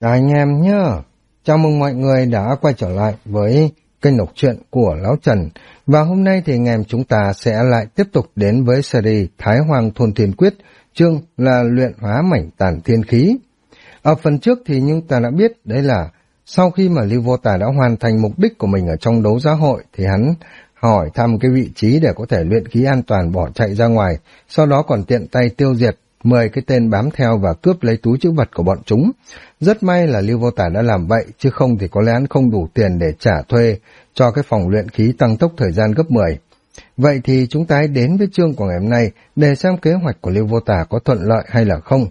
Anh em nhá, chào mừng mọi người đã quay trở lại với kênh đọc truyện của Lão Trần. Và hôm nay thì anh em chúng ta sẽ lại tiếp tục đến với series Thái Hoàng Thôn Thiên Quyết, chương là luyện hóa mảnh tàn thiên khí. Ở phần trước thì chúng ta đã biết đấy là sau khi mà Lưu Vô Tà đã hoàn thành mục đích của mình ở trong đấu giá hội thì hắn hỏi thăm cái vị trí để có thể luyện khí an toàn bỏ chạy ra ngoài, sau đó còn tiện tay tiêu diệt 10 cái tên bám theo và cướp lấy túi trữ vật của bọn chúng. Rất may là Lưu Vô Tà đã làm vậy, chứ không thì có lẽ hắn không đủ tiền để trả thuê cho cái phòng luyện khí tăng tốc thời gian gấp 10. Vậy thì chúng ta hãy đến với chương của ngày hôm nay để xem kế hoạch của Lưu Vô Tà có thuận lợi hay là không.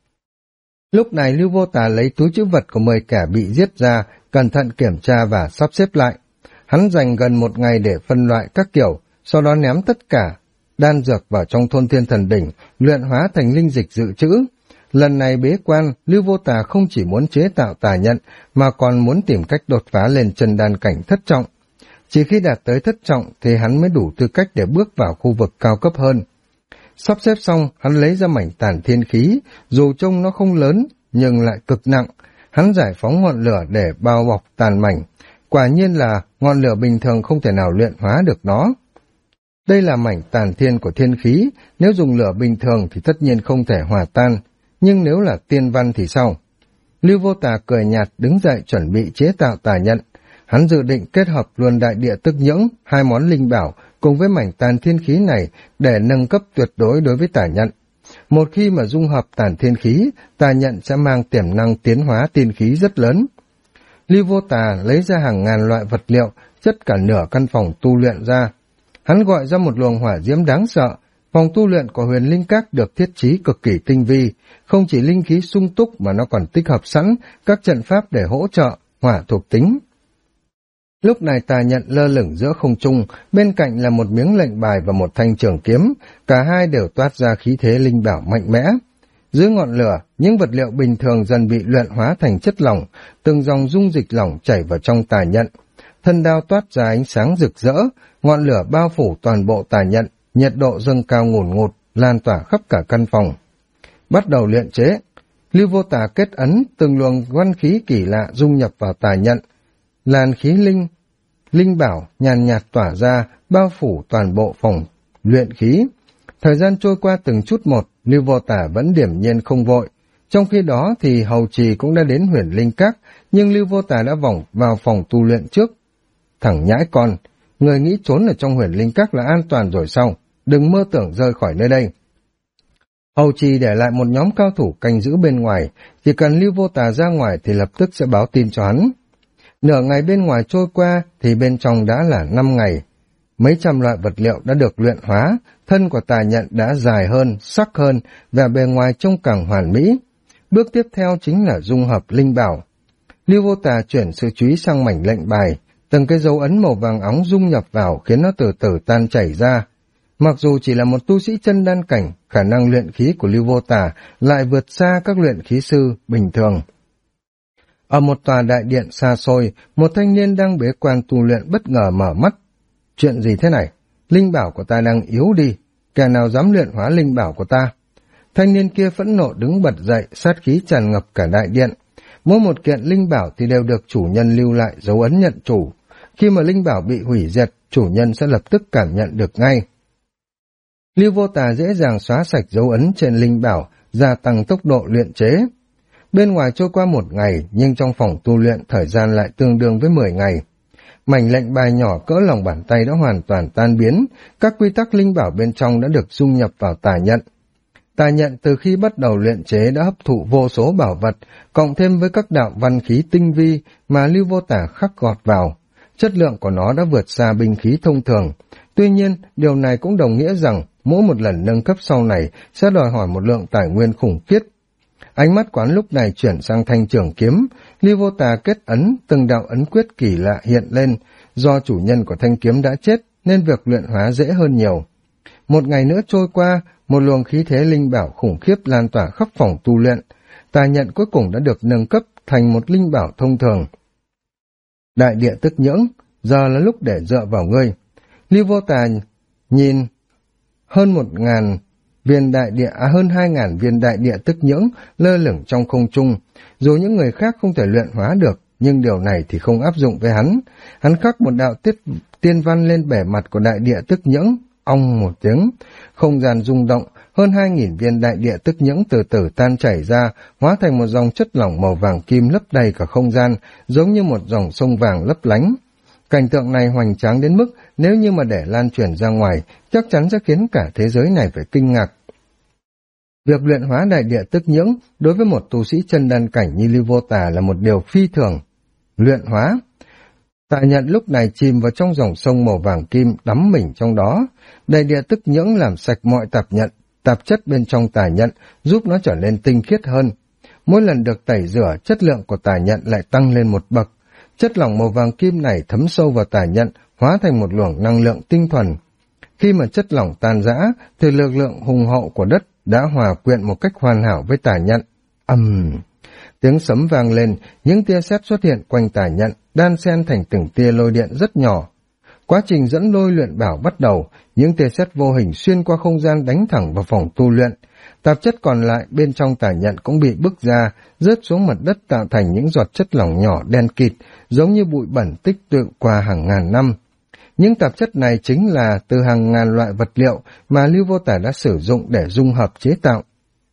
Lúc này Lưu Vô Tà lấy túi trữ vật của 10 kẻ bị giết ra, cẩn thận kiểm tra và sắp xếp lại. Hắn dành gần một ngày để phân loại các kiểu, sau đó ném tất cả đan dược vào trong thôn Thiên Thần Đỉnh, luyện hóa thành linh dịch dự trữ. Lần này bế quan, Lưu Vô Tà không chỉ muốn chế tạo tà nhận, mà còn muốn tìm cách đột phá lên chân đan cảnh thất trọng. Chỉ khi đạt tới thất trọng thì hắn mới đủ tư cách để bước vào khu vực cao cấp hơn. Sắp xếp xong, hắn lấy ra mảnh tàn thiên khí, dù trông nó không lớn, nhưng lại cực nặng. Hắn giải phóng ngọn lửa để bao bọc tàn mảnh. Quả nhiên là ngọn lửa bình thường không thể nào luyện hóa được nó. Đây là mảnh tàn thiên của thiên khí, nếu dùng lửa bình thường thì tất nhiên không thể hòa tan, nhưng nếu là tiên văn thì sao? Lưu Vô Tà cười nhạt đứng dậy chuẩn bị chế tạo tà nhận. Hắn dự định kết hợp luôn đại địa tức nhưỡng, hai món linh bảo cùng với mảnh tàn thiên khí này để nâng cấp tuyệt đối đối với tà nhận. Một khi mà dung hợp tàn thiên khí, tà nhận sẽ mang tiềm năng tiến hóa tiên khí rất lớn. Lưu Vô Tà lấy ra hàng ngàn loại vật liệu, chất cả nửa căn phòng tu luyện ra. Hắn gọi ra một luồng hỏa diễm đáng sợ. Phòng tu luyện của Huyền Linh Các được thiết trí cực kỳ tinh vi, không chỉ linh khí sung túc mà nó còn tích hợp sẵn các trận pháp để hỗ trợ hỏa thuộc tính. Lúc này tà nhận lơ lửng giữa không trung, bên cạnh là một miếng lệnh bài và một thanh trường kiếm, cả hai đều toát ra khí thế linh bảo mạnh mẽ. Dưới ngọn lửa, những vật liệu bình thường dần bị luyện hóa thành chất lỏng, từng dòng dung dịch lỏng chảy vào trong tà nhận. Thân đao toát ra ánh sáng rực rỡ, ngọn lửa bao phủ toàn bộ tà nhận, nhiệt độ dâng cao ngùn ngụt, lan tỏa khắp cả căn phòng. Bắt đầu luyện chế. Lưu Vô Tà kết ấn, từng luồng văn khí kỳ lạ dung nhập vào tà nhận. Làn khí linh bảo nhàn nhạt tỏa ra, bao phủ toàn bộ phòng luyện khí. Thời gian trôi qua từng chút một, Lưu Vô Tà vẫn điềm nhiên không vội. Trong khi đó thì hầu trì cũng đã đến Huyền Linh Các, nhưng Lưu Vô Tà đã vào phòng tu luyện trước. Thằng nhãi con, người nghĩ trốn ở trong Huyền Linh Các là an toàn rồi sao? Đừng mơ tưởng rời khỏi nơi đây. Hầu trì để lại một nhóm cao thủ canh giữ bên ngoài, chỉ cần Lưu Vô Tà ra ngoài thì lập tức sẽ báo tin cho hắn. Nửa ngày bên ngoài trôi qua thì bên trong đã là 5 ngày. Mấy trăm loại vật liệu đã được luyện hóa, thân của tà nhận đã dài hơn, sắc hơn và bề ngoài trông càng hoàn mỹ. Bước tiếp theo chính là dung hợp linh bảo. Lưu Vô Tà chuyển sự chú ý sang mảnh lệnh bài, từng cái dấu ấn màu vàng óng dung nhập vào khiến nó từ từ tan chảy ra. Mặc dù chỉ là một tu sĩ chân đan cảnh, khả năng luyện khí của Lưu Vô Tà lại vượt xa các luyện khí sư bình thường. Ở một tòa đại điện xa xôi, một thanh niên đang bế quan tu luyện bất ngờ mở mắt. Chuyện gì thế này? Linh bảo của ta đang yếu đi, kẻ nào dám luyện hóa linh bảo của ta? Thanh niên kia phẫn nộ đứng bật dậy, sát khí tràn ngập cả đại điện. Mỗi một kiện linh bảo thì đều được chủ nhân lưu lại dấu ấn nhận chủ. Khi mà linh bảo bị hủy diệt, chủ nhân sẽ lập tức cảm nhận được ngay. Lưu Vô Tà dễ dàng xóa sạch dấu ấn trên linh bảo, gia tăng tốc độ luyện chế. Bên ngoài trôi qua một ngày, nhưng trong phòng tu luyện thời gian lại tương đương với 10 ngày. Mảnh lệnh bài nhỏ cỡ lòng bàn tay đã hoàn toàn tan biến, các quy tắc linh bảo bên trong đã được dung nhập vào tà nhận. Tà nhận từ khi bắt đầu luyện chế đã hấp thụ vô số bảo vật, cộng thêm với các đạo văn khí tinh vi mà Lưu Vô Tà khắc gọt vào. Chất lượng của nó đã vượt xa binh khí thông thường. Tuy nhiên, điều này cũng đồng nghĩa rằng mỗi một lần nâng cấp sau này sẽ đòi hỏi một lượng tài nguyên khủng khiếp. Ánh mắt quán lúc này chuyển sang thanh trường kiếm, Lưu Vô Tà kết ấn, từng đạo ấn quyết kỳ lạ hiện lên. Do chủ nhân của thanh kiếm đã chết nên việc luyện hóa dễ hơn nhiều. Một ngày nữa trôi qua, một luồng khí thế linh bảo khủng khiếp lan tỏa khắp phòng tu luyện. Tà nhận cuối cùng đã được nâng cấp thành một linh bảo thông thường. Đại địa tức nhưỡng, giờ là lúc để dựa vào ngươi. Lưu Vô Tà nhìn hơn 1000 hơn 2.000 viên đại địa tức nhưỡng lơ lửng trong không trung. Dù những người khác không thể luyện hóa được, nhưng điều này thì không áp dụng với hắn. Hắn khắc một đạo tiên văn lên bề mặt của đại địa tức nhưỡng, ong một tiếng, không gian rung động, hơn 2.000 viên đại địa tức nhưỡng từ từ tan chảy ra, hóa thành một dòng chất lỏng màu vàng kim lấp đầy cả không gian, giống như một dòng sông vàng lấp lánh. Cảnh tượng này hoành tráng đến mức nếu như mà để lan truyền ra ngoài, chắc chắn sẽ khiến cả thế giới này phải kinh ngạc. Việc luyện hóa đại địa tức nhưỡng đối với một tu sĩ chân đan cảnh như Lưu Vô Tà là một điều phi thường. Luyện hóa. Tà nhận lúc này chìm vào trong dòng sông màu vàng kim, đắm mình trong đó. Đại địa tức nhưỡng làm sạch mọi tạp chất bên trong tà nhận, giúp nó trở nên tinh khiết hơn. Mỗi lần được tẩy rửa, chất lượng của tà nhận lại tăng lên một bậc. Chất lỏng màu vàng kim này thấm sâu vào tà nhận, hóa thành một luồng năng lượng tinh thuần. Khi mà chất lỏng tan rã, thì lực lượng hùng hậu của đất đã hòa quyện một cách hoàn hảo với tà nhận. Tiếng sấm vang lên, những tia sét xuất hiện quanh tà nhận, đan xen thành từng tia lôi điện rất nhỏ. Quá trình dẫn lôi luyện bảo bắt đầu, những tia sét vô hình xuyên qua không gian đánh thẳng vào phòng tu luyện. Tạp chất còn lại bên trong tà nhận cũng bị bức ra, rớt xuống mặt đất tạo thành những giọt chất lỏng nhỏ đen kịt, giống như bụi bẩn tích tụ qua hàng ngàn năm. Những tạp chất này chính là từ hàng ngàn loại vật liệu mà Lưu Vô Tà đã sử dụng để dung hợp chế tạo.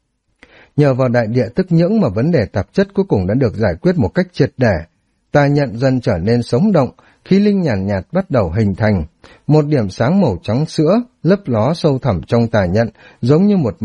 Nhờ vào đại địa tức nhưỡng mà vấn đề tạp chất cuối cùng đã được giải quyết một cách triệt để. Tà nhận dần trở nên sống động, khí linh nhàn nhạt bắt đầu hình thành. Một điểm sáng màu trắng sữa lấp ló sâu thẳm trong tà nhận, giống như một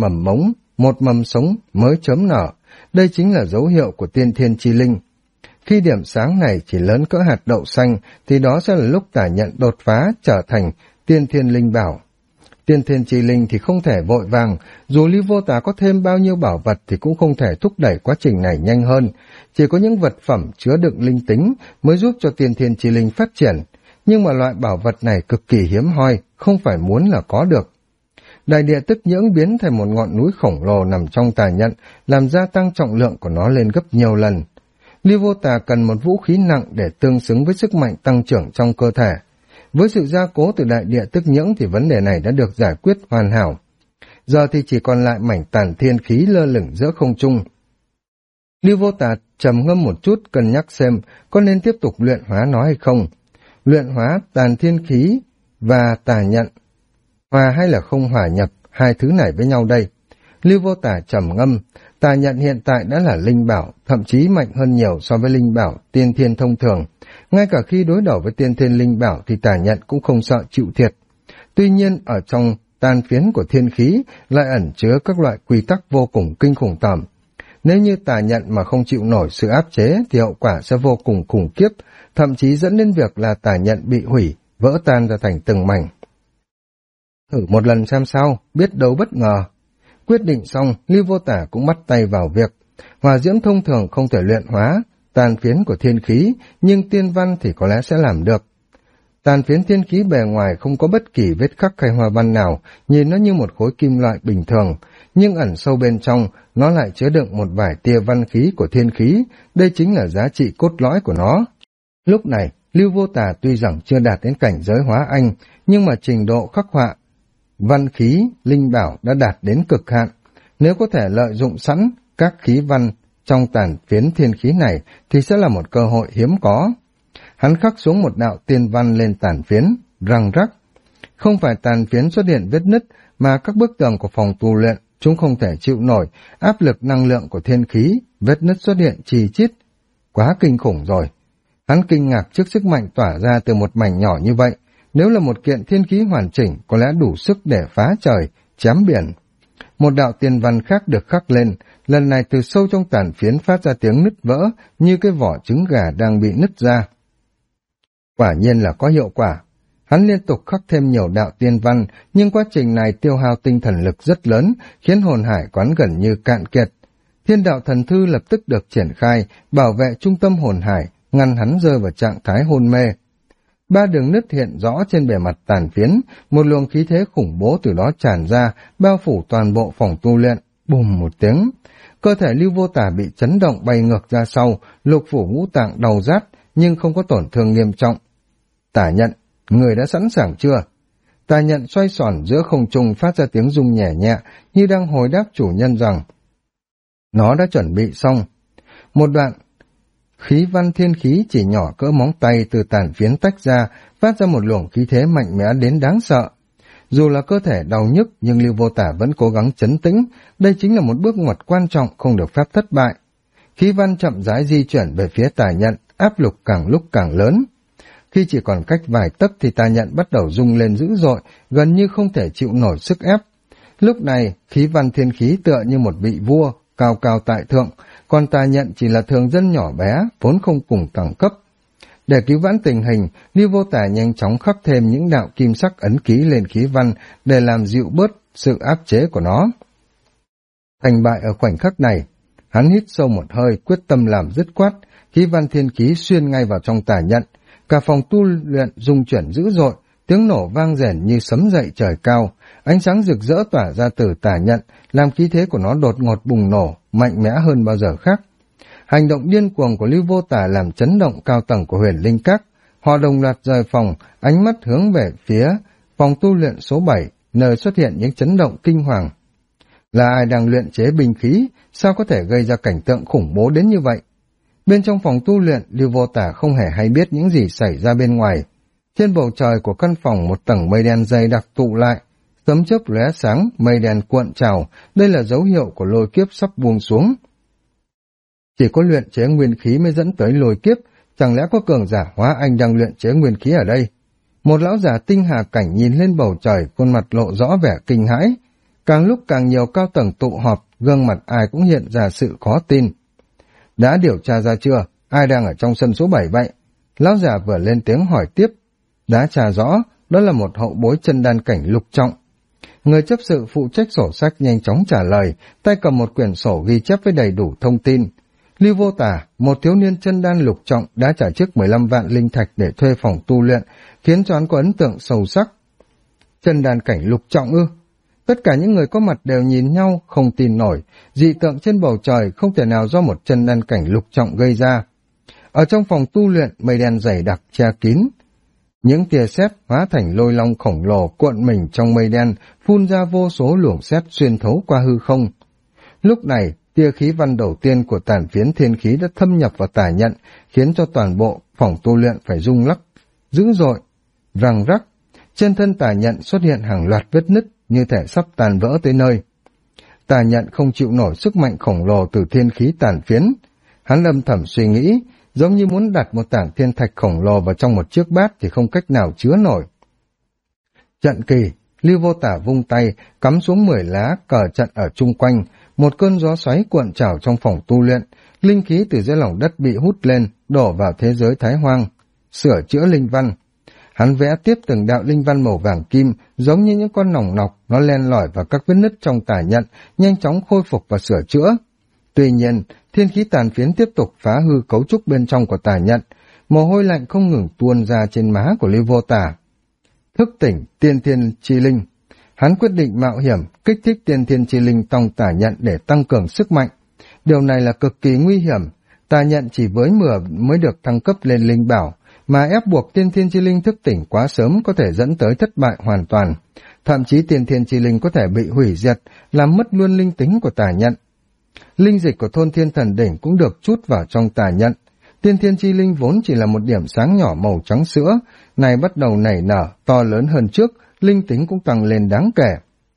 mầm sống mới chớm nở. Đây chính là dấu hiệu của tiên thiên chi linh. Khi điểm sáng này chỉ lớn cỡ hạt đậu xanh, thì đó sẽ là lúc tà nhận đột phá trở thành tiên thiên linh bảo. Tiên thiên chi linh thì không thể vội vàng, dù Lưu Vô Tà có thêm bao nhiêu bảo vật thì cũng không thể thúc đẩy quá trình này nhanh hơn. Chỉ có những vật phẩm chứa đựng linh tính mới giúp cho tiên thiên chi linh phát triển, nhưng mà loại bảo vật này cực kỳ hiếm hoi, không phải muốn là có được. Đại địa tức nhưỡng biến thành một ngọn núi khổng lồ nằm trong tà nhận, làm gia tăng trọng lượng của nó lên gấp nhiều lần. Lưu Vô Tà cần một vũ khí nặng để tương xứng với sức mạnh tăng trưởng trong cơ thể. Với sự gia cố từ đại địa tức nhưỡng thì vấn đề này đã được giải quyết hoàn hảo. Giờ thì chỉ còn lại mảnh tàn thiên khí lơ lửng giữa không trung. Lưu Vô Tà trầm ngâm một chút cân nhắc xem có nên tiếp tục luyện hóa nó hay không. Luyện hóa tàn thiên khí và tà nhận, hòa hay là không hòa nhập hai thứ này với nhau đây? Lưu Vô Tà trầm ngâm, tà nhận hiện tại đã là linh bảo, thậm chí mạnh hơn nhiều so với linh bảo tiên thiên thông thường. Ngay cả khi đối đầu với tiên thiên linh bảo thì tà nhận cũng không sợ chịu thiệt. Tuy nhiên ở trong tàn phiến của thiên khí lại ẩn chứa các loại quy tắc vô cùng kinh khủng tởm. Nếu như tà nhận mà không chịu nổi sự áp chế thì hậu quả sẽ vô cùng khủng khiếp, thậm chí dẫn đến việc là tà nhận bị hủy, vỡ tan ra thành từng mảnh. Thử một lần xem sao, biết đâu bất ngờ. Quyết định xong, Lưu Vô Tà cũng bắt tay vào việc. Hỏa diễm thông thường không thể luyện hóa tàn phiến của thiên khí, nhưng tiên văn thì có lẽ sẽ làm được. Tàn phiến thiên khí bề ngoài không có bất kỳ vết khắc hay hoa văn nào, nhìn nó như một khối kim loại bình thường, nhưng ẩn sâu bên trong, nó lại chứa đựng một vài tia văn khí của thiên khí, đây chính là giá trị cốt lõi của nó. Lúc này, Lưu Vô Tà tuy rằng chưa đạt đến cảnh giới hóa anh, nhưng mà trình độ khắc họa văn khí, linh bảo đã đạt đến cực hạn. Nếu có thể lợi dụng sẵn các khí văn trong tàn phiến thiên khí này thì sẽ là một cơ hội hiếm có. Hắn khắc xuống một đạo tiên văn lên tàn phiến, răng rắc. Không phải tàn phiến xuất hiện vết nứt, mà các bức tường của phòng tu luyện, chúng không thể chịu nổi áp lực năng lượng của thiên khí, vết nứt xuất hiện chì chít. Quá kinh khủng rồi. Hắn kinh ngạc trước sức mạnh tỏa ra từ một mảnh nhỏ như vậy. Nếu là một kiện thiên khí hoàn chỉnh, có lẽ đủ sức để phá trời, chém biển. Một đạo tiên văn khác được khắc lên, lần này từ sâu trong tàn phiến phát ra tiếng nứt vỡ, như cái vỏ trứng gà đang bị nứt ra. Quả nhiên là có hiệu quả. Hắn liên tục khắc thêm nhiều đạo tiên văn, nhưng quá trình này tiêu hao tinh thần lực rất lớn, khiến hồn hải quán gần như cạn kiệt. Thiên đạo thần thư lập tức được triển khai, bảo vệ trung tâm hồn hải, ngăn hắn rơi vào trạng thái hôn mê. 3 đường nứt hiện rõ trên bề mặt tàn phiến, một luồng khí thế khủng bố từ đó tràn ra, bao phủ toàn bộ phòng tu luyện. Bùm một tiếng, cơ thể Lưu Vô Tà bị chấn động bay ngược ra sau, lục phủ ngũ tạng đau rát, nhưng không có tổn thương nghiêm trọng. Tà nhận, người đã sẵn sàng chưa? Tà nhận xoay tròn giữa không trung phát ra tiếng rung nhẹ nhẹ như đang hồi đáp chủ nhân rằng nó đã chuẩn bị xong. Một đoạn khí văn thiên khí chỉ nhỏ cỡ móng tay từ tàn phiến tách ra, phát ra một luồng khí thế mạnh mẽ đến đáng sợ. Dù là cơ thể đau nhức nhưng Lưu Vô Tả vẫn cố gắng trấn tĩnh, đây chính là một bước ngoặt quan trọng không được phép thất bại. Khí văn chậm rãi di chuyển về phía tà nhận, áp lực càng lúc càng lớn. Khi chỉ còn cách vài tấc thì tà nhận bắt đầu rung lên dữ dội, gần như không thể chịu nổi sức ép. Lúc này, khí văn thiên khí tựa như một vị vua, cao cao tại thượng, còn tà nhận chỉ là thường dân nhỏ bé, vốn không cùng đẳng cấp. Để cứu vãn tình hình, Lưu Vô Tả nhanh chóng khắc thêm những đạo kim sắc ấn ký lên khí văn để làm dịu bớt sự áp chế của nó. Thành bại ở khoảnh khắc này, hắn hít sâu một hơi, quyết tâm làm dứt khoát, khí văn thiên khí xuyên ngay vào trong tà nhận. Cả phòng tu luyện rung chuyển dữ dội, tiếng nổ vang rền như sấm dậy trời cao, ánh sáng rực rỡ tỏa ra từ tà nhận, làm khí thế của nó đột ngột bùng nổ, mạnh mẽ hơn bao giờ khác. Hành động điên cuồng của Lưu Vô Tả làm chấn động cao tầng của Huyền Linh Các. Họ đồng loạt rời phòng, ánh mắt hướng về phía phòng tu luyện số 7, nơi xuất hiện những chấn động kinh hoàng. Là ai đang luyện chế binh khí, sao có thể gây ra cảnh tượng khủng bố đến như vậy? Bên trong phòng tu luyện, Lưu Vô Tả không hề hay biết những gì xảy ra bên ngoài. Trên bầu trời của căn phòng một tầng mây đen dày đặc tụ lại, sấm chớp lóe sáng, mây đen cuộn trào, đây là dấu hiệu của lôi kiếp sắp buông xuống. Chỉ có luyện chế nguyên khí mới dẫn tới lôi kiếp, chẳng lẽ có cường giả hóa anh đang luyện chế nguyên khí ở đây? Một lão giả tinh hà cảnh nhìn lên bầu trời, khuôn mặt lộ rõ vẻ kinh hãi. Càng lúc càng nhiều cao tầng tụ họp, gương mặt ai cũng hiện ra sự khó tin. Đã điều tra ra chưa? Ai đang ở trong sân số 7 vậy? Lão giả vừa lên tiếng hỏi tiếp. Đã tra rõ, đó là một hậu bối chân đan cảnh lục trọng. Người chấp sự phụ trách sổ sách nhanh chóng trả lời, tay cầm một quyển sổ ghi chép với đầy đủ thông tin. Lưu Vô Tả, một thiếu niên chân đan lục trọng đã trả trước 15 vạn linh thạch để thuê phòng tu luyện, khiến cho hắn có ấn tượng sâu sắc. Chân đan cảnh lục trọng ư? Tất cả những người có mặt đều nhìn nhau, không tin nổi, dị tượng trên bầu trời không thể nào do một chân đan cảnh lục trọng gây ra. Ở trong phòng tu luyện, mây đen dày đặc che kín. Những tia sét hóa thành lôi long khổng lồ cuộn mình trong mây đen, phun ra vô số luồng sét xuyên thấu qua hư không. Lúc này, tia khí văn đầu tiên của tàn phiến thiên khí đã thâm nhập vào tà nhận, khiến cho toàn bộ phòng tu luyện phải rung lắc, dữ dội, răng rắc. Trên thân tà nhận xuất hiện hàng loạt vết nứt, như thể sắp tàn vỡ tới nơi. Tà nhận không chịu nổi sức mạnh khổng lồ từ thiên khí tàn phiến. Hắn âm thầm suy nghĩ, giống như muốn đặt một tảng thiên thạch khổng lồ vào trong một chiếc bát thì không cách nào chứa nổi. Trận kỳ, Lưu Vô Tả vung tay, cắm xuống 10 lá cờ trận ở chung quanh, một cơn gió xoáy cuộn trào trong phòng tu luyện, linh khí từ dưới lòng đất bị hút lên, đổ vào thế giới Thái Hoang, sửa chữa linh văn. Hắn vẽ tiếp từng đạo linh văn màu vàng kim, giống như những con nòng nọc, nó len lỏi vào các vết nứt trong tà nhận, nhanh chóng khôi phục và sửa chữa. Tuy nhiên, thiên khí tàn phiến tiếp tục phá hư cấu trúc bên trong của tà nhận, mồ hôi lạnh không ngừng tuôn ra trên má của Lưu Vô Tả. Thức tỉnh tiên thiên chi linh, hắn quyết định mạo hiểm kích thích tiên thiên chi linh trong tà nhận để tăng cường sức mạnh. Điều này là cực kỳ nguy hiểm, tà nhận chỉ với mới được thăng cấp lên linh bảo, mà ép buộc tiên thiên chi linh thức tỉnh quá sớm có thể dẫn tới thất bại hoàn toàn. Thậm chí tiên thiên chi linh có thể bị hủy diệt, làm mất luôn linh tính của tà nhận. Linh dịch của thôn thiên thần đỉnh cũng được chút vào trong tà nhận. Tiên thiên chi linh vốn chỉ là một điểm sáng nhỏ màu trắng sữa, này bắt đầu nảy nở, to lớn hơn trước, linh tính cũng tăng lên đáng kể.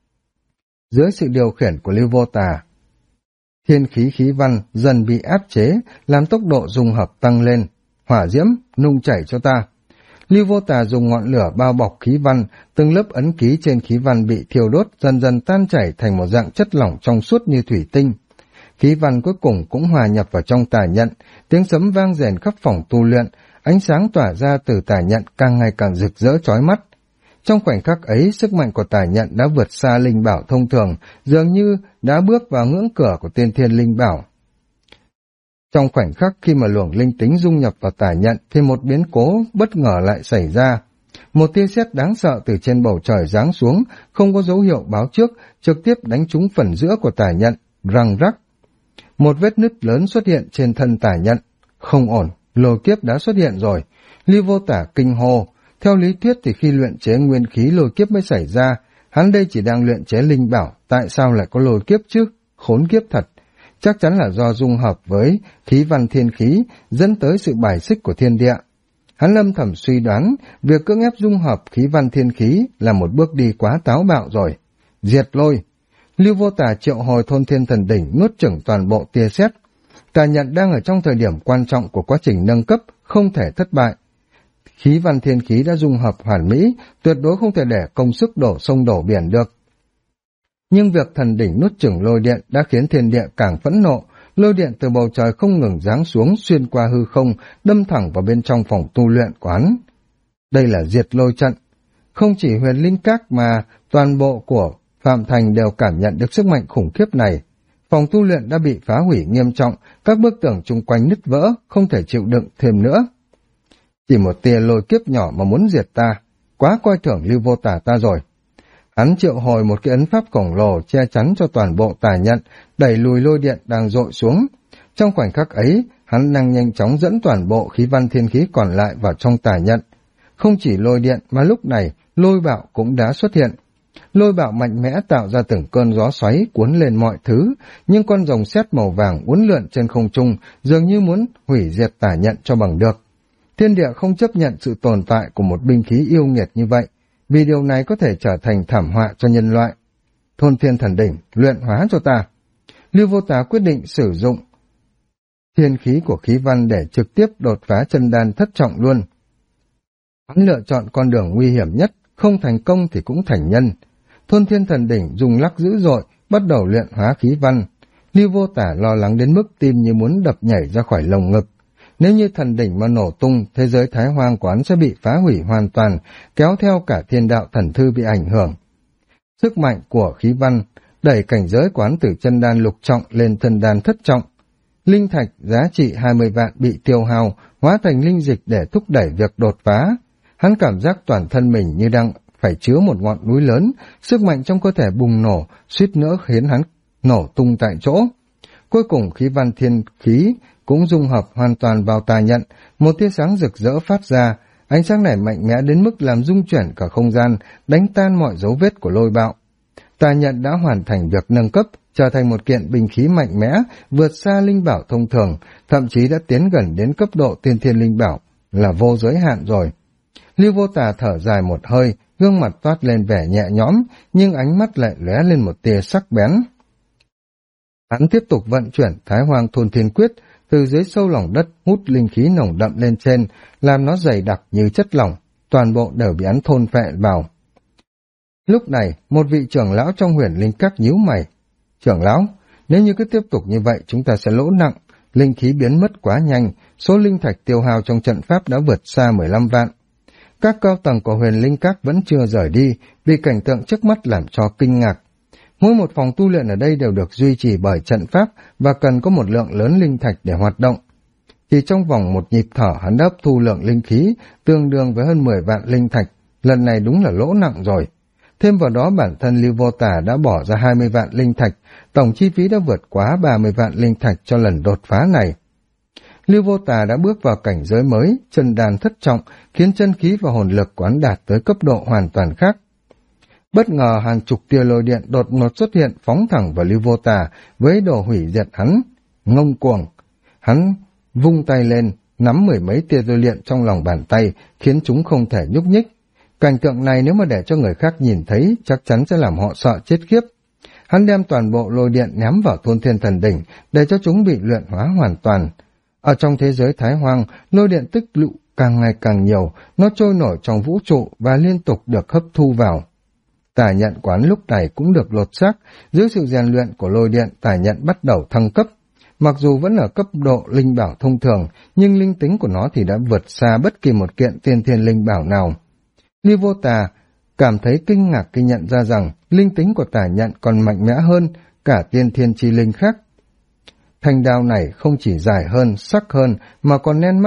Dưới sự điều khiển của Lưu Vô Tả, thiên khí khí văn dần bị áp chế, làm tốc độ dung hợp tăng lên. Hỏa diễm, nung chảy cho ta. Lưu Vô Tả dùng ngọn lửa bao bọc khí văn, từng lớp ấn ký trên khí văn bị thiêu đốt dần dần tan chảy thành một dạng chất lỏng trong suốt như thủy tinh. Khí văn cuối cùng cũng hòa nhập vào trong tà nhận, tiếng sấm vang rền khắp phòng tu luyện, ánh sáng tỏa ra từ tà nhận càng ngày càng rực rỡ chói mắt. Trong khoảnh khắc ấy, sức mạnh của tà nhận đã vượt xa linh bảo thông thường, dường như đã bước vào ngưỡng cửa của tiên thiên linh bảo. Trong khoảnh khắc khi mà luồng linh tính dung nhập vào tà nhận thì một biến cố bất ngờ lại xảy ra. Một tia sét đáng sợ từ trên bầu trời giáng xuống, không có dấu hiệu báo trước, trực tiếp đánh trúng phần giữa của tà nhận, răng rắc. Một vết nứt lớn xuất hiện trên thân tà nhận. Không ổn, lôi kiếp đã xuất hiện rồi. Lưu Vô Tả kinh hô, Theo lý thuyết thì khi luyện chế nguyên khí lôi kiếp mới xảy ra, hắn đây chỉ đang luyện chế linh bảo, tại sao lại có lôi kiếp chứ? Khốn kiếp thật! Chắc chắn là do dung hợp với khí văn thiên khí dẫn tới sự bài xích của thiên địa. Hắn âm thầm suy đoán, việc cưỡng ép dung hợp khí văn thiên khí là một bước đi quá táo bạo rồi. Diệt lôi! Lưu Vô Tà triệu hồi thôn thiên thần đỉnh nuốt chửng toàn bộ tia sét. Tà nhận đang ở trong thời điểm quan trọng của quá trình nâng cấp, không thể thất bại. Khí văn thiên khí đã dung hợp hoàn mỹ, tuyệt đối không thể để công sức đổ sông đổ biển được. Nhưng việc thần đỉnh nuốt chửng lôi điện đã khiến thiên địa càng phẫn nộ, lôi điện từ bầu trời không ngừng giáng xuống xuyên qua hư không, đâm thẳng vào bên trong phòng tu luyện của hắn. Đây là diệt lôi trận. Không chỉ Huyền Linh Các mà toàn bộ của Phạm Thành đều cảm nhận được sức mạnh khủng khiếp này. Phòng tu luyện đã bị phá hủy nghiêm trọng, các bức tường chung quanh nứt vỡ, không thể chịu đựng thêm nữa. Chỉ một tia lôi kiếp nhỏ mà muốn diệt ta, quá coi thường Lưu Vô Tà ta rồi. Hắn triệu hồi một cái ấn pháp khổng lồ che chắn cho toàn bộ tà nhận, đẩy lùi lôi điện đang dội xuống. Trong khoảnh khắc ấy, hắn đang nhanh chóng dẫn toàn bộ khí văn thiên khí còn lại vào trong tà nhận. Không chỉ lôi điện mà lúc này lôi bạo cũng đã xuất hiện. Lôi bạo mạnh mẽ tạo ra từng cơn gió xoáy cuốn lên mọi thứ, nhưng con rồng sét màu vàng uốn lượn trên không trung dường như muốn hủy diệt tà nhận cho bằng được. Thiên địa không chấp nhận sự tồn tại của một binh khí yêu nghiệt như vậy, vì điều này có thể trở thành thảm họa cho nhân loại. Thôn thiên thần đỉnh, luyện hóa cho ta. Lưu Vô Tà quyết định sử dụng thiên khí của khí văn để trực tiếp đột phá chân đan thất trọng luôn. Hắn lựa chọn con đường nguy hiểm nhất, không thành công thì cũng thành nhân. Thôn thiên thần đỉnh dùng lắc dữ dội, bắt đầu luyện hóa khí văn. Lưu Vô Tà lo lắng đến mức tim như muốn đập nhảy ra khỏi lồng ngực. Nếu như thần đỉnh mà nổ tung, thế giới Thái Hoang quán sẽ bị phá hủy hoàn toàn, kéo theo cả thiên đạo thần thư bị ảnh hưởng. Sức mạnh của khí văn đẩy cảnh giới quán từ chân đan lục trọng lên chân đan thất trọng. Linh thạch giá trị 20 vạn bị tiêu hao, hóa thành linh dịch để thúc đẩy việc đột phá. Hắn cảm giác toàn thân mình như đang phải chứa một ngọn núi lớn, sức mạnh trong cơ thể bùng nổ, suýt nữa khiến hắn nổ tung tại chỗ. Cuối cùng khí văn thiên khí cũng dung hợp hoàn toàn vào tà nhận, một tia sáng rực rỡ phát ra, ánh sáng này mạnh mẽ đến mức làm rung chuyển cả không gian, đánh tan mọi dấu vết của lôi bạo. Tà nhận đã hoàn thành việc nâng cấp, trở thành một kiện binh khí mạnh mẽ, vượt xa linh bảo thông thường, thậm chí đã tiến gần đến cấp độ tiên thiên linh bảo, là vô giới hạn rồi. Lưu Vô Tà thở dài một hơi, gương mặt toát lên vẻ nhẹ nhõm, nhưng ánh mắt lại lóe lên một tia sắc bén. Hắn tiếp tục vận chuyển Thái Hoang Thôn Thiên Quyết, từ dưới sâu lòng đất hút linh khí nồng đậm lên trên, làm nó dày đặc như chất lỏng, toàn bộ đều bị hắn thôn phệ vào. Lúc này, một vị trưởng lão trong Huyền Linh Các nhíu mày. Trưởng lão, nếu như cứ tiếp tục như vậy chúng ta sẽ lỗ nặng, linh khí biến mất quá nhanh, số linh thạch tiêu hao trong trận pháp đã vượt xa 15 vạn. Các cao tầng của Huyền Linh Các vẫn chưa rời đi, vì cảnh tượng trước mắt làm cho kinh ngạc. Mỗi một phòng tu luyện ở đây đều được duy trì bởi trận pháp và cần có một lượng lớn linh thạch để hoạt động. Chỉ trong vòng một nhịp thở hắn đã hấp thu lượng linh khí tương đương với hơn 10 vạn linh thạch, lần này đúng là lỗ nặng rồi. Thêm vào đó bản thân Lưu Vô Tà đã bỏ ra 20 vạn linh thạch, tổng chi phí đã vượt quá 30 vạn linh thạch cho lần đột phá này. Lưu Vô Tà đã bước vào cảnh giới mới, chân đan thất trọng, khiến chân khí và hồn lực quán đạt tới cấp độ hoàn toàn khác. Bất ngờ hàng chục tia lôi điện đột ngột xuất hiện phóng thẳng vào Lưu Vô Tà với đồ hủy diệt hắn. Ngông cuồng, hắn vung tay lên, nắm mười mấy tia lôi điện trong lòng bàn tay, khiến chúng không thể nhúc nhích. Cảnh tượng này nếu mà để cho người khác nhìn thấy, chắc chắn sẽ làm họ sợ chết khiếp. Hắn đem toàn bộ lôi điện ném vào Thôn Thiên Thần Đỉnh để cho chúng bị luyện hóa hoàn toàn. Ở trong thế giới Thái Hoang, lôi điện tích lũy càng ngày càng nhiều, nó trôi nổi trong vũ trụ và liên tục được hấp thu vào. Tà nhận quán lúc này cũng được lột xác, dưới sự rèn luyện của lôi điện, tà nhận bắt đầu thăng cấp. Mặc dù vẫn ở cấp độ linh bảo thông thường, nhưng linh tính của nó thì đã vượt xa bất kỳ một kiện tiên thiên linh bảo nào. Lưu Vô Tà cảm thấy kinh ngạc khi nhận ra rằng linh tính của tà nhận còn mạnh mẽ hơn cả tiên thiên chi linh khác. Thanh đao này không chỉ dài hơn, sắc hơn mà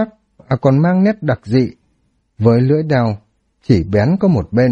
còn mang nét đặc dị. Với lưỡi đao chỉ bén có một bên.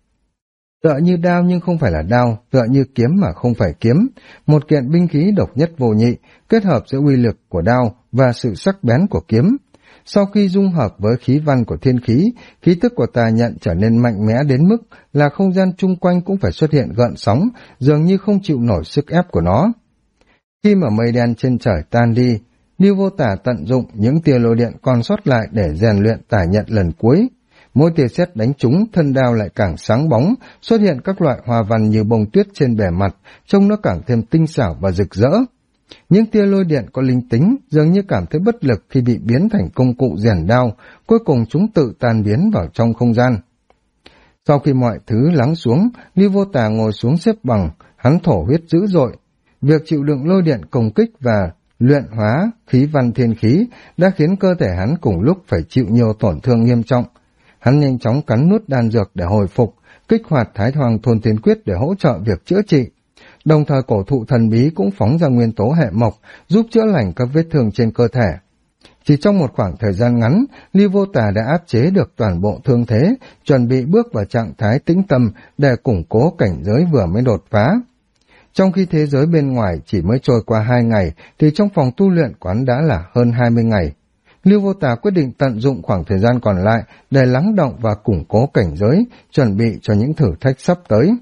Tựa như đao nhưng không phải là đao, tựa như kiếm mà không phải kiếm, một kiện binh khí độc nhất vô nhị, kết hợp giữa uy lực của đao và sự sắc bén của kiếm. Sau khi dung hợp với khí văn của thiên khí, khí tức của tà nhận trở nên mạnh mẽ đến mức là không gian chung quanh cũng phải xuất hiện gợn sóng, dường như không chịu nổi sức ép của nó. Khi mà mây đen trên trời tan đi, Lưu Vô Tả tận dụng những tia lôi điện còn sót lại để rèn luyện tà nhận lần cuối. Mỗi tia sét đánh trúng, thân đao lại càng sáng bóng, xuất hiện các loại hoa văn như bông tuyết trên bề mặt, trông nó càng thêm tinh xảo và rực rỡ. Những tia lôi điện có linh tính, dường như cảm thấy bất lực khi bị biến thành công cụ rèn đao, cuối cùng chúng tự tan biến vào trong không gian. Sau khi mọi thứ lắng xuống, Lưu Vô Tà ngồi xuống xếp bằng, hắn thổ huyết dữ dội. Việc chịu đựng lôi điện công kích và luyện hóa khí văn thiên khí đã khiến cơ thể hắn cùng lúc phải chịu nhiều tổn thương nghiêm trọng. Hắn nhanh chóng cắn nuốt đan dược để hồi phục, kích hoạt Thái Hoàng Thôn Thiên Quyết để hỗ trợ việc chữa trị. Đồng thời cổ thụ thần bí cũng phóng ra nguyên tố hệ mộc, giúp chữa lành các vết thương trên cơ thể. Chỉ trong một khoảng thời gian ngắn, Lưu Vô Tà đã áp chế được toàn bộ thương thế, chuẩn bị bước vào trạng thái tĩnh tâm để củng cố cảnh giới vừa mới đột phá. Trong khi thế giới bên ngoài chỉ mới trôi qua 2 ngày, thì trong phòng tu luyện quán đã là hơn 20 ngày. Lưu Vô Tà quyết định tận dụng khoảng thời gian còn lại để lắng động và củng cố cảnh giới, chuẩn bị cho những thử thách sắp tới.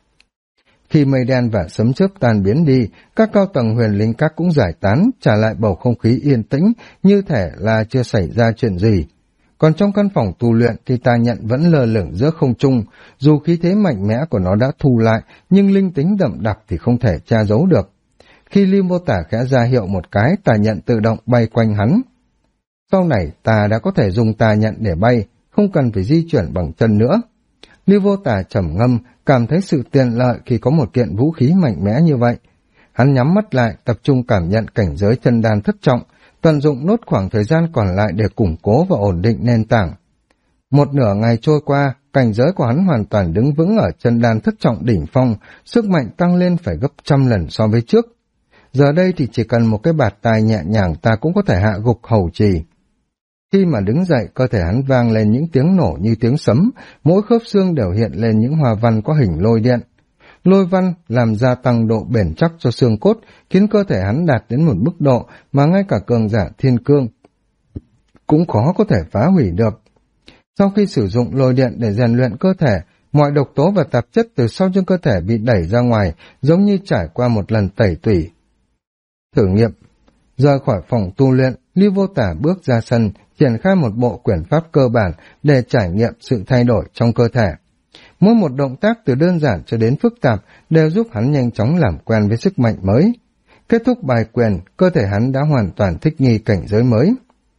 Khi mây đen và sấm chớp tan biến đi, các cao tầng huyền linh các cũng giải tán, trả lại bầu không khí yên tĩnh, như thể là chưa xảy ra chuyện gì. Còn trong căn phòng tu luyện thì tà nhận vẫn lơ lửng giữa không trung, dù khí thế mạnh mẽ của nó đã thu lại, nhưng linh tính đậm đặc thì không thể tra giấu được. Khi Lưu Vô Tả khẽ ra hiệu một cái, tà nhận tự động bay quanh hắn. Sau này ta đã có thể dùng tà nhận để bay, không cần phải di chuyển bằng chân nữa. Lưu Vô Tả trầm ngâm, cảm thấy sự tiện lợi khi có một kiện vũ khí mạnh mẽ như vậy. Hắn nhắm mắt lại, tập trung cảm nhận cảnh giới chân đan thất trọng, tận dụng nốt khoảng thời gian còn lại để củng cố và ổn định nền tảng. Một nửa ngày trôi qua, cảnh giới của hắn hoàn toàn đứng vững ở chân đan thất trọng đỉnh phong, sức mạnh tăng lên phải gấp 100 lần so với trước. Giờ đây thì chỉ cần một cái bạt tai nhẹ nhàng ta cũng có thể hạ gục hầu trì. Khi mà đứng dậy, cơ thể hắn vang lên những tiếng nổ như tiếng sấm, mỗi khớp xương đều hiện lên những hoa văn có hình lôi điện. Lôi văn làm gia tăng độ bền chắc cho xương cốt, khiến cơ thể hắn đạt đến một mức độ mà ngay cả cường giả thiên cương cũng khó có thể phá hủy được. Sau khi sử dụng lôi điện để rèn luyện cơ thể, mọi độc tố và tạp chất từ sau trong cơ thể bị đẩy ra ngoài, giống như trải qua một lần tẩy tủy. Thử nghiệm. Rời khỏi phòng tu luyện, Lưu Vô Tả bước ra sân, triển khai một bộ quyền pháp cơ bản để trải nghiệm sự thay đổi trong cơ thể. Mỗi một động tác từ đơn giản cho đến phức tạp đều giúp hắn nhanh chóng làm quen với sức mạnh mới. Kết thúc bài quyền, cơ thể hắn đã hoàn toàn thích nghi cảnh giới mới.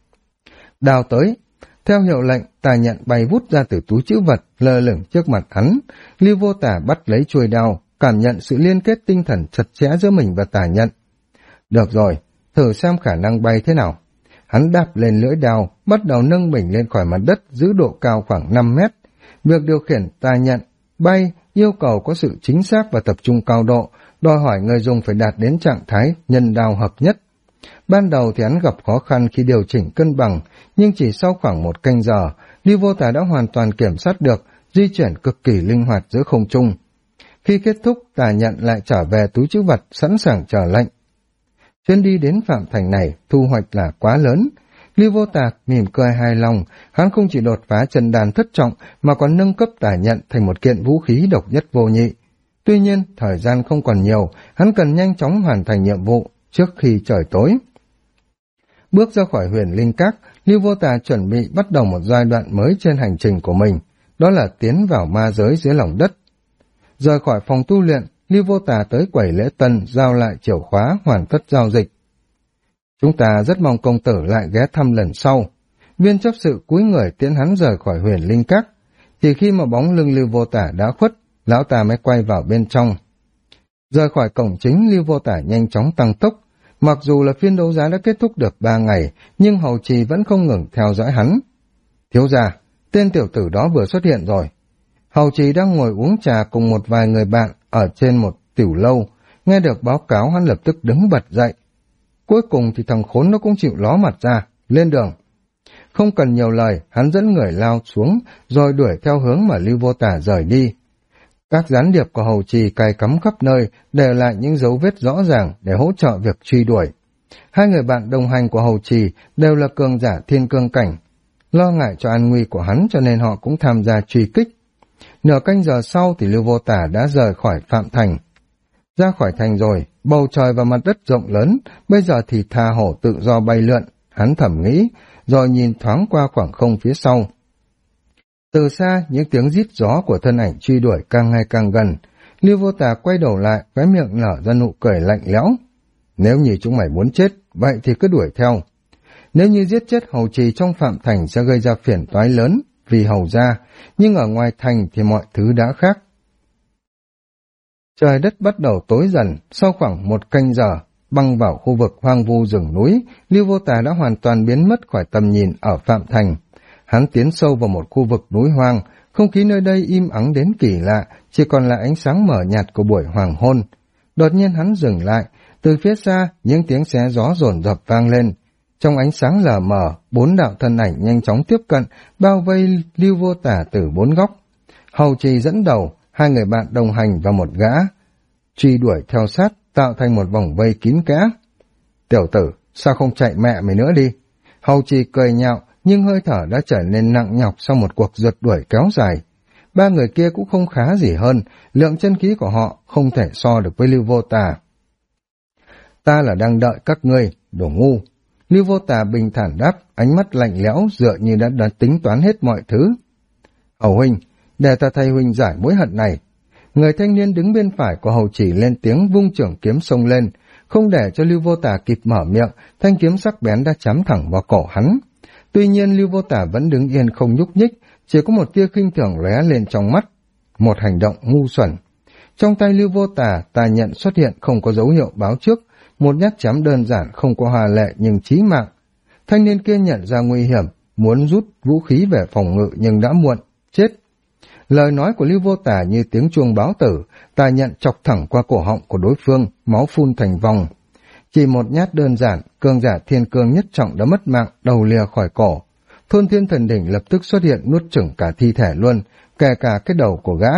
Đao tới. Theo hiệu lệnh, tà nhận bay vút ra từ túi trữ vật, lơ lửng trước mặt hắn. Lưu Vô Tả bắt lấy chuôi đao, cảm nhận sự liên kết tinh thần chặt chẽ giữa mình và tà nhận. Được rồi, thử xem khả năng bay thế nào. Hắn đạp lên lưỡi đao, bắt đầu nâng mình lên khỏi mặt đất, giữ độ cao khoảng 5 mét. Việc điều khiển tà nhận, bay, yêu cầu có sự chính xác và tập trung cao độ, đòi hỏi người dùng phải đạt đến trạng thái nhân đao hợp nhất. Ban đầu thì hắn gặp khó khăn khi điều chỉnh cân bằng, nhưng chỉ sau khoảng 1 canh giờ, Lưu Vô Tả đã hoàn toàn kiểm soát được, di chuyển cực kỳ linh hoạt giữa không trung. Khi kết thúc, tà nhận lại trở về túi trữ vật, sẵn sàng chờ lệnh. Chuyến đi đến Phạm Thành này, thu hoạch là quá lớn. Lưu Vô Tả mỉm cười hài lòng, hắn không chỉ đột phá chân đàn thất trọng, mà còn nâng cấp tà nhận thành một kiện vũ khí độc nhất vô nhị. Tuy nhiên, thời gian không còn nhiều, hắn cần nhanh chóng hoàn thành nhiệm vụ trước khi trời tối. Bước ra khỏi huyền linh các, Lưu Vô Tả chuẩn bị bắt đầu một giai đoạn mới trên hành trình của mình, đó là tiến vào ma giới dưới lòng đất. Rời khỏi phòng tu luyện, Lưu Vô Tả tới quầy lễ tân, giao lại chìa khóa, hoàn tất giao dịch. Chúng ta rất mong công tử lại ghé thăm lần sau. Viên chấp sự cúi người tiễn hắn rời khỏi huyền linh các. Chỉ khi mà bóng lưng Lưu Vô Tả đã khuất, lão ta mới quay vào bên trong. Rời khỏi cổng chính, Lưu Vô Tả nhanh chóng tăng tốc. Mặc dù là phiên đấu giá đã kết thúc được 3 ngày, nhưng hầu trì vẫn không ngừng theo dõi hắn. Thiếu gia, tên tiểu tử đó vừa xuất hiện rồi. Hầu trì đang ngồi uống trà cùng một vài người bạn ở trên một tiểu lâu, nghe được báo cáo hắn lập tức đứng bật dậy. Cuối cùng thì thằng khốn nó cũng chịu ló mặt ra, lên đường. Không cần nhiều lời, hắn dẫn người lao xuống, rồi đuổi theo hướng mà Lưu Vô Tả rời đi. Các gián điệp của hầu trì cài cắm khắp nơi, để lại những dấu vết rõ ràng để hỗ trợ việc truy đuổi. Hai người bạn đồng hành của Hầu Trì đều là cường giả thiên cương cảnh. Lo ngại cho an nguy của hắn cho nên họ cũng tham gia truy kích. Nửa canh giờ sau thì Lưu Vô Tả đã rời khỏi Phạm Thành. Ra khỏi thành rồi, bầu trời và mặt đất rộng lớn, bây giờ thì tha hổ tự do bay lượn, hắn thầm nghĩ, rồi nhìn thoáng qua khoảng không phía sau. Từ xa, những tiếng rít gió của thân ảnh truy đuổi càng ngày càng gần. Lưu Vô Tả quay đầu lại, khóe miệng nở ra nụ cười lạnh lẽo. Nếu như chúng mày muốn chết, vậy thì cứ đuổi theo. Nếu như giết chết Hầu Trì trong Phạm Thành sẽ gây ra phiền toái lớn vì Hầu gia, nhưng ở ngoài thành thì mọi thứ đã khác. Trời đất bắt đầu tối dần, sau khoảng một canh giờ, băng vào khu vực hoang vu rừng núi, Lưu Vô Tả đã hoàn toàn biến mất khỏi tầm nhìn ở Phạm Thành. Hắn tiến sâu vào một khu vực núi hoang, không khí nơi đây im ắng đến kỳ lạ, chỉ còn là ánh sáng mờ nhạt của buổi hoàng hôn. Đột nhiên hắn dừng lại, từ phía xa những tiếng xé gió dồn dập vang lên. Trong ánh sáng lờ mờ, 4 đạo thân ảnh nhanh chóng tiếp cận, bao vây Lưu Vô Tả từ 4 góc. Hầu Trì dẫn đầu, 2 người bạn đồng hành và một gã truy đuổi theo sát, tạo thành một vòng vây kín kẽ. Tiểu tử, sao không chạy mẹ mày nữa đi? Hầu Trì cười nhạo, nhưng hơi thở đã trở nên nặng nhọc sau một cuộc rượt đuổi kéo dài. 3 người kia cũng không khá gì hơn, lượng chân khí của họ không thể so được với Lưu Vô Tả. Ta là đang đợi các ngươi, đồ ngu. Lưu Vô Tả bình thản đáp, ánh mắt lạnh lẽo dựa như đã tính toán hết mọi thứ. Hầu huynh, để ta thay huynh giải mối hận này. Người thanh niên đứng bên phải của Hầu Chỉ lên tiếng vung trưởng kiếm xông lên, không để cho Lưu Vô Tả kịp mở miệng, thanh kiếm sắc bén đã chém thẳng vào cổ hắn. Tuy nhiên Lưu Vô Tả vẫn đứng yên không nhúc nhích, chỉ có một tia khinh thường lóe lên trong mắt. Một hành động ngu xuẩn. Trong tay Lưu Vô Tả, tà nhận xuất hiện không có dấu hiệu báo trước, một nhát chém đơn giản không có hòa lệ nhưng chí mạng. Thanh niên kia nhận ra nguy hiểm, muốn rút vũ khí về phòng ngự nhưng đã muộn, chết. Lời nói của Lưu Vô Tả như tiếng chuông báo tử, tà nhận chọc thẳng qua cổ họng của đối phương, máu phun thành vòng. Chỉ một nhát đơn giản, cường giả thiên cương nhất trọng đã mất mạng, đầu lìa khỏi cổ. Thôn Thiên Thần Đỉnh lập tức xuất hiện nuốt chửng cả thi thể luôn, kể cả cái đầu của gã.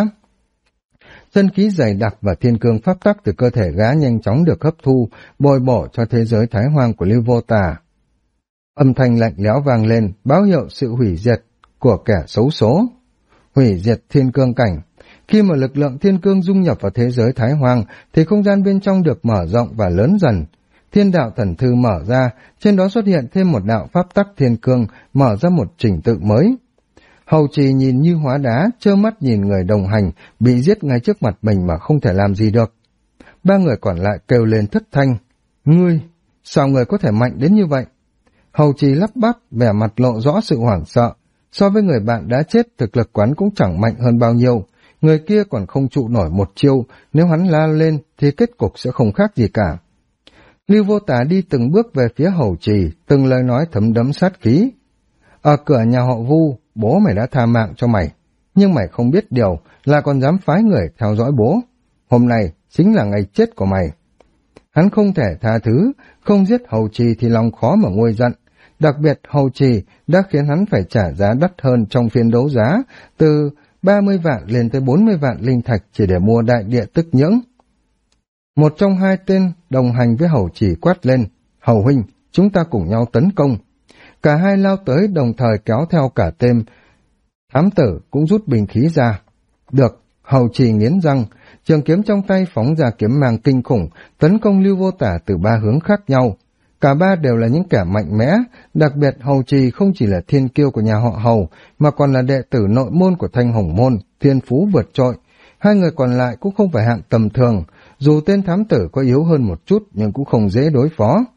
Chân khí dày đặc và thiên cương pháp tắc từ cơ thể gã nhanh chóng được hấp thu, bồi bổ cho thế giới thái hoang của Lưu Vô Tả. Âm thanh lạnh lẽo vang lên, báo hiệu sự hủy diệt của kẻ xấu số. Hủy diệt thiên cương cảnh. Khi mà lực lượng thiên cương dung nhập vào thế giới thái hoang, thì không gian bên trong được mở rộng và lớn dần. Thiên đạo thần thư mở ra, trên đó xuất hiện thêm một đạo pháp tắc thiên cương, mở ra một trình tự mới. Hầu Trì nhìn như hóa đá, trơ mắt nhìn người đồng hành, bị giết ngay trước mặt mình mà không thể làm gì được. 3 người còn lại kêu lên thất thanh. Ngươi, sao người có thể mạnh đến như vậy? Hầu Trì lắp bắp, vẻ mặt lộ rõ sự hoảng sợ. So với người bạn đã chết, thực lực quán cũng chẳng mạnh hơn bao nhiêu. Người kia còn không trụ nổi một chiêu, nếu hắn la lên thì kết cục sẽ không khác gì cả. Lưu Vô Tả đi từng bước về phía Hầu Trì, từng lời nói thấm đẫm sát khí. Ở cửa nhà họ Vu, bố mày đã tha mạng cho mày, nhưng mày không biết điều là còn dám phái người theo dõi bố. Hôm nay chính là ngày chết của mày. Hắn không thể tha thứ, không giết Hầu Trì thì lòng khó mà nguôi giận. Đặc biệt Hầu Trì đã khiến hắn phải trả giá đắt hơn trong phiên đấu giá, từ 30 vạn lên tới 40 vạn linh thạch chỉ để mua đại địa tức nhưỡng. Một trong 2 tên đồng hành với Hầu Trì quát lên, Hầu huynh, chúng ta cùng nhau tấn công. Cả hai lao tới đồng thời kéo theo cả tên thám tử cũng rút bình khí ra. Được, Hầu Trì nghiến răng, trường kiếm trong tay phóng ra kiếm mang kinh khủng, tấn công Lưu Vô Tả từ 3 hướng khác nhau. Cả 3 đều là những kẻ mạnh mẽ, đặc biệt Hầu Trì không chỉ là thiên kiêu của nhà họ Hầu, mà còn là đệ tử nội môn của Thanh Hồng Môn, thiên phú vượt trội. 2 người còn lại cũng không phải hạng tầm thường, dù tên thám tử có yếu hơn một chút nhưng cũng không dễ đối phó.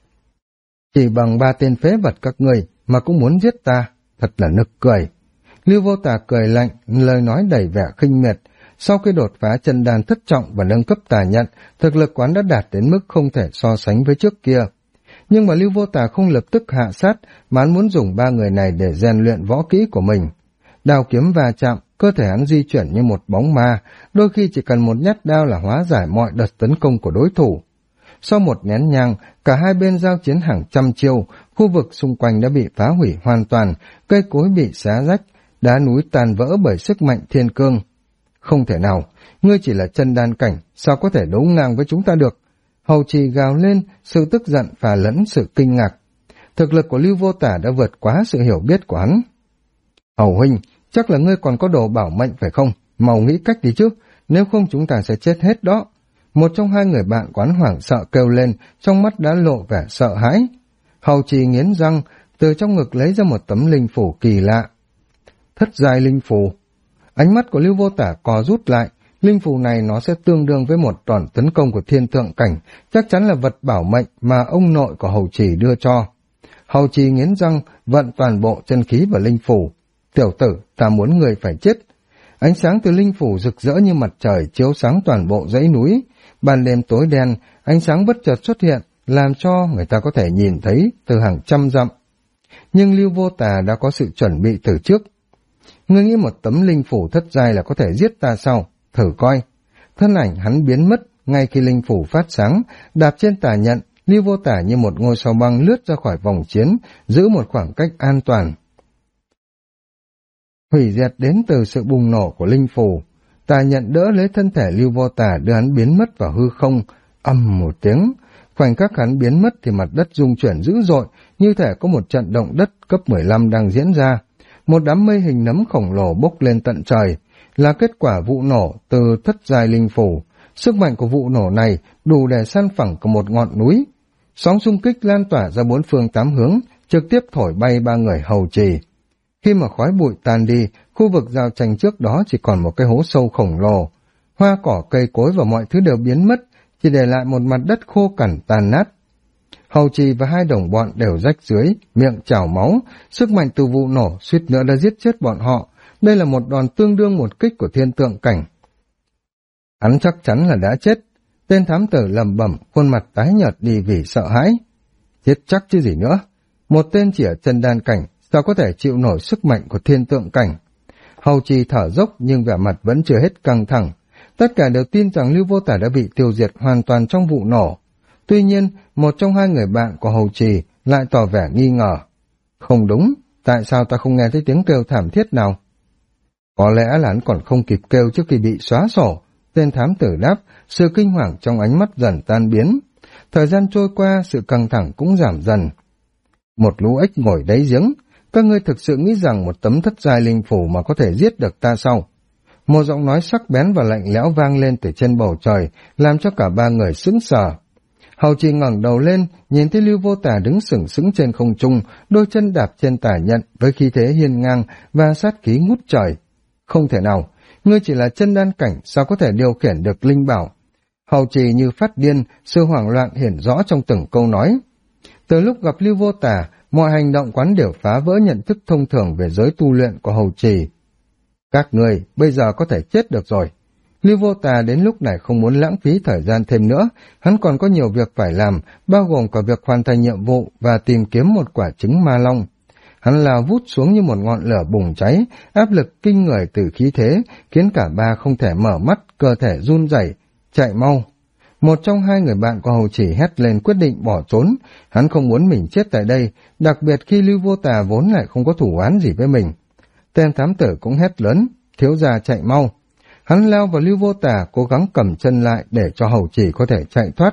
Chỉ bằng 3 tên phế vật các người mà cũng muốn giết ta, thật là nực cười. Lưu Vô Tả cười lạnh, lời nói đầy vẻ khinh miệt. Sau khi đột phá chân đan thất trọng và nâng cấp tà nhận, thực lực quán đã đạt đến mức không thể so sánh với trước kia. Nhưng mà Lưu Vô Tả không lập tức hạ sát, mà hắn muốn dùng 3 người này để rèn luyện võ kỹ của mình. Đao kiếm va chạm, cơ thể hắn di chuyển như một bóng ma, đôi khi chỉ cần một nhát đao là hóa giải mọi đợt tấn công của đối thủ. Sau một nén nhang, cả hai bên giao chiến hàng trăm chiêu, khu vực xung quanh đã bị phá hủy hoàn toàn, cây cối bị xé rách, đá núi tàn vỡ bởi sức mạnh thiên cương. Không thể nào, ngươi chỉ là chân đan cảnh, sao có thể đấu ngang với chúng ta được? Hầu Trì gào lên, sự tức giận và lẫn sự kinh ngạc. Thực lực của Lưu Vô Tả đã vượt quá sự hiểu biết của hắn. Hầu huynh, chắc là ngươi còn có đồ bảo mệnh phải không? Mau nghĩ cách đi chứ, nếu không chúng ta sẽ chết hết đó. Một trong hai người bạn quán hoảng sợ kêu lên, trong mắt đã lộ vẻ sợ hãi. Hầu Trì nghiến răng, từ trong ngực lấy ra một tấm linh phủ kỳ lạ. Thất giai linh phù. Ánh mắt của Lưu Vô Tả co rút lại, linh phù này nó sẽ tương đương với một đòn tấn công của thiên tượng cảnh, chắc chắn là vật bảo mệnh mà ông nội của Hầu Trì đưa cho. Hầu Trì nghiến răng, vận toàn bộ chân khí vào linh phù. Tiểu tử, ta muốn người phải chết. Ánh sáng từ linh phủ rực rỡ như mặt trời chiếu sáng toàn bộ dãy núi. Ban đêm tối đen, ánh sáng bất chợt xuất hiện, làm cho người ta có thể nhìn thấy từ hàng trăm dặm. Nhưng Lưu Vô Tà đã có sự chuẩn bị từ trước. Ngươi nghĩ một tấm linh phủ thất giai là có thể giết ta sao? Thử coi. Thân ảnh hắn biến mất ngay khi linh phủ phát sáng, đạp trên tà nhận, Lưu Vô Tả như một ngôi sao băng lướt ra khỏi vòng chiến, giữ một khoảng cách an toàn. Hủy diệt đến từ sự bùng nổ của linh phù, tà nhận đỡ lấy thân thể Lưu Vô Tả đưa hắn biến mất vào hư không. Ầm một tiếng, khoảnh khắc hắn biến mất thì mặt đất rung chuyển dữ dội, như thể có một trận động đất cấp 15 đang diễn ra. Một đám mây hình nấm khổng lồ bốc lên tận trời, là kết quả vụ nổ từ thất giai linh phù. Sức mạnh của vụ nổ này đủ để san phẳng cả một ngọn núi. Sóng xung kích lan tỏa ra bốn phương tám hướng, trực tiếp thổi bay ba người Hầu Trì. Khi mà khói bụi tan đi, khu vực giao tranh trước đó chỉ còn một cái hố sâu khổng lồ. Hoa cỏ cây cối và mọi thứ đều biến mất, chỉ để lại một mặt đất khô cằn tàn nát. Hầu Trì và hai đồng bọn đều rách rưới, miệng trào máu, sức mạnh từ vụ nổ suýt nữa đã giết chết bọn họ. Đây là một đòn tương đương một kích của thiên tượng cảnh. Hắn chắc chắn là đã chết. Tên thám tử lẩm bẩm, khuôn mặt tái nhợt đi vì sợ hãi. Chết chắc chứ gì nữa. Một tên chỉ ở chân đan cảnh, sao có thể chịu nổi sức mạnh của thiên tượng cảnh. Hầu Trì thở dốc nhưng vẻ mặt vẫn chưa hết căng thẳng. Tất cả đều tin rằng Lưu Vô Tả đã bị tiêu diệt hoàn toàn trong vụ nổ. Tuy nhiên, một trong hai người bạn của Hầu Trì lại tỏ vẻ nghi ngờ. Không đúng, tại sao ta không nghe thấy tiếng kêu thảm thiết nào? Có lẽ là hắn còn không kịp kêu trước khi bị xóa sổ. Tên thám tử đáp, sự kinh hoàng trong ánh mắt dần tan biến. Thời gian trôi qua, sự căng thẳng cũng giảm dần. Một lũ ếch ngồi đáy giếng, các ngươi thực sự nghĩ rằng một tấm thất giai linh phủ mà có thể giết được ta sao? Một giọng nói sắc bén và lạnh lẽo vang lên từ trên bầu trời, làm cho cả ba người sững sờ. Hầu Trì ngẩng đầu lên, nhìn thấy Lưu Vô Tả đứng sừng sững trên không trung, đôi chân đạp trên tà nhận với khí thế hiên ngang và sát khí ngút trời. Không thể nào, ngươi chỉ là chân đan cảnh, sao có thể điều khiển được linh bảo? Hầu Trì như phát điên, sự hoảng loạn hiển rõ trong từng câu nói. Từ lúc gặp Lưu Vô Tả, mọi hành động quán đều phá vỡ nhận thức thông thường về giới tu luyện của Hầu Trì. Các ngươi bây giờ có thể chết được rồi. Lưu Vô Tà đến lúc này không muốn lãng phí thời gian thêm nữa, hắn còn có nhiều việc phải làm, bao gồm cả việc hoàn thành nhiệm vụ và tìm kiếm một quả trứng ma long. Hắn lao vút xuống như một ngọn lửa bùng cháy, áp lực kinh người từ khí thế, khiến cả ba không thể mở mắt, cơ thể run rẩy, chạy mau. Một trong hai người bạn của Hầu Trì hét lên quyết định bỏ trốn, hắn không muốn mình chết tại đây, đặc biệt khi Lưu Vô Tà vốn lại không có thủ oán gì với mình. Tên thám tử cũng hét lớn, thiếu gia chạy mau. Hắn lao vào Lưu Vô Tà, cố gắng cầm chân lại để cho Hầu Trì có thể chạy thoát.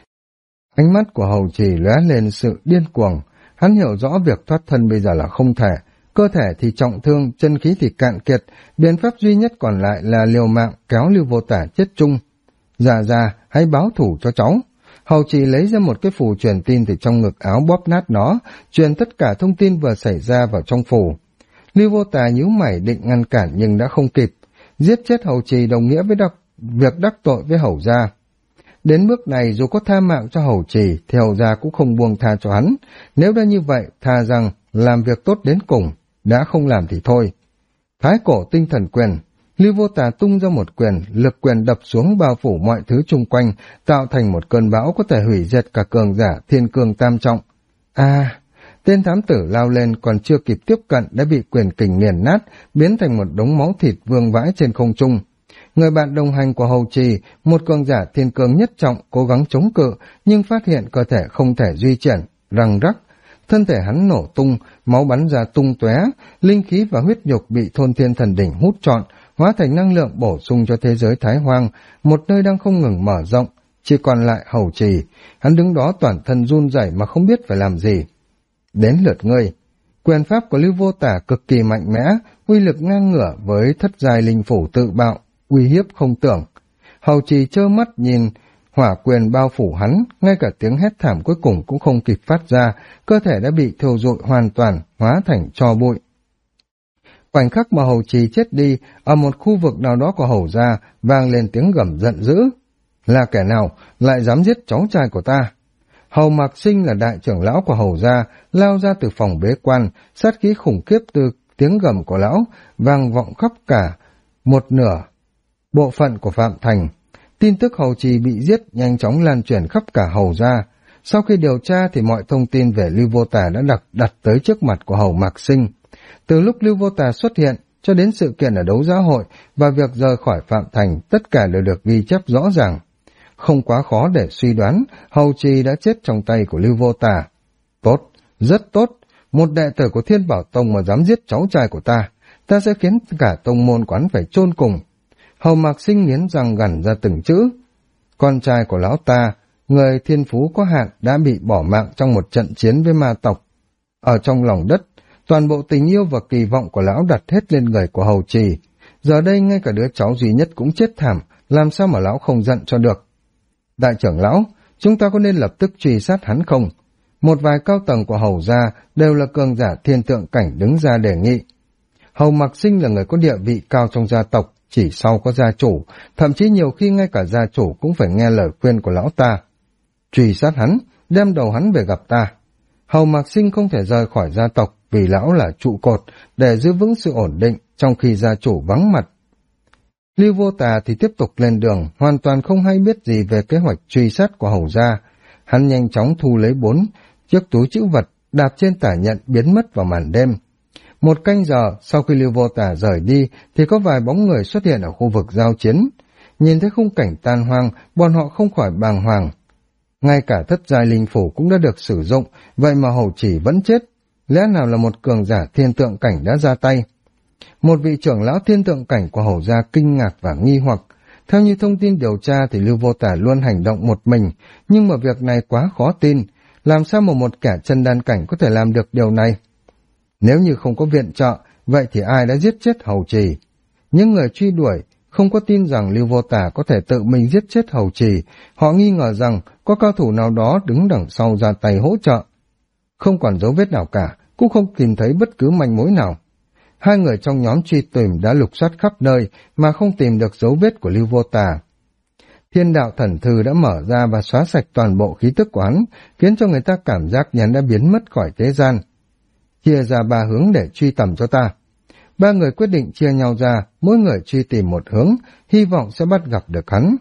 Ánh mắt của Hầu Trì lóe lên sự điên cuồng, hắn hiểu rõ việc thoát thân bây giờ là không thể, cơ thể thì trọng thương, chân khí thì cạn kiệt, biện pháp duy nhất còn lại là liều mạng kéo Lưu Vô Tà chết chung. Già, hãy báo thủ cho cháu. Hầu Trì lấy ra một cái phù truyền tin từ trong ngực áo, bóp nát nó, truyền tất cả thông tin vừa xảy ra vào trong phù. Lưu Vô Tà nhíu mày định ngăn cản nhưng đã không kịp. Giết chết Hầu Trì đồng nghĩa với việc đắc tội với Hầu gia. Đến bước này dù có tha mạng cho Hầu Trì thì Hầu gia cũng không buông tha cho hắn. Nếu đã như vậy, thà rằng làm việc tốt đến cùng, đã không làm thì thôi. Thái cổ tinh thần quyền. Lưu Vô Tà tung ra một quyền, lực quyền đập xuống bao phủ mọi thứ chung quanh, tạo thành một cơn bão có thể hủy diệt cả cường giả thiên cương tam trọng. Tên thám tử lao lên còn chưa kịp tiếp cận đã bị quyền kình nghiền nát, biến thành một đống máu thịt vương vãi trên không trung. Người bạn đồng hành của Hầu Trì, một cường giả thiên cương nhất trọng, cố gắng chống cự, nhưng phát hiện cơ thể không thể duy chuyển, răng rắc. Thân thể hắn nổ tung, máu bắn ra tung tóe, linh khí và huyết nhục bị Thôn Thiên Thần Đỉnh hút trọn, hóa thành năng lượng bổ sung cho thế giới Thái Hoang, một nơi đang không ngừng mở rộng, chỉ còn lại hầu trì. Hắn đứng đó toàn thân run rẩy mà không biết phải làm gì. Đến lượt ngươi. Quyền pháp của Lưu Vô Tả cực kỳ mạnh mẽ, uy lực ngang ngửa với thất giai linh phủ tự bạo, uy hiếp không tưởng. Hầu trì trơ mắt nhìn hỏa quyền bao phủ hắn, ngay cả tiếng hét thảm cuối cùng cũng không kịp phát ra, cơ thể đã bị thiêu rụi hoàn toàn, hóa thành tro bụi. Khoảnh khắc mà hầu trì chết đi, ở một khu vực nào đó của hầu gia vang lên tiếng gầm giận dữ. Là kẻ nào lại dám giết cháu trai của ta? Hầu Mạc Sinh là đại trưởng lão của hầu gia, lao ra từ phòng bế quan, sát khí khủng khiếp từ tiếng gầm của lão vang vọng khắp cả một nửa bộ phận của Phạm Thành. Tin tức hầu trì bị giết nhanh chóng lan truyền khắp cả hầu gia. Sau khi điều tra thì mọi thông tin về Lưu Vô Tả đã đặt tới trước mặt của hầu Mạc Sinh. Từ lúc Lưu Vô Tả xuất hiện cho đến sự kiện ở đấu giá hội và việc rời khỏi Phạm Thành, tất cả đều được ghi chép rõ ràng. Không quá khó để suy đoán, hầu trì đã chết trong tay của Lưu Vô Tả. Tốt, rất tốt, một đệ tử của Thiên Bảo Tông mà dám giết cháu trai của ta sẽ khiến cả tông môn quán phải chôn cùng. Hầu Mạc Sinh nghiến răng gằn ra từng chữ. Con trai của lão ta, người thiên phú có hạn, đã bị bỏ mạng trong một trận chiến với ma tộc. Ở trong lòng đất, toàn bộ tình yêu và kỳ vọng của lão đặt hết lên người của hầu trì. Giờ đây ngay cả đứa cháu duy nhất cũng chết thảm, làm sao mà lão không giận cho được. Đại trưởng lão, chúng ta có nên lập tức truy sát hắn không? Một vài cao tầng của hầu gia đều là cường giả thiên tượng cảnh đứng ra đề nghị. Hầu Mạc Sinh là người có địa vị cao trong gia tộc, chỉ sau có gia chủ, thậm chí nhiều khi ngay cả gia chủ cũng phải nghe lời khuyên của lão ta. Truy sát hắn, đem đầu hắn về gặp ta. Hầu Mạc Sinh không thể rời khỏi gia tộc vì lão là trụ cột để giữ vững sự ổn định trong khi gia chủ vắng mặt. Lưu Vô Tà thì tiếp tục lên đường, hoàn toàn không hay biết gì về kế hoạch truy sát của hầu gia. Hắn nhanh chóng thu lấy 4 chiếc túi trữ vật, đạp trên tả nhận biến mất vào màn đêm. Một canh giờ sau khi Lưu Vô Tà rời đi thì có vài bóng người xuất hiện ở khu vực giao chiến. Nhìn thấy khung cảnh tan hoang, bọn họ không khỏi bàng hoàng. Ngay cả thất giai linh phủ cũng đã được sử dụng, vậy mà hầu chỉ vẫn chết. Lẽ nào là một cường giả thiên tượng cảnh đã ra tay? Một vị trưởng lão thiên tượng cảnh của hầu gia kinh ngạc và nghi hoặc. Theo như thông tin điều tra thì Lưu Vô Tả luôn hành động một mình, nhưng mà việc này quá khó tin. Làm sao mà một kẻ chân đan cảnh có thể làm được điều này? Nếu như không có viện trợ, vậy thì ai đã giết chết hầu trì? Những người truy đuổi không có tin rằng Lưu Vô Tả có thể tự mình giết chết hầu trì. Họ nghi ngờ rằng có cao thủ nào đó đứng đằng sau ra tay hỗ trợ. Không còn dấu vết nào cả, cũng không tìm thấy bất cứ manh mối nào. Hai người trong nhóm truy tìm đã lục soát khắp nơi mà không tìm được dấu vết của Lưu Vô Tả. Thiên đạo thần thư đã mở ra và xóa sạch toàn bộ khí tức của hắn, khiến cho người ta cảm giác như hắn đã biến mất khỏi thế gian. Chia ra 3 hướng để truy tầm cho ta. 3 người quyết định chia nhau ra, mỗi người truy tìm một hướng, hy vọng sẽ bắt gặp được hắn.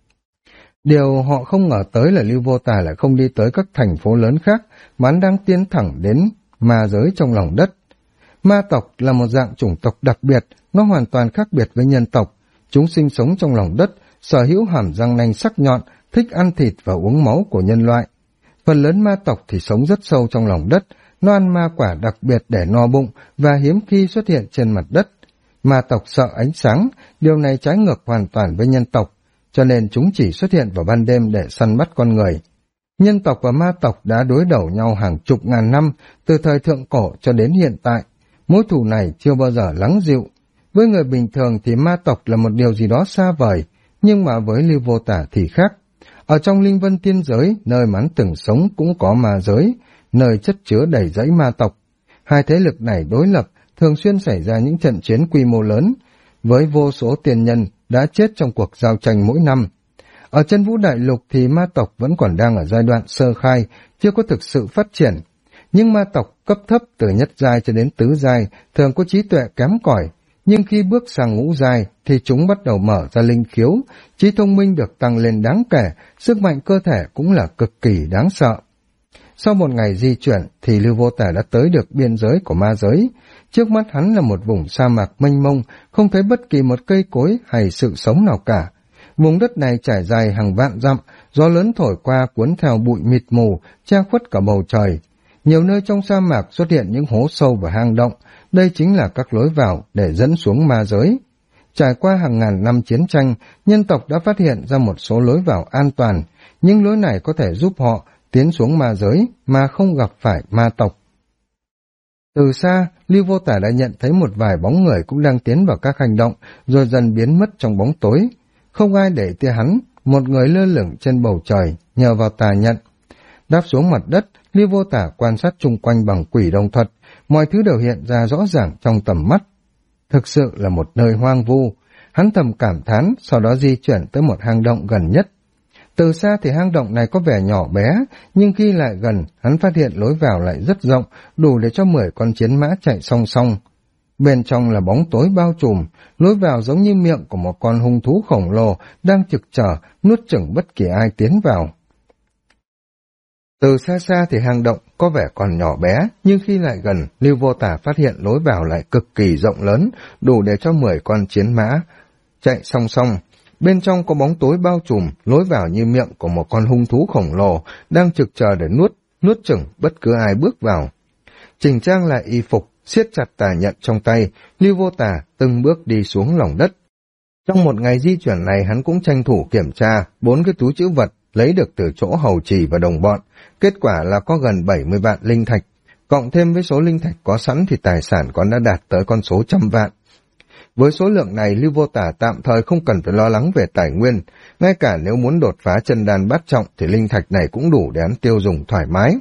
Điều họ không ngờ tới là Lưu Vô Tả lại không đi tới các thành phố lớn khác, mà hắn đang tiến thẳng đến ma giới trong lòng đất. Ma tộc là một dạng chủng tộc đặc biệt, nó hoàn toàn khác biệt với nhân tộc. Chúng sinh sống trong lòng đất, sở hữu hàm răng nanh sắc nhọn, thích ăn thịt và uống máu của nhân loại. Phần lớn ma tộc thì sống rất sâu trong lòng đất, nó ăn ma quả đặc biệt để no bụng và hiếm khi xuất hiện trên mặt đất. Ma tộc sợ ánh sáng, điều này trái ngược hoàn toàn với nhân tộc, cho nên chúng chỉ xuất hiện vào ban đêm để săn bắt con người. Nhân tộc và ma tộc đã đối đầu nhau hàng chục ngàn năm, từ thời thượng cổ cho đến hiện tại. Mối thù này chưa bao giờ lắng dịu. Với người bình thường thì ma tộc là một điều gì đó xa vời, nhưng mà với Lưu Vô Tả thì khác. Ở trong linh vân tiên giới, nơi mà hắn từng sống cũng có ma giới, nơi chất chứa đầy dẫy ma tộc. Hai thế lực này đối lập, thường xuyên xảy ra những trận chiến quy mô lớn, với vô số tiền nhân đã chết trong cuộc giao tranh mỗi năm. Ở chân vũ đại lục thì ma tộc vẫn còn đang ở giai đoạn sơ khai, chưa có thực sự phát triển. Nhưng ma tộc cấp thấp từ nhất giai cho đến tứ giai thường có trí tuệ kém cỏi, nhưng khi bước sang ngũ giai thì chúng bắt đầu mở ra linh khiếu, trí thông minh được tăng lên đáng kể, sức mạnh cơ thể cũng là cực kỳ đáng sợ. Sau một ngày di chuyển thì Lưu Vô Tả đã tới được biên giới của ma giới. Trước mắt hắn là một vùng sa mạc mênh mông, không thấy bất kỳ một cây cối hay sự sống nào cả. Vùng đất này trải dài hàng vạn dặm, gió lớn thổi qua cuốn theo bụi mịt mù, che khuất cả bầu trời. Nhiều nơi trong sa mạc xuất hiện những hố sâu và hang động, đây chính là các lối vào để dẫn xuống ma giới. Trải qua hàng ngàn năm chiến tranh, nhân tộc đã phát hiện ra một số lối vào an toàn, nhưng lối này có thể giúp họ tiến xuống ma giới mà không gặp phải ma tộc. Từ xa, Lưu Vô Tả đã nhận thấy một vài bóng người cũng đang tiến vào các hành động, rồi dần biến mất trong bóng tối. Không ai để tia hắn, một người lơ lửng trên bầu trời, nhờ vào tà nhận. Đáp xuống mặt đất, Lưu Vô Tả quan sát chung quanh bằng quỷ đồng thuật, mọi thứ đều hiện ra rõ ràng trong tầm mắt. Thực sự là một nơi hoang vu, hắn thầm cảm thán, sau đó di chuyển tới một hang động gần nhất. Từ xa thì hang động này có vẻ nhỏ bé, nhưng khi lại gần, hắn phát hiện lối vào lại rất rộng, đủ để cho 10 con chiến mã chạy song song. Bên trong là bóng tối bao trùm, lối vào giống như miệng của một con hung thú khổng lồ đang trực chờ nuốt chửng bất kỳ ai tiến vào. Từ xa xa thì hang động có vẻ còn nhỏ bé, nhưng khi lại gần, Lưu Vô Tả phát hiện lối vào lại cực kỳ rộng lớn, đủ để cho 10 con chiến mã chạy song song. Bên trong có bóng tối bao trùm, lối vào như miệng của một con hung thú khổng lồ đang trực chờ để nuốt chửng bất cứ ai bước vào. Chỉnh trang lại y phục, siết chặt tà nhận trong tay, Lưu Vô Tả từng bước đi xuống lòng đất. Trong một ngày di chuyển này, hắn cũng tranh thủ kiểm tra 4 cái túi trữ vật lấy được từ chỗ hầu trì và đồng bọn. Kết quả là có gần 70 vạn linh thạch, cộng thêm với số linh thạch có sẵn thì tài sản còn đã đạt tới con số 100 vạn. Với số lượng này, Lưu Vô Tả tạm thời không cần phải lo lắng về tài nguyên, ngay cả nếu muốn đột phá chân đan bát trọng thì linh thạch này cũng đủ để hắn tiêu dùng thoải mái.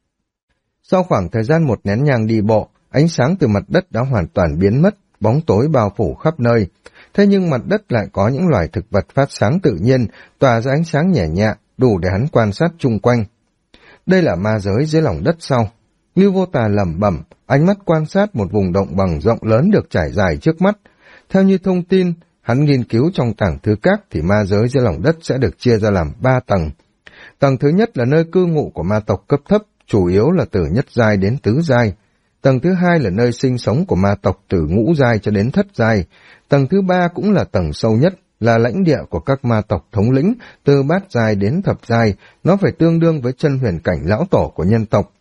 Sau khoảng thời gian một nén nhang đi bộ, ánh sáng từ mặt đất đã hoàn toàn biến mất, bóng tối bao phủ khắp nơi. Thế nhưng mặt đất lại có những loài thực vật phát sáng tự nhiên, tỏa ra ánh sáng nhẹ nhẹ, đủ để hắn quan sát chung quanh. Đây là ma giới dưới lòng đất sau. Lưu Vô Tả lẩm bẩm, ánh mắt quan sát một vùng động bằng rộng lớn được trải dài trước mắt. Theo như thông tin hắn nghiên cứu trong tảng thư các thì ma giới dưới lòng đất sẽ được chia ra làm 3 tầng. Tầng thứ nhất là nơi cư ngụ của ma tộc cấp thấp, chủ yếu là từ nhất giai đến tứ giai. Tầng thứ hai là nơi sinh sống của ma tộc từ ngũ giai cho đến thất giai. Tầng thứ ba cũng là tầng sâu nhất, là lãnh địa của các ma tộc thống lĩnh từ bát giai đến thập giai, nó phải tương đương với chân huyền cảnh lão tổ của nhân tộc.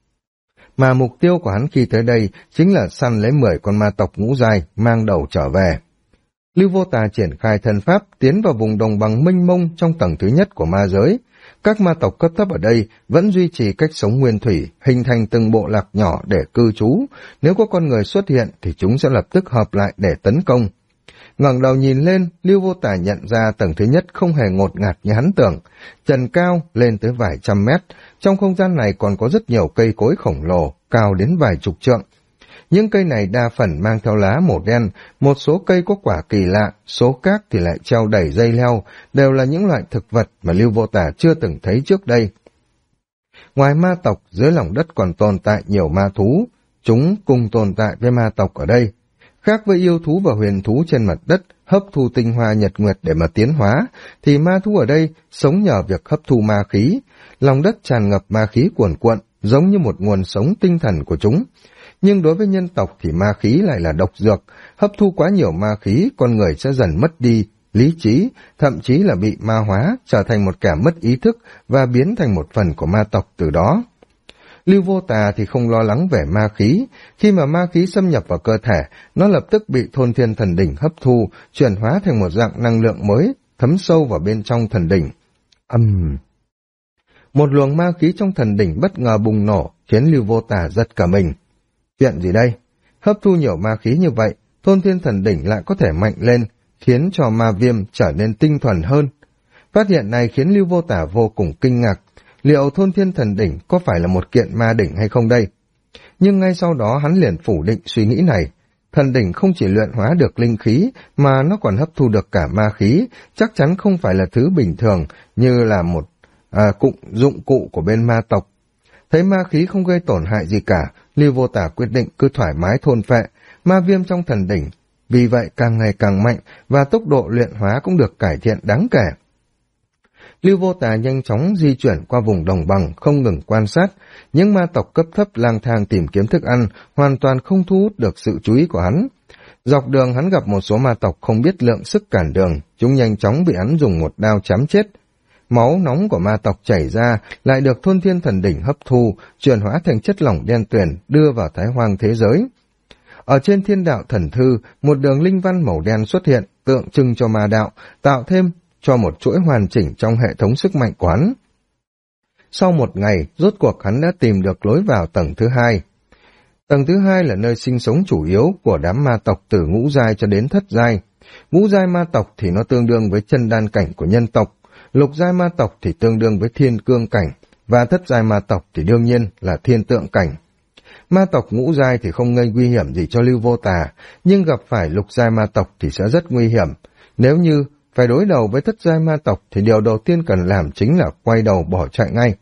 Mà mục tiêu của hắn khi tới đây chính là săn lấy 10 con ma tộc ngũ giai mang đầu trở về. Lưu Vô Tả triển khai thân pháp tiến vào vùng đồng bằng mênh mông trong tầng thứ nhất của ma giới. Các ma tộc cấp thấp ở đây vẫn duy trì cách sống nguyên thủy, hình thành từng bộ lạc nhỏ để cư trú. Nếu có con người xuất hiện thì chúng sẽ lập tức hợp lại để tấn công. Ngẩng đầu nhìn lên, Lưu Vô Tả nhận ra tầng thứ nhất không hề ngột ngạt như hắn tưởng. Trần cao lên tới vài trăm mét, trong không gian này còn có rất nhiều cây cối khổng lồ, cao đến vài chục trượng. Những cây này đa phần mang theo lá màu đen, một số cây có quả kỳ lạ, số khác thì lại treo đầy dây leo, đều là những loại thực vật mà Lưu Vô Tả chưa từng thấy trước đây. Ngoài ma tộc, dưới lòng đất còn tồn tại nhiều ma thú, chúng cùng tồn tại với ma tộc ở đây. Khác với yêu thú và huyền thú trên mặt đất hấp thu tinh hoa nhật nguyệt để mà tiến hóa, thì ma thú ở đây sống nhờ việc hấp thu ma khí. Lòng đất tràn ngập ma khí cuồn cuộn, giống như một nguồn sống tinh thần của chúng. Nhưng đối với nhân tộc thì ma khí lại là độc dược, hấp thu quá nhiều ma khí, con người sẽ dần mất đi lý trí, thậm chí là bị ma hóa, trở thành một kẻ mất ý thức và biến thành một phần của ma tộc từ đó. Lưu Vô Tả thì không lo lắng về ma khí, khi mà ma khí xâm nhập vào cơ thể, nó lập tức bị Thôn Thiên Thần Đỉnh hấp thu, chuyển hóa thành một dạng năng lượng mới, thấm sâu vào bên trong thần đỉnh. Một luồng ma khí trong thần đỉnh bất ngờ bùng nổ, khiến Lưu Vô Tả giật cả mình. Chuyện gì đây? Hấp thu nhiều ma khí như vậy, Thôn Thiên Thần Đỉnh lại có thể mạnh lên, khiến cho ma viêm trở nên tinh thuần hơn. Phát hiện này khiến Lưu Vô Tả vô cùng kinh ngạc. Liệu Thôn Thiên Thần Đỉnh có phải là một kiện ma đỉnh hay không đây? Nhưng ngay sau đó hắn liền phủ định suy nghĩ này. Thần đỉnh không chỉ luyện hóa được linh khí, mà nó còn hấp thu được cả ma khí, chắc chắn không phải là thứ bình thường, như là một dụng cụ của bên ma tộc. Thấy ma khí không gây tổn hại gì cả, Lưu Vô Tả quyết định cứ thoải mái thôn phệ ma viêm trong thần đỉnh, vì vậy càng ngày càng mạnh và tốc độ luyện hóa cũng được cải thiện đáng kể. Lưu Vô Tả nhanh chóng di chuyển qua vùng đồng bằng, không ngừng quan sát. Những ma tộc cấp thấp lang thang tìm kiếm thức ăn, hoàn toàn không thu hút được sự chú ý của hắn. Dọc đường hắn gặp một số ma tộc không biết lượng sức cản đường, chúng nhanh chóng bị hắn dùng một đao chém chết. Máu nóng của ma tộc chảy ra, lại được Thôn Thiên Thần Đỉnh hấp thu, chuyển hóa thành chất lỏng đen tuyền, đưa vào Thái Hoang thế giới. Ở trên thiên đạo thần thư, một đường linh văn màu đen xuất hiện, tượng trưng cho ma đạo, tạo thêm cho một chuỗi hoàn chỉnh trong hệ thống sức mạnh của hắn. Sau một ngày, rốt cuộc hắn đã tìm được lối vào tầng thứ hai. Tầng thứ hai là nơi sinh sống chủ yếu của đám ma tộc từ ngũ giai cho đến thất giai. Ngũ giai ma tộc thì nó tương đương với chân đan cảnh của nhân tộc, lục giai ma tộc thì tương đương với thiên cương cảnh, và thất giai ma tộc thì đương nhiên là thiên tượng cảnh. Ma tộc ngũ giai thì không gây nguy hiểm gì cho Lưu Vô Tà, nhưng gặp phải lục giai ma tộc thì sẽ rất nguy hiểm. Nếu như phải đối đầu với thất giai ma tộc thì điều đầu tiên cần làm chính là quay đầu bỏ chạy ngay.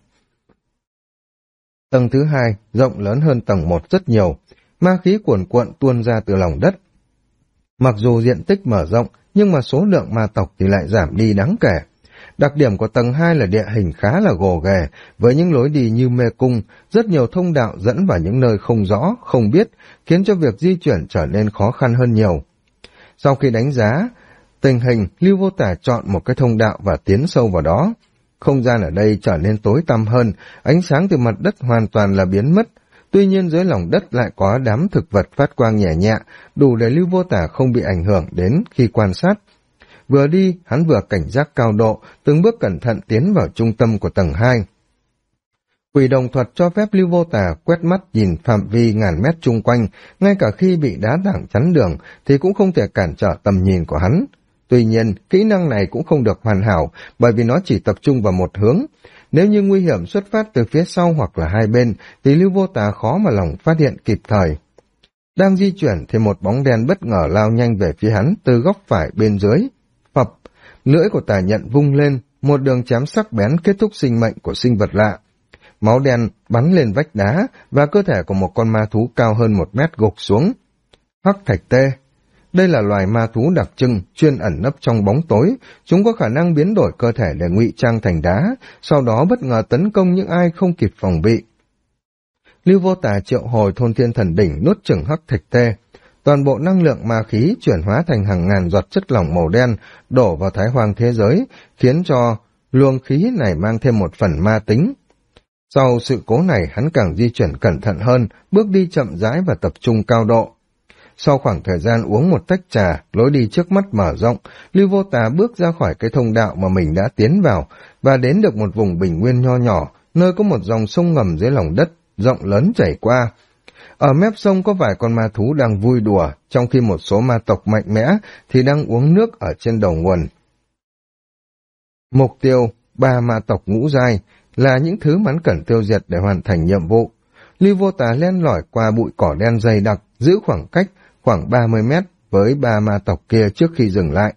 Tầng thứ hai rộng lớn hơn tầng 1 rất nhiều, ma khí cuồn cuộn tuôn ra từ lòng đất. Mặc dù diện tích mở rộng, nhưng mà số lượng ma tộc thì lại giảm đi đáng kể. Đặc điểm của tầng 2 là địa hình khá là gồ ghề, với những lối đi như mê cung, rất nhiều thông đạo dẫn vào những nơi không rõ, không biết, khiến cho việc di chuyển trở nên khó khăn hơn nhiều. Sau khi đánh giá tình hình, Lưu Vô Tà chọn một cái thông đạo và tiến sâu vào đó. Không gian ở đây trở nên tối tăm hơn, ánh sáng từ mặt đất hoàn toàn là biến mất. Tuy nhiên dưới lòng đất lại có đám thực vật phát quang nhẹ nhẹ, đủ để Lưu Vô Tà không bị ảnh hưởng đến khi quan sát. Vừa đi, hắn vừa cảnh giác cao độ, từng bước cẩn thận tiến vào trung tâm của tầng 2. Quỷ đồng thuật cho phép Lưu Vô Tà quét mắt nhìn phạm vi ngàn mét chung quanh, ngay cả khi bị đá tảng chắn đường thì cũng không thể cản trở tầm nhìn của hắn. Tuy nhiên, kỹ năng này cũng không được hoàn hảo, bởi vì nó chỉ tập trung vào một hướng. Nếu như nguy hiểm xuất phát từ phía sau hoặc là hai bên, thì Lưu Vô Tà khó mà lòng phát hiện kịp thời. Đang di chuyển thì một bóng đen bất ngờ lao nhanh về phía hắn từ góc phải bên dưới. Phập, lưỡi của tà nhận vung lên, một đường chém sắc bén kết thúc sinh mệnh của sinh vật lạ. Máu đen bắn lên vách đá và cơ thể của một con ma thú cao hơn 1 mét gục xuống. Hắc thạch tê. Đây là loài ma thú đặc trưng, chuyên ẩn nấp trong bóng tối. Chúng có khả năng biến đổi cơ thể để ngụy trang thành đá, sau đó bất ngờ tấn công những ai không kịp phòng bị. Lưu Vô Tà triệu hồi thôn thiên thần đỉnh nuốt chửng hắc thạch tê. Toàn bộ năng lượng ma khí chuyển hóa thành hàng ngàn giọt chất lỏng màu đen đổ vào thái hoang thế giới, khiến cho luồng khí này mang thêm một phần ma tính. Sau sự cố này, hắn càng di chuyển cẩn thận hơn, bước đi chậm rãi và tập trung cao độ. Sau khoảng thời gian uống một tách trà, lối đi trước mắt mở rộng, Lưu Vô Tà bước ra khỏi cái thông đạo mà mình đã tiến vào và đến được một vùng bình nguyên nho nhỏ, nơi có một dòng sông ngầm dưới lòng đất, rộng lớn chảy qua. Ở mép sông có vài con ma thú đang vui đùa, trong khi một số ma tộc mạnh mẽ thì đang uống nước ở trên đầu nguồn. Mục tiêu 3 ma tộc ngũ giai là những thứ mà hắn cần tiêu diệt để hoàn thành nhiệm vụ. Lưu Vô Tà len lỏi qua bụi cỏ đen dày đặc, giữ khoảng cách khoảng 30 mét với 3 ma tộc kia trước khi dừng lại.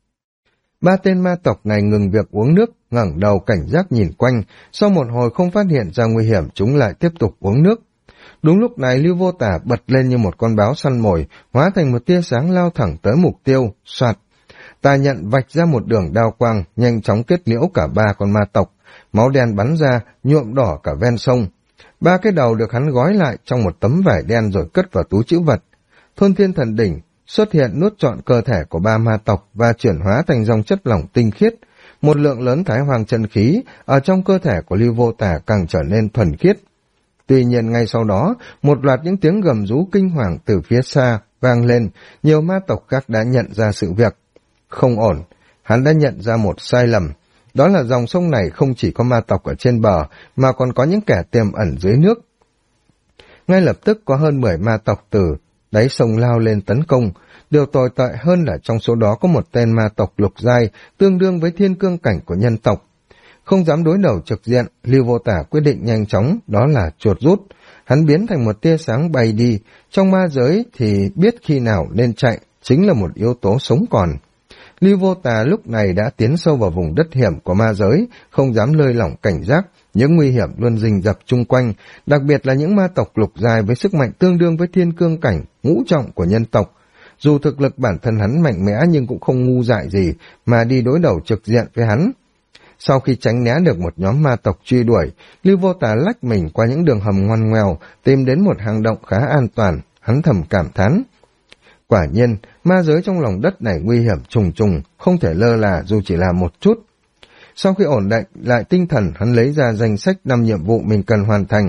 3 tên ma tộc này ngừng việc uống nước, ngẩng đầu cảnh giác nhìn quanh, sau một hồi không phát hiện ra nguy hiểm chúng lại tiếp tục uống nước. Đúng lúc này Lưu Vô Tà bật lên như một con báo săn mồi, hóa thành một tia sáng lao thẳng tới mục tiêu, soạt. Tà nhận vạch ra một đường đao quang, nhanh chóng kết liễu cả 3 con ma tộc, máu đen bắn ra, nhuộm đỏ cả ven sông. 3 cái đầu được hắn gói lại trong một tấm vải đen rồi cất vào túi trữ vật. Thôn thiên thần đỉnh xuất hiện nuốt trọn cơ thể của 3 ma tộc và chuyển hóa thành dòng chất lỏng tinh khiết. Một lượng lớn thái hoàng chân khí ở trong cơ thể của Lưu Vô Tà càng trở nên thuần khiết. Tuy nhiên ngay sau đó, một loạt những tiếng gầm rú kinh hoàng từ phía xa vang lên, nhiều ma tộc khác đã nhận ra sự việc. Không ổn, hắn đã nhận ra một sai lầm. Đó là dòng sông này không chỉ có ma tộc ở trên bờ, mà còn có những kẻ tiềm ẩn dưới nước. Ngay lập tức có hơn 10 ma tộc từ đáy sông lao lên tấn công. Điều tồi tệ hơn là trong số đó có một tên ma tộc lục giai, tương đương với thiên cương cảnh của nhân tộc. Không dám đối đầu trực diện, Lưu Vô Tà quyết định nhanh chóng, đó là chuột rút. Hắn biến thành một tia sáng bay đi, trong ma giới thì biết khi nào nên chạy, chính là một yếu tố sống còn. Lưu Vô Tà lúc này đã tiến sâu vào vùng đất hiểm của ma giới, không dám lơi lỏng cảnh giác, những nguy hiểm luôn rình rập chung quanh, đặc biệt là những ma tộc lục giai với sức mạnh tương đương với thiên cương cảnh, ngũ trọng của nhân tộc. Dù thực lực bản thân hắn mạnh mẽ nhưng cũng không ngu dại gì mà đi đối đầu trực diện với hắn. Sau khi tránh né được một nhóm ma tộc truy đuổi, Lưu Vô Tà lách mình qua những đường hầm ngoằn ngoèo, tìm đến một hang động khá an toàn, hắn thầm cảm thán. Quả nhiên, ma giới trong lòng đất này nguy hiểm trùng trùng, không thể lơ là dù chỉ là một chút. Sau khi ổn định lại tinh thần, hắn lấy ra danh sách 5 nhiệm vụ mình cần hoàn thành.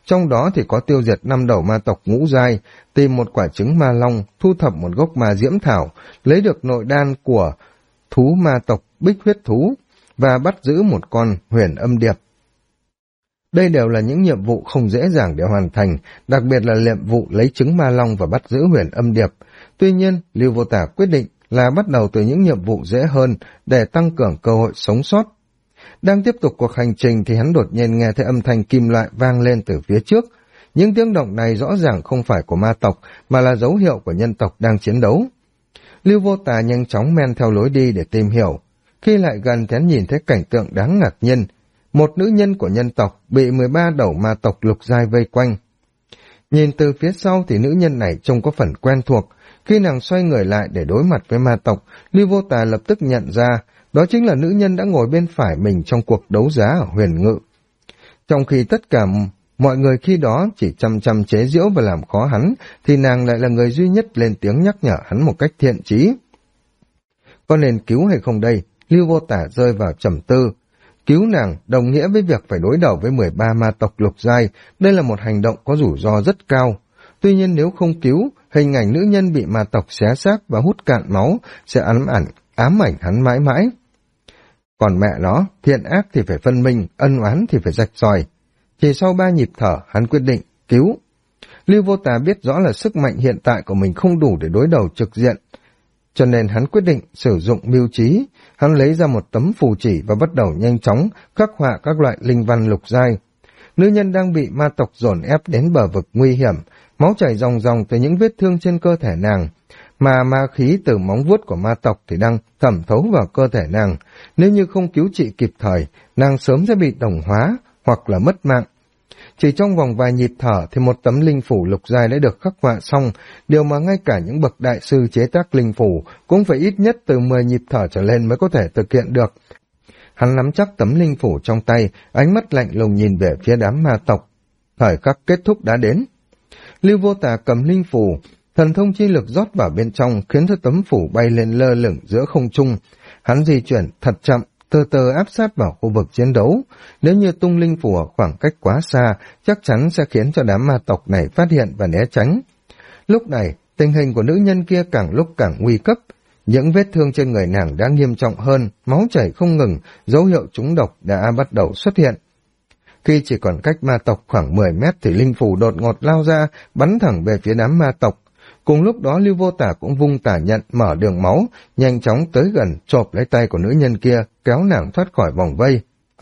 trong đó thì có tiêu diệt 5 đầu ma tộc ngũ giai, tìm một quả trứng ma long, thu thập một gốc ma diễm thảo, lấy được nội đan của thú ma tộc bích huyết thú và bắt giữ một con huyền âm điệp. Đây đều là những nhiệm vụ không dễ dàng để hoàn thành, đặc biệt là nhiệm vụ lấy trứng ma long và bắt giữ huyền âm điệp. Tuy nhiên, Lưu Vô Tả quyết định là bắt đầu từ những nhiệm vụ dễ hơn để tăng cường cơ hội sống sót. Đang tiếp tục cuộc hành trình thì hắn đột nhiên nghe thấy âm thanh kim loại vang lên từ phía trước. Những tiếng động này rõ ràng không phải của ma tộc mà là dấu hiệu của nhân tộc đang chiến đấu. Lưu Vô Tà nhanh chóng men theo lối đi để tìm hiểu. Khi lại gần thì hắn nhìn thấy cảnh tượng đáng ngạc nhiên. Một nữ nhân của nhân tộc bị 13 đầu ma tộc lục giai vây quanh. Nhìn từ phía sau thì nữ nhân này trông có phần quen thuộc. Khi nàng xoay người lại để đối mặt với ma tộc, Lưu Vô Tà lập tức nhận ra đó chính là nữ nhân đã ngồi bên phải mình trong cuộc đấu giá ở Huyền Ngự. Trong khi tất cả mọi người khi đó chỉ chăm chăm chế giễu và làm khó hắn, thì nàng lại là người duy nhất lên tiếng nhắc nhở hắn một cách thiện chí. Có nên cứu hay không đây? Lưu Vô Tả rơi vào trầm tư. Cứu nàng đồng nghĩa với việc phải đối đầu với 13 ma tộc lục giai, đây là một hành động có rủi ro rất cao. Tuy nhiên nếu không cứu, hình ảnh nữ nhân bị ma tộc xé xác và hút cạn máu sẽ ám ảnh hắn mãi mãi. Còn mẹ nó, thiện ác thì phải phân minh, ân oán thì phải rạch ròi. Chỉ sau 3 nhịp thở, hắn quyết định cứu. Lưu Vô Tà biết rõ là sức mạnh hiện tại của mình không đủ để đối đầu trực diện, cho nên hắn quyết định sử dụng mưu trí. Hắn lấy ra một tấm phù chỉ và bắt đầu nhanh chóng khắc họa các loại linh văn lục giai. Nữ nhân đang bị ma tộc dồn ép đến bờ vực nguy hiểm, máu chảy ròng ròng từ những vết thương trên cơ thể nàng, mà ma khí từ móng vuốt của ma tộc thì đang thẩm thấu vào cơ thể nàng. Nếu như không cứu trị kịp thời, nàng sớm sẽ bị đồng hóa hoặc là mất mạng. Chỉ trong vòng vài nhịp thở thì một tấm linh phủ lục giai đã được khắc họa xong, điều mà ngay cả những bậc đại sư chế tác linh phủ cũng phải ít nhất từ 10 nhịp thở trở lên mới có thể thực hiện được. Hắn nắm chắc tấm linh phủ trong tay, ánh mắt lạnh lùng nhìn về phía đám ma tộc. Thời khắc kết thúc đã đến. Lưu Vô Tà cầm linh phủ, thần thông chi lực rót vào bên trong khiến cho tấm phủ bay lên lơ lửng giữa không trung. Hắn di chuyển thật chậm, từ từ áp sát vào khu vực chiến đấu. Nếu như tung linh phủ ở khoảng cách quá xa, chắc chắn sẽ khiến cho đám ma tộc này phát hiện và né tránh. Lúc này, tình hình của nữ nhân kia càng lúc càng nguy cấp. Những vết thương trên người nàng đã nghiêm trọng hơn, máu chảy không ngừng, dấu hiệu trúng độc đã bắt đầu xuất hiện. Khi chỉ còn cách ma tộc khoảng 10 mét thì linh phủ đột ngột lao ra, bắn thẳng về phía đám ma tộc. Cùng lúc đó Lưu Vô Tả cũng vung tả nhận mở đường máu, nhanh chóng tới gần chộp lấy tay của nữ nhân kia, kéo nàng thoát khỏi vòng vây.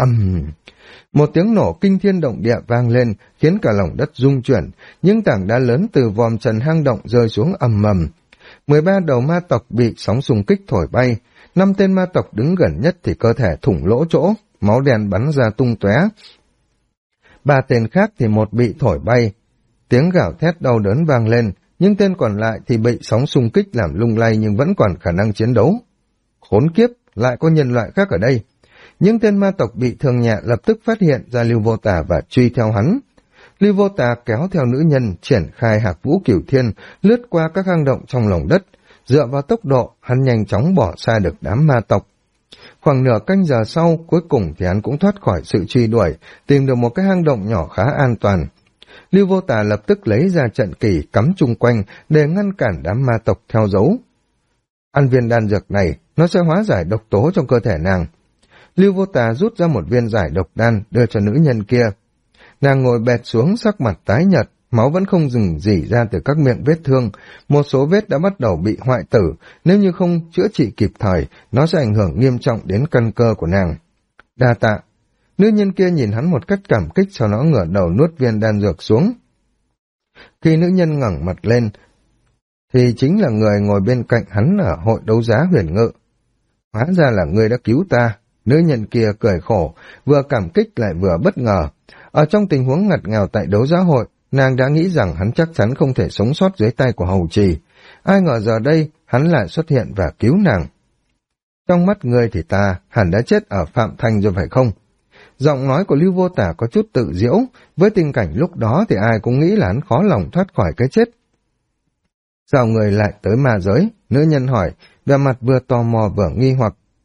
Một tiếng nổ kinh thiên động địa vang lên, khiến cả lòng đất rung chuyển, những tảng đá lớn từ vòm trần hang động rơi xuống ầm ầm. 13 đầu ma tộc bị sóng xung kích thổi bay, 5 tên ma tộc đứng gần nhất thì cơ thể thủng lỗ chỗ, máu đen bắn ra tung tóe. 3 tên khác thì một bị thổi bay, tiếng gào thét đau đớn vang lên, nhưng tên còn lại thì bị sóng xung kích làm lung lay nhưng vẫn còn khả năng chiến đấu. Khốn kiếp, lại có nhân loại khác ở đây. Những tên ma tộc bị thương nhẹ lập tức phát hiện ra Lưu Vô Tà và truy theo hắn. Lưu Vô Tà kéo theo nữ nhân, triển khai Hạc Vũ Cửu Thiên, lướt qua các hang động trong lòng đất. Dựa vào tốc độ, hắn nhanh chóng bỏ xa được đám ma tộc. Khoảng nửa canh giờ sau, cuối cùng thì hắn cũng thoát khỏi sự truy đuổi, tìm được một cái hang động nhỏ khá an toàn. Lưu Vô Tà lập tức lấy ra trận kỳ cắm chung quanh để ngăn cản đám ma tộc theo dấu. Ăn viên đan dược này, nó sẽ hóa giải độc tố trong cơ thể nàng. Lưu Vô Tà rút ra một viên giải độc đan đưa cho nữ nhân kia. Nàng ngồi bệt xuống, sắc mặt tái nhợt, máu vẫn không dừng rỉ ra từ các miệng vết thương, một số vết đã bắt đầu bị hoại tử, nếu như không chữa trị kịp thời, nó sẽ ảnh hưởng nghiêm trọng đến căn cơ của nàng. Đa tạ. Nữ nhân kia nhìn hắn một cách cảm kích, sau đó ngửa đầu nuốt viên đan dược xuống. Khi nữ nhân ngẩng mặt lên, thì chính là người ngồi bên cạnh hắn ở hội đấu giá Huyền Ngự. Hóa ra là người đã cứu ta. Nữ nhân kia cười khổ, vừa cảm kích lại vừa bất ngờ. Ở trong tình huống ngặt nghèo tại đấu giá hội, nàng đã nghĩ rằng hắn chắc chắn không thể sống sót dưới tay của hầu trì. Ai ngờ giờ đây, hắn lại xuất hiện và cứu nàng. Trong mắt ngươi thì ta hẳn đã chết ở Phạm Thành rồi phải không? Giọng nói của Lưu Vô Tả có chút tự diễu, với tình cảnh lúc đó thì ai cũng nghĩ là hắn khó lòng thoát khỏi cái chết. Sao người lại tới ma giới? Nữ nhân hỏi, vẻ mặt vừa tò mò vừa nghi hoặc.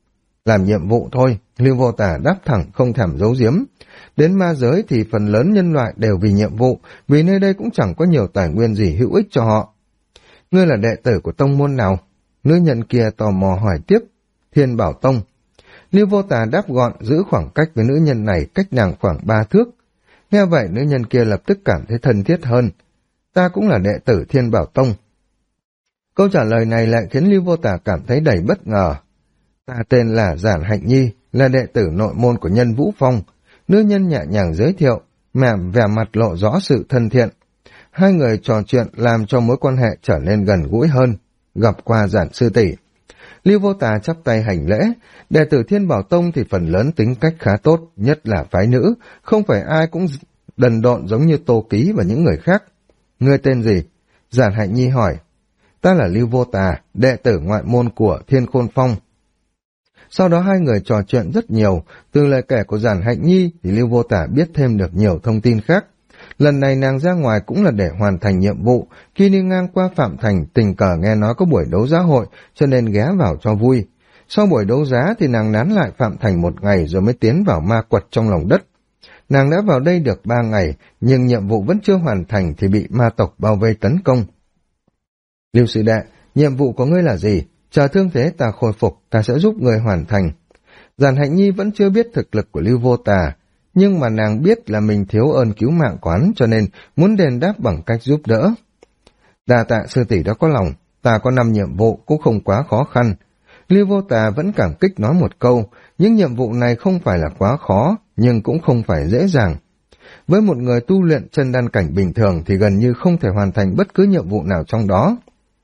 Làm nhiệm vụ thôi, Lưu Vô Tà đáp thẳng không thèm giấu giếm. Đến ma giới thì phần lớn nhân loại đều vì nhiệm vụ, vì nơi đây cũng chẳng có nhiều tài nguyên gì hữu ích cho họ. Ngươi là đệ tử của tông môn nào? Nữ nhân kia tò mò hỏi tiếp. Thiên Bảo Tông. Lưu Vô Tà đáp gọn, giữ khoảng cách với nữ nhân này cách nàng khoảng 3 thước. Nghe vậy nữ nhân kia lập tức cảm thấy thân thiết hơn. Ta cũng là đệ tử Thiên Bảo Tông. Câu trả lời này lại khiến Lưu Vô Tà cảm thấy đầy bất ngờ. Ta tên là Giản Hạnh Nhi, là đệ tử nội môn của Nhân Vũ Phong. Nữ nhân nhẹ nhàng giới thiệu, mà vẻ mặt lộ rõ sự thân thiện. Hai người trò chuyện làm cho mối quan hệ trở nên gần gũi hơn. Gặp qua Giản sư tỷ. Lưu Vô Tà chắp tay hành lễ. Đệ tử Thiên Bảo Tông thì phần lớn tính cách khá tốt, nhất là phái nữ, không phải ai cũng đần độn giống như Tô Ký và những người khác. Ngươi tên gì? Giản Hạnh Nhi hỏi. Ta là Lưu Vô Tà, đệ tử ngoại môn của Thiên Khôn Phong. Sau đó hai người trò chuyện rất nhiều, từ lời kể của Giản Hạnh Nhi thì Lưu Vô Tà biết thêm được nhiều thông tin khác. Lần này nàng ra ngoài cũng là để hoàn thành nhiệm vụ, khi đi ngang qua Phạm Thành tình cờ nghe nói có buổi đấu giá hội cho nên ghé vào cho vui. Sau buổi đấu giá thì nàng nán lại Phạm Thành một ngày rồi mới tiến vào ma quật trong lòng đất. Nàng đã vào đây được 3 ngày, nhưng nhiệm vụ vẫn chưa hoàn thành thì bị ma tộc bao vây tấn công. Lưu sư đệ, nhiệm vụ của ngươi là gì? Chờ thương thế ta khôi phục, ta sẽ giúp ngươi hoàn thành. Giản Hạnh Nhi vẫn chưa biết thực lực của Lưu Vô Tà, nhưng mà nàng biết là mình thiếu ơn cứu mạng quán cho nên muốn đền đáp bằng cách giúp đỡ. Đa tạ sư tỷ đã có lòng, ta có 5 nhiệm vụ cũng không quá khó khăn. Lưu Vô Tà vẫn cảm kích nói một câu, những nhiệm vụ này không phải là quá khó, nhưng cũng không phải dễ dàng. Với một người tu luyện chân đan cảnh bình thường thì gần như không thể hoàn thành bất cứ nhiệm vụ nào trong đó.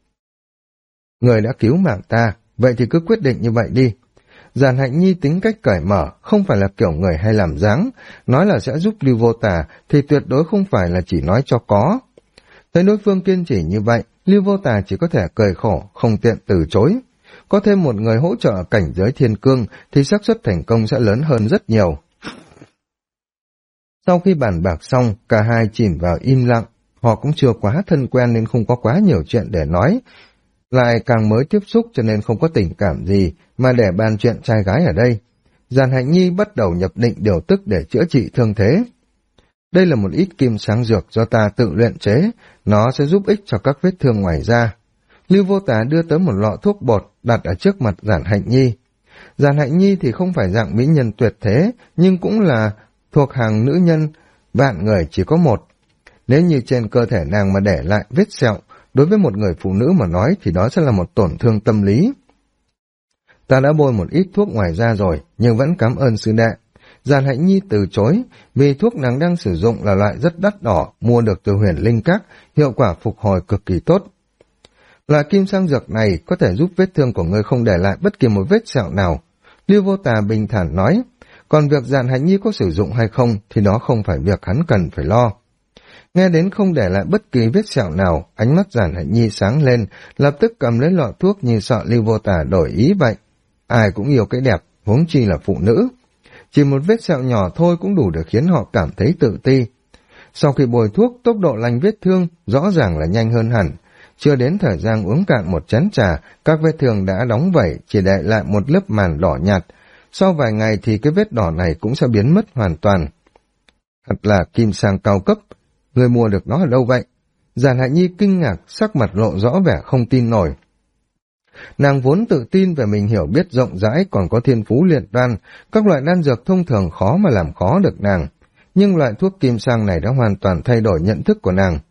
Người đã cứu mạng ta, vậy thì cứ quyết định như vậy đi. Giản Hạnh Nhi tính cách cởi mở, không phải là kiểu người hay làm dáng, nói là sẽ giúp Lưu Vô Tà thì tuyệt đối không phải là chỉ nói cho có. Thấy đối phương kiên trì như vậy, Lưu Vô Tà chỉ có thể cười khổ, không tiện từ chối. Có thêm một người hỗ trợ cảnh giới thiên cương thì xác suất thành công sẽ lớn hơn rất nhiều. Sau khi bàn bạc xong, cả hai chìm vào im lặng, họ cũng chưa quá thân quen nên không có quá nhiều chuyện để nói. Lại càng mới tiếp xúc cho nên không có tình cảm gì mà để bàn chuyện trai gái ở đây. Giản Hạnh Nhi bắt đầu nhập định điều tức để chữa trị thương thế. Đây là một ít kim sáng dược do ta tự luyện chế, nó sẽ giúp ích cho các vết thương ngoài da. Lưu Vô Tà đưa tới một lọ thuốc bột đặt ở trước mặt Giản Hạnh Nhi. Giản Hạnh Nhi thì không phải dạng mỹ nhân tuyệt thế, nhưng cũng là thuộc hàng nữ nhân, vạn người chỉ có một. Nếu như trên cơ thể nàng mà để lại vết sẹo, đối với một người phụ nữ mà nói thì đó sẽ là một tổn thương tâm lý. Ta đã bôi một ít thuốc ngoài da rồi, nhưng vẫn cảm ơn sư đệ. Giản Hạnh Nhi từ chối, vì thuốc nàng đang sử dụng là loại rất đắt đỏ, mua được từ Huyền Linh Các, hiệu quả phục hồi cực kỳ tốt. Loại kim sang dược này có thể giúp vết thương của ngươi không để lại bất kỳ một vết sẹo nào. Lưu Vô Tà bình thản nói, còn việc Giản Hạnh Nhi có sử dụng hay không thì đó không phải việc hắn cần phải lo. Nghe đến không để lại bất kỳ vết sẹo nào, ánh mắt Giản Hạnh Nhi sáng lên, lập tức cầm lấy lọ thuốc như sợ Lưu Vô Tà đổi ý vậy. Ai cũng yêu cái đẹp, huống chi là phụ nữ. Chỉ một vết sẹo nhỏ thôi cũng đủ để khiến họ cảm thấy tự ti. Sau khi bôi thuốc, tốc độ lành vết thương rõ ràng là nhanh hơn hẳn. Chưa đến thời gian uống cạn một chén trà, các vết thương đã đóng vẩy, chỉ để lại một lớp màn đỏ nhạt. Sau vài ngày thì cái vết đỏ này cũng sẽ biến mất hoàn toàn. Thật là kim sang cao cấp. Người mua được nó ở đâu vậy? Giản Hạnh Nhi kinh ngạc, sắc mặt lộ rõ vẻ không tin nổi. Nàng vốn tự tin về mình hiểu biết rộng rãi, còn có thiên phú luyện đan, các loại đan dược thông thường khó mà làm khó được nàng. Nhưng loại thuốc kim sang này đã hoàn toàn thay đổi nhận thức của nàng.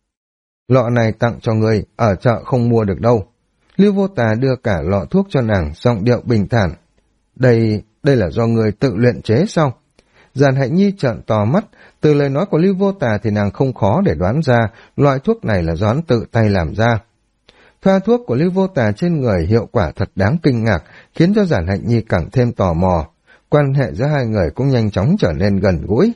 Lọ này tặng cho người, ở chợ không mua được đâu. Lưu Vô Tà đưa cả lọ thuốc cho nàng, giọng điệu bình thản. Đây là do người tự luyện chế sao? Giản Hạnh Nhi trợn to mắt, từ lời nói của Lưu Vô Tà thì nàng không khó để đoán ra loại thuốc này là do hắn tự tay làm ra. Thoa thuốc của Lưu Vô Tà trên người hiệu quả thật đáng kinh ngạc, khiến cho Giản Hạnh Nhi càng thêm tò mò. Quan hệ giữa hai người cũng nhanh chóng trở nên gần gũi.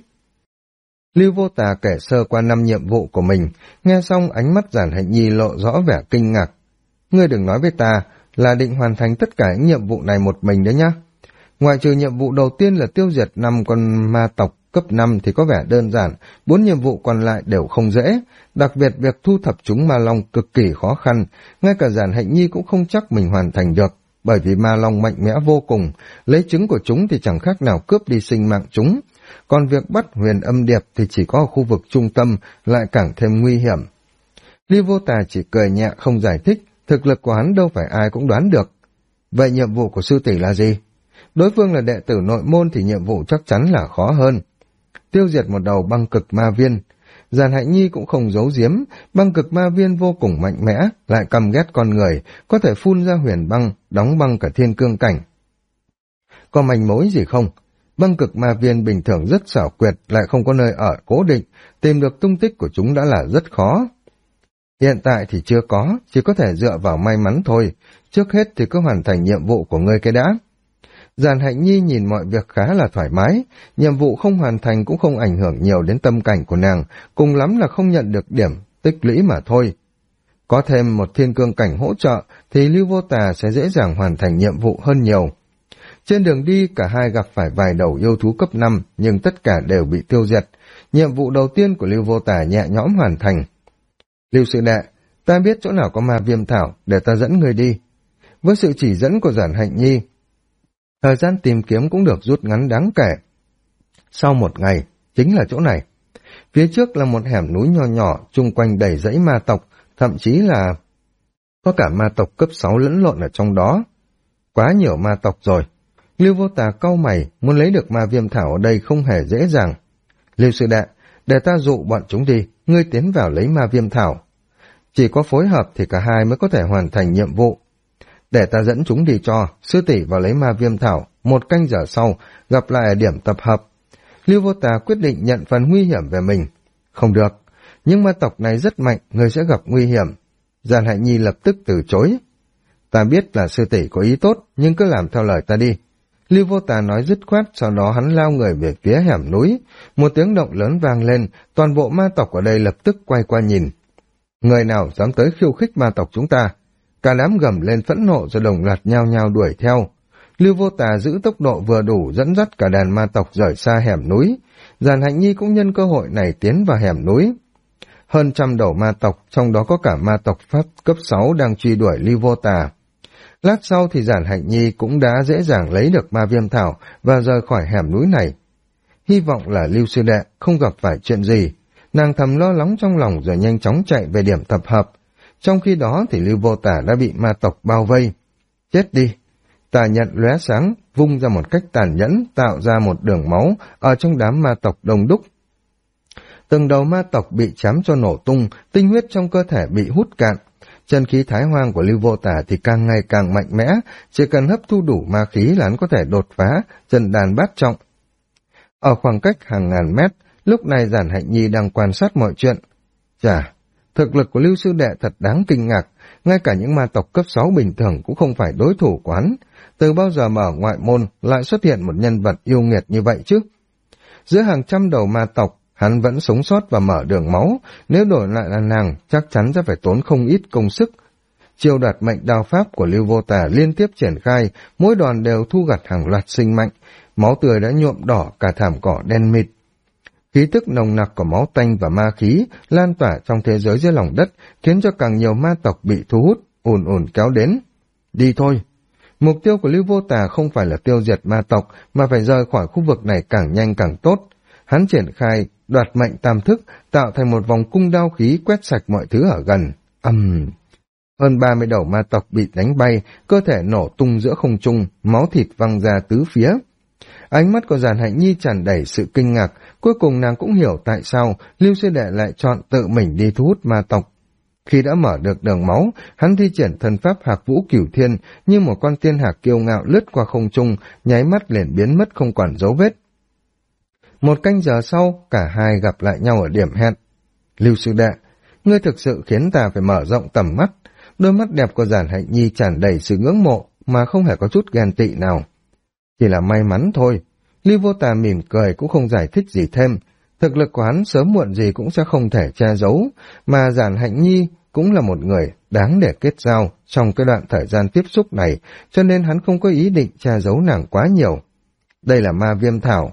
Lưu Vô Tà kể sơ qua 5 nhiệm vụ của mình, nghe xong ánh mắt Giản Hạnh Nhi lộ rõ vẻ kinh ngạc. Ngươi đừng nói với ta là định hoàn thành tất cả những nhiệm vụ này một mình đấy nhá. Ngoài trừ nhiệm vụ đầu tiên là tiêu diệt 5 con ma tộc cấp 5 thì có vẻ đơn giản, 4 nhiệm vụ còn lại đều không dễ, đặc biệt việc thu thập chúng ma long cực kỳ khó khăn, ngay cả Giản Hạnh Nhi cũng không chắc mình hoàn thành được, bởi vì ma long mạnh mẽ vô cùng, lấy trứng của chúng thì chẳng khác nào cướp đi sinh mạng chúng. Còn việc bắt huyền âm điệp thì chỉ có ở khu vực trung tâm, lại càng thêm nguy hiểm. Ly Vô Tà chỉ cười nhẹ không giải thích, thực lực của hắn đâu phải ai cũng đoán được. Vậy nhiệm vụ của sư tỷ là gì? Đối phương là đệ tử nội môn thì nhiệm vụ chắc chắn là khó hơn. Tiêu diệt một đầu băng cực ma viên. Giàn Hạnh Nhi cũng không giấu giếm, băng cực ma viên vô cùng mạnh mẽ, lại căm ghét con người, có thể phun ra huyền băng, đóng băng cả thiên cương cảnh. Có manh mối gì không? Băng cực ma viên bình thường rất xảo quyệt, lại không có nơi ở cố định, tìm được tung tích của chúng đã là rất khó. Hiện tại thì chưa có, chỉ có thể dựa vào may mắn thôi, trước hết thì cứ hoàn thành nhiệm vụ của ngươi cái đã. Giàn Hạnh Nhi nhìn mọi việc khá là thoải mái, nhiệm vụ không hoàn thành cũng không ảnh hưởng nhiều đến tâm cảnh của nàng, cùng lắm là không nhận được điểm tích lũy mà thôi. Có thêm một thiên cương cảnh hỗ trợ thì Lưu Vô Tà sẽ dễ dàng hoàn thành nhiệm vụ hơn nhiều. Trên đường đi cả hai gặp phải vài đầu yêu thú cấp 5 nhưng tất cả đều bị tiêu diệt. Nhiệm vụ đầu tiên của Lưu Vô Tà nhẹ nhõm hoàn thành. Lưu sư đệ, ta biết chỗ nào có ma viêm thảo để ta dẫn người đi. Với sự chỉ dẫn của Giản Hạnh Nhi, thời gian tìm kiếm cũng được rút ngắn đáng kể. Sau một ngày, chính là chỗ này. Phía trước là một hẻm núi nho nhỏ, chung quanh đầy dãy ma tộc, thậm chí là có cả ma tộc cấp 6 lẫn lộn ở trong đó. Quá nhiều ma tộc rồi. Lưu Vô Tà cau mày, muốn lấy được ma viêm thảo ở đây không hề dễ dàng. Lưu sư đệ, để ta dụ bọn chúng đi, ngươi tiến vào lấy ma viêm thảo. Chỉ có phối hợp thì cả hai mới có thể hoàn thành nhiệm vụ. Để ta dẫn chúng đi cho, sư tỷ vào lấy ma viêm thảo, 1 canh giờ sau, gặp lại ở điểm tập hợp. Lưu Vô Tà quyết định nhận phần nguy hiểm về mình. Không được, nhưng ma tộc này rất mạnh, người sẽ gặp nguy hiểm. Giàn Hạnh Nhi lập tức từ chối. Ta biết là sư tỷ có ý tốt, nhưng cứ làm theo lời ta đi. Lưu Vô Tà nói dứt khoát, sau đó hắn lao người về phía hẻm núi. Một tiếng động lớn vang lên, toàn bộ ma tộc ở đây lập tức quay qua nhìn. Người nào dám tới khiêu khích ma tộc chúng ta? Cả đám gầm lên phẫn nộ rồi đồng loạt nhao nhao đuổi theo. Lưu Vô Tà giữ tốc độ vừa đủ dẫn dắt cả đàn ma tộc rời xa hẻm núi. Giàn Hạnh Nhi cũng nhân cơ hội này tiến vào hẻm núi. Hơn 100 đầu ma tộc, trong đó có cả ma tộc Pháp cấp 6 đang truy đuổi Lưu Vô Tà. Lát sau thì Giản Hạnh Nhi cũng đã dễ dàng lấy được ma viêm thảo và rời khỏi hẻm núi này. Hy vọng là Lưu sư đệ không gặp phải chuyện gì. Nàng thầm lo lắng trong lòng rồi nhanh chóng chạy về điểm tập hợp. Trong khi đó thì Lưu Vô Tà đã bị ma tộc bao vây. Chết đi! Tà nhận lóe sáng, vung ra một cách tàn nhẫn, tạo ra một đường máu ở trong đám ma tộc đông đúc. Từng đầu ma tộc bị chém cho nổ tung, tinh huyết trong cơ thể bị hút cạn. Chân khí thái hoang của Lưu Vô Tà thì càng ngày càng mạnh mẽ, chỉ cần hấp thu đủ ma khí là hắn có thể đột phá chân đàn bát trọng. Ở khoảng cách hàng ngàn mét, lúc này Giản Hạnh Nhi đang quan sát mọi chuyện. Chà, thực lực của Lưu sư đệ thật đáng kinh ngạc, ngay cả những ma tộc cấp 6 bình thường cũng không phải đối thủ của hắn. Từ bao giờ mà ở ngoại môn lại xuất hiện một nhân vật yêu nghiệt như vậy chứ? Giữa hàng trăm đầu ma tộc, hắn vẫn sống sót và mở đường máu, nếu đổi lại là nàng, chắc chắn sẽ phải tốn không ít công sức. Chiêu đoạt mệnh đao pháp của Lưu Vô Tà liên tiếp triển khai, mỗi đòn đều thu gặt hàng loạt sinh mệnh, máu tươi đã nhuộm đỏ cả thảm cỏ đen mịt. Khí tức nồng nặc của máu tanh và ma khí lan tỏa trong thế giới dưới lòng đất, khiến cho càng nhiều ma tộc bị thu hút, ùn ùn kéo đến. Đi thôi! Mục tiêu của Lưu Vô Tà không phải là tiêu diệt ma tộc, mà phải rời khỏi khu vực này càng nhanh càng tốt. Hắn triển khai đoạt mệnh tam thức, tạo thành một vòng cung đao khí quét sạch mọi thứ ở gần. Hơn 30 đầu ma tộc bị đánh bay, cơ thể nổ tung giữa không trung, máu thịt văng ra tứ phía. Ánh mắt của Giản Hạnh Nhi tràn đầy sự kinh ngạc, cuối cùng nàng cũng hiểu tại sao Lưu sư đệ lại chọn tự mình đi thu hút ma tộc. Khi đã mở được đường máu, hắn thi triển thần pháp Hạc Vũ Cửu Thiên, như một con tiên hạc kiêu ngạo lướt qua không trung, nháy mắt liền biến mất không còn dấu vết. 1 canh giờ sau, cả hai gặp lại nhau ở điểm hẹn. Lưu sư đệ, ngươi thực sự khiến ta phải mở rộng tầm mắt. Đôi mắt đẹp của Giản Hạnh Nhi tràn đầy sự ngưỡng mộ, mà không hề có chút ghen tị nào. Chỉ là may mắn thôi. Lưu Vô Tà mỉm cười cũng không giải thích gì thêm. Thực lực của hắn sớm muộn gì cũng sẽ không thể che giấu, mà Giản Hạnh Nhi cũng là một người đáng để kết giao trong cái đoạn thời gian tiếp xúc này, cho nên hắn không có ý định che giấu nàng quá nhiều. Đây là ma viêm thảo.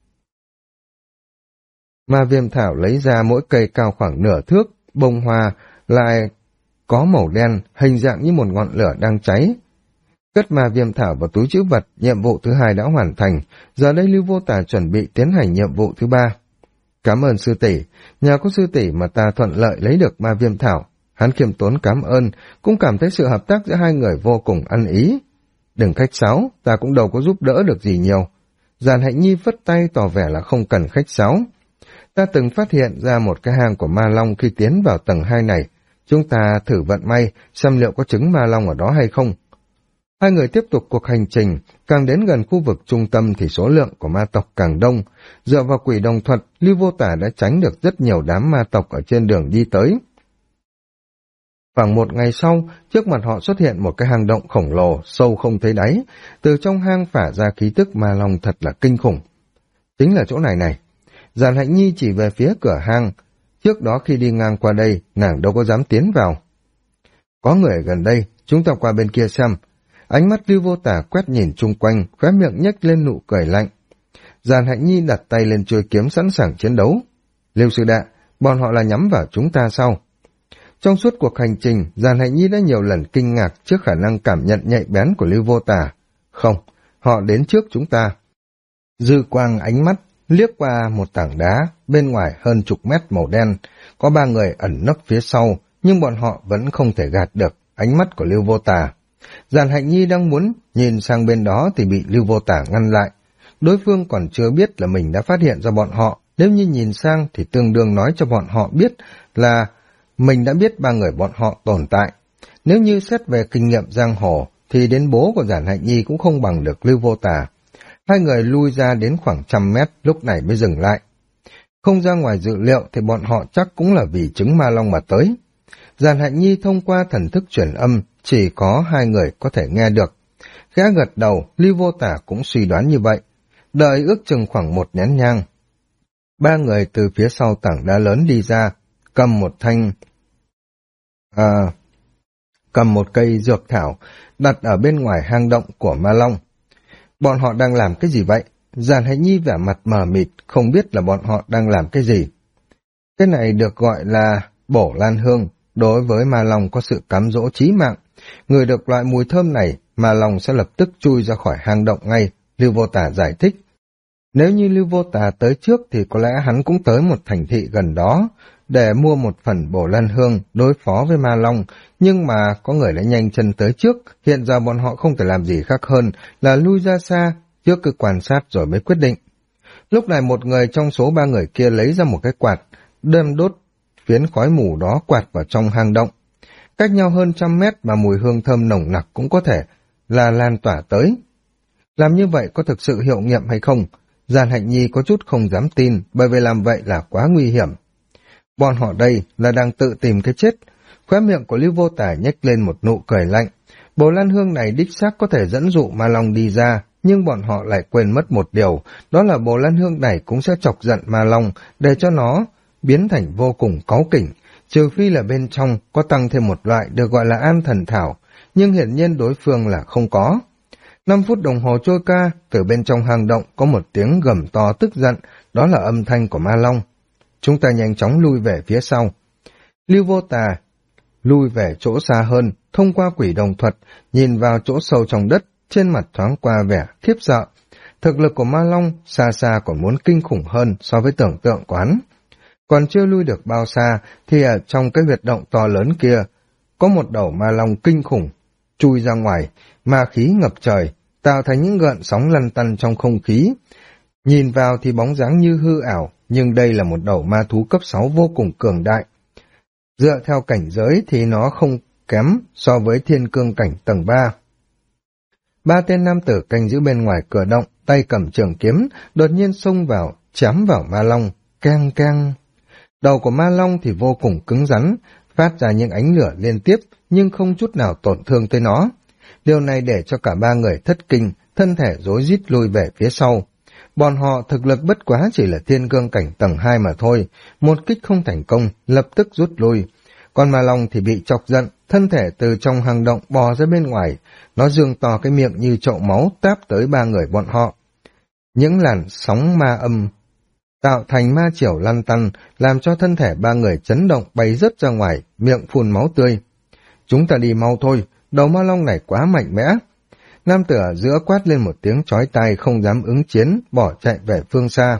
Ma viêm thảo lấy ra mỗi cây cao khoảng nửa thước, bông hoa lại có màu đen, hình dạng như một ngọn lửa đang cháy. Cất ma viêm thảo vào túi trữ vật, nhiệm vụ thứ 2 đã hoàn thành, giờ đây Lưu Vô Tà chuẩn bị tiến hành nhiệm vụ thứ 3. Cảm ơn sư tỷ, nhờ có sư tỷ mà ta thuận lợi lấy được ma viêm thảo. Hắn khiêm tốn cảm ơn, cũng cảm thấy sự hợp tác giữa hai người vô cùng ăn ý. Đừng khách sáo, ta cũng đâu có giúp đỡ được gì nhiều. Giàn Hạnh Nhi phất tay tỏ vẻ là không cần khách sáo. Ta từng phát hiện ra một cái hang của ma long khi tiến vào tầng 2 này. Chúng ta thử vận may, xem liệu có trứng ma long ở đó hay không. Hai người tiếp tục cuộc hành trình, càng đến gần khu vực trung tâm thì số lượng của ma tộc càng đông. Dựa vào quỷ đồng thuật, Lưu Vô Tả đã tránh được rất nhiều đám ma tộc ở trên đường đi tới. Khoảng một ngày sau, trước mặt họ xuất hiện một cái hang động khổng lồ, sâu không thấy đáy. Từ trong hang phả ra khí tức ma long thật là kinh khủng. Chính là chỗ này này. Giàn Hạnh Nhi chỉ về phía cửa hang. Trước đó khi đi ngang qua đây, nàng đâu có dám tiến vào. Có người ở gần đây, chúng ta qua bên kia xem. Ánh mắt Lưu Vô Tả quét nhìn chung quanh, khóe miệng nhếch lên nụ cười lạnh. Giàn Hạnh Nhi đặt tay lên chuôi kiếm sẵn sàng chiến đấu. Lưu sư đệ, bọn họ là nhắm vào chúng ta sao? Trong suốt cuộc hành trình, Giàn Hạnh Nhi đã nhiều lần kinh ngạc trước khả năng cảm nhận nhạy bén của Lưu Vô Tả. Không, họ đến trước chúng ta. Dư quang ánh mắt liếc qua một tảng đá, bên ngoài hơn chục mét màu đen. Có 3 người ẩn nấp phía sau, nhưng bọn họ vẫn không thể gạt được ánh mắt của Lưu Vô Tả. Giàn Hạnh Nhi đang muốn nhìn sang bên đó thì bị Lưu Vô Tả ngăn lại. Đối phương còn chưa biết là mình đã phát hiện ra bọn họ, nếu như nhìn sang thì tương đương nói cho bọn họ biết là mình đã biết 3 người bọn họ tồn tại. Nếu như xét về kinh nghiệm giang hồ thì đến bố của Giản Hạnh Nhi cũng không bằng được Lưu Vô Tả. Hai người lui ra đến khoảng 100 mét lúc này mới dừng lại. Không ra ngoài dự liệu thì bọn họ chắc cũng là vì trứng ma long mà tới. Giản Hạnh Nhi thông qua thần thức truyền âm, chỉ có 2 người có thể nghe được. Khẽ gật đầu, Lưu Vô Tả cũng suy đoán như vậy. Đợi ước chừng khoảng 1 nén nhang. 3 người từ phía sau tảng đá lớn đi ra, cầm một cây dược thảo, đặt ở bên ngoài hang động của ma long. Bọn họ đang làm cái gì vậy? Giản Hạnh Nhi vẻ mặt mờ mịt, không biết là bọn họ đang làm cái gì. Cái này được gọi là bổ lan hương, đối với ma long có sự cám dỗ chí mạng. Người được loại mùi thơm này, ma long sẽ lập tức chui ra khỏi hang động ngay, Lưu Vô Tả giải thích. Nếu như Lưu Vô Tả tới trước thì có lẽ hắn cũng tới một thành thị gần đó để mua một phần bổ lan hương đối phó với ma long, nhưng mà có người đã nhanh chân tới trước, hiện giờ bọn họ không thể làm gì khác hơn là lui ra xa, trước cứ quan sát rồi mới quyết định. Lúc này một người trong số 3 người kia lấy ra một cái quạt, đem đốt phiến khói mù đó quạt vào trong hang động. Cách nhau hơn 100 mét mà mùi hương thơm nồng nặc cũng có thể là lan tỏa tới. Làm như vậy có thực sự hiệu nghiệm hay không? Giản Hạnh Nhi có chút không dám tin, bởi vì làm vậy là quá nguy hiểm. Bọn họ đây là đang tự tìm cái chết. Khóe miệng của Lưu Vô Tả nhếch lên một nụ cười lạnh. Bồ lan hương này đích xác có thể dẫn dụ ma long đi ra, nhưng bọn họ lại quên mất một điều, đó là bồ lan hương này cũng sẽ chọc giận ma long, để cho nó biến thành vô cùng cáu kỉnh, trừ phi là bên trong có tăng thêm một loại được gọi là an thần thảo, nhưng hiển nhiên đối phương là không có. 5 phút đồng hồ trôi qua, từ bên trong hang động có một tiếng gầm to tức giận, đó là âm thanh của ma long. Chúng ta nhanh chóng lui về phía sau. Lưu Vô Tà lui về chỗ xa hơn, thông qua quỷ đồng thuật, nhìn vào chỗ sâu trong đất, trên mặt thoáng qua vẻ khiếp sợ. Thực lực của ma long xa xa còn muốn kinh khủng hơn so với tưởng tượng của hắn. Còn chưa lui được bao xa, thì ở trong cái huyệt động to lớn kia, có một đầu ma long kinh khủng, chui ra ngoài, ma khí ngập trời, tạo thành những gợn sóng lăn tăn trong không khí. Nhìn vào thì bóng dáng như hư ảo, nhưng đây là một đầu ma thú cấp 6 vô cùng cường đại. Dựa theo cảnh giới thì nó không kém so với thiên cương cảnh tầng 3. 3 tên nam tử canh giữ bên ngoài cửa động, tay cầm trường kiếm, đột nhiên xông vào, chém vào ma long, keng keng. Đầu của ma long thì vô cùng cứng rắn, phát ra những ánh lửa liên tiếp, nhưng không chút nào tổn thương tới nó. Điều này để cho cả 3 người thất kinh, thân thể rối rít lùi về phía sau. Bọn họ thực lực bất quá chỉ là thiên cương cảnh tầng 2 mà thôi, một kích không thành công, lập tức rút lui. Còn ma long thì bị chọc giận, thân thể từ trong hang động bò ra bên ngoài, nó giương to cái miệng như chậu máu táp tới 3 người bọn họ. Những làn sóng ma âm tạo thành ma chiều lăn tăn, làm cho thân thể 3 người chấn động bay rớt ra ngoài, miệng phun máu tươi. Chúng ta đi mau thôi, đầu ma long này quá mạnh mẽ. Nam tử ở giữa quát lên một tiếng chói tai, không dám ứng chiến, bỏ chạy về phương xa.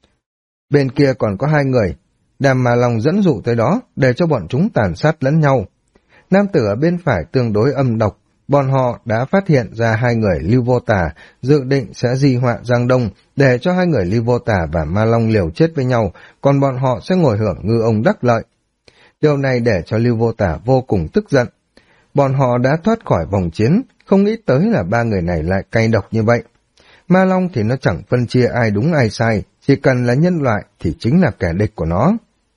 Bên kia còn có 2 người, Đàm Ma Long dẫn dụ tới đó, để cho bọn chúng tàn sát lẫn nhau. Nam tử ở bên phải tương đối âm độc, bọn họ đã phát hiện ra 2 người Lưu Vô Tà, dự định sẽ di họa Giang Đông, để cho 2 người Lưu Vô Tà và Ma Long liều chết với nhau, còn bọn họ sẽ ngồi hưởng ngư ông đắc lợi. Điều này để cho Lưu Vô Tà vô cùng tức giận. Bọn họ đã thoát khỏi vòng chiến, không nghĩ tới là 3 người này lại cay độc như vậy. Ma Long thì nó chẳng phân chia ai đúng ai sai, chỉ cần là nhân loại thì chính là kẻ địch của nó.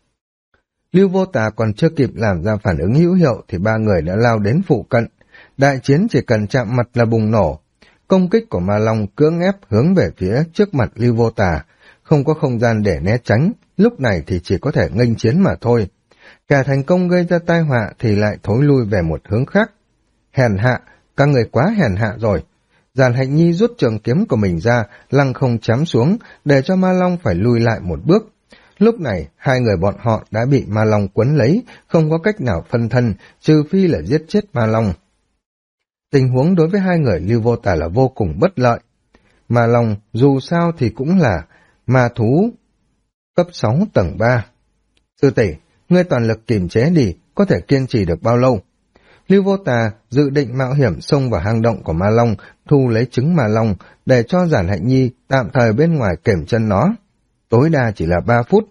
Lưu Vô Tà còn chưa kịp làm ra phản ứng hữu hiệu thì 3 người đã lao đến phụ cận. Đại chiến chỉ cần chạm mặt là bùng nổ. Công kích của Ma Long cưỡng ép hướng về phía trước mặt Lưu Vô Tà, không có không gian để né tránh, lúc này thì chỉ có thể nghênh chiến mà thôi. Kẻ thành công gây ra tai họa thì lại thối lui về một hướng khác. Hèn hạ, các người quá hèn hạ rồi. Giản Hạnh Nhi rút trường kiếm của mình ra, lăng không chém xuống, để cho Ma Long phải lùi lại một bước. Lúc này, 2 người bọn họ đã bị Ma Long quấn lấy, không có cách nào phân thân, trừ phi là giết chết Ma Long. Tình huống đối với 2 người Lưu Vô Tà là vô cùng bất lợi. Ma Long dù sao thì cũng là ma thú cấp 6 tầng 3. Sư tỷ, ngươi toàn lực kiềm chế đi, có thể kiên trì được bao lâu? Lưu Vô Tà dự định mạo hiểm xông vào hang động của Ma Long, thu lấy trứng Ma Long, để cho Giản Hạnh Nhi tạm thời bên ngoài kềm chân nó. Tối đa chỉ là 3 phút.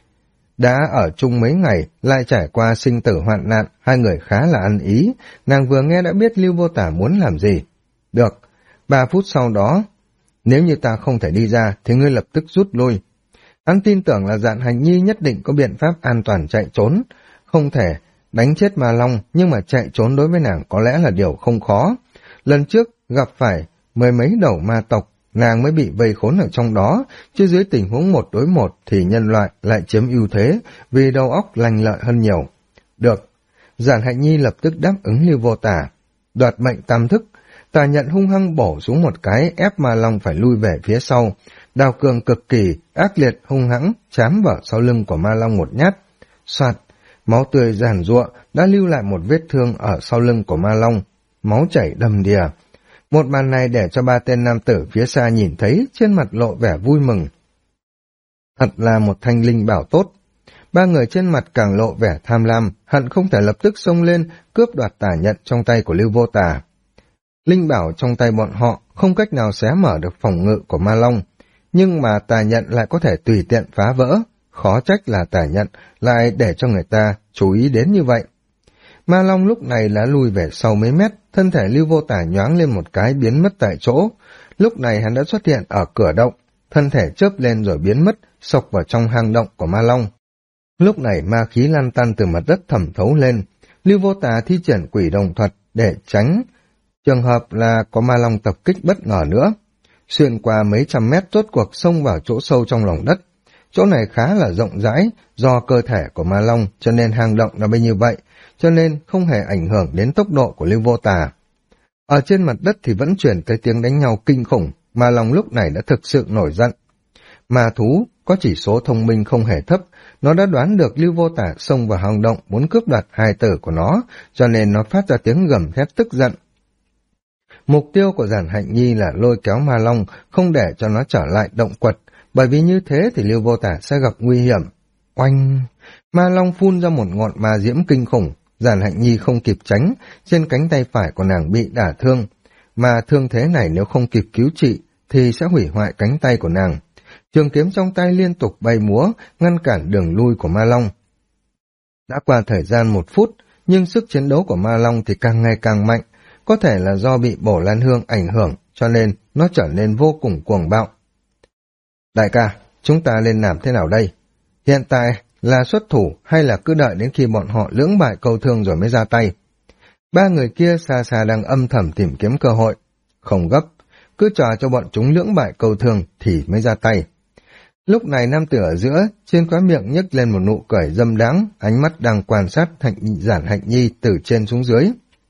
Đã ở chung mấy ngày, lại trải qua sinh tử hoạn nạn, 2 người khá là ăn ý, nàng vừa nghe đã biết Lưu Vô Tà muốn làm gì. Được, 3 phút sau đó, nếu như ta không thể đi ra, thì ngươi lập tức rút lui. Hắn tin tưởng là Giản Hạnh Nhi nhất định có biện pháp an toàn chạy trốn, không thể đánh chết Ma Long, nhưng mà chạy trốn đối với nàng có lẽ là điều không khó. Lần trước gặp phải 10 mấy đầu ma tộc, nàng mới bị vây khốn ở trong đó, chứ dưới tình huống 1 đối 1 thì nhân loại lại chiếm ưu thế, vì đầu óc lành lợi hơn nhiều. Được, Giản Hạnh Nhi lập tức đáp ứng Lưu Vô Tà. Đoạt mệnh tam thức, Tà nhận hung hăng bổ xuống một cái, ép Ma Long phải lui về phía sau. Đao cường cực kỳ, ác liệt hung hãng, chám vào sau lưng của Ma Long một nhát. Soạt, máu tươi giàn giụa đã lưu lại một vết thương ở sau lưng của Ma Long, máu chảy đầm đìa. Một màn này để cho 3 tên nam tử phía xa nhìn thấy, trên mặt lộ vẻ vui mừng. Thật là một thanh linh bảo tốt. 3 người trên mặt càng lộ vẻ tham lam, hận không thể lập tức xông lên, cướp đoạt tà nhận trong tay của Lưu Vô Tà. Linh bảo trong tay bọn họ không cách nào xé mở được phòng ngự của Ma Long, nhưng mà tà nhận lại có thể tùy tiện phá vỡ, khó trách là tà nhận lại để cho người ta chú ý đến như vậy. Ma Long lúc này đã lùi về sau mấy mét, thân thể Lưu Vô Tà nhoáng lên một cái biến mất tại chỗ. Lúc này hắn đã xuất hiện ở cửa động, thân thể chớp lên rồi biến mất, xộc vào trong hang động của Ma Long. Lúc này ma khí lan tăn từ mặt đất thẩm thấu lên, Lưu Vô Tà thi triển quỷ đồng thuật để tránh trường hợp là có Ma Long tập kích bất ngờ nữa. Xuyên qua mấy trăm mét rốt cuộc xông vào chỗ sâu trong lòng đất. Chỗ này khá là rộng rãi, do cơ thể của Ma Long cho nên hang động là như vậy, cho nên không hề ảnh hưởng đến tốc độ của Lưu Vô Tà. Ở trên mặt đất thì vẫn chuyển tới tiếng đánh nhau kinh khủng, Ma Long lúc này đã thực sự nổi giận. Ma thú có chỉ số thông minh không hề thấp, nó đã đoán được Lưu Vô Tà xông vào hang động muốn cướp đoạt hài tử của nó, cho nên nó phát ra tiếng gầm thét tức giận. Mục tiêu của Giản Hạnh Nhi là lôi kéo Ma Long, không để cho nó trở lại động quật, bởi vì như thế thì Lưu Vô Tà sẽ gặp nguy hiểm. Oanh! Ma Long phun ra một ngọn ma diễm kinh khủng, Giản Hạnh Nhi không kịp tránh, trên cánh tay phải của nàng bị đả thương. Mà thương thế này nếu không kịp cứu trị, thì sẽ hủy hoại cánh tay của nàng. Trường kiếm trong tay liên tục bay múa, ngăn cản đường lui của Ma Long. Đã qua thời gian 1 phút, nhưng sức chiến đấu của Ma Long thì càng ngày càng mạnh, có thể là do bị bổ lan hương ảnh hưởng, cho nên nó trở nên vô cùng cuồng bạo. Đại ca, chúng ta nên làm thế nào đây? Hiện tại là xuất thủ hay là cứ đợi đến khi bọn họ lưỡng bại câu thương rồi mới ra tay? 3 người kia xa xa đang âm thầm tìm kiếm cơ hội. Không gấp, cứ chờ cho bọn chúng lưỡng bại câu thương thì mới ra tay. Lúc này nam tử ở giữa, trên khóe miệng nhếch lên một nụ cười dâm đãng, ánh mắt đang quan sát Giản Hạnh Nhi từ trên xuống dưới.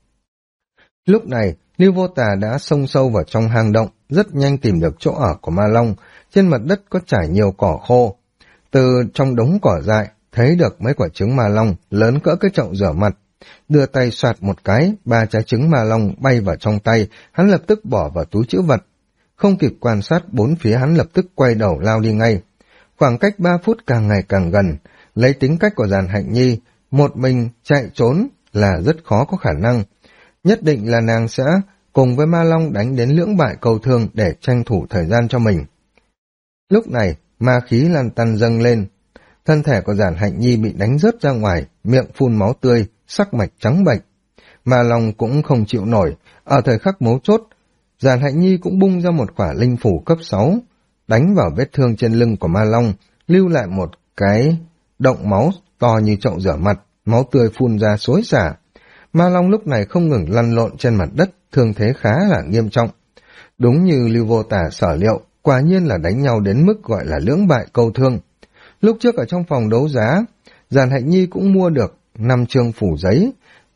Lúc này, Lưu Vô Tà đã xông sâu vào trong hang động, rất nhanh tìm được chỗ ở của Ma Long. Trên mặt đất có trải nhiều cỏ khô. Từ trong đống cỏ dại, thấy được mấy quả trứng Ma Long lớn cỡ cái chậu rửa mặt. đưa tay soạt một cái, 3 trái trứng ma long bay vào trong tay, hắn lập tức bỏ vào túi trữ vật. Không kịp quan sát bốn phía, hắn lập tức quay đầu lao đi ngay. Khoảng cách 3 phút càng ngày càng gần, lấy tính cách của Giản Hạnh Nhi, một mình chạy trốn là rất khó có khả năng. Nhất định là nàng sẽ cùng với ma long đánh đến lưỡng bại cầu thương để tranh thủ thời gian cho mình. Lúc này, ma khí lan tăn dâng lên. Thân thể của Giản Hạnh Nhi bị đánh rớt ra ngoài, miệng phun máu tươi, sắc mạch trắng bệch. Ma long cũng không chịu nổi, ở thời khắc mấu chốt, Giản Hạnh Nhi cũng bung ra một quả linh phủ cấp 6, đánh vào vết thương trên lưng của ma long, lưu lại một cái động máu to như chậu rửa mặt, máu tươi phun ra xối xả. Ma long lúc này không ngừng lăn lộn trên mặt đất, thương thế khá là nghiêm trọng. Đúng như Lưu Vô Tả sở liệu, quả nhiên là đánh nhau đến mức gọi là lưỡng bại câu thương. Lúc trước ở trong phòng đấu giá, Giản Hạnh Nhi cũng mua được 5 chương phủ giấy.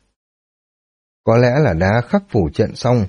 Có lẽ là đã khắc phủ trận xong.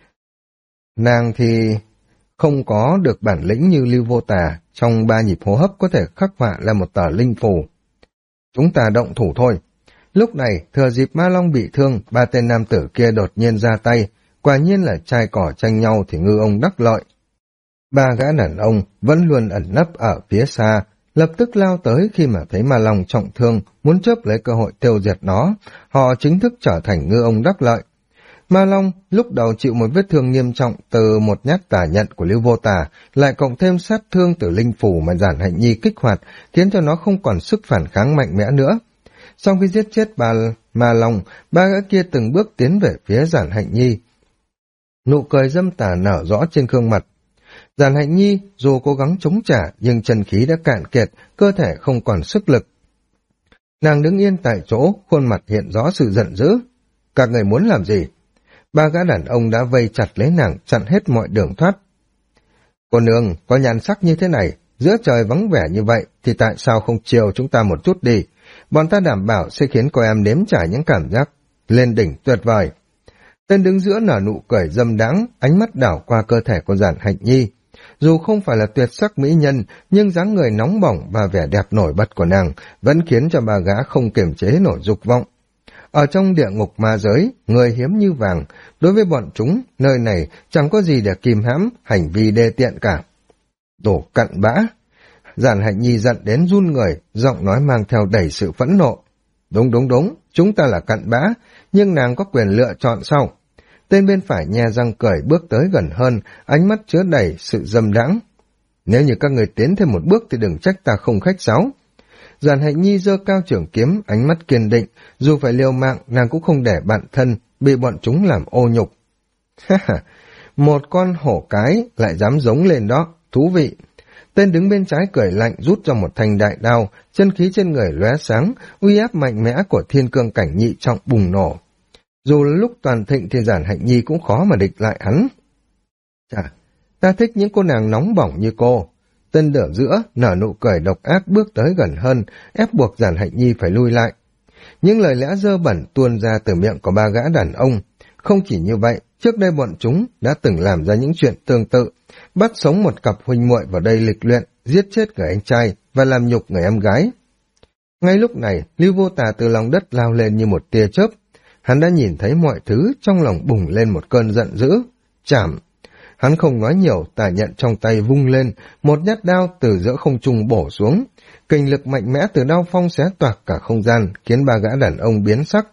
Nàng thì không có được bản lĩnh như Lưu Vô Tả, trong 3 nhịp hô hấp có thể khắc họa là một tờ linh phù. Chúng ta động thủ thôi. Lúc này, thừa dịp ma long bị thương, 3 tên nam tử kia đột nhiên ra tay, quả nhiên là trai cỏ tranh nhau thì ngư ông đắc lợi. 3 gã đàn ông vẫn luôn ẩn nấp ở phía xa, lập tức lao tới khi mà thấy ma long trọng thương, muốn chớp lấy cơ hội tiêu diệt nó, họ chính thức trở thành ngư ông đắc lợi. Ma long lúc đầu chịu một vết thương nghiêm trọng từ một nhát tà nhận của Lưu Vô Tả, lại cộng thêm sát thương từ linh phủ mà Giản Hạnh Nhi kích hoạt, khiến cho nó không còn sức phản kháng mạnh mẽ nữa. Sau khi giết chết ma long, 3 gã kia từng bước tiến về phía Giản Hạnh Nhi. Nụ cười dâm tà nở rõ trên gương mặt. Giản Hạnh Nhi dù cố gắng chống trả nhưng chân khí đã cạn kiệt, cơ thể không còn sức lực. Nàng đứng yên tại chỗ, khuôn mặt hiện rõ sự giận dữ. Các người muốn làm gì? 3 gã đàn ông đã vây chặt lấy nàng, chặn hết mọi đường thoát. Cô nương, có nhan sắc như thế này, giữa trời vắng vẻ như vậy, thì tại sao không chiều chúng ta một chút đi? Bọn ta đảm bảo sẽ khiến cô em nếm trải những cảm giác lên đỉnh tuyệt vời. Tên đứng giữa nở nụ cười dâm đãng, ánh mắt đảo qua cơ thể của Giản Hạnh Nhi. Dù không phải là tuyệt sắc mỹ nhân, nhưng dáng người nóng bỏng và vẻ đẹp nổi bật của nàng vẫn khiến cho 3 gã không kiềm chế nổi dục vọng. Ở trong địa ngục ma giới, người hiếm như vàng, đối với bọn chúng, nơi này chẳng có gì để kìm hãm hành vi đê tiện cả. Đồ cặn bã! Giản Hạnh Nhi giận đến run người, giọng nói mang theo đầy sự phẫn nộ. Đúng, chúng ta là cặn bã, nhưng nàng có quyền lựa chọn sau. Tên bên phải nhe răng cười bước tới gần hơn, ánh mắt chứa đầy sự dâm đãng. Nếu như các người tiến thêm một bước thì đừng trách ta không khách sáo. Giản Hạnh Nhi giơ cao trường kiếm, ánh mắt kiên định, dù phải liều mạng, nàng cũng không để bản thân bị bọn chúng làm ô nhục. Một con hổ cái lại dám giống lên đó, thú vị. Tên đứng bên trái cười lạnh rút ra một thanh đại đao, chân khí trên người lóe sáng, uy áp mạnh mẽ của thiên cương cảnh nhị trọng bùng nổ. Dù là lúc toàn thịnh thì Giản Hạnh Nhi cũng khó mà địch lại hắn. Chà, ta thích những cô nàng nóng bỏng như cô. Tên đỡ giữa nở nụ cười độc ác bước tới gần hơn, ép buộc Giản Hạnh Nhi phải lui lại. Những lời lẽ dơ bẩn tuôn ra từ miệng của 3 gã đàn ông. Không chỉ như vậy, trước đây bọn chúng đã từng làm ra những chuyện tương tự, bắt sống một cặp huynh muội vào đây lịch luyện, giết chết người anh trai và làm nhục người em gái. Ngay lúc này, Lưu Vô Tà từ lòng đất lao lên như một tia chớp. Hắn đã nhìn thấy mọi thứ, trong lòng bùng lên một cơn giận dữ. Chảm! Hắn không nói nhiều, tà nhận trong tay vung lên, một nhát đao từ giữa không trung bổ xuống. Kình lực mạnh mẽ từ đao phong xé toạc cả không gian, khiến 3 gã đàn ông biến sắc.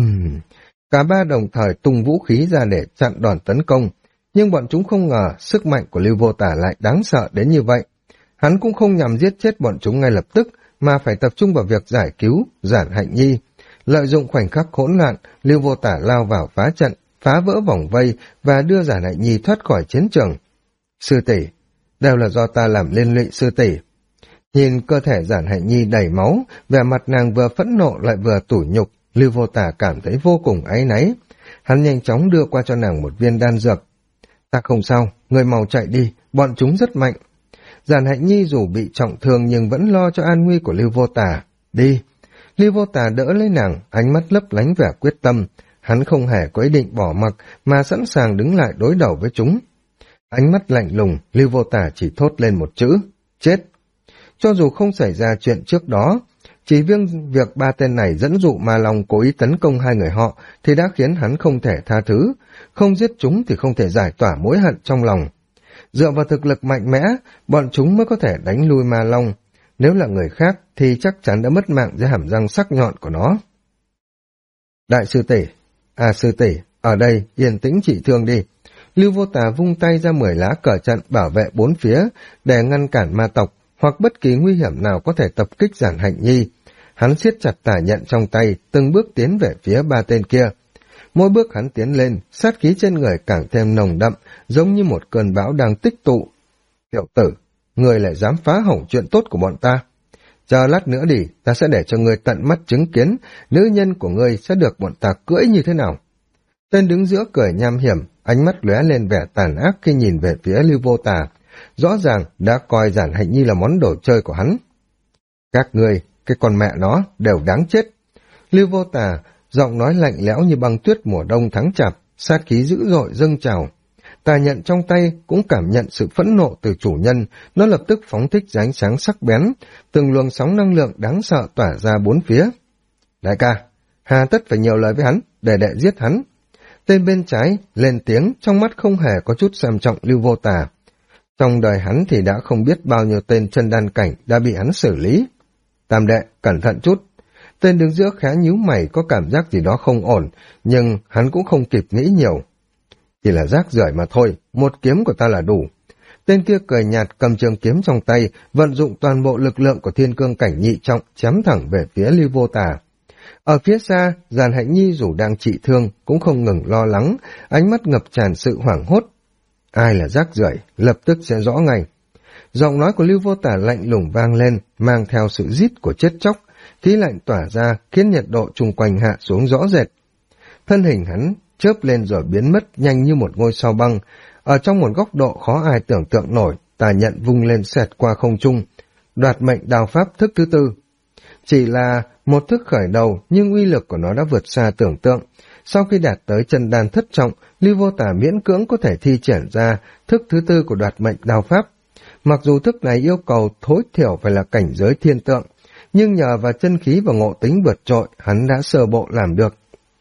Cả 3 đồng thời tung vũ khí ra để chặn đòn tấn công. Nhưng bọn chúng không ngờ sức mạnh của Lưu Vô Tả lại đáng sợ đến như vậy. Hắn cũng không nhằm giết chết bọn chúng ngay lập tức, mà phải tập trung vào việc giải cứu Giản Hạnh Nhi. Lợi dụng khoảnh khắc hỗn loạn, Lưu Vô Tả lao vào phá trận, phá vỡ vòng vây và đưa Giản Hạnh Nhi thoát khỏi chiến trường. Sư tỷ, đều là do ta làm liên lụy sư tỷ. Nhìn cơ thể Giản Hạnh Nhi đầy máu, vẻ mặt nàng vừa phẫn nộ lại vừa tủi nhục, Lưu Vô Tả cảm thấy vô cùng áy náy. Hắn nhanh chóng đưa qua cho nàng một viên đan dược. Ta không sao, người mau chạy đi, bọn chúng rất mạnh. Giản Hạnh Nhi dù bị trọng thương nhưng vẫn lo cho an nguy của Lưu Vô Tả. Đi! Lưu Vô Tả đỡ lấy nàng, ánh mắt lấp lánh vẻ quyết tâm. Hắn không hề có ý định bỏ mặc mà sẵn sàng đứng lại đối đầu với chúng. Ánh mắt lạnh lùng, Lưu Vô Tả chỉ thốt lên một chữ, chết. Cho dù không xảy ra chuyện trước đó, Chỉ riêng việc ba tên này dẫn dụ Ma Long cố ý tấn công hai người họ thì đã khiến hắn không thể tha thứ, không giết chúng thì không thể giải tỏa mối hận trong lòng. Dựa vào thực lực mạnh mẽ, bọn chúng mới có thể đánh lui Ma Long. Nếu là người khác thì chắc chắn đã mất mạng dưới hàm răng sắc nhọn của nó. Đại sư tỷ, sư tỷ, ở đây yên tĩnh trị thương đi. Lưu Vô Tà vung tay ra 10 lá cờ trận bảo vệ bốn phía để ngăn cản ma tộc hoặc bất kỳ nguy hiểm nào có thể tập kích Giản Hạnh Nhi. Hắn siết chặt tà nhận trong tay, từng bước tiến về phía ba tên kia. Mỗi bước hắn tiến lên, sát khí trên người càng thêm nồng đậm, giống như một cơn bão đang tích tụ. Tiểu tử, người lại dám phá hỏng chuyện tốt của bọn ta. Chờ lát nữa đi, ta sẽ để cho người tận mắt chứng kiến nữ nhân của ngươi sẽ được bọn ta cưỡi như thế nào. Tên đứng giữa cười nham hiểm, ánh mắt lóe lên vẻ tàn ác khi nhìn về phía Lưu Vô Tà. Rõ ràng đã coi Giản Hạnh Nhi là món đồ chơi của hắn. Các ngươi, cái con mẹ nó, đều đáng chết. Lưu Vô Tà, giọng nói lạnh lẽo như băng tuyết mùa đông tháng chạp, sát khí dữ dội dâng trào. Tà nhận trong tay cũng cảm nhận sự phẫn nộ từ chủ nhân, nó lập tức phóng thích ra ánh sáng sắc bén, từng luồng sóng năng lượng đáng sợ tỏa ra bốn phía. Đại ca, hà tất phải nhiều lời với hắn, để đệ giết hắn. Tên bên trái lên tiếng, trong mắt không hề có chút xem trọng Lưu Vô Tà. Trong đời hắn thì đã không biết bao nhiêu tên chân đan cảnh đã bị hắn xử lý. Tam đệ, cẩn thận chút. Tên đứng giữa khá nhíu mày, có cảm giác gì đó không ổn, nhưng hắn cũng không kịp nghĩ nhiều. Chỉ là rác rưởi mà thôi, một kiếm của ta là đủ. Tên kia cười nhạt cầm trường kiếm trong tay, vận dụng toàn bộ lực lượng của thiên cương cảnh nhị trọng, chém thẳng về phía Lưu Vô Tà. Ở phía xa, Giản Hạnh Nhi dù đang trị thương, cũng không ngừng lo lắng, ánh mắt ngập tràn sự hoảng hốt. Ai là rác rưởi, lập tức sẽ rõ ngay. Giọng nói của Lưu Vô Tà lạnh lùng vang lên, mang theo sự rít của chết chóc, khí lạnh tỏa ra khiến nhiệt độ chung quanh hạ xuống rõ rệt. Thân hình hắn chớp lên rồi biến mất nhanh như một ngôi sao băng. Ở trong một góc độ khó ai tưởng tượng nổi, tà nhận vung lên xẹt qua không trung, đoạt mệnh đao pháp thức thứ tư. Chỉ là một thức khởi đầu, nhưng uy lực của nó đã vượt xa tưởng tượng. Sau khi đạt tới chân đan thất trọng, Lưu Vô Tà miễn cưỡng có thể thi triển ra thức thứ tư của đoạt mệnh đao pháp. Mặc dù thức này yêu cầu thối thiểu phải là cảnh giới thiên tượng, nhưng nhờ vào chân khí và ngộ tính vượt trội, hắn đã sơ bộ làm được.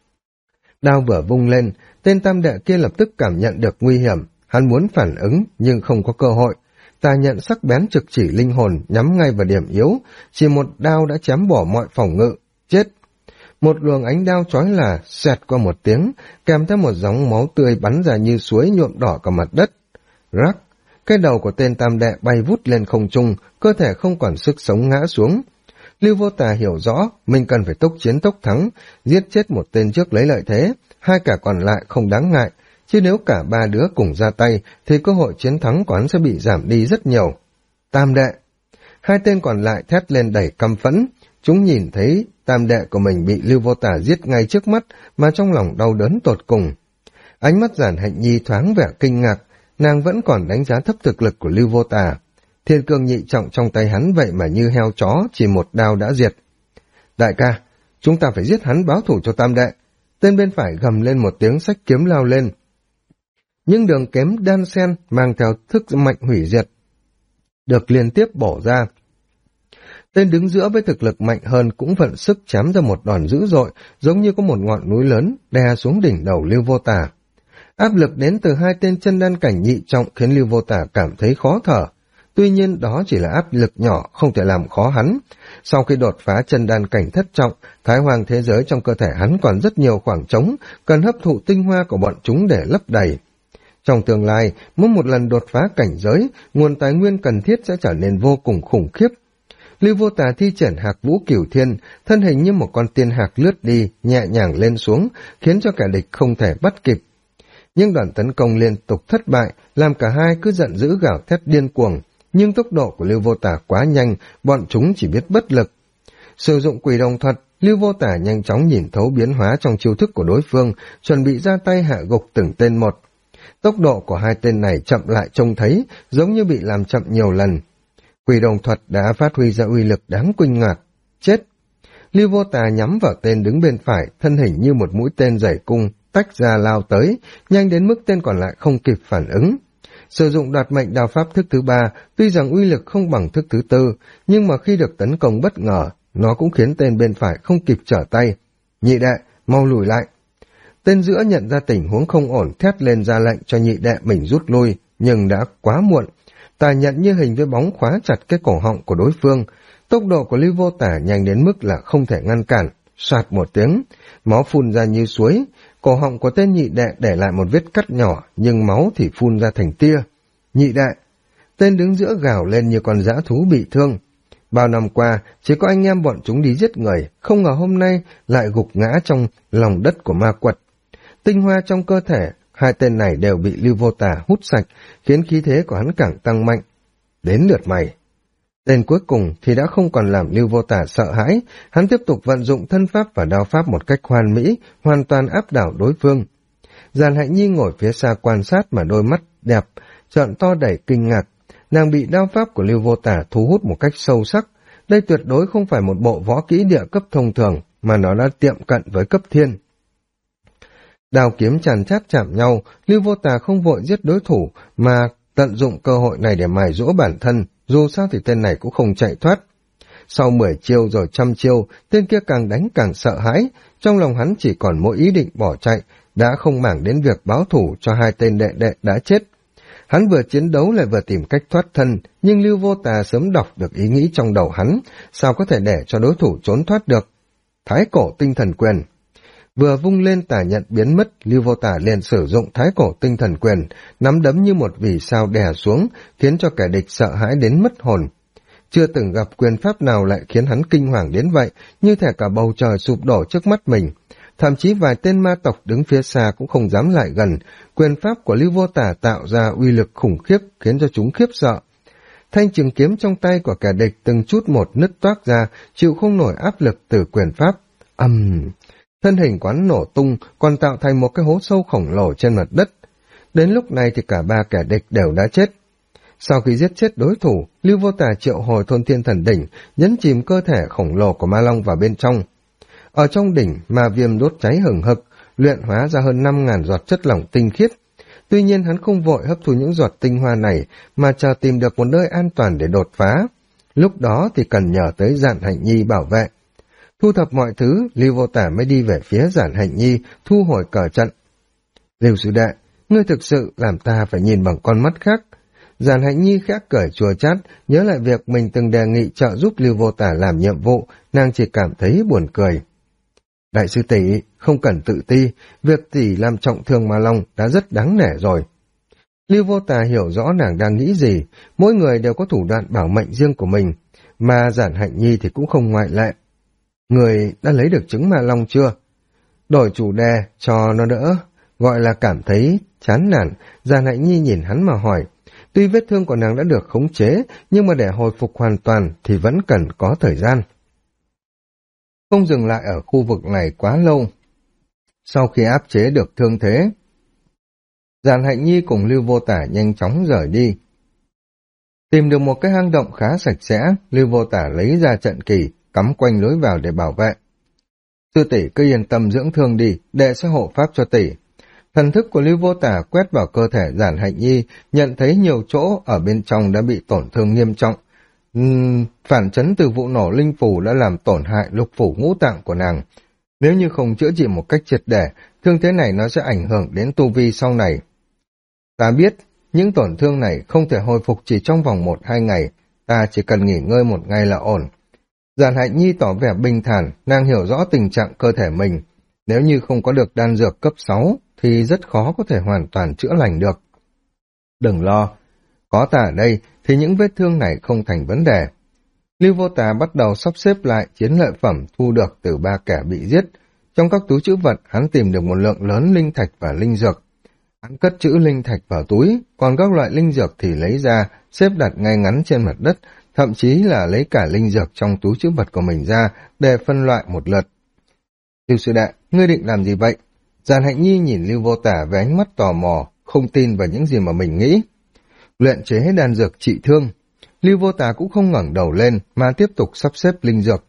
Đao vừa vung lên, tên tam đệ kia lập tức cảm nhận được nguy hiểm, hắn muốn phản ứng nhưng không có cơ hội. Tà nhận sắc bén trực chỉ linh hồn, nhắm ngay vào điểm yếu, chỉ một đao đã chém bỏ mọi phòng ngự, chết. Một luồng ánh đao chói là xẹt qua một tiếng, kèm theo một dòng máu tươi bắn ra như suối nhuộm đỏ cả mặt đất. Rắc, cái đầu của tên tam đệ bay vút lên không trung, cơ thể không còn sức sống ngã xuống. Lưu Vô Tà hiểu rõ, mình cần phải tốc chiến tốc thắng, giết chết một tên trước lấy lợi thế, hai cả còn lại không đáng ngại, chứ nếu cả ba đứa cùng ra tay, thì cơ hội chiến thắng của hắn sẽ bị giảm đi rất nhiều. Tam đệ! Hai tên còn lại thét lên đầy căm phẫn, chúng nhìn thấy tam đệ của mình bị Lưu Vô Tà giết ngay trước mắt, mà trong lòng đau đớn tột cùng. Ánh mắt Giản Hạnh Nhi thoáng vẻ kinh ngạc, nàng vẫn còn đánh giá thấp thực lực của Lưu Vô Tà. Thiên cương nhị trọng trong tay hắn vậy mà như heo chó, chỉ một đao đã diệt. Đại ca, chúng ta phải giết hắn báo thù cho tam đệ. Tên bên phải gầm lên một tiếng, xách kiếm lao lên. Những đường kiếm đan xen mang theo thức mạnh hủy diệt được liên tiếp bổ ra. Tên đứng giữa với thực lực mạnh hơn cũng vận sức chém ra một đòn dữ dội, giống như có một ngọn núi lớn đè xuống đỉnh đầu Lưu Vô Tà. Áp lực đến từ hai tên chân đan cảnh nhị trọng khiến Lưu Vô Tà cảm thấy khó thở. Tuy nhiên đó chỉ là áp lực nhỏ, không thể làm khó hắn. Sau khi đột phá chân đan cảnh thất trọng, thái hoàng thế giới trong cơ thể hắn còn rất nhiều khoảng trống, cần hấp thụ tinh hoa của bọn chúng để lấp đầy. Trong tương lai, mỗi một lần đột phá cảnh giới, nguồn tài nguyên cần thiết sẽ trở nên vô cùng khủng khiếp. Lưu Vô Tà thi triển Hạc Vũ Cửu Thiên, thân hình như một con tiên hạc lướt đi, nhẹ nhàng lên xuống, khiến cho kẻ địch không thể bắt kịp. Nhưng đòn tấn công liên tục thất bại, làm cả hai cứ giận dữ gào thét điên cuồng. Nhưng tốc độ của Lưu Vô Tà quá nhanh, bọn chúng chỉ biết bất lực. Sử dụng quỷ đồng thuật, Lưu Vô Tà nhanh chóng nhìn thấu biến hóa trong chiêu thức của đối phương, chuẩn bị ra tay hạ gục từng tên một. Tốc độ của hai tên này chậm lại trông thấy, giống như bị làm chậm nhiều lần. Quỷ đồng thuật đã phát huy ra uy lực đáng kinh ngạc. Chết! Lưu Vô Tà nhắm vào tên đứng bên phải, thân hình như một mũi tên giày cung, tách ra lao tới, nhanh đến mức tên còn lại không kịp phản ứng. Sử dụng đoạt mệnh đao pháp thức thứ ba, tuy rằng uy lực không bằng thức thứ tư, nhưng mà khi được tấn công bất ngờ, nó cũng khiến tên bên phải không kịp trở tay. Nhị đệ, mau lùi lại. Tên giữa nhận ra tình huống không ổn, thét lên ra lệnh cho nhị đệ mình rút lui, nhưng đã quá muộn. Tà nhận như hình với bóng khóa chặt cái cổ họng của đối phương. Tốc độ của Lưu Vô Tả nhanh đến mức là không thể ngăn cản. Soạt một tiếng, máu phun ra như suối. Cổ họng của tên nhị đệ để lại một vết cắt nhỏ, nhưng máu thì phun ra thành tia. Nhị đệ! Tên đứng giữa gào lên như con dã thú bị thương. Bao năm qua, chỉ có anh em bọn chúng đi giết người, không ngờ hôm nay lại gục ngã trong lòng đất của ma quật. Tinh hoa trong cơ thể, hai tên này đều bị Lưu Vô Tả hút sạch, khiến khí thế của hắn càng tăng mạnh. Đến lượt mày. Tên cuối cùng thì đã không còn làm Lưu Vô Tả sợ hãi, hắn tiếp tục vận dụng thân pháp và đao pháp một cách hoàn mỹ, hoàn toàn áp đảo đối phương. Giàn Hạnh Nhi ngồi phía xa quan sát mà đôi mắt đẹp, trợn to đầy kinh ngạc. Nàng bị đao pháp của Lưu Vô Tả thu hút một cách sâu sắc. Đây tuyệt đối không phải một bộ võ kỹ địa cấp thông thường, mà nó đã tiệm cận với cấp thiên. Đao kiếm chằn chát chạm nhau, Lưu Vô Tả không vội giết đối thủ, mà tận dụng cơ hội này để mài dũa bản thân, dù sao thì tên này cũng không chạy thoát. Sau 10 chiêu rồi 100 chiêu, tên kia càng đánh càng sợ hãi, trong lòng hắn chỉ còn mỗi ý định bỏ chạy, đã không màng đến việc báo thủ cho hai tên đệ đệ đã chết. Hắn vừa chiến đấu lại vừa tìm cách thoát thân, nhưng Lưu Vô Tà sớm đọc được ý nghĩ trong đầu hắn, sao có thể để cho đối thủ trốn thoát được. Thái cổ tinh thần quyền. Vừa vung lên tà nhận biến mất, Lưu Vô Tà liền sử dụng thái cổ tinh thần quyền, nắm đấm như một vì sao đè xuống, khiến cho kẻ địch sợ hãi đến mất hồn. Chưa từng gặp quyền pháp nào lại khiến hắn kinh hoàng đến vậy, như thể cả bầu trời sụp đổ trước mắt mình. Thậm chí vài tên ma tộc đứng phía xa cũng không dám lại gần, quyền pháp của Lưu Vô Tả tạo ra uy lực khủng khiếp khiến cho chúng khiếp sợ. Thanh trường kiếm trong tay của kẻ địch từng chút một nứt toác ra, chịu không nổi áp lực từ quyền pháp. Thân hình quán nổ tung, còn tạo thành một cái hố sâu khổng lồ trên mặt đất. Đến lúc này thì cả ba kẻ địch đều đã chết. Sau khi giết chết đối thủ, Lưu Vô Tả triệu hồi Thôn Thiên Thần Đỉnh, nhấn chìm cơ thể khổng lồ của Ma Long vào bên trong. Ở trong đỉnh, ma viêm đốt cháy hừng hực, luyện hóa ra hơn 5.000 giọt chất lỏng tinh khiết. Tuy nhiên hắn không vội hấp thu những giọt tinh hoa này, mà chờ tìm được một nơi an toàn để đột phá. Lúc đó thì cần nhờ tới Giản Hạnh Nhi bảo vệ. Thu thập mọi thứ, Lưu Vô Tả mới đi về phía Giản Hạnh Nhi, thu hồi cờ trận. Lưu sư đệ, ngươi thực sự làm ta phải nhìn bằng con mắt khác. Giản Hạnh Nhi khẽ cười chua chát, nhớ lại việc mình từng đề nghị trợ giúp Lưu Vô Tả làm nhiệm vụ, nàng chỉ cảm thấy buồn cười. Đại sư tỷ, không cần tự ti, việc tỷ làm trọng thương Ma Long đã rất đáng nể rồi. Lưu Vô Tả hiểu rõ nàng đang nghĩ gì, mỗi người đều có thủ đoạn bảo mệnh riêng của mình, mà Giản Hạnh Nhi thì cũng không ngoại lệ. Người đã lấy được trứng Ma Long chưa? Đổi chủ đề cho nó đỡ, gọi là cảm thấy chán nản, Giản Hạnh Nhi nhìn hắn mà hỏi. Tuy vết thương của nàng đã được khống chế, nhưng mà để hồi phục hoàn toàn thì vẫn cần có thời gian. Không dừng lại ở khu vực này quá lâu. Sau khi áp chế được thương thế, Giản Hạnh Nhi cùng Lưu Vô Tả nhanh chóng rời đi. Tìm được một cái hang động khá sạch sẽ, Lưu Vô Tả lấy ra trận kỳ, cắm quanh lối vào để bảo vệ. Sư tỷ cứ yên tâm dưỡng thương đi, đệ sẽ hộ pháp cho tỷ. Thần thức của Lưu Vô Tả quét vào cơ thể Giản Hạnh Nhi, nhận thấy nhiều chỗ ở bên trong đã bị tổn thương nghiêm trọng. Phản chấn từ vụ nổ linh phủ đã làm tổn hại lục phủ ngũ tạng của nàng. Nếu như không chữa trị một cách triệt để, thương thế này nó sẽ ảnh hưởng đến tu vi sau này. Ta biết, những tổn thương này không thể hồi phục chỉ trong vòng 1-2 ngày, ta chỉ cần nghỉ ngơi 1 ngày là ổn. Giản Hạnh Nhi tỏ vẻ bình thản, nàng hiểu rõ tình trạng cơ thể mình. Nếu như không có được đan dược cấp 6, thì rất khó có thể hoàn toàn chữa lành được. Đừng lo, có ta ở đây thì những vết thương này không thành vấn đề. Lưu Vô Tả bắt đầu sắp xếp lại chiến lợi phẩm thu được từ 3 kẻ bị giết. Trong các túi trữ vật, hắn tìm được một lượng lớn linh thạch và linh dược. Hắn cất trữ linh thạch vào túi, còn các loại linh dược thì lấy ra, xếp đặt ngay ngắn trên mặt đất, thậm chí là lấy cả linh dược trong túi trữ vật của mình ra để phân loại một lượt. Lưu sư đệ, ngươi định làm gì vậy? Giản Hạnh Nhi nhìn Lưu Vô Tả với ánh mắt tò mò, không tin vào những gì mà mình nghĩ. Luyện chế đan dược trị thương. Lưu Vô Tả cũng không ngẩng đầu lên mà tiếp tục sắp xếp linh dược.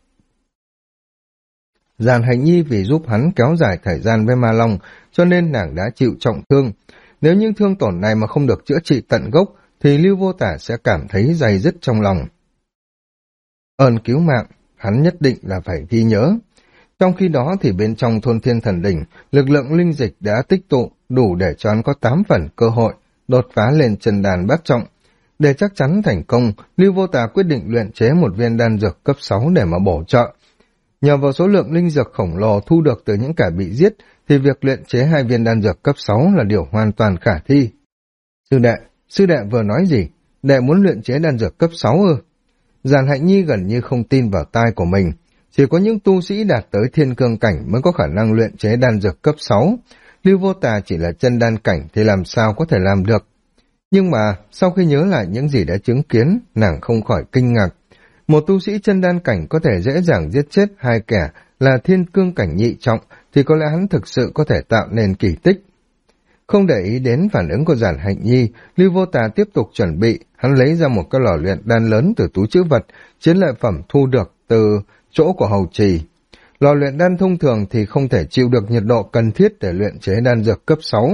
Giản Hạnh Nhi vì giúp hắn kéo dài thời gian với Ma Long, cho nên nàng đã chịu trọng thương. Nếu những thương tổn này mà không được chữa trị tận gốc, thì Lưu Vô Tả sẽ cảm thấy day dứt trong lòng. Ơn cứu mạng, hắn nhất định là phải ghi nhớ. Trong khi đó thì bên trong thôn Thiên Thần Đỉnh, lực lượng linh dịch đã tích tụ đủ để cho hắn có 8 phần cơ hội đột phá lên chân đàn bát trọng. Để chắc chắn thành công, Lưu Vô Tà quyết định luyện chế một viên đan dược cấp 6 để mà bổ trợ. Nhờ vào số lượng linh dược khổng lồ thu được từ những kẻ bị giết, thì việc luyện chế 2 viên đan dược cấp 6 là điều hoàn toàn khả thi. Sư đệ vừa nói gì? Đệ muốn luyện chế đan dược cấp 6 ư? Giản Hạnh Nhi gần như không tin vào tai của mình. Chỉ có những tu sĩ đạt tới thiên cương cảnh mới có khả năng luyện chế đan dược cấp 6. Lưu Vô Tà chỉ là chân đan cảnh thì làm sao có thể làm được. Nhưng mà, sau khi nhớ lại những gì đã chứng kiến, nàng không khỏi kinh ngạc. Một tu sĩ chân đan cảnh có thể dễ dàng giết chết 2 kẻ là thiên cương cảnh nhị trọng, thì có lẽ hắn thực sự có thể tạo nên kỳ tích. Không để ý đến phản ứng của Giản Hạnh Nhi, Lưu Vô Tà tiếp tục chuẩn bị, hắn lấy ra một cái lò luyện đan lớn từ túi trữ vật, chiến lợi phẩm thu được từ chỗ của hầu trì. Lò luyện đan thông thường thì không thể chịu được nhiệt độ cần thiết để luyện chế đan dược cấp 6.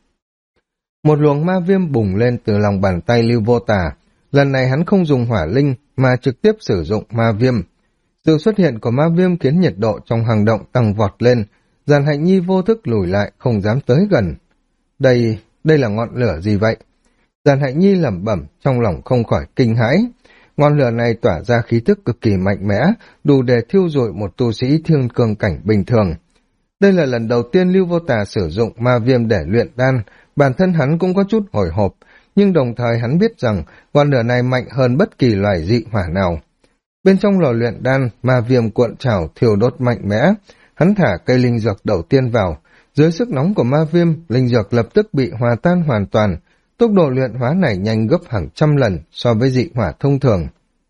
Một luồng ma viêm bùng lên từ lòng bàn tay Lưu Vô Tà. Lần này hắn không dùng hỏa linh mà trực tiếp sử dụng ma viêm. Sự xuất hiện của ma viêm khiến nhiệt độ trong hang động tăng vọt lên. Giản Hạnh Nhi vô thức lùi lại, không dám tới gần. Đây là ngọn lửa gì vậy? Giản Hạnh Nhi lẩm bẩm, trong lòng không khỏi kinh hãi. Ngọn lửa này tỏa ra khí tức cực kỳ mạnh mẽ, đủ để thiêu rụi một tu sĩ thiên cương cảnh bình thường. Đây là lần đầu tiên Lưu Vô Tà sử dụng ma viêm để luyện đan, bản thân hắn cũng có chút hồi hộp, nhưng đồng thời hắn biết rằng ngọn lửa này mạnh hơn bất kỳ loài dị hỏa nào. Bên trong lò luyện đan, ma viêm cuộn trào thiêu đốt mạnh mẽ, hắn thả cây linh dược đầu tiên vào. Dưới sức nóng của ma viêm, linh dược lập tức bị hòa tan hoàn toàn. Tốc độ luyện hóa này nhanh gấp hàng trăm lần so với dị hỏa thông thường.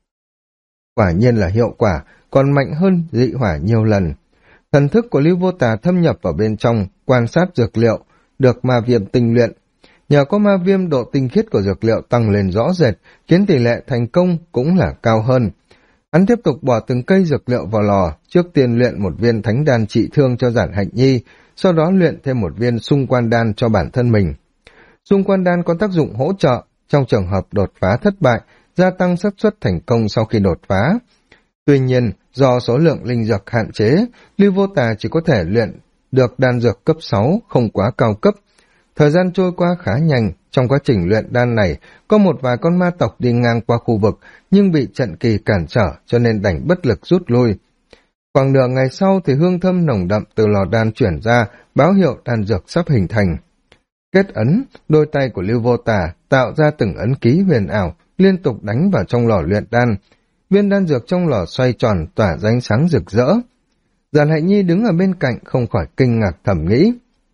Quả nhiên là hiệu quả, còn mạnh hơn dị hỏa nhiều lần. Thần thức của Lưu Vô Tà thâm nhập vào bên trong, quan sát dược liệu, được ma viêm tinh luyện. Nhờ có ma viêm, độ tinh khiết của dược liệu tăng lên rõ rệt, khiến tỷ lệ thành công cũng là cao hơn. Hắn tiếp tục bỏ từng cây dược liệu vào lò, trước tiên luyện một viên thánh đan trị thương cho Giản Hạnh Nhi, sau đó luyện thêm một viên xung quan đan cho bản thân mình. Xung quan đan có tác dụng hỗ trợ, trong trường hợp đột phá thất bại, gia tăng xác suất thành công sau khi đột phá. Tuy nhiên, do số lượng linh dược hạn chế, Lưu Vô Tà chỉ có thể luyện được đan dược cấp 6, không quá cao cấp. Thời gian trôi qua khá nhanh, trong quá trình luyện đan này, có một vài con ma tộc đi ngang qua khu vực, nhưng bị trận kỳ cản trở cho nên đành bất lực rút lui. Khoảng nửa ngày sau thì hương thơm nồng đậm từ lò đan chuyển ra, báo hiệu đan dược sắp hình thành. Kết ấn, đôi tay của Lưu Vô Tà tạo ra từng ấn ký huyền ảo, liên tục đánh vào trong lò luyện đan. Viên đan dược trong lò xoay tròn tỏa ra ánh sáng rực rỡ. Giản Hạnh Nhi đứng ở bên cạnh không khỏi kinh ngạc thầm nghĩ.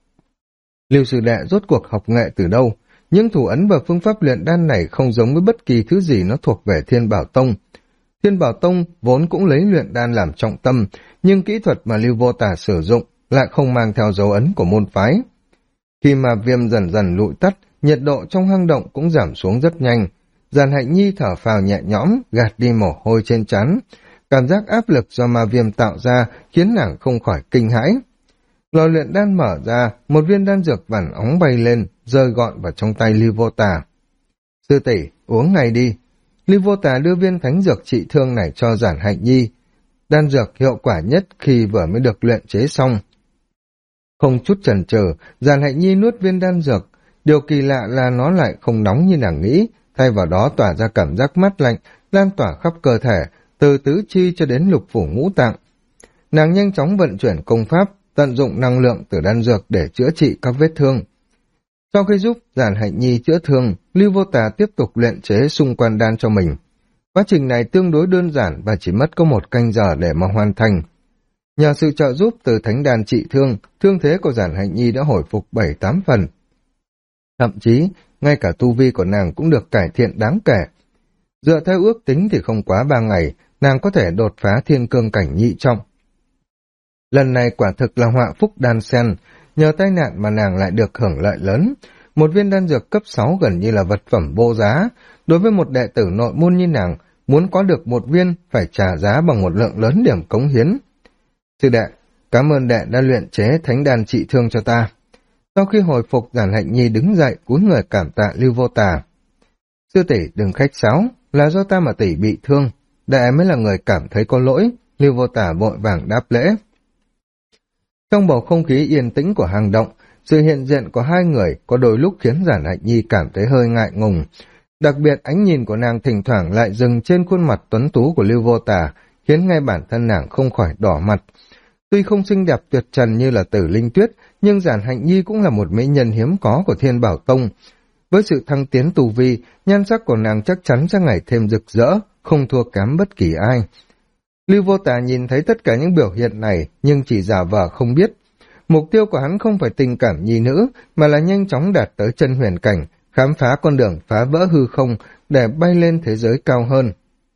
Lưu sư đệ rốt cuộc học nghệ từ đâu? Những thủ ấn và phương pháp luyện đan này không giống với bất kỳ thứ gì nó thuộc về Thiên Bảo Tông. Thiên Bảo Tông vốn cũng lấy luyện đan làm trọng tâm, nhưng kỹ thuật mà Lưu Vô Tà sử dụng lại không mang theo dấu ấn của môn phái. Khi mà viêm dần dần lụi tắt, nhiệt độ trong hang động cũng giảm xuống rất nhanh. Giản Hạnh Nhi thở phào nhẹ nhõm, gạt đi mồ hôi trên trán. Cảm giác áp lực do ma viêm tạo ra khiến nàng không khỏi kinh hãi. Lò luyện đan mở ra, một viên đan dược vằn óng bay lên, rơi gọn vào trong tay Lưu Vô Tà. Sư tỷ, uống ngay đi. Lưu Vô Tà đưa viên thánh dược trị thương này cho Giản Hạnh Nhi. Đan dược hiệu quả nhất khi vừa mới được luyện chế xong. Không chút chần chừ, Giản Hạnh Nhi nuốt viên đan dược. Điều kỳ lạ là nó lại không nóng như nàng nghĩ, thay vào đó tỏa ra cảm giác mát lạnh, lan tỏa khắp cơ thể, từ tứ chi cho đến lục phủ ngũ tạng. Nàng nhanh chóng vận chuyển công pháp, tận dụng năng lượng từ đan dược để chữa trị các vết thương. Sau khi giúp Giản Hạnh Nhi chữa thương, Lưu Vô Tà tiếp tục luyện chế xung quan đan cho mình. Quá trình này tương đối đơn giản và chỉ mất có 1 canh giờ để mà hoàn thành. Nhờ sự trợ giúp từ thánh đan trị thương, thương thế của Giản Hạnh Nhi đã hồi phục 7-8 phần. Thậm chí, ngay cả tu vi của nàng cũng được cải thiện đáng kể. Dựa theo ước tính thì không quá 3 ngày, nàng có thể đột phá thiên cương cảnh nhị trọng. Lần này quả thực là họa phúc đan sen, nhờ tai nạn mà nàng lại được hưởng lợi lớn. Một viên đan dược cấp 6 gần như là vật phẩm vô giá. Đối với một đệ tử nội môn như nàng, muốn có được một viên phải trả giá bằng một lượng lớn điểm cống hiến. Sư đệ, cảm ơn đệ đã luyện chế thánh đan trị thương cho ta. Sau khi hồi phục, Giản Hạnh Nhi đứng dậy cúi người cảm tạ Lưu Vô Tà. Sư tỷ đừng khách sáo, là do ta mà tỷ bị thương, đệ mới là người cảm thấy có lỗi, Lưu Vô Tả vội vàng đáp lễ. Trong bầu không khí yên tĩnh của hang động, sự hiện diện của hai người có đôi lúc khiến Giản Hạnh Nhi cảm thấy hơi ngại ngùng. Đặc biệt ánh nhìn của nàng thỉnh thoảng lại dừng trên khuôn mặt tuấn tú của Lưu Vô Tả, khiến ngay bản thân nàng không khỏi đỏ mặt. Tuy không xinh đẹp tuyệt trần như là Tử Linh Tuyết, nhưng Giản Hạnh Nhi cũng là một mỹ nhân hiếm có của Thiên Bảo Tông. Với sự thăng tiến tu vi, nhan sắc của nàng chắc chắn sẽ ngày thêm rực rỡ, không thua kém bất kỳ ai. Lưu Vô Tả nhìn thấy tất cả những biểu hiện này, nhưng chỉ giả vờ không biết. Mục tiêu của hắn không phải tình cảm nhi nữ, mà là nhanh chóng đạt tới chân huyền cảnh, khám phá con đường phá vỡ hư không để bay lên thế giới cao hơn.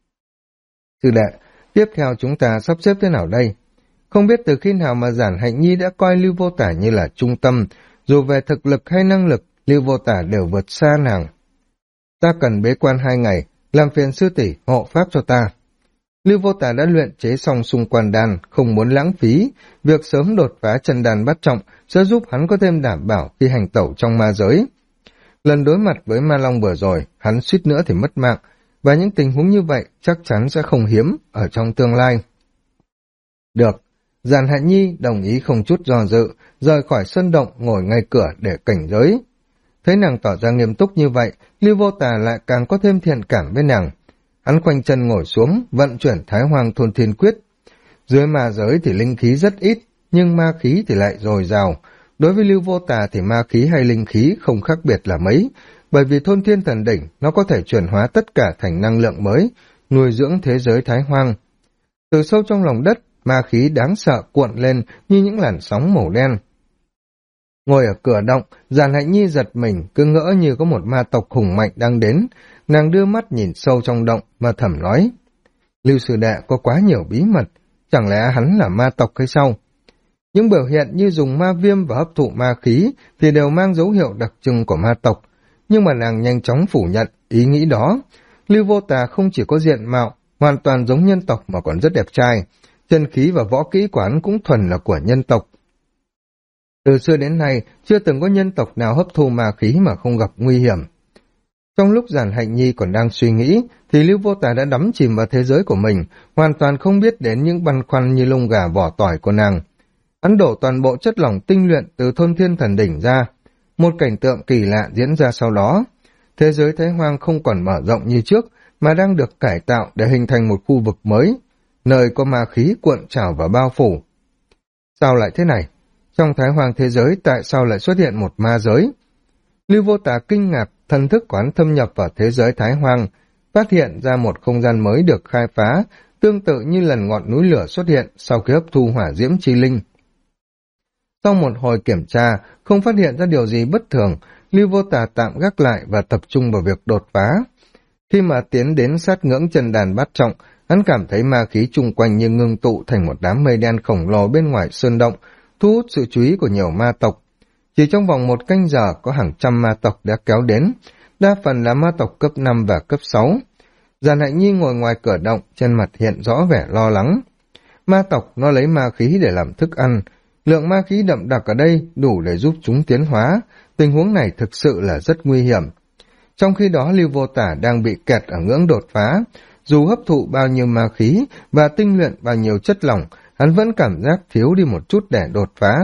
Sư đệ, tiếp theo chúng ta sắp xếp thế nào đây? Không biết từ khi nào mà Giản Hạnh Nhi đã coi Lưu Vô Tả như là trung tâm, dù về thực lực hay năng lực, Lưu Vô Tả đều vượt xa nàng. Ta cần bế quan 2 ngày, làm phiền sư tỷ hộ pháp cho ta. Lưu Vô Tả đã luyện chế xong xung quan đan, không muốn lãng phí, việc sớm đột phá chân đan bát trọng sẽ giúp hắn có thêm đảm bảo khi hành tẩu trong ma giới. Lần đối mặt với Ma Long vừa rồi, hắn suýt nữa thì mất mạng, và những tình huống như vậy chắc chắn sẽ không hiếm ở trong tương lai. Được, Giản Hạnh Nhi đồng ý không chút do dự, rời khỏi sân động ngồi ngay cửa để cảnh giới. Thấy nàng tỏ ra nghiêm túc như vậy, Lưu Vô Tả lại càng có thêm thiện cảm với nàng. Hắn khoanh chân ngồi xuống, vận chuyển Thái Hoang Thôn Thiên Quyết. Dưới ma giới thì linh khí rất ít, nhưng ma khí thì lại dồi dào. Đối với Lưu Vô Tả thì ma khí hay linh khí không khác biệt là mấy, bởi vì Thôn Thiên Thần Đỉnh nó có thể chuyển hóa tất cả thành năng lượng mới, nuôi dưỡng thế giới Thái Hoang. Từ sâu trong lòng đất, ma khí đáng sợ cuộn lên như những làn sóng màu đen. Ngồi ở cửa động, Giản Hạnh Nhi giật mình, cứ ngỡ như có một ma tộc hùng mạnh đang đến. Nàng đưa mắt nhìn sâu trong động mà thầm nói, Lưu sư đệ có quá nhiều bí mật, chẳng lẽ hắn là ma tộc hay sao? Những biểu hiện như dùng ma viêm và hấp thụ ma khí thì đều mang dấu hiệu đặc trưng của ma tộc, nhưng mà nàng nhanh chóng phủ nhận ý nghĩ đó. Lưu Vô Tả không chỉ có diện mạo, hoàn toàn giống nhân tộc mà còn rất đẹp trai, chân khí và võ kỹ của hắn cũng thuần là của nhân tộc. Từ xưa đến nay, chưa từng có nhân tộc nào hấp thu ma khí mà không gặp nguy hiểm. Trong lúc Giản Hạnh Nhi còn đang suy nghĩ, thì Lưu Vô Tả đã đắm chìm vào thế giới của mình, hoàn toàn không biết đến những băn khoăn như lông gà vỏ tỏi của nàng. Hắn đổ toàn bộ chất lỏng tinh luyện từ Thôn Thiên Thần Đỉnh ra. Một cảnh tượng kỳ lạ diễn ra sau đó. Thế giới Thái Hoang không còn mở rộng như trước, mà đang được cải tạo để hình thành một khu vực mới, nơi có ma khí cuộn trào và bao phủ. Sao lại thế này? Trong Thái Hoang thế giới tại sao lại xuất hiện một ma giới? Lưu Vô Tả kinh ngạc, thần thức quán thâm nhập vào thế giới Thái Hoang, phát hiện ra một không gian mới được khai phá, tương tự như lần ngọn núi lửa xuất hiện sau khi hấp thu hỏa diễm chi linh. Sau một hồi kiểm tra, không phát hiện ra điều gì bất thường, Lưu Vô Tả tạm gác lại và tập trung vào việc đột phá. Khi mà tiến đến sát ngưỡng chân đàn bát trọng, hắn cảm thấy ma khí chung quanh như ngưng tụ thành một đám mây đen khổng lồ bên ngoài sơn động, thu hút sự chú ý của nhiều ma tộc. Chỉ trong vòng 1 canh giờ có hàng trăm ma tộc đã kéo đến, đa phần là ma tộc cấp 5 và cấp 6. Giản Hạnh Nhi ngồi ngoài cửa động, trên mặt hiện rõ vẻ lo lắng. Ma tộc nó lấy ma khí để làm thức ăn, lượng ma khí đậm đặc ở đây đủ để giúp chúng tiến hóa, tình huống này thực sự là rất nguy hiểm. Trong khi đó Lưu Vô Tả đang bị kẹt ở ngưỡng đột phá, dù hấp thụ bao nhiêu ma khí và tinh luyện bao nhiêu chất lỏng, hắn vẫn cảm giác thiếu đi một chút để đột phá.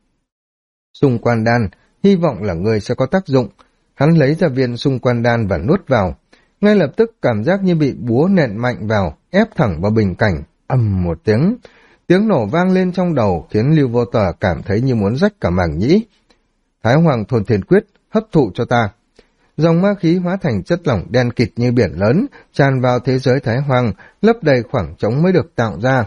Xung quan đan, hy vọng là người sẽ có tác dụng. Hắn lấy ra viên xung quan đan và nuốt vào. Ngay lập tức cảm giác như bị búa nện mạnh vào, ép thẳng vào bình cảnh. Ầm một tiếng. Tiếng nổ vang lên trong đầu khiến Lưu Vô Tả cảm thấy như muốn rách cả màng nhĩ. Thái Hoàng Thôn Thiên Quyết, hấp thụ cho ta. Dòng ma khí hóa thành chất lỏng đen kịt như biển lớn, tràn vào thế giới Thái Hoang, lấp đầy khoảng trống mới được tạo ra.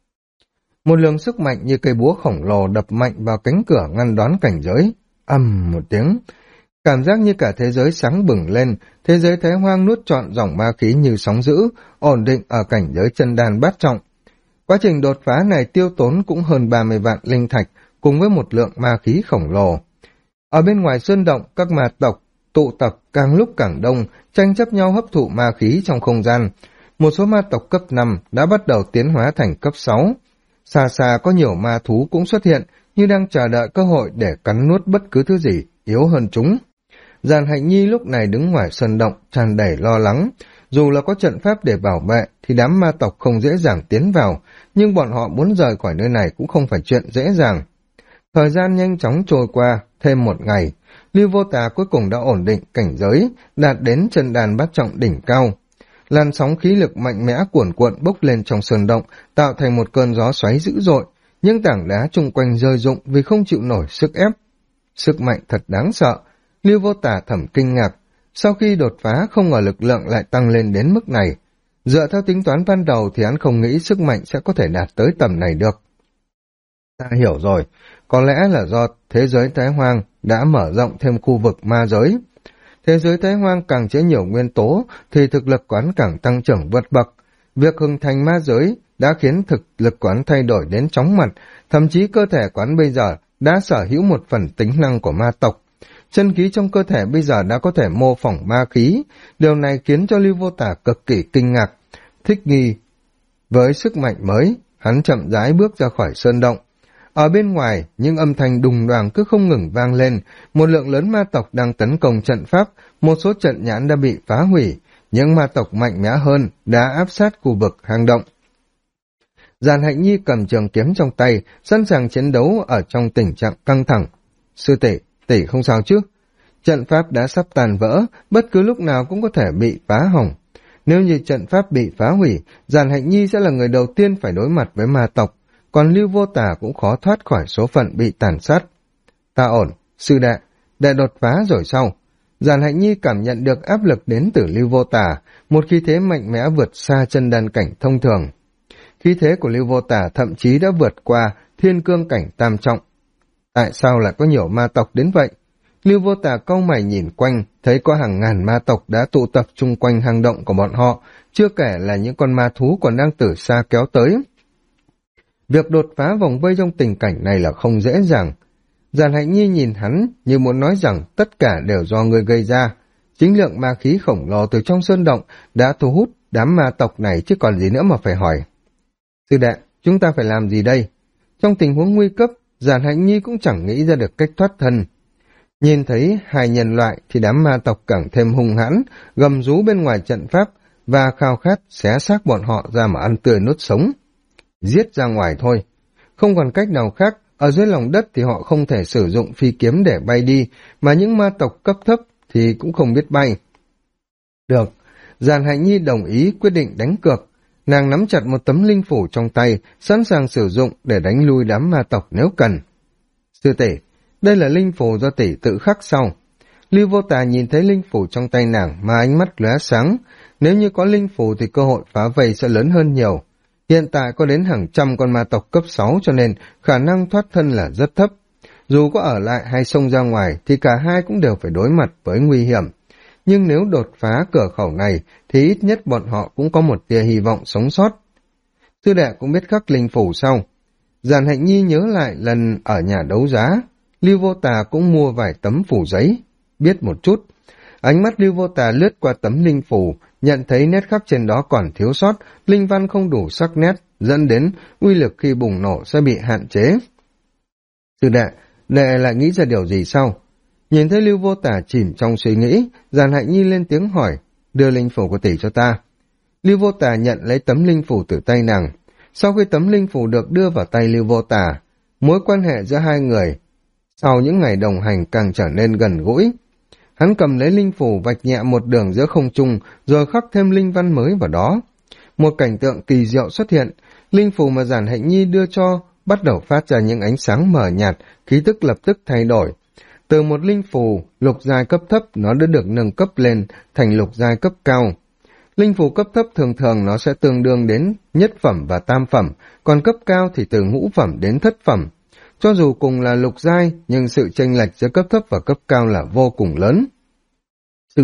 Một lượng sức mạnh như cây búa khổng lồ đập mạnh vào cánh cửa ngăn đón cảnh giới. Ầm một tiếng, cảm giác như cả thế giới sáng bừng lên, thế giới Thái Hoang nuốt trọn dòng ma khí như sóng dữ, ổn định ở cảnh giới chân đan bát trọng. Quá trình đột phá này tiêu tốn cũng hơn 30 vạn linh thạch, cùng với một lượng ma khí khổng lồ. Ở bên ngoài sơn động, các ma tộc tụ tập càng lúc càng đông, tranh chấp nhau hấp thụ ma khí trong không gian. Một số ma tộc cấp 5 đã bắt đầu tiến hóa thành cấp 6. Xa xa có nhiều ma thú cũng xuất hiện, như đang chờ đợi cơ hội để cắn nuốt bất cứ thứ gì yếu hơn chúng. Giản Hạnh Nhi lúc này đứng ngoài sân động, tràn đầy lo lắng. Dù là có trận pháp để bảo vệ, thì đám ma tộc không dễ dàng tiến vào, nhưng bọn họ muốn rời khỏi nơi này cũng không phải chuyện dễ dàng. Thời gian nhanh chóng trôi qua, thêm một ngày, Lưu Vô Tà cuối cùng đã ổn định cảnh giới, đạt đến chân đàn bát trọng đỉnh cao. Làn sóng khí lực mạnh mẽ cuồn cuộn bốc lên trong sơn động, tạo thành một cơn gió xoáy dữ dội, những tảng đá chung quanh rơi rụng vì không chịu nổi sức ép. Sức mạnh thật đáng sợ, Lưu Vô Tà thầm kinh ngạc, sau khi đột phá không ngờ lực lượng lại tăng lên đến mức này. Dựa theo tính toán ban đầu thì hắn không nghĩ sức mạnh sẽ có thể đạt tới tầm này được. Ta hiểu rồi, có lẽ là do thế giới Thái Hoang đã mở rộng thêm khu vực ma giới. Thế giới Thái Hoang càng chứa nhiều nguyên tố thì thực lực quán càng tăng trưởng vượt bậc. Việc hình thành ma giới đã khiến thực lực quán thay đổi đến chóng mặt, thậm chí cơ thể quán bây giờ đã sở hữu một phần tính năng của ma tộc. Chân khí trong cơ thể bây giờ đã có thể mô phỏng ma khí, điều này khiến cho Lưu Vô Tà cực kỳ kinh ngạc, thích nghi. Với sức mạnh mới, hắn chậm rãi bước ra khỏi sơn động. Ở bên ngoài, những âm thanh đùng đoàng cứ không ngừng vang lên, một lượng lớn ma tộc đang tấn công trận pháp, một số trận nhãn đã bị phá hủy, những ma tộc mạnh mẽ hơn đã áp sát khu vực hang động. Giàn Hạnh Nhi cầm trường kiếm trong tay, sẵn sàng chiến đấu ở trong tình trạng căng thẳng. Sư tỷ, tỷ không sao chứ? Trận pháp đã sắp tàn vỡ, bất cứ lúc nào cũng có thể bị phá hỏng. Nếu như trận pháp bị phá hủy, Giàn Hạnh Nhi sẽ là người đầu tiên phải đối mặt với ma tộc, còn Lưu Vô Tà cũng khó thoát khỏi số phận bị tàn sát. Ta ổn, sư đệ, đệ đột phá rồi sau. Giàn Hạnh Nhi cảm nhận được áp lực đến từ Lưu Vô Tà, một khí thế mạnh mẽ vượt xa chân đan cảnh thông thường. Khí thế của Lưu Vô Tà thậm chí đã vượt qua thiên cương cảnh tam trọng. Tại sao lại có nhiều ma tộc đến vậy? Lưu Vô Tà cau mày nhìn quanh, thấy có hàng ngàn ma tộc đã tụ tập chung quanh hang động của bọn họ, chưa kể là những con ma thú còn đang từ xa kéo tới. Việc đột phá vòng vây trong tình cảnh này là không dễ dàng. Giàn Hạnh Nhi nhìn hắn như muốn nói rằng tất cả đều do người gây ra. Chính lượng ma khí khổng lồ từ trong sơn động đã thu hút đám ma tộc này chứ còn gì nữa mà phải hỏi. Sư đệ, chúng ta phải làm gì đây? Trong tình huống nguy cấp, Giàn Hạnh Nhi cũng chẳng nghĩ ra được cách thoát thân. Nhìn thấy hai nhân loại thì đám ma tộc càng thêm hung hãn, gầm rú bên ngoài trận pháp và khao khát xé xác bọn họ ra mà ăn tươi nuốt sống. Giết ra ngoài thôi. Không còn cách nào khác, ở dưới lòng đất thì họ không thể sử dụng phi kiếm để bay đi, mà những ma tộc cấp thấp thì cũng không biết bay. Được, Giàn Hạnh Nhi đồng ý quyết định đánh cược. Nàng nắm chặt một tấm linh phủ trong tay, sẵn sàng sử dụng để đánh lui đám ma tộc nếu cần. Sư tỷ, đây là linh phủ do tỷ tự khắc sau. Lưu Vô Tà nhìn thấy linh phủ trong tay nàng mà ánh mắt lóe sáng. Nếu như có linh phủ thì cơ hội phá vây sẽ lớn hơn nhiều. Hiện tại có đến hàng trăm con ma tộc cấp 6 cho nên khả năng thoát thân là rất thấp. Dù có ở lại hay xông ra ngoài thì cả hai cũng đều phải đối mặt với nguy hiểm. Nhưng nếu đột phá cửa khẩu này thì ít nhất bọn họ cũng có một tia hy vọng sống sót. Sư đệ cũng biết khắc linh phủ sau. Giàn Hạnh Nhi nhớ lại lần ở nhà đấu giá, Lưu Vô Tà cũng mua vài tấm phủ giấy, biết một chút. Ánh mắt Lưu Vô Tà lướt qua tấm linh phủ, nhận thấy nét khắc trên đó còn thiếu sót, linh văn không đủ sắc nét, dẫn đến uy lực khi bùng nổ sẽ bị hạn chế. Sư đệ, đệ lại nghĩ ra điều gì sao? Nhìn thấy Lưu Vô Tà chìm trong suy nghĩ, Giàn Hạnh Nhi lên tiếng hỏi, đưa linh phủ của tỷ cho ta. Lưu Vô Tà nhận lấy tấm linh phủ từ tay nàng. Sau khi tấm linh phủ được đưa vào tay Lưu Vô Tà, mối quan hệ giữa hai người sau những ngày đồng hành càng trở nên gần gũi. Hắn cầm lấy linh phủ vạch nhẹ một đường giữa không trung rồi khắc thêm linh văn mới vào đó. Một cảnh tượng kỳ diệu xuất hiện, linh phủ mà Giản Hạnh Nhi đưa cho bắt đầu phát ra những ánh sáng mờ nhạt, khí tức lập tức thay đổi. Từ một linh phù lục giai cấp thấp nó đã được nâng cấp lên thành lục giai cấp cao. Linh phù cấp thấp thường thường nó sẽ tương đương đến nhất phẩm và tam phẩm, còn cấp cao thì từ ngũ phẩm đến thất phẩm. Cho dù cùng là lục giai, nhưng sự chênh lệch giữa cấp thấp và cấp cao là vô cùng lớn. Sư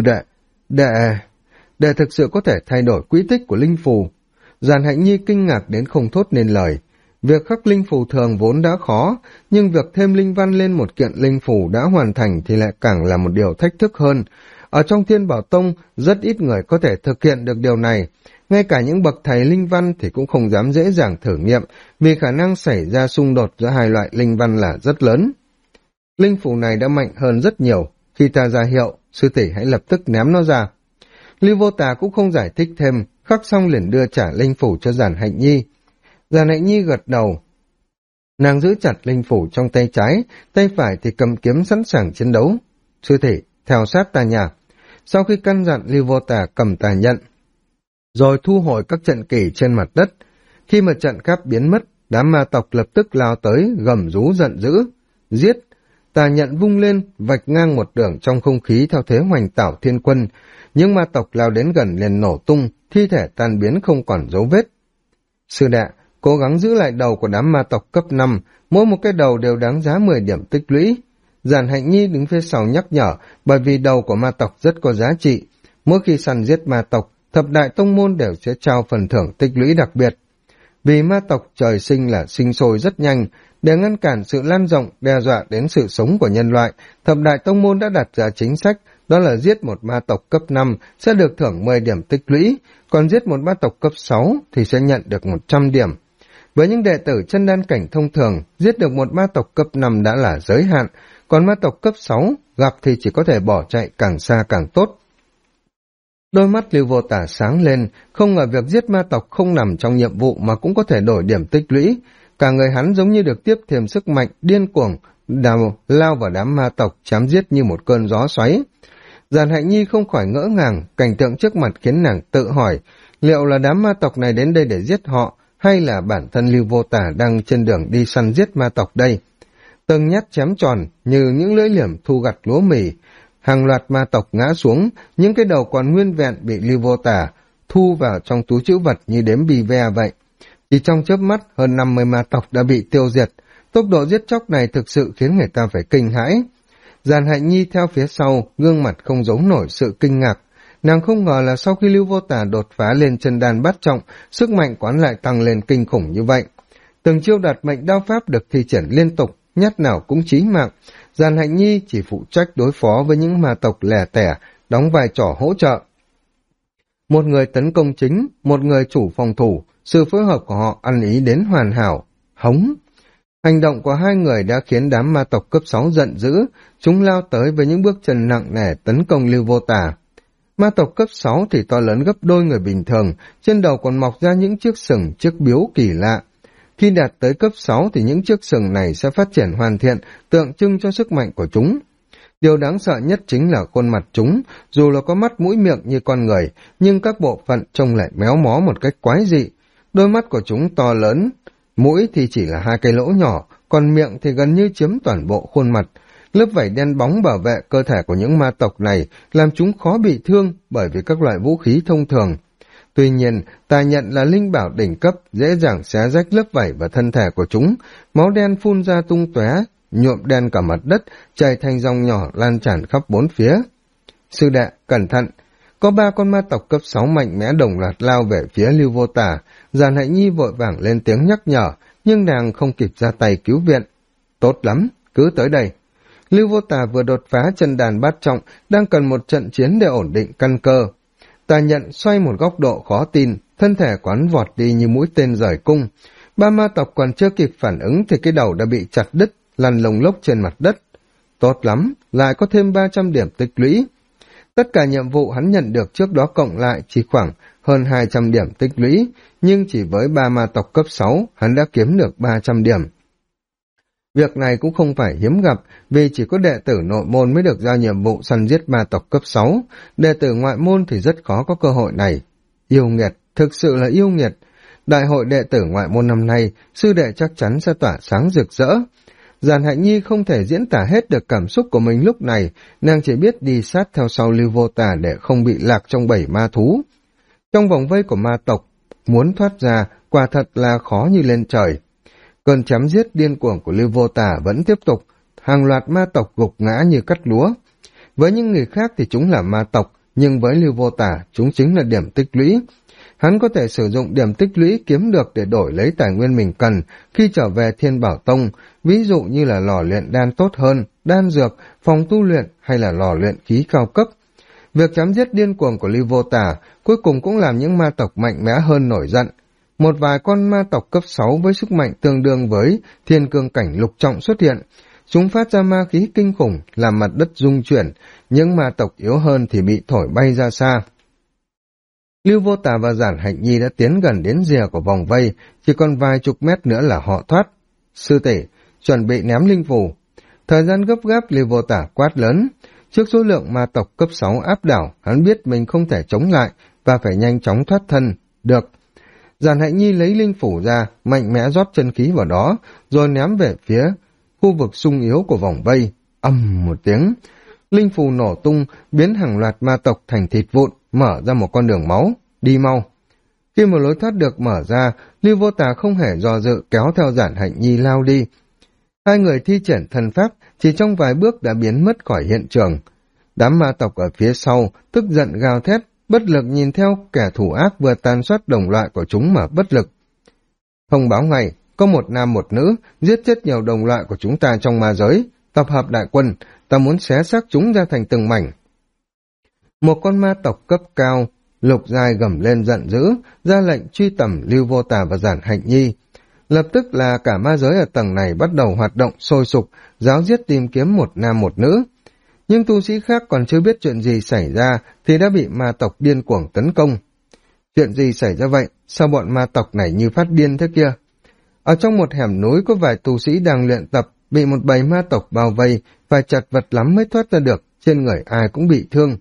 đệ thực sự có thể thay đổi quỹ tích của linh phù. Giản Hạnh Nhi kinh ngạc đến không thốt nên lời. Việc khắc linh phù thường vốn đã khó, nhưng việc thêm linh văn lên một kiện linh phù đã hoàn thành thì lại càng là một điều thách thức hơn. Ở trong Thiên Bảo Tông, rất ít người có thể thực hiện được điều này. Ngay cả những bậc thầy linh văn thì cũng không dám dễ dàng thử nghiệm, vì khả năng xảy ra xung đột giữa hai loại linh văn là rất lớn. Linh phù này đã mạnh hơn rất nhiều. Khi ta ra hiệu, sư tỷ hãy lập tức ném nó ra. Lưu Vô Tà cũng không giải thích thêm, khắc xong liền đưa trả linh phủ cho Giản Hạnh Nhi. Giản Hạnh Nhi gật đầu. Nàng giữ chặt linh phủ trong tay trái, tay phải thì cầm kiếm sẵn sàng chiến đấu. Sư tỷ, theo sát ta nhà. Sau khi căn dặn, Lưu Vô Tà cầm tà nhận, rồi thu hồi các trận kỳ trên mặt đất. Khi mà trận pháp biến mất, đám ma tộc lập tức lao tới, gầm rú giận dữ. Giết! Tà nhận vung lên, vạch ngang một đường trong không khí theo thế hoành tảo thiên quân. Những ma tộc lao đến gần liền nổ tung, thi thể tan biến không còn dấu vết. Sư đệ, cố gắng giữ lại đầu của đám ma tộc cấp 5, mỗi một cái đầu đều đáng giá 10 điểm tích lũy. Giản Hạnh Nhi đứng phía sau nhắc nhở, bởi vì đầu của ma tộc rất có giá trị. Mỗi khi săn giết ma tộc, thập đại tông môn đều sẽ trao phần thưởng tích lũy đặc biệt. Vì ma tộc trời sinh là sinh sôi rất nhanh, để ngăn cản sự lan rộng, đe dọa đến sự sống của nhân loại, thập đại tông môn đã đặt ra chính sách, đó là giết một ma tộc cấp 5 sẽ được thưởng 10 điểm tích lũy, còn giết một ma tộc cấp 6 thì sẽ nhận được 100 điểm. Với những đệ tử chân đan cảnh thông thường, giết được một ma tộc cấp 5 đã là giới hạn, còn ma tộc cấp 6 gặp thì chỉ có thể bỏ chạy càng xa càng tốt. Đôi mắt Lưu Vô Tà sáng lên, không ngờ việc giết ma tộc không nằm trong nhiệm vụ mà cũng có thể đổi điểm tích lũy. Cả người hắn giống như được tiếp thêm sức mạnh điên cuồng, lao vào đám ma tộc chém giết như một cơn gió xoáy. Giản Hạnh Nhi không khỏi ngỡ ngàng, cảnh tượng trước mặt khiến nàng tự hỏi, liệu là đám ma tộc này đến đây để giết họ, hay là bản thân Lưu Vô Tà đang trên đường đi săn giết ma tộc đây? Từng nhát chém tròn như những lưỡi liềm thu gặt lúa mì, hàng loạt ma tộc ngã xuống, những cái đầu còn nguyên vẹn bị Lưu Vô Tà thu vào trong túi trữ vật như đếm bì ve vậy. Chỉ trong chớp mắt, hơn 50 ma tộc đã bị tiêu diệt. Tốc độ giết chóc này thực sự khiến người ta phải kinh hãi. Giản Hạnh Nhi theo phía sau, gương mặt không giấu nổi sự kinh ngạc. Nàng không ngờ là sau khi Lưu Vô Tà đột phá lên chân đan bát trọng, sức mạnh quán lại tăng lên kinh khủng như vậy. Từng chiêu đạt mệnh đao pháp được thi triển liên tục, nhát nào cũng chí mạng. Giản Hạnh Nhi chỉ phụ trách đối phó với những ma tộc lẻ tẻ, đóng vai trò hỗ trợ. Một người tấn công chính, một người chủ phòng thủ, sự phối hợp của họ ăn ý đến hoàn hảo. Hống! Hành động của hai người đã khiến đám ma tộc cấp 6 giận dữ, chúng lao tới với những bước chân nặng nề tấn công Lưu Vô Tà. Ma tộc cấp 6 thì to lớn gấp đôi người bình thường, trên đầu còn mọc ra những chiếc sừng, chiếc biếu kỳ lạ. Khi đạt tới cấp 6 thì những chiếc sừng này sẽ phát triển hoàn thiện, tượng trưng cho sức mạnh của chúng. Điều đáng sợ nhất chính là khuôn mặt chúng, dù là có mắt mũi miệng như con người, nhưng các bộ phận trông lại méo mó một cách quái dị. Đôi mắt của chúng to lớn, mũi thì chỉ là 2 cái lỗ nhỏ, còn miệng thì gần như chiếm toàn bộ khuôn mặt. Lớp vảy đen bóng bảo vệ cơ thể của những ma tộc này làm chúng khó bị thương bởi vì các loại vũ khí thông thường. Tuy nhiên, tà nhận là linh bảo đỉnh cấp, dễ dàng xé rách lớp vảy và thân thể của chúng, máu đen phun ra tung tóe, nhuộm đen cả mặt đất, chảy thành dòng nhỏ lan tràn khắp bốn phía. Sư đệ, cẩn thận! Có 3 con ma tộc cấp 6 mạnh mẽ đồng loạt lao về phía Lưu Vô Tà. Giản Hạnh Nhi vội vàng lên tiếng nhắc nhở, nhưng nàng không kịp ra tay cứu viện. Tốt lắm, cứ tới đây. Lưu Vô Tà vừa đột phá chân đàn bát trọng, đang cần một trận chiến để ổn định căn cơ. Tà nhận xoay một góc độ khó tin, thân thể quán vọt đi như mũi tên rời cung. 3 ma tộc còn chưa kịp phản ứng thì cái đầu đã bị chặt đứt, lăn lông lốc trên mặt đất. Tốt lắm, lại có thêm 300 điểm tích lũy. Tất cả nhiệm vụ hắn nhận được trước đó cộng lại chỉ khoảng hơn 200 điểm tích lũy, nhưng chỉ với 3 ma tộc cấp 6, hắn đã kiếm được 300 điểm. Việc này cũng không phải hiếm gặp, vì chỉ có đệ tử nội môn mới được giao nhiệm vụ săn giết ma tộc cấp 6, đệ tử ngoại môn thì rất khó có cơ hội này. Yêu nghiệt, thực sự là yêu nghiệt. Đại hội đệ tử ngoại môn năm nay, sư đệ chắc chắn sẽ tỏa sáng rực rỡ. Giản Hạnh Nhi không thể diễn tả hết được cảm xúc của mình lúc này, nàng chỉ biết đi sát theo sau Lưu Vô Tà để không bị lạc trong bầy ma thú. Trong vòng vây của ma tộc, muốn thoát ra quả thật là khó như lên trời. Cơn chém giết điên cuồng của Lưu Vô Tà vẫn tiếp tục, hàng loạt ma tộc gục ngã như cắt lúa. Với những người khác thì chúng là ma tộc, nhưng với Lưu Vô Tà, chúng chính là điểm tích lũy. Hắn có thể sử dụng điểm tích lũy kiếm được để đổi lấy tài nguyên mình cần khi trở về Thiên Bảo Tông, ví dụ như là lò luyện đan tốt hơn, đan dược, phòng tu luyện hay là lò luyện khí cao cấp. Việc chém giết điên cuồng của Lưu Vô Tà cuối cùng cũng làm những ma tộc mạnh mẽ hơn nổi giận. Một vài con ma tộc cấp 6 với sức mạnh tương đương với thiên cương cảnh lục trọng xuất hiện. Chúng phát ra ma khí kinh khủng, làm mặt đất rung chuyển, những ma tộc yếu hơn thì bị thổi bay ra xa. Lưu Vô Tà và Giản Hạnh Nhi đã tiến gần đến rìa của vòng vây, chỉ còn vài chục mét nữa là họ thoát. Sư tỷ, chuẩn bị ném linh phù. Thời gian gấp gáp, Lưu Vô Tà quát lớn. Trước số lượng ma tộc cấp 6 áp đảo, hắn biết mình không thể chống lại và phải nhanh chóng thoát thân. Được. Giản Hạnh Nhi lấy linh phủ ra, mạnh mẽ rót chân khí vào đó, rồi ném về phía khu vực sung yếu của vòng vây. Ầm một tiếng, linh phù nổ tung, biến hàng loạt ma tộc thành thịt vụn, mở ra một con đường máu. Đi mau. Khi một lối thoát được mở ra, Lưu Vô Tà không hề do dự kéo theo Giản Hạnh Nhi lao đi. Hai người thi triển thần pháp, chỉ trong vài bước đã biến mất khỏi hiện trường. Đám ma tộc ở phía sau, tức giận gào thét, bất lực nhìn theo kẻ thủ ác vừa tàn sát đồng loại của chúng mà bất lực. Thông báo ngay, có một nam một nữ, giết chết nhiều đồng loại của chúng ta trong ma giới, tập hợp đại quân, ta muốn xé xác chúng ra thành từng mảnh. Một con ma tộc cấp cao, Lục Giai gầm lên giận dữ, ra lệnh truy tầm Lưu Vô Tà và Giản Hạnh Nhi. Lập tức là cả ma giới ở tầng này bắt đầu hoạt động sôi sục, giáo giết tìm kiếm một nam một nữ. Nhưng tu sĩ khác còn chưa biết chuyện gì xảy ra thì đã bị ma tộc điên cuồng tấn công. Chuyện gì xảy ra vậy? Sao bọn ma tộc này như phát điên thế kia? Ở trong một hẻm núi có vài tu sĩ đang luyện tập, bị một bầy ma tộc bao vây, phải chật vật lắm mới thoát ra được, trên người ai cũng bị thương.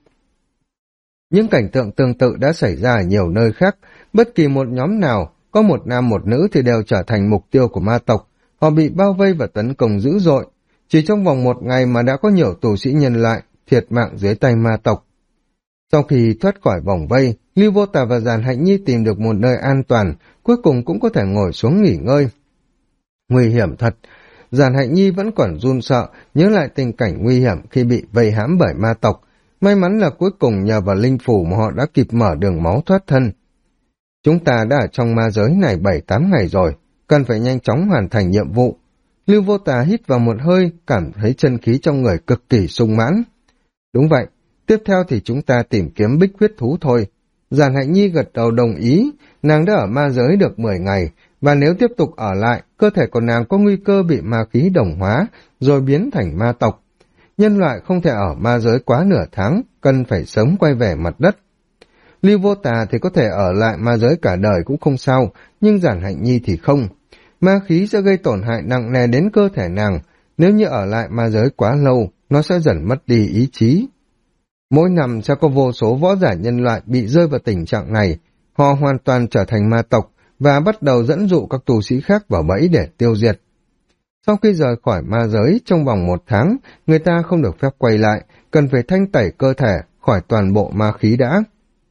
Những cảnh tượng tương tự đã xảy ra ở nhiều nơi khác, bất kỳ một nhóm nào, có một nam một nữ thì đều trở thành mục tiêu của ma tộc, họ bị bao vây và tấn công dữ dội. Chỉ trong vòng một ngày mà đã có nhiều tù sĩ nhân loại thiệt mạng dưới tay ma tộc. Sau khi thoát khỏi vòng vây, Lưu Vô Tà và Giản Hạnh Nhi tìm được một nơi an toàn, cuối cùng cũng có thể ngồi xuống nghỉ ngơi. Nguy hiểm thật, Giản Hạnh Nhi vẫn còn run sợ, nhớ lại tình cảnh nguy hiểm khi bị vây hãm bởi ma tộc. May mắn là cuối cùng nhờ vào linh phủ mà họ đã kịp mở đường máu thoát thân. Chúng ta đã ở trong ma giới này 7-8 ngày rồi, cần phải nhanh chóng hoàn thành nhiệm vụ. Lưu Vô Tà hít vào một hơi, cảm thấy chân khí trong người cực kỳ sung mãn. Đúng vậy, tiếp theo thì chúng ta tìm kiếm bích huyết thú thôi. Giản Hạnh Nhi gật đầu đồng ý, nàng đã ở ma giới được 10 ngày, và nếu tiếp tục ở lại, cơ thể của nàng có nguy cơ bị ma khí đồng hóa, rồi biến thành ma tộc. Nhân loại không thể ở ma giới quá nửa tháng, cần phải sớm quay về mặt đất. Lưu Vô Tà thì có thể ở lại ma giới cả đời cũng không sao, nhưng Giản Hạnh Nhi thì không. Ma khí sẽ gây tổn hại nặng nề đến cơ thể nàng, nếu như ở lại ma giới quá lâu, nó sẽ dần mất đi ý chí. Mỗi năm sẽ có vô số võ giả nhân loại bị rơi vào tình trạng này, họ hoàn toàn trở thành ma tộc và bắt đầu dẫn dụ các tu sĩ khác vào bẫy để tiêu diệt. Sau khi rời khỏi ma giới trong vòng 1 tháng, người ta không được phép quay lại, cần phải thanh tẩy cơ thể khỏi toàn bộ ma khí đã.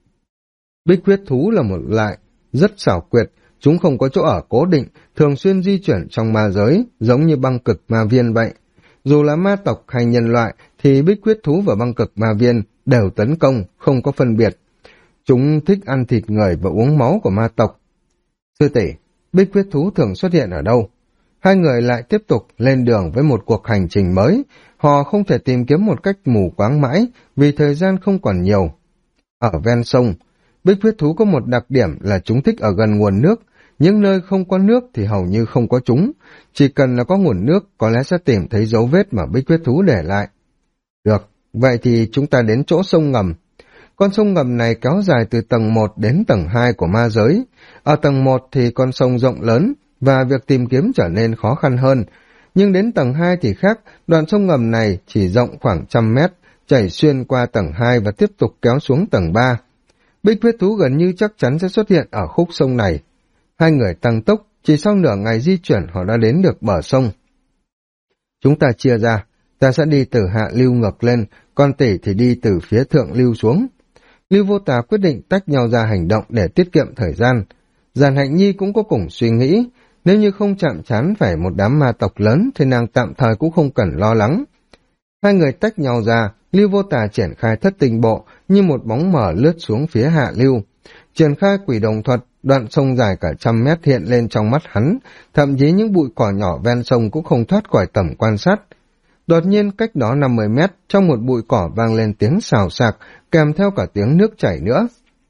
Bích huyết thú là một loại rất xảo quyệt, chúng không có chỗ ở cố định, thường xuyên di chuyển trong ma giới, giống như băng cực ma viên vậy. Dù là ma tộc hay nhân loại, thì bích huyết thú và băng cực ma viên đều tấn công, không có phân biệt. Chúng thích ăn thịt người và uống máu của ma tộc. Sư tỷ, bích huyết thú thường xuất hiện ở đâu? Hai người lại tiếp tục lên đường với một cuộc hành trình mới. Họ không thể tìm kiếm một cách mù quáng mãi, vì thời gian không còn nhiều. Ở ven sông, bích huyết thú có một đặc điểm là chúng thích ở gần nguồn nước. Những nơi không có nước thì hầu như không có chúng. Chỉ cần là có nguồn nước, có lẽ sẽ tìm thấy dấu vết mà bích huyết thú để lại. Được, vậy thì chúng ta đến chỗ sông ngầm. Con sông ngầm này kéo dài từ tầng 1 đến tầng 2 của ma giới. Ở tầng 1 thì con sông rộng lớn, và việc tìm kiếm trở nên khó khăn hơn. Nhưng đến tầng 2 thì khác, đoạn sông ngầm này chỉ rộng khoảng 100 mét, chảy xuyên qua tầng 2 và tiếp tục kéo xuống tầng 3. Bích huyết thú gần như chắc chắn sẽ xuất hiện ở khúc sông này. Hai người tăng tốc, chỉ sau nửa ngày di chuyển họ đã đến được bờ sông. Chúng ta chia ra, ta sẽ đi từ hạ lưu ngược lên, con tỷ thì đi từ phía thượng lưu xuống. Lưu Vô Tà quyết định tách nhau ra hành động để tiết kiệm thời gian. Giản Hạnh Nhi cũng có cùng suy nghĩ, nếu như không chạm trán phải một đám ma tộc lớn thì nàng tạm thời cũng không cần lo lắng. Hai người tách nhau ra, Lưu Vô Tà triển khai thất tinh bộ như một bóng mờ lướt xuống phía hạ lưu. Triển khai quỷ đồng thuật, đoạn sông dài cả 100 mét hiện lên trong mắt hắn, thậm chí những bụi cỏ nhỏ ven sông cũng không thoát khỏi tầm quan sát. Đột nhiên cách đó 50 mét, trong một bụi cỏ vang lên tiếng xào xạc, kèm theo cả tiếng nước chảy nữa.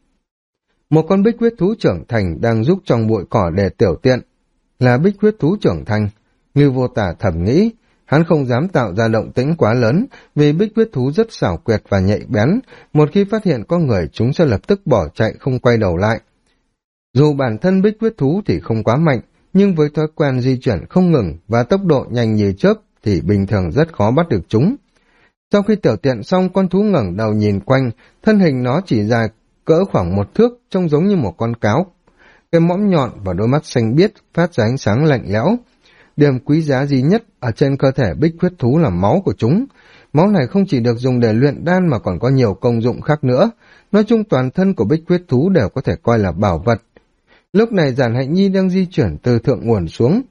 Một con bích huyết thú trưởng thành đang rúc trong bụi cỏ để tiểu tiện. Là bích huyết thú trưởng thành. Lưu Vô Tà thầm nghĩ, Hắn không dám tạo ra động tĩnh quá lớn, vì bích huyết thú rất xảo quyệt và nhạy bén, một khi phát hiện có người chúng sẽ lập tức bỏ chạy không quay đầu lại. Dù bản thân bích huyết thú thì không quá mạnh, nhưng với thói quen di chuyển không ngừng và tốc độ nhanh như chớp thì bình thường rất khó bắt được chúng. Sau khi tiểu tiện xong, con thú ngẩng đầu nhìn quanh, thân hình nó chỉ dài cỡ khoảng 1 thước, trông giống như một con cáo. Cái mõm nhọn và đôi mắt xanh biếc phát ra ánh sáng lạnh lẽo. Điểm quý giá duy nhất ở trên cơ thể bích huyết thú là máu của chúng. Máu này không chỉ được dùng để luyện đan mà còn có nhiều công dụng khác nữa. Nói chung toàn thân của bích huyết thú đều có thể coi là bảo vật. Lúc này Giản Hạnh Nhi đang di chuyển từ thượng nguồn xuống.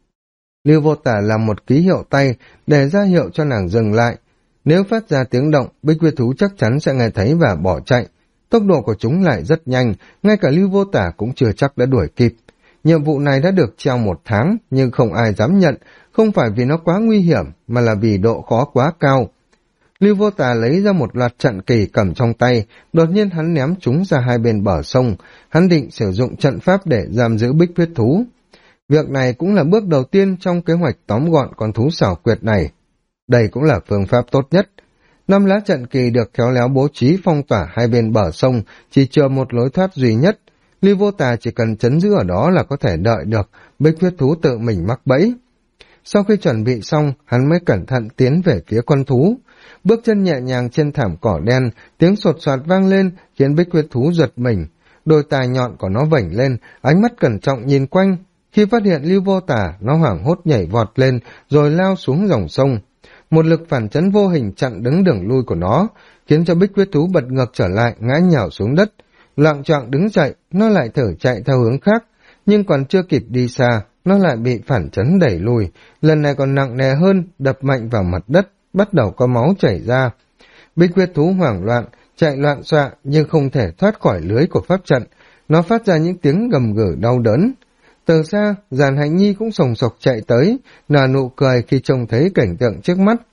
Lưu Vô Tả làm một ký hiệu tay để ra hiệu cho nàng dừng lại. Nếu phát ra tiếng động, bích huyết thú chắc chắn sẽ nghe thấy và bỏ chạy. Tốc độ của chúng lại rất nhanh, ngay cả Lưu Vô Tả cũng chưa chắc đã đuổi kịp. Nhiệm vụ này đã được treo 1 tháng, nhưng không ai dám nhận, không phải vì nó quá nguy hiểm, mà là vì độ khó quá cao. Lưu Vô Tả lấy ra một loạt trận kỳ cầm trong tay, đột nhiên hắn ném chúng ra hai bên bờ sông, hắn định sử dụng trận pháp để giam giữ bích huyết thú. Việc này cũng là bước đầu tiên trong kế hoạch tóm gọn con thú xảo quyệt này. Đây cũng là phương pháp tốt nhất. 5 lá trận kỳ được khéo léo bố trí phong tỏa hai bên bờ sông, chỉ chờ một lối thoát duy nhất. Lưu Vô Tà chỉ cần trấn giữ ở đó là có thể đợi được bích huyết thú tự mình mắc bẫy. Sau khi chuẩn bị xong, hắn mới cẩn thận tiến về phía con thú. Bước chân nhẹ nhàng trên thảm cỏ đen, tiếng sột soạt vang lên khiến bích huyết thú giật mình. Đôi tai nhọn của nó vểnh lên, ánh mắt cẩn trọng nhìn quanh. Khi phát hiện Lưu Vô Tà, nó hoảng hốt nhảy vọt lên rồi lao xuống dòng sông. Một lực phản chấn vô hình chặn đứng đường lui của nó, khiến cho bích huyết thú bật ngược trở lại, ngã nhào xuống đất. Loạng choạng đứng dậy, nó lại thử chạy theo hướng khác, nhưng còn chưa kịp đi xa, nó lại bị phản chấn đẩy lùi, lần này còn nặng nề hơn, đập mạnh vào mặt đất, bắt đầu có máu chảy ra. Bích huyết thú hoảng loạn, chạy loạn xạ nhưng không thể thoát khỏi lưới của pháp trận, nó phát ra những tiếng gầm gừ đau đớn. Từ xa, Giản Hạnh Nhi cũng sồng sộc chạy tới, nở nụ cười khi trông thấy cảnh tượng trước mắt.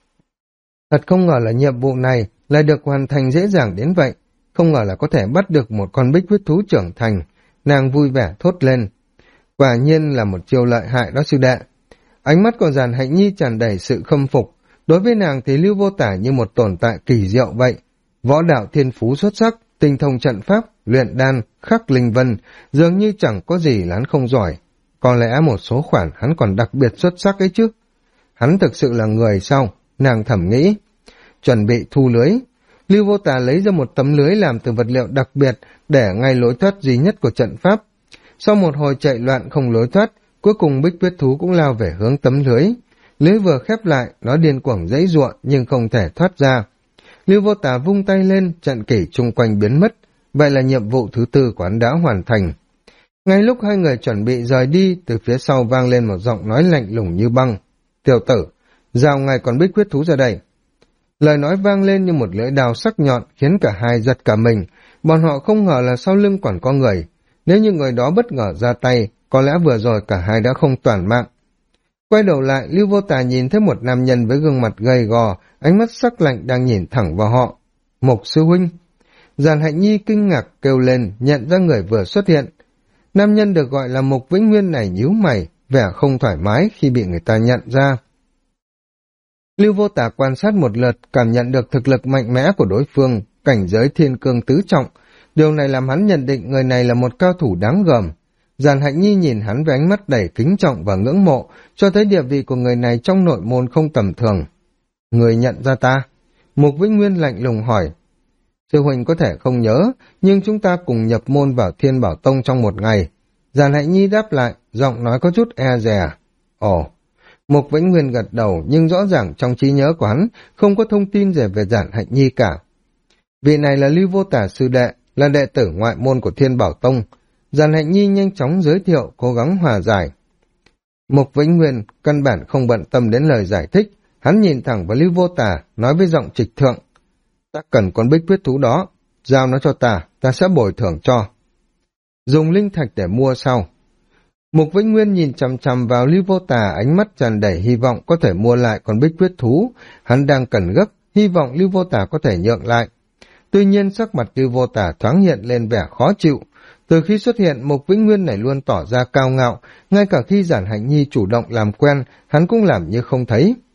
Thật không ngờ là nhiệm vụ này lại được hoàn thành dễ dàng đến vậy, không ngờ là có thể bắt được một con bích huyết thú trưởng thành. Nàng vui vẻ thốt lên. Quả nhiên là một chiêu lợi hại đó sư đệ. Ánh mắt của Giản Hạnh Nhi tràn đầy sự khâm phục. Đối với nàng thì Lưu Vô Tả như một tồn tại kỳ diệu vậy. Võ đạo thiên phú xuất sắc, tinh thông trận pháp, luyện đan, khắc linh vân, dường như chẳng có gì là hắn không giỏi. Có lẽ một số khoản hắn còn đặc biệt xuất sắc ấy chứ. Hắn thực sự là người sao? Nàng thầm nghĩ. Chuẩn bị thu lưới. Lưu Vô Tà lấy ra một tấm lưới làm từ vật liệu đặc biệt để ngay lối thoát duy nhất của trận pháp. Sau một hồi chạy loạn không lối thoát, cuối cùng bích huyết thú cũng lao về hướng tấm lưới. Lưới vừa khép lại, nó điên cuồng giãy giụa nhưng không thể thoát ra. Lưu Vô Tà vung tay lên, trận kỷ chung quanh biến mất. Vậy là nhiệm vụ thứ 4 của hắn đã hoàn thành. Ngay lúc hai người chuẩn bị rời đi, từ phía sau vang lên một giọng nói lạnh lùng như băng. Tiểu tử, giao ngay con bích huyết thú ra đây. Lời nói vang lên như một lưỡi đao sắc nhọn khiến cả hai giật cả mình. Bọn họ không ngờ là sau lưng còn có người. Nếu như người đó bất ngờ ra tay, có lẽ vừa rồi cả hai đã không toàn mạng. Quay đầu lại, Lưu Vô Tà nhìn thấy một nam nhân với gương mặt gầy gò, ánh mắt sắc lạnh đang nhìn thẳng vào họ. Mục sư huynh. Giản Hạnh Nhi kinh ngạc kêu lên, nhận ra người vừa xuất hiện. Nam nhân được gọi là Mục Vĩnh Nguyên này nhíu mày, vẻ không thoải mái khi bị người ta nhận ra. Lưu Vô Tà quan sát một lượt, cảm nhận được thực lực mạnh mẽ của đối phương, cảnh giới thiên cương tứ trọng. Điều này làm hắn nhận định người này là một cao thủ đáng gờm. Giản Hạnh Nhi nhìn hắn với ánh mắt đầy kính trọng và ngưỡng mộ, cho thấy địa vị của người này trong nội môn không tầm thường. Người nhận ra ta? Mục Vĩnh Nguyên lạnh lùng hỏi. Sư huynh có thể không nhớ, nhưng chúng ta cùng nhập môn vào Thiên Bảo Tông trong một ngày. Giản Hạnh Nhi đáp lại, giọng nói có chút e dè. Ồ. Mục Vĩnh Nguyên gật đầu, nhưng rõ ràng trong trí nhớ của hắn không có thông tin gì về Giản Hạnh Nhi cả. Vị này là Lưu Vô Tả sư đệ, là đệ tử ngoại môn của Thiên Bảo Tông. Giản Hạnh Nhi nhanh chóng giới thiệu, cố gắng hòa giải. Mục Vĩnh Nguyên căn bản không bận tâm đến lời giải thích, hắn nhìn thẳng vào Lưu Vô Tả, nói với giọng trịch thượng. Ta cần con bích huyết thú đó, giao nó cho ta sẽ bồi thưởng cho. Dùng linh thạch để mua sau. Mục Vĩnh Nguyên nhìn chằm chằm vào Lưu Vô Tà, ánh mắt tràn đầy hy vọng có thể mua lại con bích huyết thú. Hắn đang cần gấp, hy vọng Lưu Vô Tà có thể nhượng lại. Tuy nhiên sắc mặt Lưu Vô Tà thoáng hiện lên vẻ khó chịu. Từ khi xuất hiện, Mục Vĩnh Nguyên này luôn tỏ ra cao ngạo, ngay cả khi Giản Hạnh Nhi chủ động làm quen, hắn cũng làm như không thấy.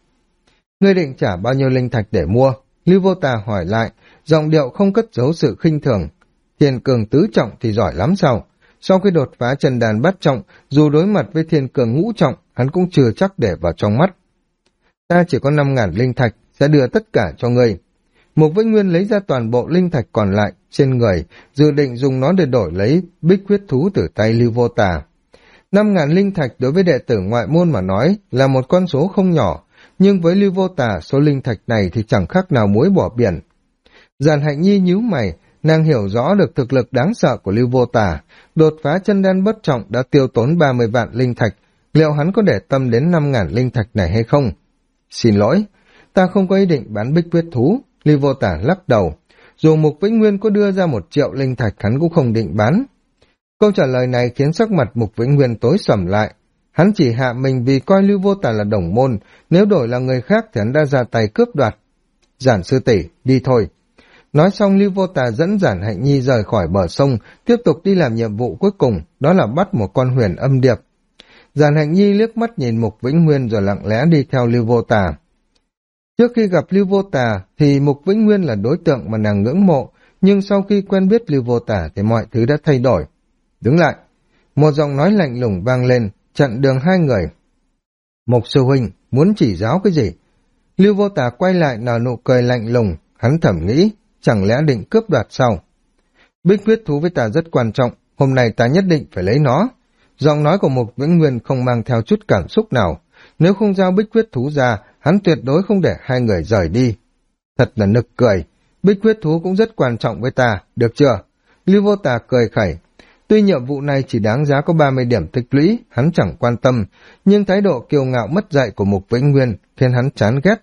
Ngươi định trả bao nhiêu linh thạch để mua? Lưu Vô Tà hỏi lại, giọng điệu không cất giấu sự khinh thường. Thiên cường tứ trọng thì giỏi lắm sao? Sau khi đột phá chân đàn bát trọng, dù đối mặt với thiên cường ngũ trọng, hắn cũng chưa chắc để vào trong mắt. Ta chỉ có 5.000 linh thạch, sẽ đưa tất cả cho ngươi. Mục Vĩnh Nguyên lấy ra toàn bộ linh thạch còn lại trên người, dự định dùng nó để đổi lấy bích huyết thú từ tay Lưu Vô Tà. 5.000 linh thạch đối với đệ tử ngoại môn mà nói là một con số không nhỏ, nhưng với Lưu Vô Tà số linh thạch này thì chẳng khác nào muối bỏ biển. Giản Hạnh Nhi nhíu mày, nàng hiểu rõ được thực lực đáng sợ của Lưu Vô Tà, đột phá chân đan bất trọng đã tiêu tốn 30 vạn linh thạch, liệu hắn có để tâm đến 5.000 linh thạch này hay không? Xin lỗi, ta không có ý định bán bích huyết thú. Lưu Vô Tà lắc đầu, dù Mục Vĩnh Nguyên có đưa ra 1 triệu linh thạch hắn cũng không định bán. Câu trả lời này khiến sắc mặt Mục Vĩnh Nguyên tối sầm lại. Hắn chỉ hạ mình vì coi Lưu Vô Tà là đồng môn, nếu đổi là người khác thì hắn đã ra tay cướp đoạt. Giản sư tỷ, đi thôi. Nói xong Lưu Vô Tà dẫn Giản Hạnh Nhi rời khỏi bờ sông, tiếp tục đi làm nhiệm vụ cuối cùng, đó là bắt một con huyền âm điệp. Giản Hạnh Nhi liếc mắt nhìn Mục Vĩnh Nguyên rồi lặng lẽ đi theo Lưu Vô Tà. Trước khi gặp Lưu Vô Tà thì Mục Vĩnh Nguyên là đối tượng mà nàng ngưỡng mộ, nhưng sau khi quen biết Lưu Vô Tà thì mọi thứ đã thay đổi. Đứng lại, một giọng nói lạnh lùng vang lên, chặn đường hai người. Mục sư huynh, muốn chỉ giáo cái gì? Lưu Vô Tà quay lại nở nụ cười lạnh lùng, hắn thầm nghĩ, chẳng lẽ định cướp đoạt sao? Bích huyết thú với ta rất quan trọng, hôm nay ta nhất định phải lấy nó. Giọng nói của Mục Vĩnh Nguyên không mang theo chút cảm xúc nào. Nếu không giao bích huyết thú ra, hắn tuyệt đối không để hai người rời đi. Thật là nực cười, bích huyết thú cũng rất quan trọng với ta, được chưa? Lưu Vô Tà cười khẩy. Tuy nhiệm vụ này chỉ đáng giá có 30 điểm tích lũy, hắn chẳng quan tâm, nhưng thái độ kiêu ngạo mất dạy của Mục Vĩnh Nguyên khiến hắn chán ghét.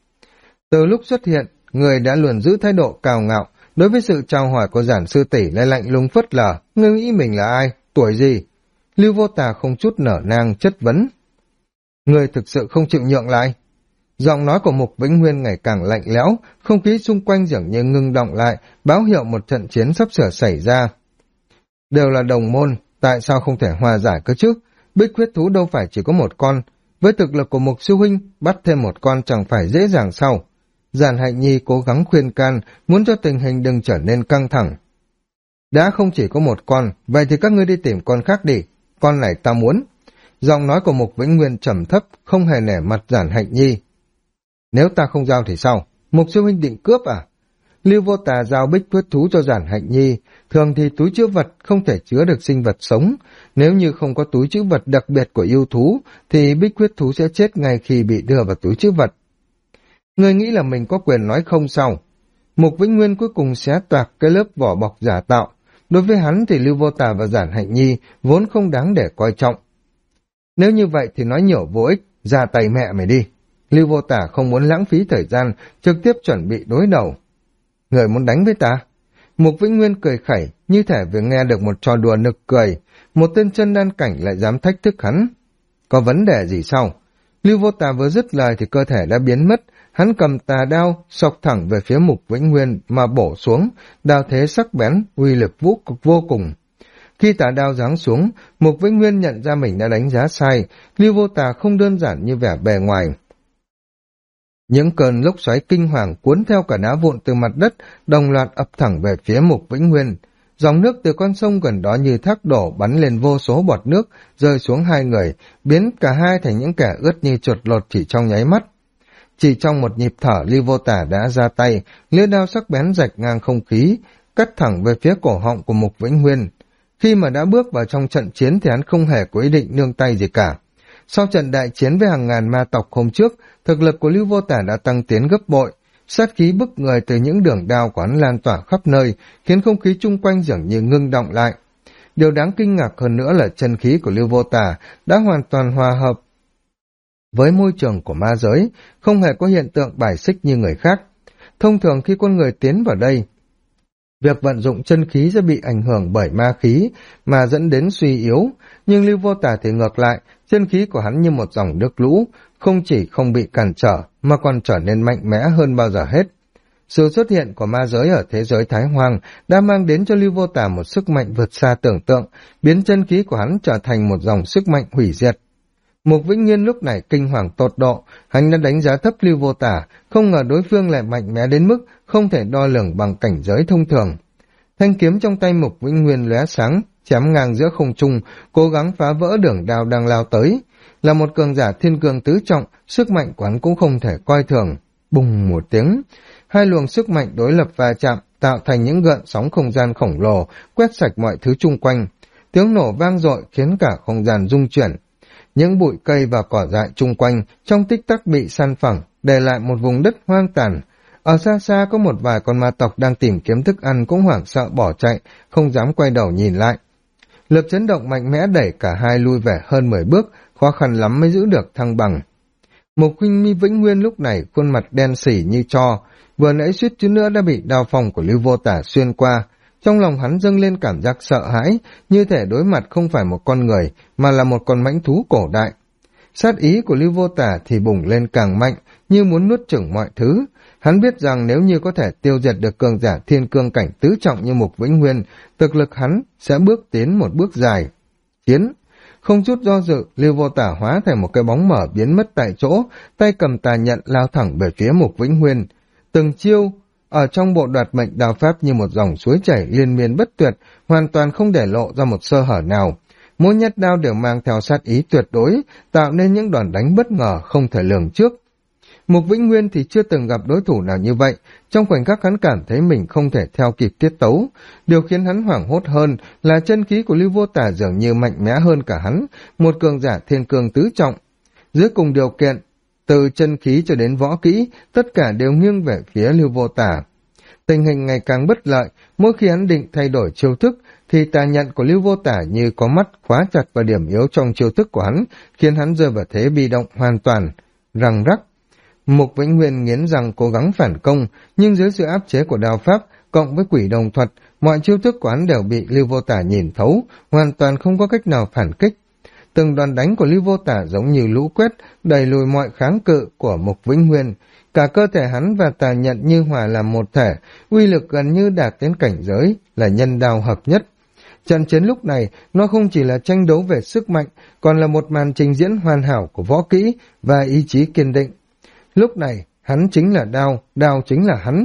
Từ lúc xuất hiện, người đã luôn giữ thái độ cao ngạo, đối với sự chào hỏi của Giản sư tỷ lại lạnh lùng phớt lờ, ngươi nghĩ mình là ai, tuổi gì? Lưu Vô Tà không chút nở nang chất vấn. Người thực sự không chịu nhượng lại. Giọng nói của Mục Vĩnh Nguyên ngày càng lạnh lẽo, không khí xung quanh dường như ngưng động lại, báo hiệu một trận chiến sắp sửa xảy ra. Đều là đồng môn, tại sao không thể hòa giải cơ chứ? Bích huyết thú đâu phải chỉ có một con, với thực lực của Mục sư huynh, bắt thêm một con chẳng phải dễ dàng sao? Giản Hạnh Nhi cố gắng khuyên can, muốn cho tình hình đừng trở nên căng thẳng. Đã không chỉ có một con, vậy thì các ngươi đi tìm con khác đi, con này ta muốn. Giọng nói của Mục Vĩnh Nguyên trầm thấp, không hề nể mặt Giản Hạnh Nhi. Nếu ta không giao thì sao? Mục sư huynh định cướp à? Lưu Vô Tà giao bích huyết thú cho Giản Hạnh Nhi, thường thì túi chứa vật không thể chứa được sinh vật sống, nếu như không có túi chứa vật đặc biệt của yêu thú, thì bích huyết thú sẽ chết ngay khi bị đưa vào túi chứa vật. Người nghĩ là mình có quyền nói không sao? Mục Vĩnh Nguyên cuối cùng xé toạc cái lớp vỏ bọc giả tạo, đối với hắn thì Lưu Vô Tà và Giản Hạnh Nhi vốn không đáng để coi trọng. Nếu như vậy thì nói nhiều vô ích, ra tay mẹ mày đi. Lưu Vô Tà không muốn lãng phí thời gian, trực tiếp chuẩn bị đối đầu. Người muốn đánh với ta? Mục Vĩnh Nguyên cười khẩy, như thể vừa nghe được một trò đùa nực cười, một tên chân đan cảnh lại dám thách thức hắn. Có vấn đề gì sao? Lưu Vô Tà vừa dứt lời thì cơ thể đã biến mất, hắn cầm tà đao, xộc thẳng về phía Mục Vĩnh Nguyên mà bổ xuống, đao thế sắc bén, uy lực vô cùng. Khi tà đao giáng xuống, Mục Vĩnh Nguyên nhận ra mình đã đánh giá sai, Lưu Vô Tà không đơn giản như vẻ bề ngoài. Những cơn lốc xoáy kinh hoàng cuốn theo cả đá vụn từ mặt đất, đồng loạt ập thẳng về phía Mục Vĩnh Nguyên. Dòng nước từ con sông gần đó như thác đổ bắn lên vô số bọt nước, rơi xuống hai người, biến cả hai thành những kẻ ướt như chuột lột chỉ trong nháy mắt. Chỉ trong một nhịp thở, Lưu Vô Tà đã ra tay, lưỡi đao sắc bén rạch ngang không khí, cắt thẳng về phía cổ họng của Mục Vĩnh Nguyên. Khi mà đã bước vào trong trận chiến thì hắn không hề có ý định nương tay gì cả. Sau trận đại chiến với hàng ngàn ma tộc hôm trước, thực lực của Lưu Vô Tà đã tăng tiến gấp bội, sát khí bức người từ những đường đao của hắn lan tỏa khắp nơi, khiến không khí chung quanh dường như ngưng động lại. Điều đáng kinh ngạc hơn nữa là chân khí của Lưu Vô Tà đã hoàn toàn hòa hợp với môi trường của ma giới, không hề có hiện tượng bài xích như người khác. Thông thường khi con người tiến vào đây, việc vận dụng chân khí sẽ bị ảnh hưởng bởi ma khí mà dẫn đến suy yếu, nhưng Lưu Vô Tà thì ngược lại, chân khí của hắn như một dòng nước lũ, không chỉ không bị cản trở mà còn trở nên mạnh mẽ hơn bao giờ hết. Sự xuất hiện của ma giới ở thế giới Thái Hoang đã mang đến cho Lưu Vô Tà một sức mạnh vượt xa tưởng tượng, biến chân khí của hắn trở thành một dòng sức mạnh hủy diệt. Mục Vĩnh Nguyên lúc này kinh hoàng tột độ, hắn đã đánh giá thấp Lưu Vô Tả, không ngờ đối phương lại mạnh mẽ đến mức không thể đo lường bằng cảnh giới thông thường. Thanh kiếm trong tay Mục Vĩnh Nguyên lóe sáng, chém ngang giữa không trung, cố gắng phá vỡ đường đao đang lao tới. Là một cường giả thiên cương tứ trọng, sức mạnh của hắn cũng không thể coi thường. Bùng một tiếng, hai luồng sức mạnh đối lập va chạm, tạo thành những gợn sóng không gian khổng lồ, quét sạch mọi thứ chung quanh. Tiếng nổ vang dội khiến cả không gian rung chuyển. Những bụi cây và cỏ dại chung quanh trong tích tắc bị san phẳng, để lại một vùng đất hoang tàn. Ở xa xa có một vài con ma tộc đang tìm kiếm thức ăn cũng hoảng sợ bỏ chạy, không dám quay đầu nhìn lại. Lực chấn động mạnh mẽ đẩy cả hai lui về hơn 10 bước, khó khăn lắm mới giữ được thăng bằng. Mục Vĩnh Nguyên lúc này khuôn mặt đen sỉ như tro, vừa nãy suýt chút nữa đã bị đao phong của Lưu Vô Tả xuyên qua. Trong lòng hắn dâng lên cảm giác sợ hãi, như thể đối mặt không phải một con người, mà là một con mãnh thú cổ đại. Sát ý của Lưu Vô Tả thì bùng lên càng mạnh, như muốn nuốt chửng mọi thứ. Hắn biết rằng nếu như có thể tiêu diệt được cường giả thiên cương cảnh tứ trọng như Mục Vĩnh Nguyên, thực lực hắn sẽ bước tiến một bước dài. Chiến! Không chút do dự, Lưu Vô Tả hóa thành một cái bóng mở biến mất tại chỗ, tay cầm tà nhận lao thẳng về phía Mục Vĩnh Nguyên. Từng chiêu ở trong bộ đoạt mệnh đao pháp như một dòng suối chảy liên miên bất tuyệt, hoàn toàn không để lộ ra một sơ hở nào. Mỗi nhát đao đều mang theo sát ý tuyệt đối, tạo nên những đòn đánh bất ngờ không thể lường trước. Mục Vĩnh Nguyên thì chưa từng gặp đối thủ nào như vậy, trong khoảnh khắc hắn cảm thấy mình không thể theo kịp tiết tấu. Điều khiến hắn hoảng hốt hơn là chân khí của Lưu Vô Tả dường như mạnh mẽ hơn cả hắn, một cường giả thiên cương tứ trọng. Dưới cùng điều kiện, từ chân khí cho đến võ kỹ, tất cả đều nghiêng về phía Lưu Vô Tả. Tình hình ngày càng bất lợi, mỗi khi hắn định thay đổi chiêu thức, thì tà nhận của Lưu Vô Tả như có mắt khóa chặt vào điểm yếu trong chiêu thức của hắn, khiến hắn rơi vào thế bị động hoàn toàn. Răng rắc, Mục Vĩnh Nguyên nghiến răng cố gắng phản công, nhưng dưới sự áp chế của đao pháp, cộng với quỷ đồng thuật, mọi chiêu thức của hắn đều bị Lưu Vô Tả nhìn thấu, hoàn toàn không có cách nào phản kích. Từng đòn đánh của Lưu Vô Tả giống như lũ quét, đẩy lùi mọi kháng cự của Mục Vĩnh Nguyên. Cả cơ thể hắn và tà nhận như hòa làm một thể, uy lực gần như đạt đến cảnh giới là nhân đao hợp nhất. Trận chiến lúc này, nó không chỉ là tranh đấu về sức mạnh, còn là một màn trình diễn hoàn hảo của võ kỹ và ý chí kiên định. Lúc này, hắn chính là đao, đao chính là hắn.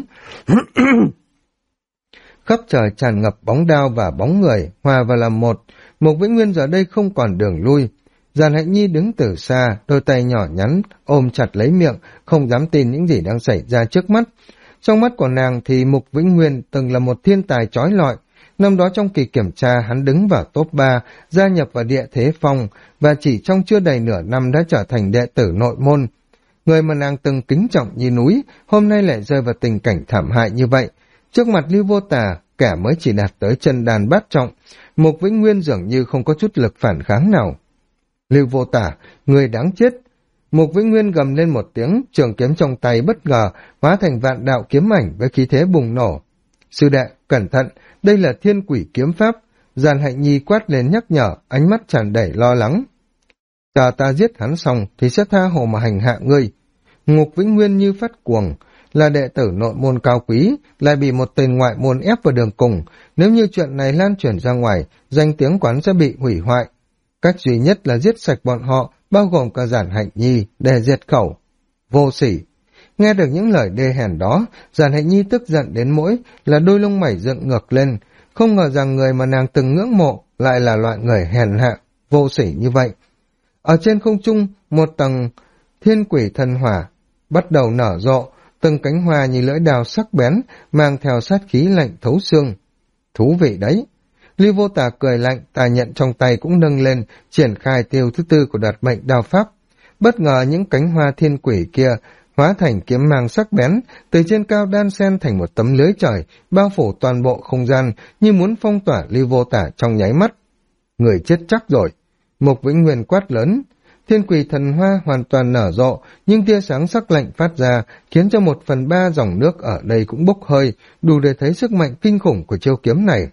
Khắp trời tràn ngập bóng đao và bóng người, hòa vào làm một. Mục Vĩnh Nguyên giờ đây không còn đường lui. Giàn Hạnh Nhi đứng từ xa, đôi tay nhỏ nhắn, ôm chặt lấy miệng, không dám tin những gì đang xảy ra trước mắt. Trong mắt của nàng thì Mục Vĩnh Nguyên từng là một thiên tài chói lọi. Năm đó trong kỳ kiểm tra hắn đứng vào top 3, gia nhập vào Địa Thế Phong, và chỉ trong chưa đầy nửa năm đã trở thành đệ tử nội môn. Người mà nàng từng kính trọng như núi, hôm nay lại rơi vào tình cảnh thảm hại như vậy. Trước mặt Lưu Vô Tả, kẻ mới chỉ đạt tới chân đàn bát trọng, Mục Vĩnh Nguyên dường như không có chút lực phản kháng nào. Lưu Vô Tả, người đáng chết! Mục Vĩnh Nguyên gầm lên một tiếng, trường kiếm trong tay bất ngờ hóa thành vạn đạo kiếm ảnh với khí thế bùng nổ. Sư đệ, cẩn thận, đây là thiên quỷ kiếm pháp. Giàn Hạnh Nhi quát lên nhắc nhở, ánh mắt tràn đầy lo lắng. Chờ ta giết hắn xong thì sẽ tha hồ mà hành hạ ngươi. Mục Vĩnh Nguyên như phát cuồng, là đệ tử nội môn cao quý, lại bị một tên ngoại môn ép vào đường cùng. Nếu như chuyện này lan truyền ra ngoài, danh tiếng quán sẽ bị hủy hoại. Cách duy nhất là giết sạch bọn họ, bao gồm cả Giản Hạnh Nhi, để diệt khẩu. Vô sỉ! Nghe được những lời đê hèn đó, Giản Hạnh Nhi tức giận đến mỗi là đôi lông mày dựng ngược lên. Không ngờ rằng người mà nàng từng ngưỡng mộ lại là loại người hèn hạ, vô sỉ như vậy. Ở trên không trung, một tầng thiên quỷ thần hỏa bắt đầu nở rộ, từng cánh hoa như lưỡi đao sắc bén, mang theo sát khí lạnh thấu xương. Thú vị đấy! Lưu Vô Tả cười lạnh, tà nhận trong tay cũng nâng lên, triển khai tiêu thứ tư của đoạt mệnh đao pháp. Bất ngờ những cánh hoa thiên quỷ kia hóa thành kiếm mang sắc bén, từ trên cao đan xen thành một tấm lưới trời, bao phủ toàn bộ không gian như muốn phong tỏa Lưu Vô Tả trong nháy mắt. Người chết chắc rồi! Mục Vĩnh Nguyên quát lớn. Thiên quỷ thần hoa hoàn toàn nở rộ, nhưng tia sáng sắc lạnh phát ra, khiến cho 1/3 dòng nước ở đây cũng bốc hơi, đủ để thấy sức mạnh kinh khủng của chiêu kiếm này.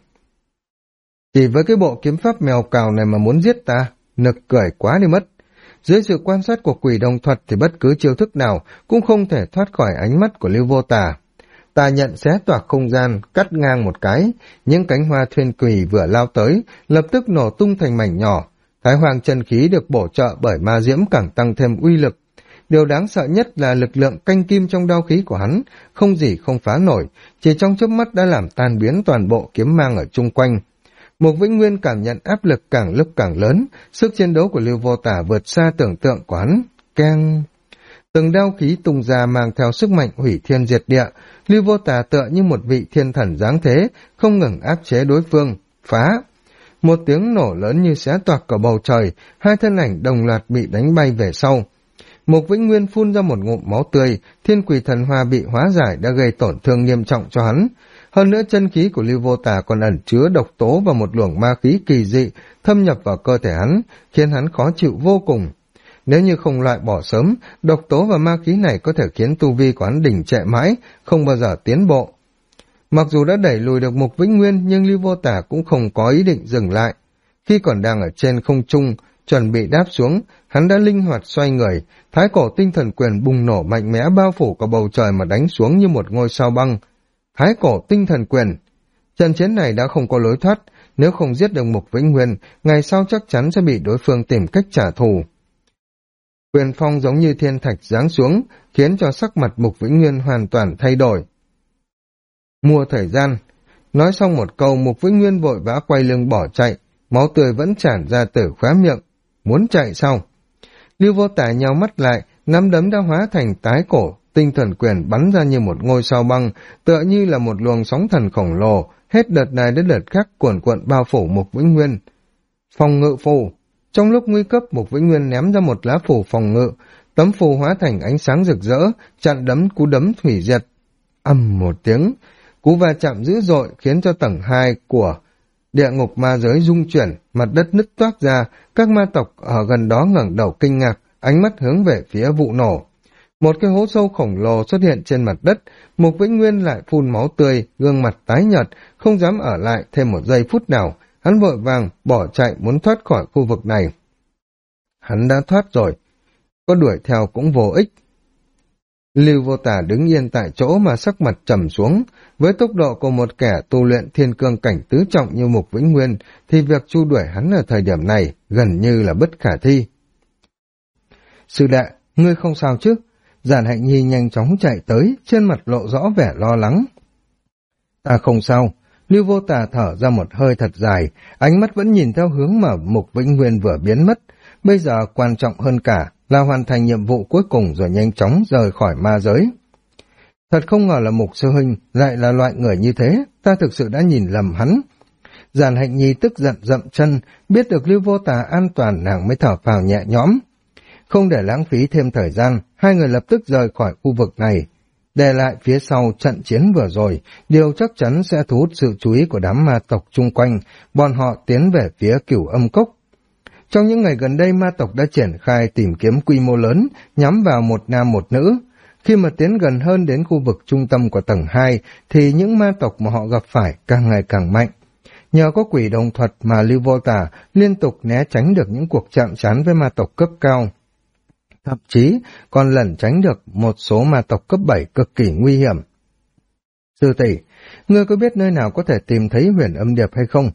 Chỉ với cái bộ kiếm pháp mèo cào này mà muốn giết ta, nực cười quá đi mất. Dưới sự quan sát của quỷ đồng thuật thì bất cứ chiêu thức nào cũng không thể thoát khỏi ánh mắt của Lưu Vô Tả. Tà nhận xé toạc không gian, cắt ngang một cái, những cánh hoa thuyền quỷ vừa lao tới, lập tức nổ tung thành mảnh nhỏ. Thái Hoàng chân khí được bổ trợ bởi ma diễm càng tăng thêm uy lực. Điều đáng sợ nhất là lực lượng canh kim trong đao khí của hắn, không gì không phá nổi, chỉ trong chớp mắt đã làm tan biến toàn bộ kiếm mang ở chung quanh. Mục Vĩnh Nguyên cảm nhận áp lực càng lúc càng lớn, sức chiến đấu của Lưu Vô Tả vượt xa tưởng tượng của hắn. Keng! Từng đao khí tung ra mang theo sức mạnh hủy thiên diệt địa, Lưu Vô Tả tựa như một vị thiên thần giáng thế, không ngừng áp chế đối phương. Phá! Một tiếng nổ lớn như xé toạc cả bầu trời, hai thân ảnh đồng loạt bị đánh bay về sau. Mục Vĩnh Nguyên phun ra một ngụm máu tươi, Thiên Quỷ Thần Hoa bị hóa giải đã gây tổn thương nghiêm trọng cho hắn. Hơn nữa chân khí của Lưu Vô Tả còn ẩn chứa độc tố và một luồng ma khí kỳ dị thâm nhập vào cơ thể hắn, khiến hắn khó chịu vô cùng. Nếu như không loại bỏ sớm, độc tố và ma khí này có thể khiến tu vi của hắn đình trệ mãi, không bao giờ tiến bộ. Mặc dù đã đẩy lùi được Mục Vĩnh Nguyên, nhưng Lưu Vô Tả cũng không có ý định dừng lại. Khi còn đang ở trên không trung, chuẩn bị đáp xuống, hắn đã linh hoạt xoay người, thái cổ tinh thần quyền bùng nổ mạnh mẽ bao phủ cả bầu trời mà đánh xuống như một ngôi sao băng. Thái cổ tinh thần quyền. Trận chiến này đã không có lối thoát, nếu không giết được Mục Vĩnh Nguyên, ngày sau chắc chắn sẽ bị đối phương tìm cách trả thù. Quyền phong giống như thiên thạch giáng xuống, khiến cho sắc mặt Mục Vĩnh Nguyên hoàn toàn thay đổi. Mua thời gian. Nói xong một câu, Mục Vĩnh Nguyên vội vã quay lưng bỏ chạy, máu tươi vẫn tràn ra từ khóe miệng. Muốn chạy sao? Lưu Vô Tả nhào mắt lại, nắm đấm đã hóa thành tái cổ, tinh thần quyền bắn ra như một ngôi sao băng, tựa như là một luồng sóng thần khổng lồ, hết đợt này đến đợt khác cuồn cuộn bao phủ Mục Vĩnh Nguyên. Phòng ngự phù. Trong lúc nguy cấp, Mục Vĩnh Nguyên ném ra một lá phù phòng ngự, tấm phù hóa thành ánh sáng rực rỡ, chặn đấm cú đấm thủy diệt. Ầm một tiếng, cú va chạm dữ dội khiến cho tầng 2 của địa ngục ma giới rung chuyển, mặt đất nứt toác ra, các ma tộc ở gần đó ngẩng đầu kinh ngạc, ánh mắt hướng về phía vụ nổ. Một cái hố sâu khổng lồ xuất hiện trên mặt đất, Mục Vĩnh Nguyên lại phun máu tươi, gương mặt tái nhợt, không dám ở lại thêm một giây phút nào, hắn vội vàng bỏ chạy muốn thoát khỏi khu vực này. Hắn đã thoát rồi, có đuổi theo cũng vô ích. Lưu Vô Tả đứng yên tại chỗ mà sắc mặt trầm xuống, với tốc độ của một kẻ tu luyện thiên cương cảnh tứ trọng như Mục Vĩnh Nguyên, thì việc chu đuổi hắn ở thời điểm này gần như là bất khả thi. Sư đệ, ngươi không sao chứ? Giản Hạnh Nhi nhanh chóng chạy tới, trên mặt lộ rõ vẻ lo lắng. Ta không sao. Lưu Vô Tả thở ra một hơi thật dài, ánh mắt vẫn nhìn theo hướng mà Mục Vĩnh Nguyên vừa biến mất. Bây giờ quan trọng hơn cả là hoàn thành nhiệm vụ cuối cùng rồi nhanh chóng rời khỏi ma giới. Thật không ngờ là Mục sư huynh lại là loại người như thế, ta thực sự đã nhìn lầm hắn. Giản Hạnh Nhi tức giận dậm chân, biết được Lưu Vô Tả an toàn nàng mới thở phào nhẹ nhõm. Không để lãng phí thêm thời gian, hai người lập tức rời khỏi khu vực này. Để lại phía sau trận chiến vừa rồi, điều chắc chắn sẽ thu hút sự chú ý của đám ma tộc chung quanh, bọn họ tiến về phía Cửu Âm Cốc. Trong những ngày gần đây, ma tộc đã triển khai tìm kiếm quy mô lớn, nhắm vào một nam một nữ. Khi mà tiến gần hơn đến khu vực trung tâm của tầng 2, thì những ma tộc mà họ gặp phải càng ngày càng mạnh. Nhờ có quỷ đồng thuật mà Lưu Vô Tả liên tục né tránh được những cuộc chạm trán với ma tộc cấp cao. Thậm chí còn lẩn tránh được một số ma tộc cấp 7 cực kỳ nguy hiểm. Sư tỷ, ngươi có biết nơi nào có thể tìm thấy Huyền Âm Điệp hay không?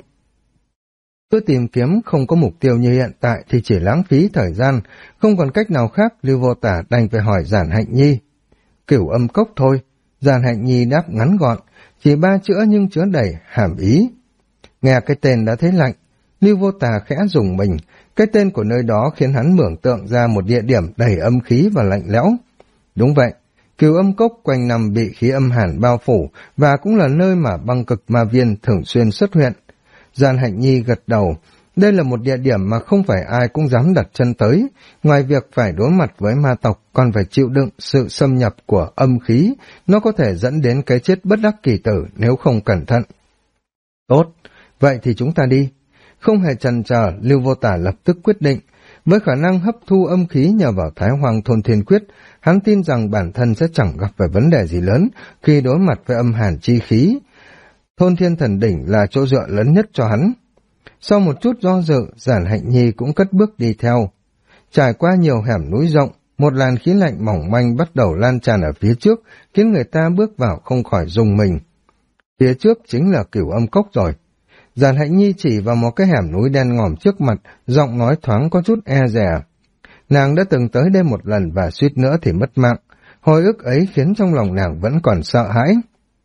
Cứ tìm kiếm không có mục tiêu như hiện tại thì chỉ lãng phí thời gian, không còn cách nào khác. Lưu Vô Tả đành phải hỏi Giản Hạnh Nhi. Cửu Âm Cốc thôi. Giản Hạnh Nhi đáp ngắn gọn, chỉ 3 chữ nhưng chứa đầy hàm ý. Nghe cái tên đã thấy lạnh, Lưu Vô Tả khẽ rùng mình. Cái tên của nơi đó khiến hắn mtưởng tượng ra một địa điểm đầy âm khí và lạnh lẽo. Đúng vậy, Cửu Âm Cốc quanh năm bị khí âm hàn bao phủ và cũng là nơi mà băng cực ma viên thường xuyên xuất hiện. Giản Hạnh Nhi gật đầu, đây là một địa điểm mà không phải ai cũng dám đặt chân tới, ngoài việc phải đối mặt với ma tộc còn phải chịu đựng sự xâm nhập của âm khí, nó có thể dẫn đến cái chết bất đắc kỳ tử nếu không cẩn thận. Tốt, vậy thì chúng ta đi. Không hề chần chờ, Lưu Vô Tả lập tức quyết định. Với khả năng hấp thu âm khí nhờ vào Thái Hoàng Thôn Thiên Quyết, hắn tin rằng bản thân sẽ chẳng gặp phải vấn đề gì lớn khi đối mặt với âm hàn chi khí. Thôn Thiên Thần Đỉnh là chỗ dựa lớn nhất cho hắn. Sau một chút do dự, Giản Hạnh Nhi cũng cất bước đi theo. Trải qua nhiều hẻm núi rộng, một làn khí lạnh mỏng manh bắt đầu lan tràn ở phía trước, khiến người ta bước vào không khỏi rùng mình. Phía trước chính là Cửu Âm Cốc rồi. Giản Hạnh Nhi chỉ vào một cái hẻm núi đen ngòm trước mặt, giọng nói thoáng có chút e dè. Nàng đã từng tới đây một lần và suýt nữa thì mất mạng. Hồi ức ấy khiến trong lòng nàng vẫn còn sợ hãi.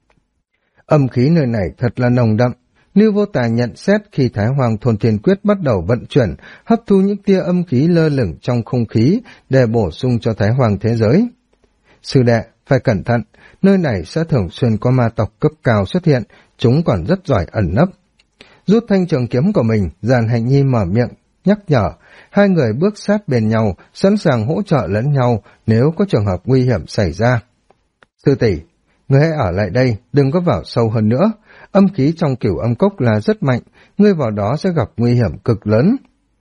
Âm khí nơi này thật là nồng đậm. Lưu Vô Tà nhận xét khi Thái Hoàng Thôn Thiên Quyết bắt đầu vận chuyển, hấp thu những tia âm khí lơ lửng trong không khí để bổ sung cho Thái Hoàng thế giới. Sư đệ, phải cẩn thận, nơi này sẽ thường xuyên có ma tộc cấp cao xuất hiện, chúng còn rất giỏi ẩn nấp. Rút thanh trường kiếm của mình, Giản Hạnh Nhi mở miệng, nhắc nhở, hai người bước sát bên nhau, sẵn sàng hỗ trợ lẫn nhau nếu có trường hợp nguy hiểm xảy ra. Sư tỷ, ngươi hãy ở lại đây, đừng có vào sâu hơn nữa. Âm khí trong Cửu Âm Cốc là rất mạnh, ngươi vào đó sẽ gặp nguy hiểm cực lớn.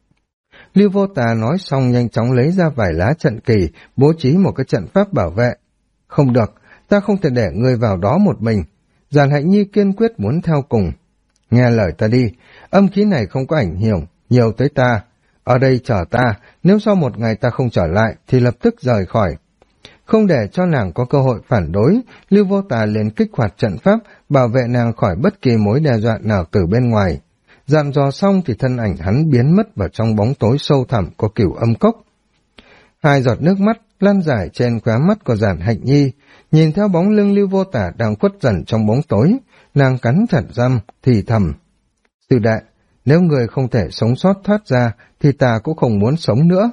Lưu Vô Tà nói xong nhanh chóng lấy ra vài lá trận kỳ, bố trí một cái trận pháp bảo vệ. Không được, ta không thể để ngươi vào đó một mình. Giản Hạnh Nhi kiên quyết muốn theo cùng. Nghe lời ta đi, âm khí này không có ảnh hưởng nhiều tới ta. Ở đây chờ ta, nếu sau một ngày ta không trở lại thì lập tức rời khỏi. Không để cho nàng có cơ hội phản đối, Lưu Vô Tà liền kích hoạt trận pháp, bảo vệ nàng khỏi bất kỳ mối đe dọa nào từ bên ngoài. Dặn dò xong thì thân ảnh hắn biến mất vào trong bóng tối sâu thẳm của Cửu Âm Cốc. Hai giọt nước mắt lăn dài trên khóe mắt của Giản Hạnh Nhi, nhìn theo bóng lưng Lưu Vô Tà đang khuất dần trong bóng tối, nàng cắn chặt răng, thì thầm. Sư đệ, nếu người không thể sống sót thoát ra, thì ta cũng không muốn sống nữa.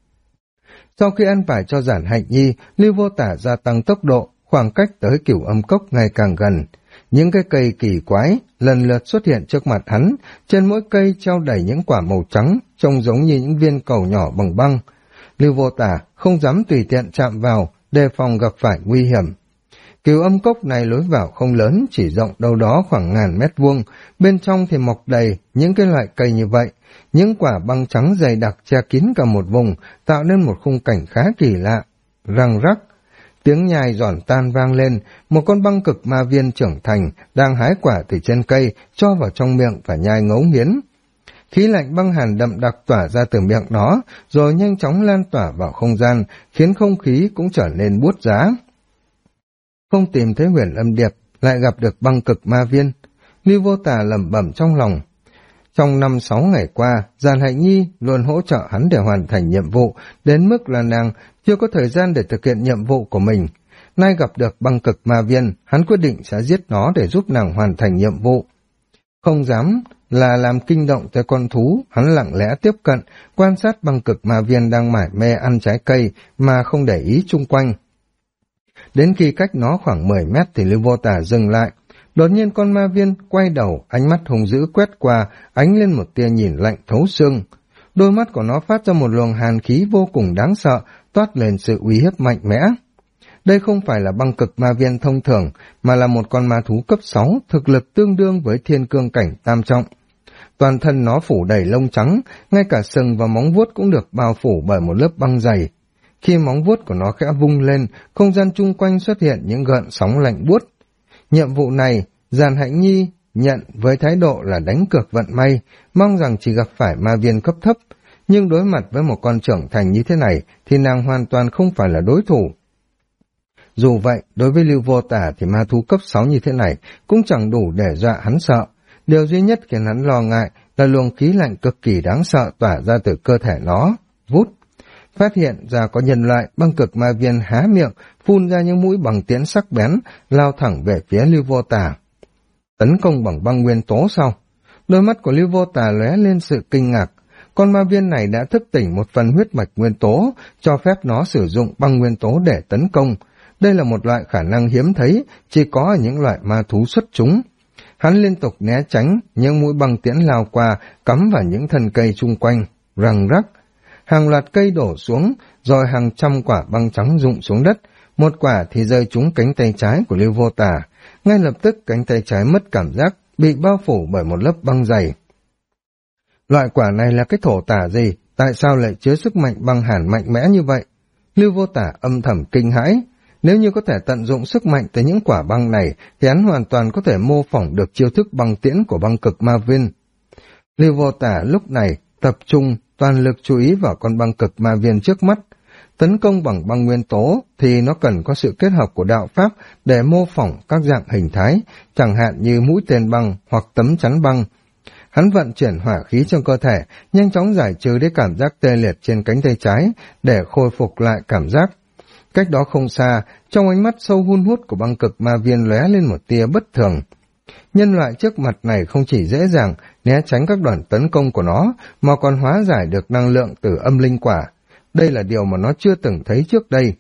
Sau khi ăn phải cho Giản Hạnh Nhi, Lưu Vô Tà gia tăng tốc độ, khoảng cách tới Cửu Âm Cốc ngày càng gần. Những cái cây kỳ quái lần lượt xuất hiện trước mặt hắn, trên mỗi cây treo đầy những quả màu trắng, trông giống như những viên cầu nhỏ bằng băng. Lưu Vô Tà không dám tùy tiện chạm vào, đề phòng gặp phải nguy hiểm. Cửu Âm Cốc này lối vào không lớn, chỉ rộng đâu đó khoảng 1000 mét vuông, bên trong thì mọc đầy những cái loại cây như vậy. Những quả băng trắng dày đặc che kín cả một vùng, tạo nên một khung cảnh khá kỳ lạ. Răng rắc, tiếng nhai giòn tan vang lên, một con băng cực ma viên trưởng thành đang hái quả từ trên cây, cho vào trong miệng và nhai ngấu nghiến. Khí lạnh băng hàn đậm đặc tỏa ra từ miệng nó, rồi nhanh chóng lan tỏa vào không gian, khiến không khí cũng trở nên buốt giá. Không tìm thấy Huyền Âm Điệp, lại gặp được băng cực ma viên. Lưu Vô Tà lẩm bẩm trong lòng. Trong 5-6 ngày qua, Giản Hạnh Nhi luôn hỗ trợ hắn để hoàn thành nhiệm vụ, đến mức là nàng chưa có thời gian để thực hiện nhiệm vụ của mình. Nay gặp được băng cực ma viên, hắn quyết định sẽ giết nó để giúp nàng hoàn thành nhiệm vụ. Không dám là làm kinh động tới con thú, hắn lặng lẽ tiếp cận, quan sát băng cực ma viên đang mải mê ăn trái cây mà không để ý chung quanh. Đến khi cách nó khoảng 10 mét thì Lưu Vô Tà dừng lại. Đột nhiên con ma viên quay đầu, ánh mắt hung dữ quét qua, ánh lên một tia nhìn lạnh thấu xương. Đôi mắt của nó phát ra một luồng hàn khí vô cùng đáng sợ, toát lên sự uy hiếp mạnh mẽ. Đây không phải là băng cực ma viên thông thường, mà là một con ma thú cấp 6, thực lực tương đương với thiên cương cảnh tam trọng. Toàn thân nó phủ đầy lông trắng, ngay cả sừng và móng vuốt cũng được bao phủ bởi một lớp băng dày. Khi móng vuốt của nó khẽ vung lên, không gian chung quanh xuất hiện những gợn sóng lạnh buốt. Nhiệm vụ này, Giản Hạnh Nhi nhận với thái độ là đánh cược vận may, mong rằng chỉ gặp phải ma viên cấp thấp, nhưng đối mặt với một con trưởng thành như thế này thì nàng hoàn toàn không phải là đối thủ. Dù vậy, đối với Lưu Vô Tà thì ma thú cấp 6 như thế này cũng chẳng đủ để dọa hắn sợ. Điều duy nhất khiến hắn lo ngại là luồng khí lạnh cực kỳ đáng sợ tỏa ra từ cơ thể nó. Vút! Phát hiện ra có nhân loại, băng cực ma viên há miệng, phun ra những mũi bằng tiễn sắc bén, lao thẳng về phía Lưu Vô Tà. Tấn công bằng băng nguyên tố sau. Đôi mắt của Lưu Vô Tà lóe lên sự kinh ngạc. Con ma viên này đã thức tỉnh một phần huyết mạch nguyên tố, cho phép nó sử dụng băng nguyên tố để tấn công. Đây là một loại khả năng hiếm thấy, chỉ có ở những loại ma thú xuất chúng. Hắn liên tục né tránh, những mũi băng tiễn lao qua, cắm vào những thân cây chung quanh, răng rắc. Hàng loạt cây đổ xuống, rồi hàng trăm quả băng trắng rụng xuống đất, một quả thì rơi trúng cánh tay trái của Lưu Vô Tà. Ngay lập tức cánh tay trái mất cảm giác, bị bao phủ bởi một lớp băng dày. Loại quả này là cái thổ tả gì? Tại sao lại chứa sức mạnh băng hàn mạnh mẽ như vậy? Lưu Vô Tà âm thầm kinh hãi. Nếu như có thể tận dụng sức mạnh từ những quả băng này, thì hắn hoàn toàn có thể mô phỏng được chiêu thức băng tiễn của băng cực ma viên. Lưu Vô Tà lúc này tập trung toàn lực chú ý vào con băng cực ma viên trước mắt. Tấn công bằng băng nguyên tố thì nó cần có sự kết hợp của đạo pháp để mô phỏng các dạng hình thái, chẳng hạn như mũi tên băng hoặc tấm chắn băng. Hắn vận chuyển hỏa khí trong cơ thể, nhanh chóng giải trừ đi cảm giác tê liệt trên cánh tay trái để khôi phục lại cảm giác. Cách đó không xa, trong ánh mắt sâu hun hút của băng cực ma viên lóe lên một tia bất thường. Nhân loại trước mặt này không chỉ dễ dàng né tránh các đòn tấn công của nó, mà còn hóa giải được năng lượng từ âm linh quả. Đây là điều mà nó chưa từng thấy trước đây.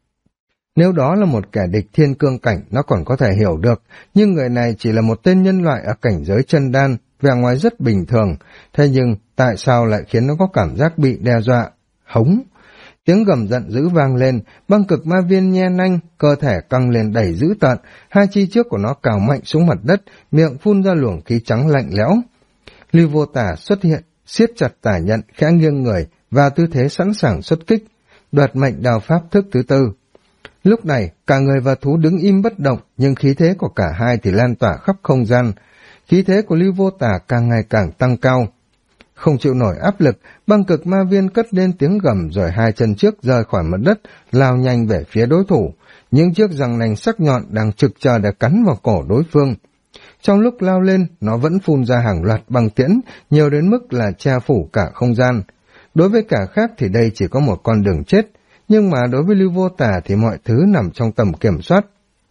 Nếu đó là một kẻ địch thiên cương cảnh, nó còn có thể hiểu được, nhưng người này chỉ là một tên nhân loại ở cảnh giới chân đan, vẻ ngoài rất bình thường. Thế nhưng, tại sao lại khiến nó có cảm giác bị đe dọa? Hống! Tiếng gầm giận dữ vang lên, băng cực ma viên nhe nanh, cơ thể căng lên đẩy dữ tợn, hai chi trước của nó cào mạnh xuống mặt đất, miệng phun ra luồng khí trắng lạnh lẽo. Lưu Vô Tả xuất hiện, siết chặt tả nhận, khẽ nghiêng người, và tư thế sẵn sàng xuất kích, đoạt mệnh đao pháp thức thứ tư. Lúc này, cả người và thú đứng im bất động, nhưng khí thế của cả hai thì lan tỏa khắp không gian. Khí thế của Lưu Vô Tả càng ngày càng tăng cao. Không chịu nổi áp lực, băng cực ma viên cất lên tiếng gầm rồi hai chân trước rời khỏi mặt đất, lao nhanh về phía đối thủ. Những chiếc răng nanh sắc nhọn đang trực chờ để cắn vào cổ đối phương. Trong lúc lao lên, nó vẫn phun ra hàng loạt băng tiễn, nhiều đến mức là che phủ cả không gian. Đối với cả khác thì đây chỉ có một con đường chết, nhưng mà đối với Lưu Vô Tả thì mọi thứ nằm trong tầm kiểm soát.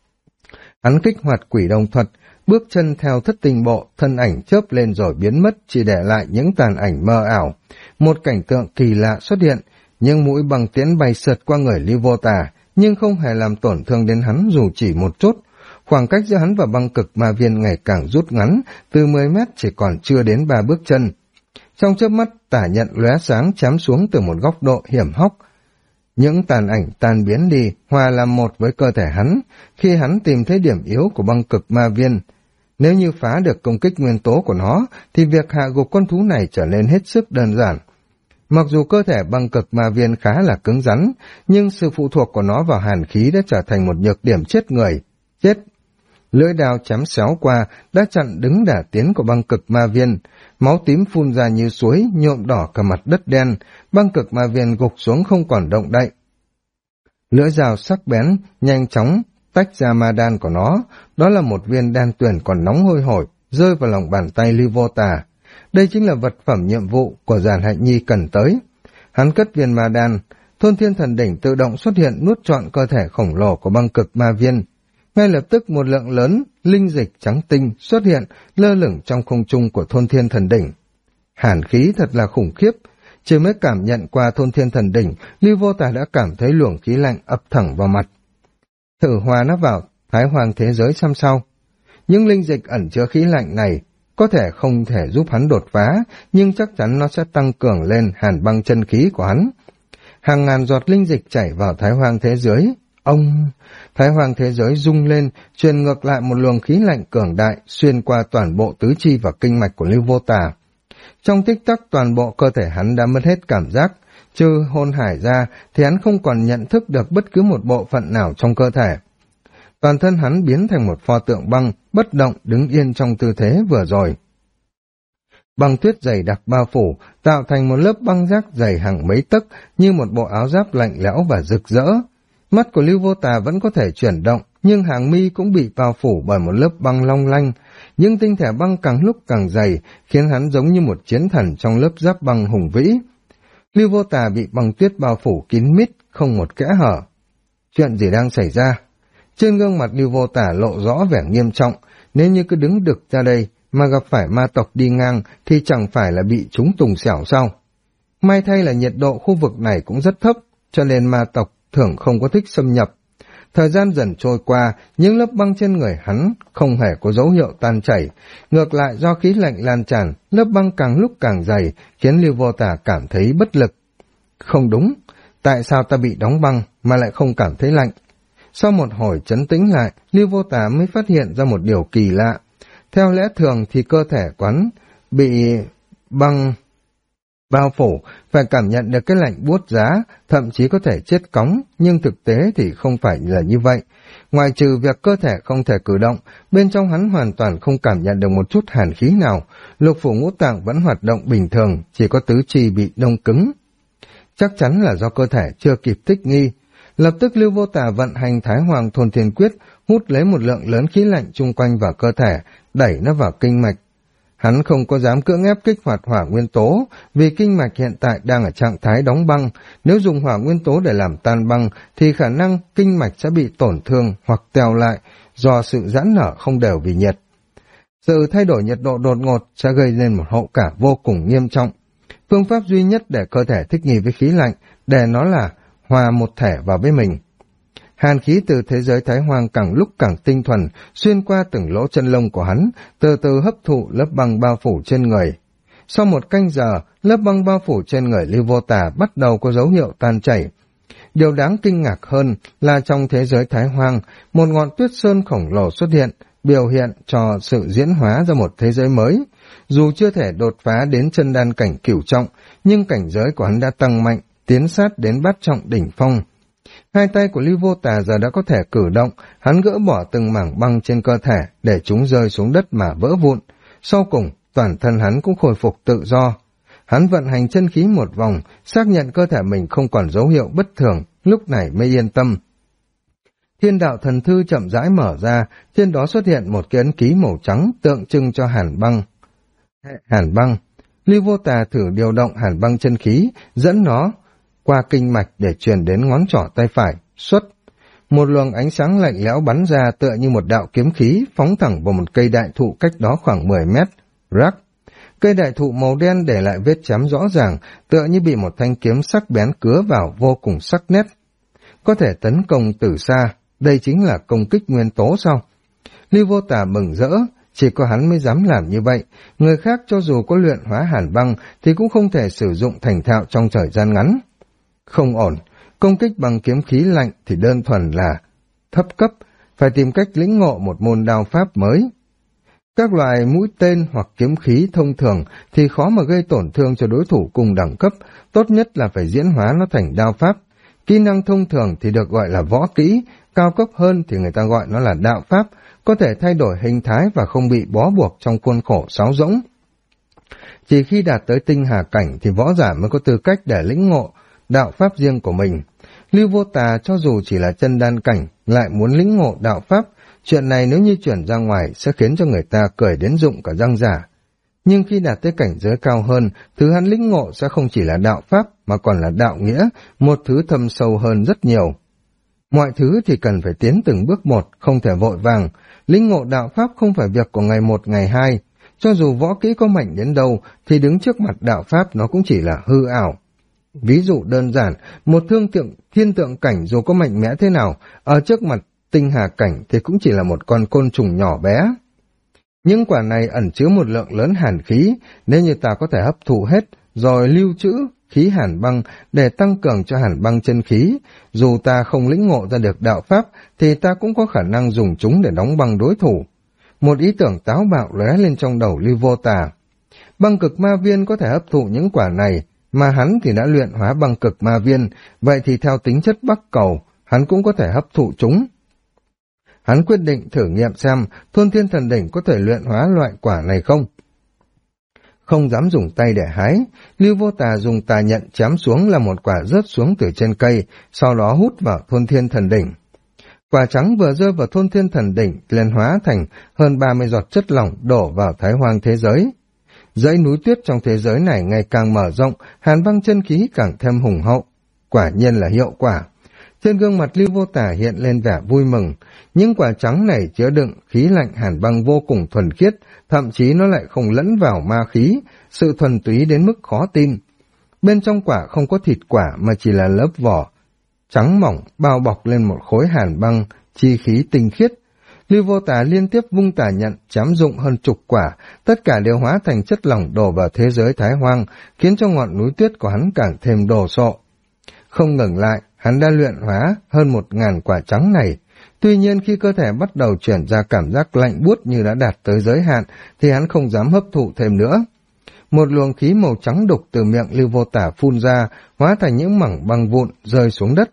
Hắn kích hoạt quỷ đồng thuật, bước chân theo thất tinh bộ, thân ảnh chớp lên rồi biến mất, chỉ để lại những tàn ảnh mơ ảo. Một cảnh tượng kỳ lạ xuất hiện, nhưng mũi băng tiễn bay sượt qua người Lưu Vô Tả, nhưng không hề làm tổn thương đến hắn dù chỉ một chút. Khoảng cách giữa hắn và băng cực ma viên ngày càng rút ngắn, từ 10 mét chỉ còn chưa đến 3 bước chân. Trong chớp mắt, tả nhận lóe sáng chém xuống từ một góc độ hiểm hóc. Những tàn ảnh tan biến đi, hòa làm một với cơ thể hắn, khi hắn tìm thấy điểm yếu của băng cực ma viên. Nếu như phá được công kích nguyên tố của nó, thì việc hạ gục con thú này trở nên hết sức đơn giản. Mặc dù cơ thể băng cực ma viên khá là cứng rắn, nhưng sự phụ thuộc của nó vào hàn khí đã trở thành một nhược điểm chết người. Chết! Lưỡi đao chém xéo qua đã chặn đứng đả tiến của băng cực ma viên. Máu tím phun ra như suối, nhuộm đỏ cả mặt đất đen. Băng cực ma viên gục xuống không còn động đậy. Lưỡi dao sắc bén, nhanh chóng tách ra ma đan của nó. Đó là một viên đan tuyền còn nóng hôi hổi, rơi vào lòng bàn tay Lưu Vô Tả. Đây chính là vật phẩm nhiệm vụ của Giản Hạnh Nhi cần tới. Hắn cất viên ma đan, Thôn Thiên Thần Đỉnh tự động xuất hiện nuốt trọn cơ thể khổng lồ của băng cực ma viên. Ngay lập tức một lượng lớn linh dịch trắng tinh xuất hiện lơ lửng trong không trung của Thôn Thiên Thần Đỉnh. Hàn khí thật là khủng khiếp, chỉ mới cảm nhận qua Thôn Thiên Thần Đỉnh, Lưu Vô Tả đã cảm thấy luồng khí lạnh ập thẳng vào mặt. Thử hòa nó vào Thái Hoàng thế giới xem sau. Những linh dịch ẩn chứa khí lạnh này có thể không thể giúp hắn đột phá, nhưng chắc chắn nó sẽ tăng cường lên hàn băng chân khí của hắn. Hàng ngàn giọt linh dịch chảy vào Thái Hoàng thế giới. Thái Hoàng thế giới rung lên, truyền ngược lại một luồng khí lạnh cường đại xuyên qua toàn bộ tứ chi và kinh mạch của Lưu Vô Tả. Trong tích tắc toàn bộ cơ thể hắn đã mất hết cảm giác, trừ hồn hải ra thì hắn không còn nhận thức được bất cứ một bộ phận nào trong cơ thể. Toàn thân hắn biến thành một pho tượng băng, bất động đứng yên trong tư thế vừa rồi. Băng tuyết dày đặc bao phủ, tạo thành một lớp băng rác dày hàng mấy tấc như một bộ áo giáp lạnh lẽo và rực rỡ. Mắt của Lưu Vô Tả vẫn có thể chuyển động, nhưng hàng mi cũng bị bao phủ bởi một lớp băng long lanh. Những tinh thể băng càng lúc càng dày, khiến hắn giống như một chiến thần trong lớp giáp băng hùng vĩ. Lưu Vô Tả bị băng tuyết bao phủ kín mít, không một kẽ hở. Chuyện gì đang xảy ra? Trên gương mặt Lưu Vô Tả lộ rõ vẻ nghiêm trọng, nếu như cứ đứng đực ra đây mà gặp phải ma tộc đi ngang thì chẳng phải là bị chúng tùng xẻo sao? May thay là nhiệt độ khu vực này cũng rất thấp, cho nên ma tộc thường không có thích xâm nhập. Thời gian dần trôi qua, những lớp băng trên người hắn không hề có dấu hiệu tan chảy. Ngược lại do khí lạnh lan tràn, lớp băng càng lúc càng dày, khiến Lưu Vô Tả cảm thấy bất lực. Không đúng, tại sao ta bị đóng băng mà lại không cảm thấy lạnh? Sau một hồi trấn tĩnh lại, Lưu Vô Tả mới phát hiện ra một điều kỳ lạ. Theo lẽ thường thì cơ thể quán bị băng bao phủ, phải cảm nhận được cái lạnh buốt giá, thậm chí có thể chết cóng, nhưng thực tế thì không phải là như vậy. Ngoài trừ việc cơ thể không thể cử động, bên trong hắn hoàn toàn không cảm nhận được một chút hàn khí nào, lục phủ ngũ tạng vẫn hoạt động bình thường, chỉ có tứ chi bị đông cứng. Chắc chắn là do cơ thể chưa kịp thích nghi. Lập tức Lưu Vô Tả vận hành Thái Hoàng Thôn Thiên Quyết, hút lấy một lượng lớn khí lạnh chung quanh vào cơ thể, đẩy nó vào kinh mạch. Hắn không có dám cưỡng ép kích hoạt hỏa nguyên tố, vì kinh mạch hiện tại đang ở trạng thái đóng băng. Nếu dùng hỏa nguyên tố để làm tan băng, thì khả năng kinh mạch sẽ bị tổn thương hoặc teo lại do sự giãn nở không đều vì nhiệt. Sự thay đổi nhiệt độ đột ngột sẽ gây nên một hậu quả vô cùng nghiêm trọng. Phương pháp duy nhất để cơ thể thích nghi với khí lạnh, để nó là hòa một thể vào với mình. Hàn khí từ thế giới Thái Hoang càng lúc càng tinh thuần, xuyên qua từng lỗ chân lông của hắn, từ từ hấp thụ lớp băng bao phủ trên người. Sau một canh giờ, lớp băng bao phủ trên người Lưu Vô Tà bắt đầu có dấu hiệu tan chảy. Điều đáng kinh ngạc hơn là trong thế giới Thái Hoang, một ngọn tuyết sơn khổng lồ xuất hiện, biểu hiện cho sự diễn hóa ra một thế giới mới. Dù chưa thể đột phá đến chân đan cảnh cửu trọng, nhưng cảnh giới của hắn đã tăng mạnh, tiến sát đến bát trọng đỉnh phong. Hai tay của Lưu Vô Tà giờ đã có thể cử động, hắn gỡ bỏ từng mảng băng trên cơ thể để chúng rơi xuống đất mà vỡ vụn. Sau cùng, toàn thân hắn cũng khôi phục tự do. Hắn vận hành chân khí một vòng, xác nhận cơ thể mình không còn dấu hiệu bất thường, lúc này mới yên tâm. Thiên đạo thần thư chậm rãi mở ra, trên đó xuất hiện một cái ấn ký màu trắng tượng trưng cho hàn băng. Hàn băng. Lưu Vô Tà thử điều động hàn băng chân khí, dẫn nó qua kinh mạch để truyền đến ngón trỏ tay phải, xuất. Một luồng ánh sáng lạnh lẽo bắn ra tựa như một đạo kiếm khí, phóng thẳng vào một cây đại thụ cách đó khoảng 10 mét. Rắc. Cây đại thụ màu đen để lại vết chém rõ ràng, tựa như bị một thanh kiếm sắc bén cứa vào, vô cùng sắc nét. Có thể tấn công từ xa, đây chính là công kích nguyên tố sao? Lưu Vô Tà mừng rỡ, chỉ có hắn mới dám làm như vậy. Người khác cho dù có luyện hóa hàn băng thì cũng không thể sử dụng thành thạo trong thời gian ngắn. Không ổn, công kích bằng kiếm khí lạnh thì đơn thuần là thấp cấp, phải tìm cách lĩnh ngộ một môn đao pháp mới. Các loại mũi tên hoặc kiếm khí thông thường thì khó mà gây tổn thương cho đối thủ cùng đẳng cấp, tốt nhất là phải diễn hóa nó thành đao pháp. Kỹ năng thông thường thì được gọi là võ kỹ, cao cấp hơn thì người ta gọi nó là đạo pháp, có thể thay đổi hình thái và không bị bó buộc trong khuôn khổ sáo rỗng. Chỉ khi đạt tới tinh hà cảnh thì võ giả mới có tư cách để lĩnh ngộ đạo pháp riêng của mình. Lưu Vô Tà cho dù chỉ là chân đan cảnh lại muốn lĩnh ngộ đạo pháp, chuyện này nếu như chuyển ra ngoài sẽ khiến cho người ta cười đến rụng cả răng giả. Nhưng khi đạt tới cảnh giới cao hơn, thứ hắn lĩnh ngộ sẽ không chỉ là đạo pháp mà còn là đạo nghĩa, một thứ thâm sâu hơn rất nhiều. Mọi thứ thì cần phải tiến từng bước một, không thể vội vàng. Lĩnh ngộ đạo pháp không phải việc của ngày một ngày hai. Cho dù võ kỹ có mạnh đến đâu thì đứng trước mặt đạo pháp nó cũng chỉ là hư ảo. Ví dụ đơn giản, một thiên tượng cảnh dù có mạnh mẽ thế nào, ở trước mặt tinh hà cảnh thì cũng chỉ là một con côn trùng nhỏ bé. Những quả này ẩn chứa một lượng lớn hàn khí, nếu như ta có thể hấp thụ hết, rồi lưu trữ khí hàn băng để tăng cường cho hàn băng chân khí, dù ta không lĩnh ngộ ra được đạo pháp, thì ta cũng có khả năng dùng chúng để đóng băng đối thủ. Một ý tưởng táo bạo lóe lên trong đầu Lưu Vô Tà. Băng cực ma viên có thể hấp thụ những quả này, mà hắn thì đã luyện hóa băng cực ma viên, vậy thì theo tính chất bắc cầu, hắn cũng có thể hấp thụ chúng. Hắn quyết định thử nghiệm xem Thôn Thiên Thần Đỉnh có thể luyện hóa loại quả này không. Không dám dùng tay để hái, Lưu Vô Tà dùng tà nhận chém xuống là một quả rớt xuống từ trên cây, sau đó hút vào Thôn Thiên Thần Đỉnh. Quả trắng vừa rơi vào Thôn Thiên Thần Đỉnh liền hóa thành hơn 30 giọt chất lỏng đổ vào Thái Hoang thế giới. Dãy núi tuyết trong thế giới này ngày càng mở rộng, hàn băng chân khí càng thêm hùng hậu. Quả nhiên là hiệu quả. Trên gương mặt Lưu Vô Tà hiện lên vẻ vui mừng. Những quả trắng này chứa đựng khí lạnh hàn băng vô cùng thuần khiết, thậm chí nó lại không lẫn vào ma khí, sự thuần túy đến mức khó tin. Bên trong quả không có thịt quả mà chỉ là lớp vỏ trắng mỏng bao bọc lên một khối hàn băng, chi khí tinh khiết. Lưu Vô Tà liên tiếp vung tà nhận chém dụng hơn chục quả, tất cả đều hóa thành chất lỏng đổ vào thế giới Thái Hoang, khiến cho ngọn núi tuyết của hắn càng thêm đồ sộ. Không ngừng lại, hắn đã luyện hóa hơn 1000 quả trắng này. Tuy nhiên khi cơ thể bắt đầu chuyển ra cảm giác lạnh buốt như đã đạt tới giới hạn, thì hắn không dám hấp thụ thêm nữa. Một luồng khí màu trắng đục từ miệng Lưu Vô Tà phun ra, hóa thành những mảng băng vụn rơi xuống đất.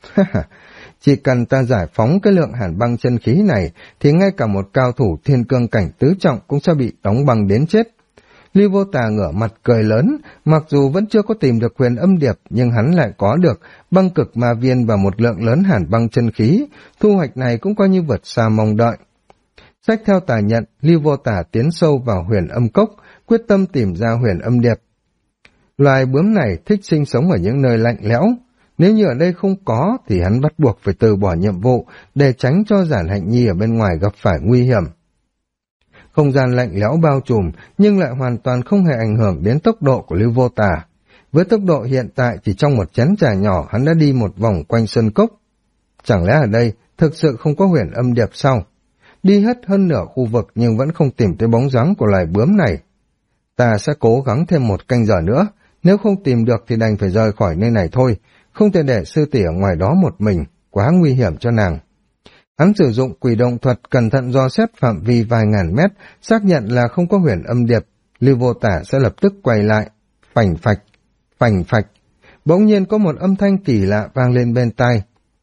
Chỉ cần ta giải phóng cái lượng hàn băng chân khí này, thì ngay cả một cao thủ thiên cương cảnh tứ trọng cũng sẽ bị đóng băng đến chết. Lưu Vô Tà ngửa mặt cười lớn, mặc dù vẫn chưa có tìm được Huyền Âm Điệp, nhưng hắn lại có được băng cực ma viên và một lượng lớn hàn băng chân khí, thu hoạch này cũng coi như vượt xa mong đợi. Xách theo tà nhận, Lưu Vô Tả tiến sâu vào huyền âm cốc, quyết tâm tìm ra huyền âm điệp. Loài bướm này thích sinh sống ở những nơi lạnh lẽo. Nếu như ở đây không có thì hắn bắt buộc phải từ bỏ nhiệm vụ để tránh cho Giản Hạnh Nhi ở bên ngoài gặp phải nguy hiểm. Không gian lạnh lẽo bao trùm nhưng lại hoàn toàn không hề ảnh hưởng đến tốc độ của Lưu Vô Tả. Với tốc độ hiện tại chỉ trong một chén trà nhỏ hắn đã đi một vòng quanh sơn cốc. Chẳng lẽ ở đây thực sự không có huyền âm điệp sao? Đi hết hơn nửa khu vực nhưng vẫn không tìm thấy bóng dáng của loài bướm này. Ta sẽ cố gắng thêm một canh giờ nữa, nếu không tìm được thì đành phải rời khỏi nơi này thôi, không thể để sư tỷ ở ngoài đó một mình, quá nguy hiểm cho nàng. Hắn sử dụng quỷ động thuật cẩn thận dò xét phạm vi vài ngàn mét, xác nhận là không có huyền âm điệp, Lưu Vô Tả sẽ lập tức quay lại. Phành phạch, phành phạch. Bỗng nhiên có một âm thanh kỳ lạ vang lên bên tai.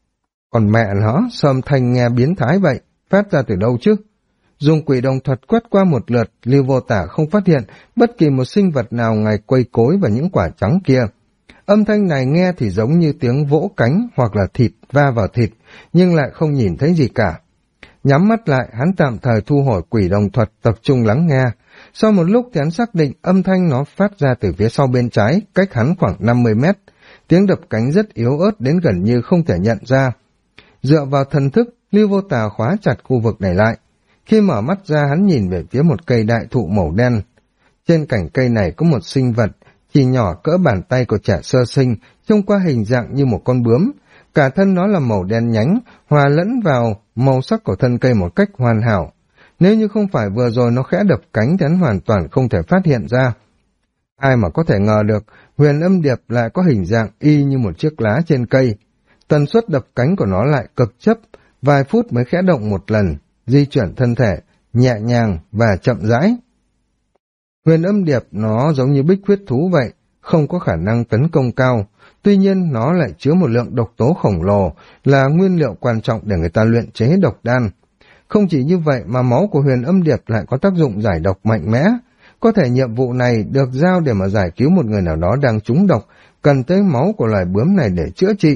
Còn mẹ nó, sao âm thanh nghe biến thái vậy, phát ra từ đâu chứ? Dùng quỷ đồng thuật quét qua một lượt, Lưu Vô Tả không phát hiện bất kỳ một sinh vật nào ngày quây cối vào những quả trắng kia. Âm thanh này nghe thì giống như tiếng vỗ cánh hoặc là thịt va vào thịt, nhưng lại không nhìn thấy gì cả. Nhắm mắt lại, hắn tạm thời thu hồi quỷ đồng thuật, tập trung lắng nghe. Sau một lúc thì hắn xác định âm thanh nó phát ra từ phía sau bên trái, cách hắn khoảng 50 mét. Tiếng đập cánh rất yếu ớt đến gần như không thể nhận ra. Dựa vào thần thức, Lưu Vô Tả khóa chặt khu vực này lại. Khi mở mắt ra hắn nhìn về phía một cây đại thụ màu đen. Trên cành cây này có một sinh vật, chỉ nhỏ cỡ bàn tay của trẻ sơ sinh, trông qua hình dạng như một con bướm. Cả thân nó là màu đen nhánh, hòa lẫn vào màu sắc của thân cây một cách hoàn hảo. Nếu như không phải vừa rồi nó khẽ đập cánh thì hắn hoàn toàn không thể phát hiện ra. Ai mà có thể ngờ được, huyền âm điệp lại có hình dạng y như một chiếc lá trên cây. Tần suất đập cánh của nó lại cực chấp, vài phút mới khẽ động một lần, di chuyển thân thể, nhẹ nhàng và chậm rãi. Huyền âm điệp nó giống như bích huyết thú vậy, không có khả năng tấn công cao, tuy nhiên nó lại chứa một lượng độc tố khổng lồ, là nguyên liệu quan trọng để người ta luyện chế độc đan. Không chỉ như vậy mà máu của huyền âm điệp lại có tác dụng giải độc mạnh mẽ, có thể nhiệm vụ này được giao để mà giải cứu một người nào đó đang trúng độc, cần tới máu của loài bướm này để chữa trị.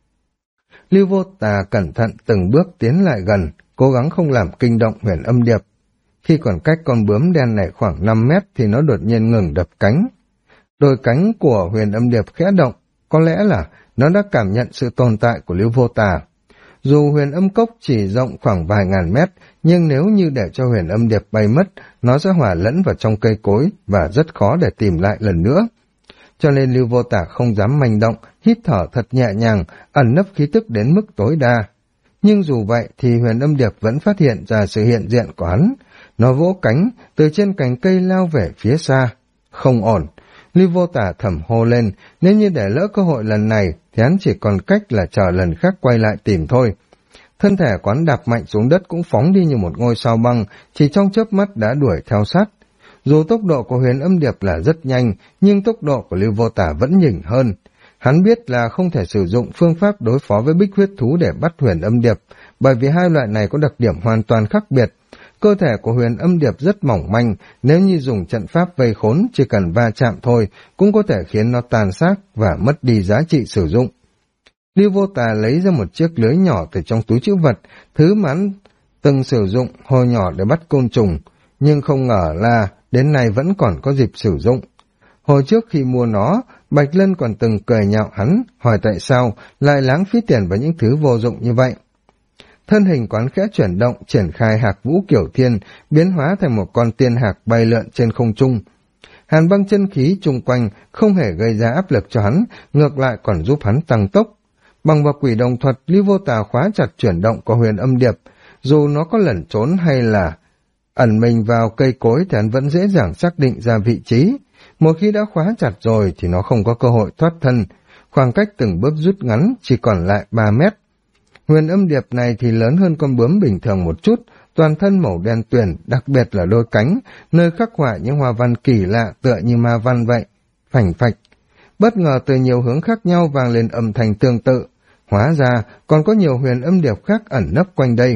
Lưu Vô Tà cẩn thận từng bước tiến lại gần, cố gắng không làm kinh động huyền âm điệp. Khi còn cách con bướm đen này khoảng 5 mét thì nó đột nhiên ngừng đập cánh. Đôi cánh của huyền âm điệp khẽ động, có lẽ là nó đã cảm nhận sự tồn tại của Lưu Vô Tà. Dù huyền âm cốc chỉ rộng khoảng vài ngàn mét, nhưng nếu như để cho huyền âm điệp bay mất, nó sẽ hòa lẫn vào trong cây cối và rất khó để tìm lại lần nữa. Cho nên Lưu Vô Tả không dám manh động, hít thở thật nhẹ nhàng, ẩn nấp khí tức đến mức tối đa. Nhưng dù vậy thì huyền âm điệp vẫn phát hiện ra sự hiện diện của hắn. Nó vỗ cánh, từ trên cành cây lao về phía xa. Không ổn. Lưu Vô Tả thầm hô lên, nếu như để lỡ cơ hội lần này thì hắn chỉ còn cách là chờ lần khác quay lại tìm thôi. Thân thể quán đạp mạnh xuống đất cũng phóng đi như một ngôi sao băng, chỉ trong chớp mắt đã đuổi theo sát. Dù tốc độ của huyền âm điệp là rất nhanh, nhưng tốc độ của Lưu Vô Tả vẫn nhỉnh hơn. Hắn biết là không thể sử dụng phương pháp đối phó với bích huyết thú để bắt huyền âm điệp, bởi vì hai loại này có đặc điểm hoàn toàn khác biệt. Cơ thể của huyền âm điệp rất mỏng manh, nếu như dùng trận pháp vây khốn, chỉ cần va chạm thôi, cũng có thể khiến nó tàn xác và mất đi giá trị sử dụng. Lưu Vô Tà lấy ra một chiếc lưới nhỏ từ trong túi trữ vật, thứ mà hắn từng sử dụng hồi nhỏ để bắt côn trùng, nhưng không ngờ là đến nay vẫn còn có dịp sử dụng. Hồi trước khi mua nó, Bạch Lân còn từng cười nhạo hắn, hỏi tại sao lại lãng phí tiền vào những thứ vô dụng như vậy. Thân hình quán khẽ chuyển động, triển khai hạc vũ kiểu thiên, biến hóa thành một con tiên hạc bay lượn trên không trung. Hàn băng chân khí chung quanh không hề gây ra áp lực cho hắn, ngược lại còn giúp hắn tăng tốc. Bằng vào quỷ đồng thuật, Lưu Vô Tà khóa chặt chuyển động của huyền âm điệp, dù nó có lẩn trốn hay là ẩn mình vào cây cối thì hắn vẫn dễ dàng xác định ra vị trí. Một khi đã khóa chặt rồi thì nó không có cơ hội thoát thân, khoảng cách từng bước rút ngắn chỉ còn lại 3 mét. Huyền âm điệp này thì lớn hơn con bướm bình thường một chút, toàn thân màu đen tuyền, đặc biệt là đôi cánh, nơi khắc họa những hoa văn kỳ lạ tựa như ma văn vậy. Phành phạch. Bất ngờ từ nhiều hướng khác nhau vang lên âm thanh tương tự. Hóa ra còn có nhiều huyền âm điệp khác ẩn nấp quanh đây.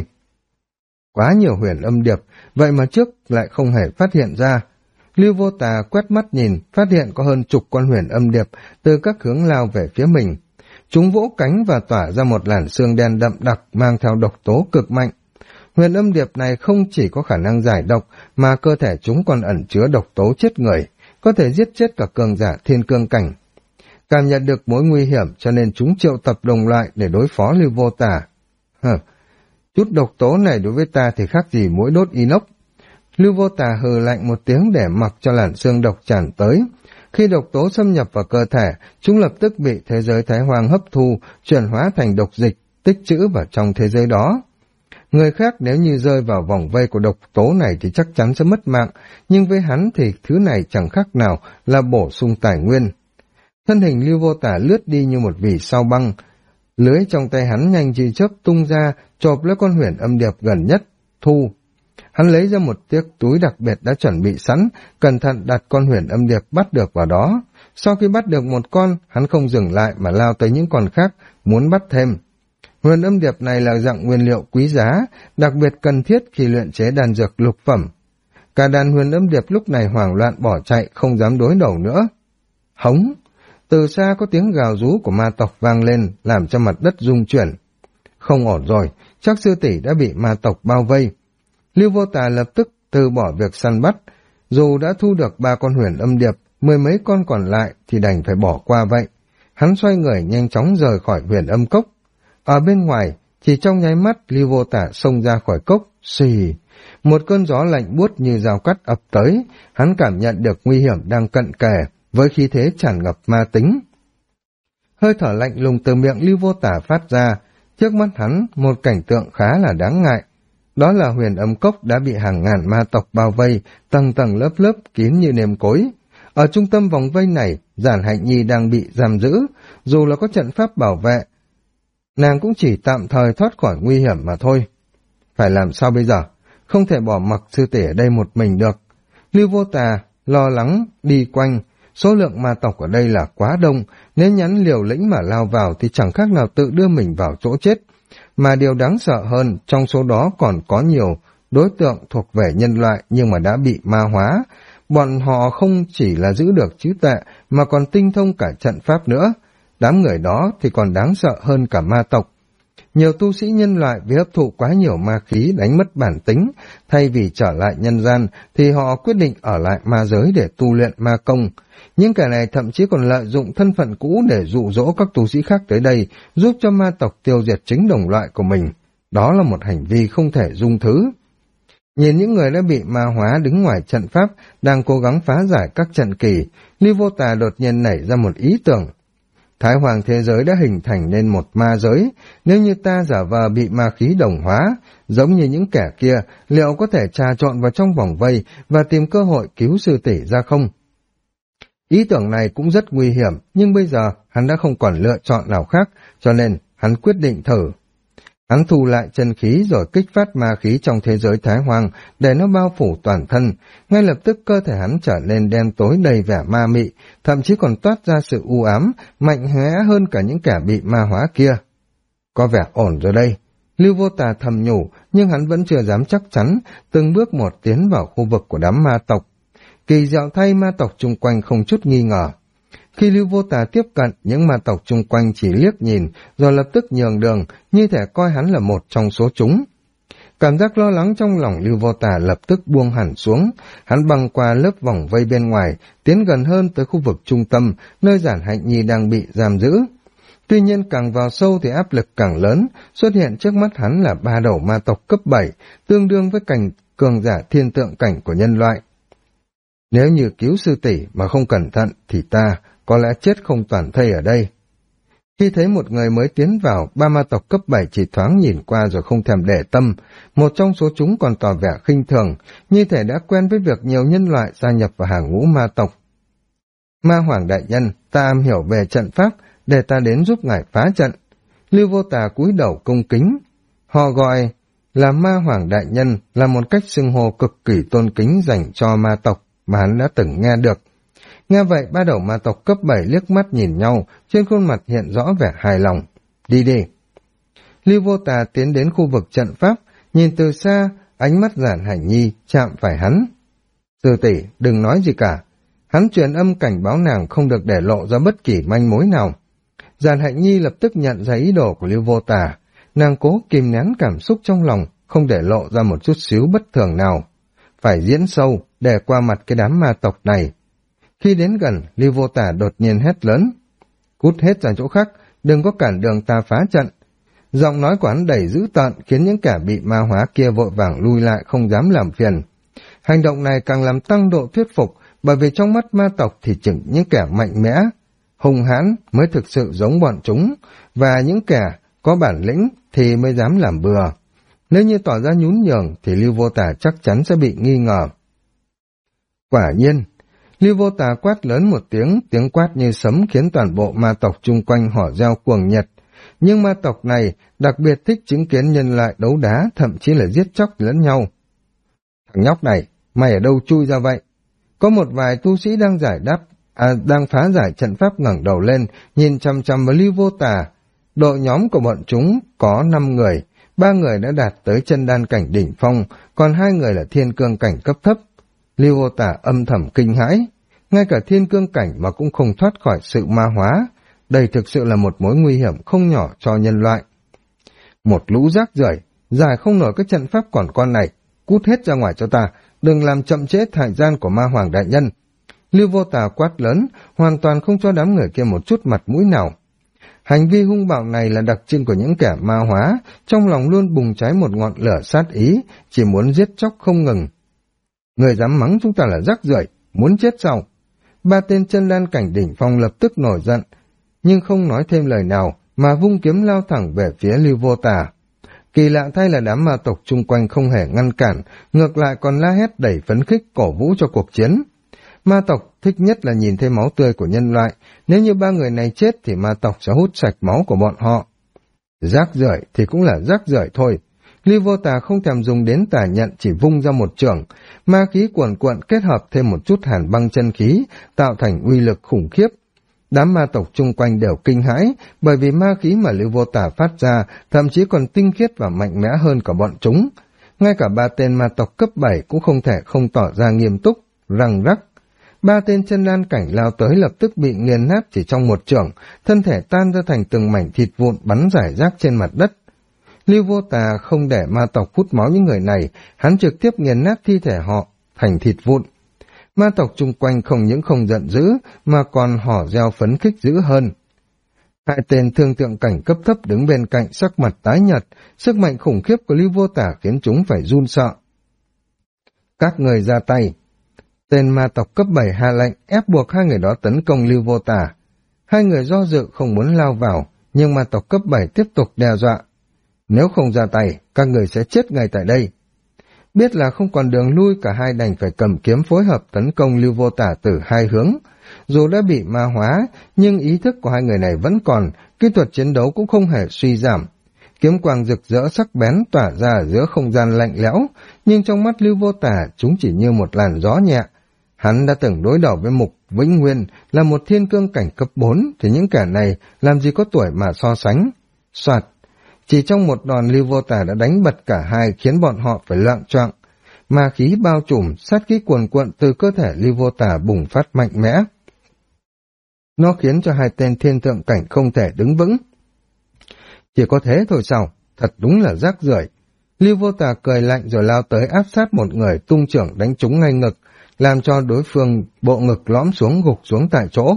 Quá nhiều huyền âm điệp, vậy mà trước lại không hề phát hiện ra. Lưu Vô Tà quét mắt nhìn, phát hiện có hơn chục con huyền âm điệp từ các hướng lao về phía mình. Chúng vỗ cánh và tỏa ra một làn sương đen đậm đặc mang theo độc tố cực mạnh. Huyền âm điệp này không chỉ có khả năng giải độc, mà cơ thể chúng còn ẩn chứa độc tố chết người, có thể giết chết cả cường giả thiên cương cảnh. Cảm nhận được mối nguy hiểm cho nên chúng triệu tập đồng loại để đối phó Lưu Vô Tà. Chút độc tố này đối với ta thì khác gì muỗi đốt inox. Lưu Vô Tà hừ lạnh một tiếng để mặc cho làn xương độc tràn tới. Khi độc tố xâm nhập vào cơ thể, chúng lập tức bị thế giới Thái Hoang hấp thu, chuyển hóa thành độc dịch, tích trữ vào trong thế giới đó. Người khác nếu như rơi vào vòng vây của độc tố này thì chắc chắn sẽ mất mạng, nhưng với hắn thì thứ này chẳng khác nào là bổ sung tài nguyên. Thân hình Lưu Vô Tà lướt đi như một vì sao băng, lưới trong tay hắn nhanh như chớp tung ra, chộp lấy con huyền âm điệp gần nhất, thu. Hắn lấy ra một chiếc túi đặc biệt đã chuẩn bị sẵn, cẩn thận đặt con huyền âm điệp bắt được vào đó. Sau khi bắt được một con, hắn không dừng lại mà lao tới những con khác, muốn bắt thêm. Huyền âm điệp này là dạng nguyên liệu quý giá, đặc biệt cần thiết khi luyện chế đan dược lục phẩm. Cả đàn huyền âm điệp lúc này hoảng loạn bỏ chạy, không dám đối đầu nữa. Hống! Từ xa có tiếng gào rú của ma tộc vang lên, làm cho mặt đất rung chuyển. Không ổn rồi, chắc sư tỷ đã bị ma tộc bao vây. Lưu Vô Tà lập tức từ bỏ việc săn bắt, dù đã thu được 3 con huyền âm điệp, 10 mấy con còn lại thì đành phải bỏ qua vậy. Hắn xoay người nhanh chóng rời khỏi huyền âm cốc. Ở bên ngoài, chỉ trong nháy mắt Lưu Vô Tà xông ra khỏi cốc, xì. Một cơn gió lạnh buốt như dao cắt ập tới, hắn cảm nhận được nguy hiểm đang cận kề, với khí thế tràn ngập ma tính. Hơi thở lạnh lùng từ miệng Lưu Vô Tà phát ra, trước mắt hắn một cảnh tượng khá là đáng ngại. Đó là huyền âm cốc đã bị hàng ngàn ma tộc bao vây, tầng tầng lớp lớp kín như nêm cối. Ở trung tâm vòng vây này, Giản Hạnh Nhi đang bị giam giữ, dù là có trận pháp bảo vệ, nàng cũng chỉ tạm thời thoát khỏi nguy hiểm mà thôi. Phải làm sao bây giờ? Không thể bỏ mặc sư tỷ ở đây một mình được. Lưu Vô Tà lo lắng đi quanh, số lượng ma tộc ở đây là quá đông, nếu nhắn liều lĩnh mà lao vào thì chẳng khác nào tự đưa mình vào chỗ chết. Mà điều đáng sợ hơn, trong số đó còn có nhiều đối tượng thuộc về nhân loại nhưng mà đã bị ma hóa. Bọn họ không chỉ là giữ được trí tuệ mà còn tinh thông cả trận pháp nữa. Đám người đó thì còn đáng sợ hơn cả ma tộc. Nhiều tu sĩ nhân loại vì hấp thụ quá nhiều ma khí đánh mất bản tính, thay vì trở lại nhân gian thì họ quyết định ở lại ma giới để tu luyện ma công. Những kẻ này thậm chí còn lợi dụng thân phận cũ để dụ dỗ các tu sĩ khác tới đây, giúp cho ma tộc tiêu diệt chính đồng loại của mình. Đó là một hành vi không thể dung thứ. Nhìn những người đã bị ma hóa đứng ngoài trận pháp, đang cố gắng phá giải các trận kỳ, Lưu Vô Tà đột nhiên nảy ra một ý tưởng. Thái Hoàng thế giới đã hình thành nên một ma giới, nếu như ta giả vờ bị ma khí đồng hóa, giống như những kẻ kia, liệu có thể trà trộn vào trong vòng vây và tìm cơ hội cứu sư tỷ ra không? Ý tưởng này cũng rất nguy hiểm, nhưng bây giờ hắn đã không còn lựa chọn nào khác, cho nên hắn quyết định thử. Hắn thu lại chân khí rồi kích phát ma khí trong thế giới Thái Hoang để nó bao phủ toàn thân. Ngay lập tức cơ thể hắn trở nên đen tối đầy vẻ ma mị, thậm chí còn toát ra sự u ám, mạnh mẽ hơn cả những kẻ bị ma hóa kia. Có vẻ ổn rồi đây. Lưu Vô Tà thầm nhủ, nhưng hắn vẫn chưa dám chắc chắn, từng bước một tiến vào khu vực của đám ma tộc. Kỳ diệu thay ma tộc chung quanh không chút nghi ngờ. Khi Lưu Vô Tà tiếp cận, những ma tộc chung quanh chỉ liếc nhìn, rồi lập tức nhường đường, như thể coi hắn là một trong số chúng. Cảm giác lo lắng trong lòng Lưu Vô Tà lập tức buông hẳn xuống, hắn băng qua lớp vòng vây bên ngoài, tiến gần hơn tới khu vực trung tâm, nơi Giản Hạnh Nhi đang bị giam giữ. Tuy nhiên càng vào sâu thì áp lực càng lớn, xuất hiện trước mắt hắn là 3 đầu ma tộc cấp 7, tương đương với cảnh cường giả thiên tượng cảnh của nhân loại. Nếu như cứu sư tỷ mà không cẩn thận thì ta có lẽ chết không toàn thây ở đây. Khi thấy một người mới tiến vào, 3 ma tộc cấp 7 chỉ thoáng nhìn qua rồi không thèm để tâm, một trong số chúng còn tỏ vẻ khinh thường, như thể đã quen với việc nhiều nhân loại gia nhập vào hàng ngũ ma tộc. Ma Hoàng đại nhân, ta am hiểu về trận pháp, để ta đến giúp ngài phá trận. Lưu Vô Tà cúi đầu cung kính. Họ gọi là Ma Hoàng đại nhân là một cách xưng hô cực kỳ tôn kính dành cho ma tộc mà hắn đã từng nghe được. Nghe vậy 3 đầu ma tộc cấp 7 liếc mắt nhìn nhau, trên khuôn mặt hiện rõ vẻ hài lòng. Đi đi. Lưu Vô Tà tiến đến khu vực trận pháp, nhìn từ xa, ánh mắt Giản Hạnh Nhi chạm phải hắn. Sư tỷ, đừng nói gì cả. Hắn truyền âm cảnh báo nàng không được để lộ ra bất kỳ manh mối nào. Giản Hạnh Nhi lập tức nhận ra ý đồ của Lưu Vô Tà. Nàng cố kìm nén cảm xúc trong lòng, không để lộ ra một chút xíu bất thường nào. Phải diễn sâu để qua mặt cái đám ma tộc này. Khi đến gần, Lưu Vô Tả đột nhiên hét lớn. Cút hết ra chỗ khác, đừng có cản đường ta phá trận. Giọng nói của hắn đầy dữ tợn khiến những kẻ bị ma hóa kia vội vàng lui lại không dám làm phiền. Hành động này càng làm tăng độ thuyết phục, bởi vì trong mắt ma tộc thì chỉ những kẻ mạnh mẽ, hung hãn mới thực sự giống bọn chúng, và những kẻ có bản lĩnh thì mới dám làm bừa. Nếu như tỏ ra nhún nhường thì Lưu Vô Tả chắc chắn sẽ bị nghi ngờ. Quả nhiên, Lưu Vô Tả quát lớn một tiếng quát như sấm khiến toàn bộ ma tộc chung quanh hò reo cuồng nhiệt. Nhưng ma tộc này đặc biệt thích chứng kiến nhân loại đấu đá, thậm chí là giết chóc lẫn nhau. Thằng nhóc này, mày ở đâu chui ra vậy? Có một vài tu sĩ đang phá giải trận pháp ngẩng đầu lên, nhìn chằm chằm vào Lưu Vô Tả. Đội nhóm của bọn chúng có 5 người, 3 người đã đạt tới chân đan cảnh đỉnh phong, còn 2 người là thiên cương cảnh cấp thấp. Lưu Vô Tả âm thầm kinh hãi, ngay cả thiên cương cảnh mà cũng không thoát khỏi sự ma hóa. Đây thực sự là một mối nguy hiểm không nhỏ cho nhân loại. Một lũ rác rưởi, giải không nổi cái trận pháp còn con này, cút hết ra ngoài cho ta, đừng làm chậm trễ thời gian của ma hoàng đại nhân. Lưu Vô Tả quát lớn, hoàn toàn không cho đám người kia một chút mặt mũi nào. Hành vi hung bạo này là đặc trưng của những kẻ ma hóa, trong lòng luôn bùng cháy một ngọn lửa sát ý, chỉ muốn giết chóc không ngừng. Người dám mắng chúng ta là rác rưởi, muốn chết sao? 3 tên chân đan cảnh đỉnh phong lập tức nổi giận, nhưng không nói thêm lời nào, mà vung kiếm lao thẳng về phía Lưu Vô Tả. Kỳ lạ thay là đám ma tộc chung quanh không hề ngăn cản, ngược lại còn la hét đẩy phấn khích cổ vũ cho cuộc chiến. Ma tộc thích nhất là nhìn thấy máu tươi của nhân loại, nếu như 3 người này chết thì ma tộc sẽ hút sạch máu của bọn họ. Rác rưởi thì cũng là rác rưởi thôi. Lưu Vô Tả không thèm dùng đến tà nhận, chỉ vung ra một chưởng, ma khí cuồn cuộn kết hợp thêm một chút hàn băng chân khí, tạo thành uy lực khủng khiếp. Đám ma tộc chung quanh đều kinh hãi, bởi vì ma khí mà Lưu Vô Tả phát ra thậm chí còn tinh khiết và mạnh mẽ hơn cả bọn chúng. Ngay cả 3 tên ma tộc cấp 7 cũng không thể không tỏ ra nghiêm túc, răng rắc. 3 tên chân đan cảnh lao tới lập tức bị nghiền nát chỉ trong một chưởng, thân thể tan ra thành từng mảnh thịt vụn bắn rải rác trên mặt đất. Lưu Vô Tả không để ma tộc hút máu những người này, hắn trực tiếp nghiền nát thi thể họ thành thịt vụn. Ma tộc chung quanh không những không giận dữ, mà còn hò reo phấn khích dữ hơn. 2 tên thương tượng cảnh cấp thấp đứng bên cạnh sắc mặt tái nhợt, sức mạnh khủng khiếp của Lưu Vô Tả khiến chúng phải run sợ. Các người ra tay. Tên ma tộc cấp 7 hạ lệnh ép buộc 2 người đó tấn công Lưu Vô Tả. 2 người do dự không muốn lao vào, nhưng ma tộc cấp 7 tiếp tục đe dọa. Nếu không ra tay, các người sẽ chết ngay tại đây. Biết là không còn đường lui, cả hai đành phải cầm kiếm phối hợp tấn công Lưu Vô Tả từ 2 hướng. Dù đã bị ma hóa, nhưng ý thức của 2 người này vẫn còn, kỹ thuật chiến đấu cũng không hề suy giảm. Kiếm quang rực rỡ sắc bén tỏa ra ở giữa không gian lạnh lẽo, nhưng trong mắt Lưu Vô Tả chúng chỉ như một làn gió nhẹ. Hắn đã từng đối đầu với Mục Vĩnh Nguyên là một thiên cương cảnh cấp 4, thì những kẻ này làm gì có tuổi mà so sánh. Soạt! Chỉ trong một đòn, Lưu Vô Tả đã đánh bật cả hai, khiến bọn họ phải loạng choạng. Ma khí bao trùm, sát khí cuồn cuộn từ cơ thể Lưu Vô Tả bùng phát mạnh mẽ. Nó khiến cho 2 tên thiên thượng cảnh không thể đứng vững. Chỉ có thế thôi sao? Thật đúng là rác rưởi. Lưu Vô Tả cười lạnh rồi lao tới áp sát một người, tung chưởng đánh trúng ngay ngực, làm cho đối phương bộ ngực lõm xuống, gục xuống tại chỗ.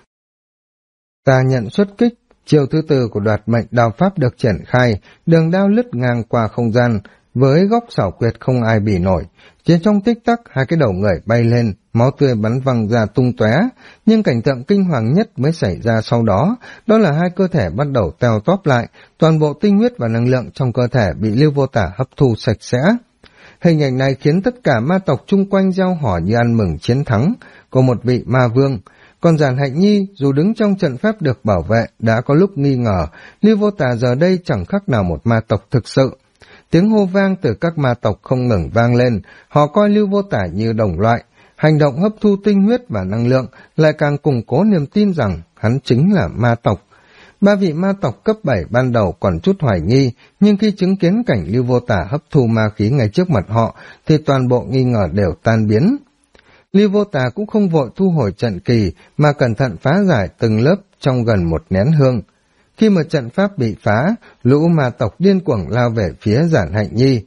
Ta nhận xuất kích. Chiều thứ 4 của đoạt mệnh đao pháp được triển khai, đường đao lướt ngang qua không gian, với góc xảo quyệt không ai bì nổi. Chỉ trong tích tắc, 2 cái đầu người bay lên, máu tươi bắn văng ra tung tóe. Nhưng cảnh tượng kinh hoàng nhất mới xảy ra sau đó, đó là 2 cơ thể bắt đầu teo tóp lại, toàn bộ tinh huyết và năng lượng trong cơ thể bị Lưu Vô Tả hấp thu sạch sẽ. Hình ảnh này khiến tất cả ma tộc chung quanh reo hò như ăn mừng chiến thắng của một vị ma vương. Còn Giản Hạnh Nhi dù đứng trong trận pháp được bảo vệ đã có lúc nghi ngờ Lưu Vô Tả giờ đây chẳng khác nào một ma tộc thực sự. Tiếng hô vang từ các ma tộc không ngừng vang lên, họ coi Lưu Vô Tả như đồng loại, hành động hấp thu tinh huyết và năng lượng lại càng củng cố niềm tin rằng hắn chính là ma tộc. 3 vị ma tộc cấp 7 ban đầu còn chút hoài nghi, nhưng khi chứng kiến cảnh Lưu Vô Tả hấp thu ma khí ngay trước mặt họ thì toàn bộ nghi ngờ đều tan biến. Lưu Vô Tả cũng không vội thu hồi trận kỳ, mà cẩn thận phá giải từng lớp trong gần 1 nén hương. Khi mà trận pháp bị phá, lũ ma tộc điên cuồng lao về phía Giản Hạnh Nhi.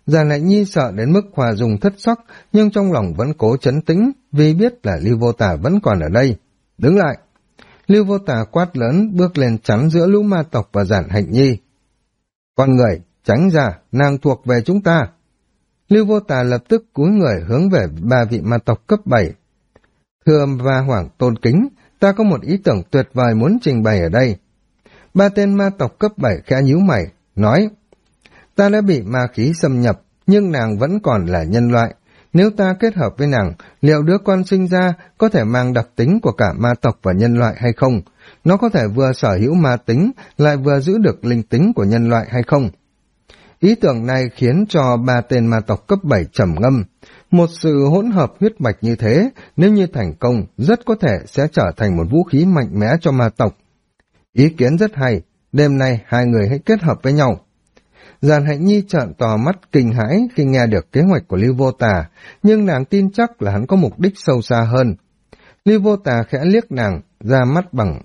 Giàn Hạnh Nhi sợ đến mức Hoa Dung thất sắc, nhưng trong lòng vẫn cố trấn tĩnh, vì biết là Lưu Vô Tà vẫn còn ở đây. Đứng lại! Lưu Vô Tà quát lớn, bước lên chắn giữa lũ ma tộc và Giàn Hạnh Nhi. Con người, tránh ra, nàng thuộc về chúng ta. Lưu Vô Tà lập tức cúi người hướng về 3 vị ma tộc cấp 7. Thưa Va Hoàng tôn kính, ta có một ý tưởng tuyệt vời muốn trình bày ở đây. 3 tên ma tộc cấp 7 khẽ nhíu mày, nói, ta đã bị ma khí xâm nhập, nhưng nàng vẫn còn là nhân loại. Nếu ta kết hợp với nàng, liệu đứa con sinh ra có thể mang đặc tính của cả ma tộc và nhân loại hay không? Nó có thể vừa sở hữu ma tính, lại vừa giữ được linh tính của nhân loại hay không? Ý tưởng này khiến cho 3 tên ma tộc cấp 7 trầm ngâm. Một sự hỗn hợp huyết mạch như thế, nếu như thành công, rất có thể sẽ trở thành một vũ khí mạnh mẽ cho ma tộc. Ý kiến rất hay, đêm nay 2 người hãy kết hợp với nhau. Giàn Hạnh Nhi trợn to mắt kinh hãi khi nghe được kế hoạch của Lưu Vô Tà, nhưng nàng tin chắc là hắn có mục đích sâu xa hơn. Lưu Vô Tà khẽ liếc nàng, ra mắt bằng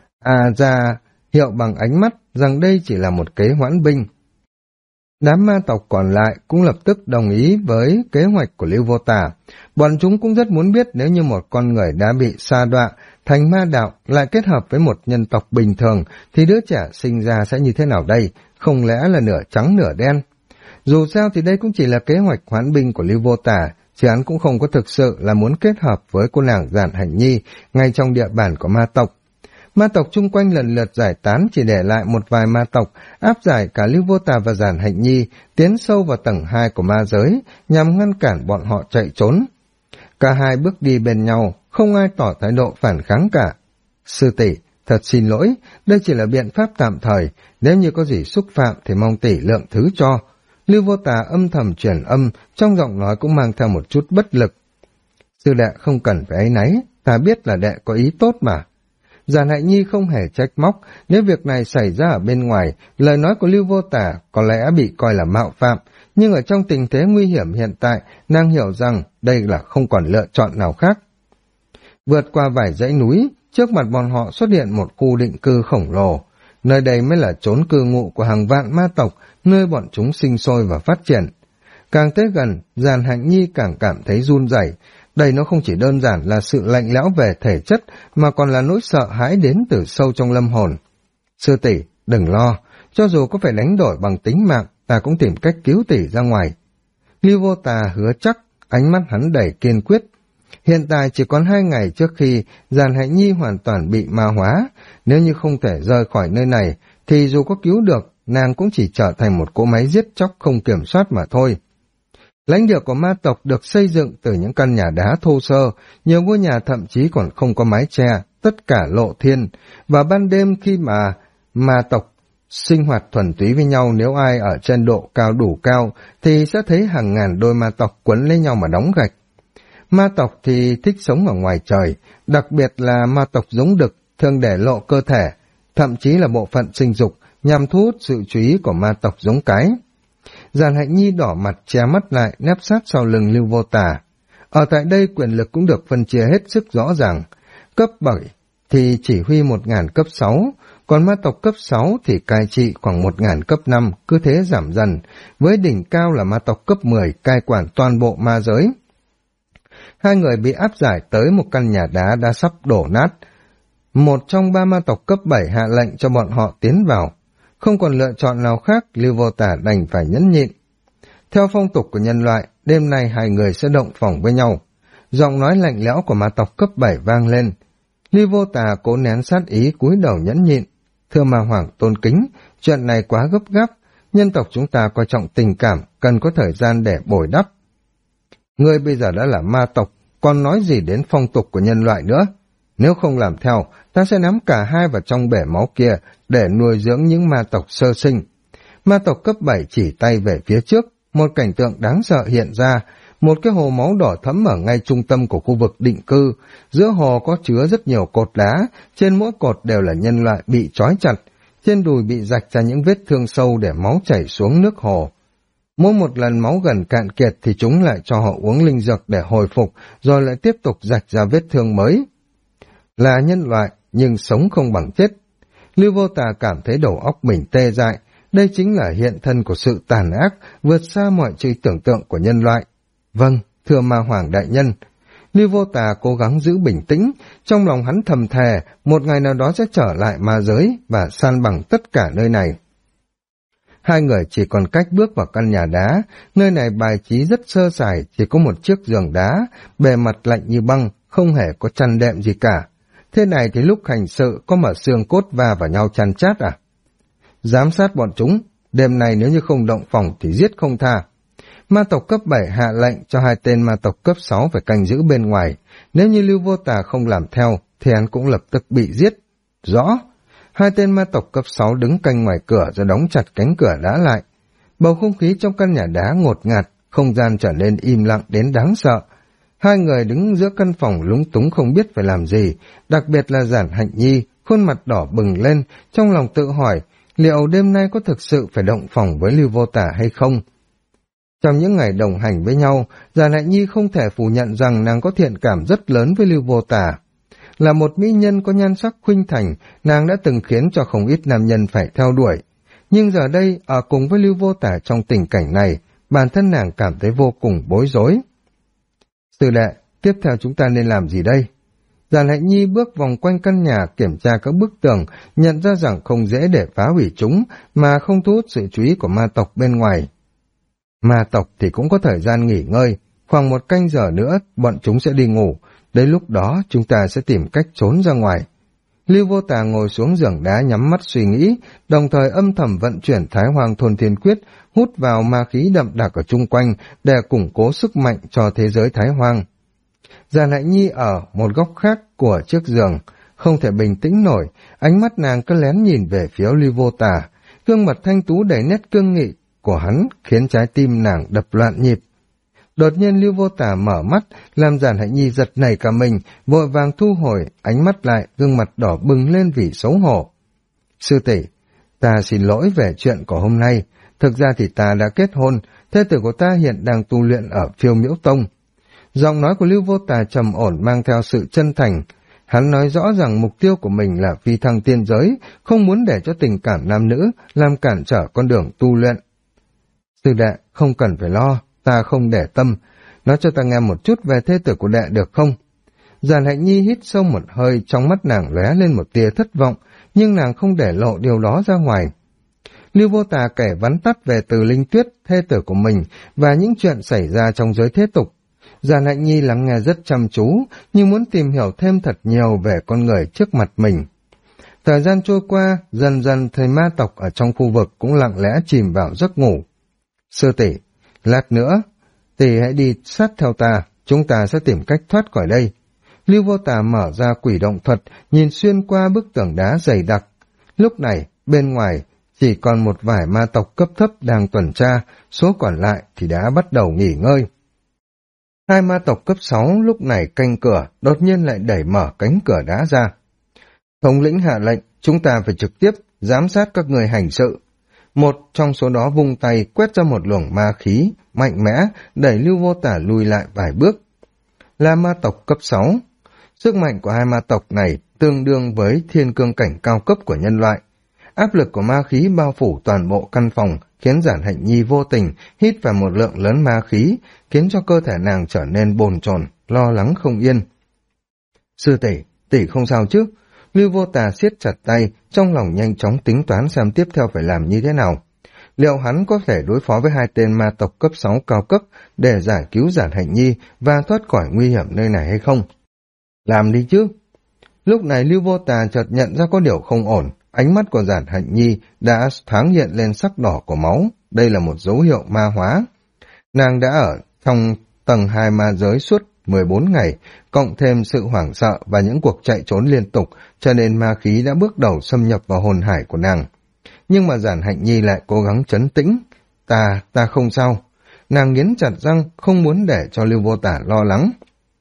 ra hiệu bằng ánh mắt rằng đây chỉ là một kế hoãn binh. Đám ma tộc còn lại cũng lập tức đồng ý với kế hoạch của Lưu Vô Tà. Bọn chúng cũng rất muốn biết nếu như một con người đã bị sa đọa thành ma đạo lại kết hợp với một nhân tộc bình thường thì đứa trẻ sinh ra sẽ như thế nào đây, không lẽ là nửa trắng nửa đen. Dù sao thì đây cũng chỉ là kế hoạch hoãn binh của Lưu Vô Tà, chứ hắn cũng không có thực sự là muốn kết hợp với cô nàng Giản Hạnh Nhi ngay trong địa bàn của ma tộc. Ma tộc chung quanh lần lượt giải tán, chỉ để lại một vài ma tộc áp giải cả Lưu Vô Tà và Giản Hạnh Nhi tiến sâu vào tầng 2 của ma giới nhằm ngăn cản bọn họ chạy trốn. Cả hai bước đi bên nhau, không ai tỏ thái độ phản kháng cả. Sư tỷ, thật xin lỗi, đây chỉ là biện pháp tạm thời, nếu như có gì xúc phạm thì mong tỷ lượng thứ cho. Lưu Vô Tà âm thầm truyền âm, trong giọng nói cũng mang theo một chút bất lực. Sư đệ không cần phải áy náy, ta biết là đệ có ý tốt mà. Giản Hạnh Nhi không hề trách móc, nếu việc này xảy ra ở bên ngoài, lời nói của Lưu Vô Tà có lẽ bị coi là mạo phạm, nhưng ở trong tình thế nguy hiểm hiện tại, nàng hiểu rằng đây là không còn lựa chọn nào khác. Vượt qua vài dãy núi, trước mặt bọn họ xuất hiện một khu định cư khổng lồ. Nơi đây mới là chốn cư ngụ của hàng vạn ma tộc, nơi bọn chúng sinh sôi và phát triển. Càng tới gần, Giản Hạnh Nhi càng cảm thấy run rẩy. Đây nó không chỉ đơn giản là sự lạnh lẽo về thể chất, mà còn là nỗi sợ hãi đến từ sâu trong lâm hồn. Sư tỷ, đừng lo, cho dù có phải đánh đổi bằng tính mạng, ta cũng tìm cách cứu tỷ ra ngoài. Lưu Vô Tà hứa chắc, ánh mắt hắn đầy kiên quyết. Hiện tại chỉ còn 2 ngày trước khi Giản Hạnh Nhi hoàn toàn bị ma hóa, nếu như không thể rời khỏi nơi này, thì dù có cứu được, nàng cũng chỉ trở thành một cỗ máy giết chóc không kiểm soát mà thôi. Lãnh địa của ma tộc được xây dựng từ những căn nhà đá thô sơ, nhiều ngôi nhà thậm chí còn không có mái che, tất cả lộ thiên, và ban đêm khi mà ma tộc sinh hoạt thuần túy với nhau, nếu ai ở trên độ cao đủ cao thì sẽ thấy hàng ngàn đôi ma tộc quấn lấy nhau mà đóng gạch. Ma tộc thì thích sống ở ngoài trời, đặc biệt là ma tộc giống đực thường để lộ cơ thể, thậm chí là bộ phận sinh dục nhằm thu hút sự chú ý của ma tộc giống cái. Giản Hạnh Nhi đỏ mặt che mắt lại, nép sát sau lưng Lưu Vô Tà. Ở tại đây quyền lực cũng được phân chia hết sức rõ ràng. Cấp 7 thì chỉ huy 1.000 cấp 6, còn ma tộc cấp 6 thì cai trị khoảng 1.000 cấp 5, cứ thế giảm dần, với đỉnh cao là ma tộc cấp 10 cai quản toàn bộ ma giới. 2 người bị áp giải tới một căn nhà đá đã sắp đổ nát. Một trong 3 ma tộc cấp 7 hạ lệnh cho bọn họ tiến vào. Không còn lựa chọn nào khác, Lưu Vô Tà đành phải nhẫn nhịn. Theo phong tục của nhân loại, đêm nay 2 người sẽ động phòng với nhau. Giọng nói lạnh lẽo của ma tộc cấp 7 vang lên. Lưu Vô Tà cố nén sát ý cúi đầu nhẫn nhịn. Thưa Ma Hoàng tôn kính, chuyện này quá gấp gáp, nhân tộc chúng ta coi trọng tình cảm, cần có thời gian để bồi đắp. Ngươi bây giờ đã là ma tộc, còn nói gì đến phong tục của nhân loại nữa? Nếu không làm theo, ta sẽ ném cả hai vào trong bể máu kia để nuôi dưỡng những ma tộc sơ sinh. Ma tộc cấp 7 chỉ tay về phía trước, một cảnh tượng đáng sợ hiện ra, một cái hồ máu đỏ thẫm ở ngay trung tâm của khu vực định cư, giữa hồ có chứa rất nhiều cột đá, trên mỗi cột đều là nhân loại bị trói chặt, trên đùi bị rạch ra những vết thương sâu để máu chảy xuống nước hồ. Mỗi một lần máu gần cạn kiệt thì chúng lại cho họ uống linh dược để hồi phục, rồi lại tiếp tục rạch ra vết thương mới. Là nhân loại, nhưng sống không bằng chết. Lưu Vô Tà cảm thấy đầu óc mình tê dại, Đây chính là hiện thân của sự tàn ác, vượt xa mọi trí tưởng tượng của nhân loại. Vâng, thưa Ma Hoàng đại nhân. Lưu Vô Tà cố gắng giữ bình tĩnh, trong lòng hắn thầm thề, một ngày nào đó sẽ trở lại ma giới và san bằng tất cả nơi này. Hai người chỉ còn cách bước vào căn nhà đá, nơi này bài trí rất sơ sài, chỉ có một chiếc giường đá, bề mặt lạnh như băng, không hề có chăn đệm gì cả. Thế này thì lúc hành sự có mở xương cốt va vào nhau chăn chát à? Giám sát bọn chúng, đêm này nếu như không động phòng thì giết không tha. Ma tộc cấp 7 hạ lệnh cho hai tên ma tộc cấp 6 phải canh giữ bên ngoài, nếu như Lưu Vô Tà không làm theo thì hắn cũng lập tức bị giết. Rõ. Hai tên ma tộc cấp 6 đứng canh ngoài cửa rồi đóng chặt cánh cửa đá lại. Bầu không khí trong căn nhà đá ngột ngạt, không gian trở nên im lặng đến đáng sợ. Hai người đứng giữa căn phòng lúng túng không biết phải làm gì, đặc biệt là Giản Hạnh Nhi, khuôn mặt đỏ bừng lên, trong lòng tự hỏi, liệu đêm nay có thực sự phải động phòng với Lưu Vô Tà hay không? Trong những ngày đồng hành với nhau, Giản Hạnh Nhi không thể phủ nhận rằng nàng có thiện cảm rất lớn với Lưu Vô Tà. Là một mỹ nhân có nhan sắc khuynh thành, nàng đã từng khiến cho không ít nam nhân phải theo đuổi. Nhưng giờ đây, ở cùng với Lưu Vô Tà trong tình cảnh này, bản thân nàng cảm thấy vô cùng bối rối. Sư đệ, tiếp theo chúng ta nên làm gì đây? Giản Hạnh Nhi bước vòng quanh căn nhà kiểm tra các bức tường, nhận ra rằng không dễ để phá hủy chúng mà không thu hút sự chú ý của ma tộc bên ngoài. Ma tộc thì cũng có thời gian nghỉ ngơi, khoảng 1 canh giờ nữa bọn chúng sẽ đi ngủ, đến lúc đó chúng ta sẽ tìm cách trốn ra ngoài. Lưu Vô Tà ngồi xuống giường đá nhắm mắt suy nghĩ, đồng thời âm thầm vận chuyển Thái Hoàng Thôn Thiên Quyết, hút vào ma khí đậm đặc ở chung quanh để củng cố sức mạnh cho thế giới Thái Hoàng. Giản Hạnh Nhi ở một góc khác của chiếc giường, không thể bình tĩnh nổi, ánh mắt nàng cứ lén nhìn về phía Lưu Vô Tà, gương mặt thanh tú đầy nét cương nghị của hắn khiến trái tim nàng đập loạn nhịp. Đột nhiên Lưu Vô Tà mở mắt, làm Giản Hạnh Nhi giật nảy cả mình, vội vàng thu hồi ánh mắt lại, gương mặt đỏ bừng lên vì xấu hổ. Sư tỷ, ta xin lỗi về chuyện của hôm nay, thực ra thì ta đã kết hôn, thê tử của ta hiện đang tu luyện ở Phiêu Miễu Tông. Giọng nói của Lưu Vô Tà trầm ổn mang theo sự chân thành. Hắn nói rõ rằng mục tiêu của mình là phi thăng tiên giới, không muốn để cho tình cảm nam nữ làm cản trở con đường tu luyện. Sư đệ, không cần phải lo, ta không để tâm. Nói cho ta nghe một chút về thê tử của đệ được không? Giản Hạnh Nhi hít sâu một hơi, trong mắt nàng lóe lên một tia thất vọng, nhưng nàng không để lộ điều đó ra ngoài. Lưu Vô Tà kể vắn tắt về Từ Linh Tuyết, thê tử của mình, và những chuyện xảy ra trong giới thế tục. Giản Hạnh Nhi lắng nghe rất chăm chú, nhưng muốn tìm hiểu thêm thật nhiều về con người trước mặt mình. Thời gian trôi qua, dần dần thầy ma tộc ở trong khu vực cũng lặng lẽ chìm vào giấc ngủ. Sư tỷ, lát nữa, tỷ hãy đi sát theo ta, chúng ta sẽ tìm cách thoát khỏi đây. Lưu Vô Tà mở ra quỷ động thuật, nhìn xuyên qua bức tường đá dày đặc. Lúc này, bên ngoài, chỉ còn một vài ma tộc cấp thấp đang tuần tra, số còn lại thì đã bắt đầu nghỉ ngơi. Hai ma tộc cấp 6 lúc này canh cửa, đột nhiên lại đẩy mở cánh cửa đá ra. Thống lĩnh hạ lệnh, chúng ta phải trực tiếp giám sát các người hành sự. Một trong số đó vung tay quét ra một luồng ma khí, mạnh mẽ, đẩy Lưu Vô Tà lùi lại vài bước. Là ma tộc cấp 6. Sức mạnh của hai ma tộc này tương đương với thiên cương cảnh cao cấp của nhân loại. Áp lực của ma khí bao phủ toàn bộ căn phòng, khiến Giản Hạnh Nhi vô tình hít vào một lượng lớn ma khí, khiến cho cơ thể nàng trở nên bồn chồn, lo lắng không yên. Sư tỷ, tỷ không sao chứ? Lưu Vô Tà siết chặt tay, trong lòng nhanh chóng tính toán xem tiếp theo phải làm như thế nào. Liệu hắn có thể đối phó với hai tên ma tộc cấp 6 cao cấp để giải cứu Giản Hạnh Nhi và thoát khỏi nguy hiểm nơi này hay không? Làm đi chứ! Lúc này Lưu Vô Tà chợt nhận ra có điều không ổn, ánh mắt của Giản Hạnh Nhi đã thoáng hiện lên sắc đỏ của máu, đây là một dấu hiệu ma hóa. Nàng đã ở trong tầng 2 ma giới suốt 14 ngày, cộng thêm sự hoảng sợ và những cuộc chạy trốn liên tục, cho nên ma khí đã bước đầu xâm nhập vào hồn hải của nàng. Nhưng mà Giản Hạnh Nhi lại cố gắng trấn tĩnh. Ta không sao. Nàng nghiến chặt răng, không muốn để cho Lưu Vô Tà lo lắng.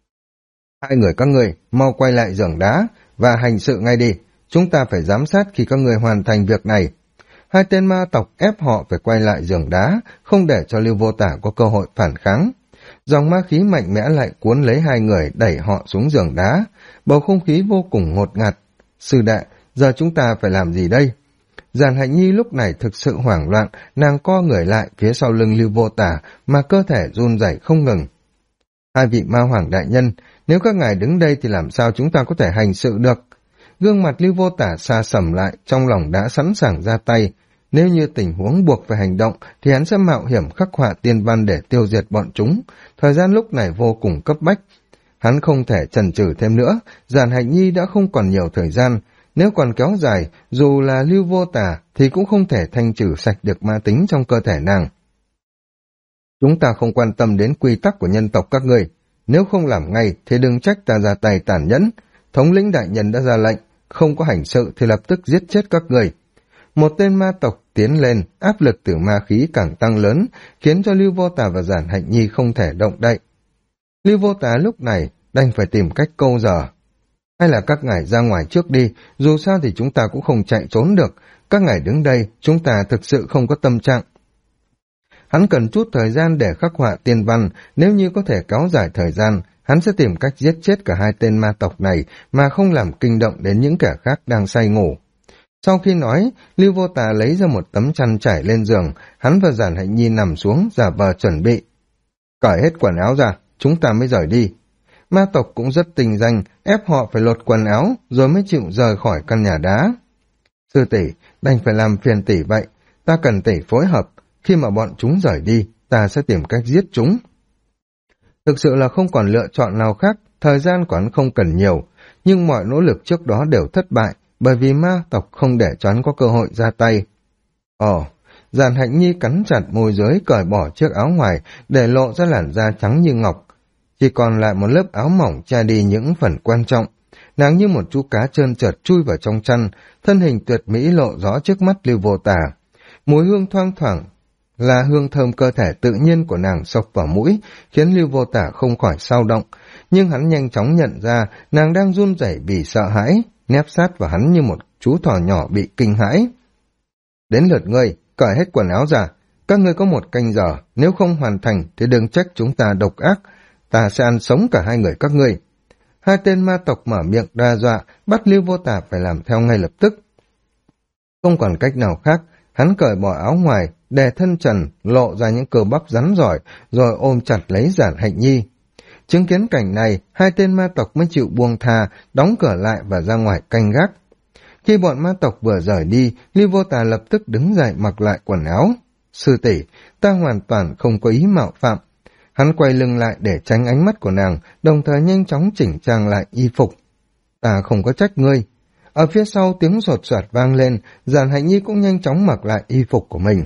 Hai người các người, mau quay lại giường đá, và hành sự ngay đi. Chúng ta phải giám sát khi các người hoàn thành việc này. Hai tên ma tộc ép họ phải quay lại giường đá, không để cho Lưu Vô Tà có cơ hội phản kháng. Dòng ma khí mạnh mẽ lại cuốn lấy hai người, đẩy họ xuống giường đá. Bầu không khí vô cùng ngột ngạt. Sư đệ, giờ chúng ta phải làm gì đây? Giản Hạnh Nhi lúc này thực sự hoảng loạn, nàng co người lại phía sau lưng Lưu Vô Tả mà cơ thể run rẩy không ngừng. Hai vị ma hoàng đại nhân, nếu các ngài đứng đây thì làm sao chúng ta có thể hành sự được? Gương mặt Lưu Vô Tả xa sầm lại, trong lòng đã sẵn sàng ra tay. Nếu như tình huống buộc phải hành động thì hắn sẽ mạo hiểm khắc họa tiên văn để tiêu diệt bọn chúng. Thời gian lúc này vô cùng cấp bách. Hắn không thể chần chừ thêm nữa, Giản Hạnh Nhi đã không còn nhiều thời gian. Nếu còn kéo dài, dù là Lưu Vô Tả thì cũng không thể thanh trừ sạch được ma tính trong cơ thể nàng. Chúng ta không quan tâm đến quy tắc của nhân tộc các ngươi. Nếu không làm ngay thì đừng trách ta ra tay tàn nhẫn. Thống lĩnh đại nhân đã ra lệnh, không có hành sự thì lập tức giết chết các người. Một tên ma tộc tiến lên, áp lực từ ma khí càng tăng lớn, khiến cho Lưu Vô Tả và Giản Hạnh Nhi không thể động đậy. Lưu Vô Tả lúc này đành phải tìm cách câu giờ. Hay là các ngài ra ngoài trước đi, dù sao thì chúng ta cũng không chạy trốn được. Các ngài đứng đây, chúng ta thực sự không có tâm trạng. Hắn cần chút thời gian để khắc họa tiên văn, nếu như có thể kéo dài thời gian, hắn sẽ tìm cách giết chết cả hai tên ma tộc này mà không làm kinh động đến những kẻ khác đang say ngủ. Sau khi nói, Lưu Vô Tà lấy ra một tấm chăn trải lên giường, hắn và Giản Hạnh Nhi nằm xuống, giả vờ chuẩn bị. Cởi hết quần áo ra, chúng ta mới rời đi. Ma tộc cũng rất tinh danh, ép họ phải lột quần áo, rồi mới chịu rời khỏi căn nhà đá. Sư tỷ, đành phải làm phiền tỷ vậy, ta cần tỷ phối hợp, khi mà bọn chúng rời đi, ta sẽ tìm cách giết chúng. Thực sự là không còn lựa chọn nào khác, thời gian của hắn không cần nhiều, nhưng mọi nỗ lực trước đó đều thất bại, bởi vì ma tộc không để cho hắn có cơ hội ra tay. Giản Hạnh Nhi cắn chặt môi dưới, cởi bỏ chiếc áo ngoài, để lộ ra làn da trắng như ngọc. Chỉ còn lại một lớp áo mỏng che đi những phần quan trọng. Nàng như một chú cá trơn trượt chui vào trong chăn, thân hình tuyệt mỹ lộ rõ trước mắt Lưu Vô Tả. Mùi hương thoang thoảng là hương thơm cơ thể tự nhiên của nàng xộc vào mũi, khiến Lưu Vô Tả không khỏi xao động. Nhưng hắn nhanh chóng nhận ra nàng đang run rẩy vì sợ hãi, nép sát vào hắn như một chú thỏ nhỏ bị kinh hãi. Đến lượt ngươi, cởi hết quần áo ra. Các ngươi có 1 canh giờ, nếu không hoàn thành thì đừng trách chúng ta độc ác. Ta sẽ ăn sống cả hai người các ngươi. Hai tên ma tộc mở miệng đe dọa, bắt Lưu Vô Tả phải làm theo ngay lập tức. Không còn cách nào khác, hắn cởi bỏ áo ngoài, đè thân trần, lộ ra những cơ bắp rắn giỏi, rồi ôm chặt lấy Giản Hạnh Nhi. Chứng kiến cảnh này, hai tên ma tộc mới chịu buông tha, đóng cửa lại và ra ngoài canh gác. Khi bọn ma tộc vừa rời đi, Lưu Vô Tà lập tức đứng dậy mặc lại quần áo. Sư tỷ, ta hoàn toàn không có ý mạo phạm. Hắn quay lưng lại để tránh ánh mắt của nàng, đồng thời nhanh chóng chỉnh trang lại y phục. Ta không có trách ngươi. Ở phía sau tiếng sột soạt vang lên, Giản Hạnh Nhi cũng nhanh chóng mặc lại y phục của mình.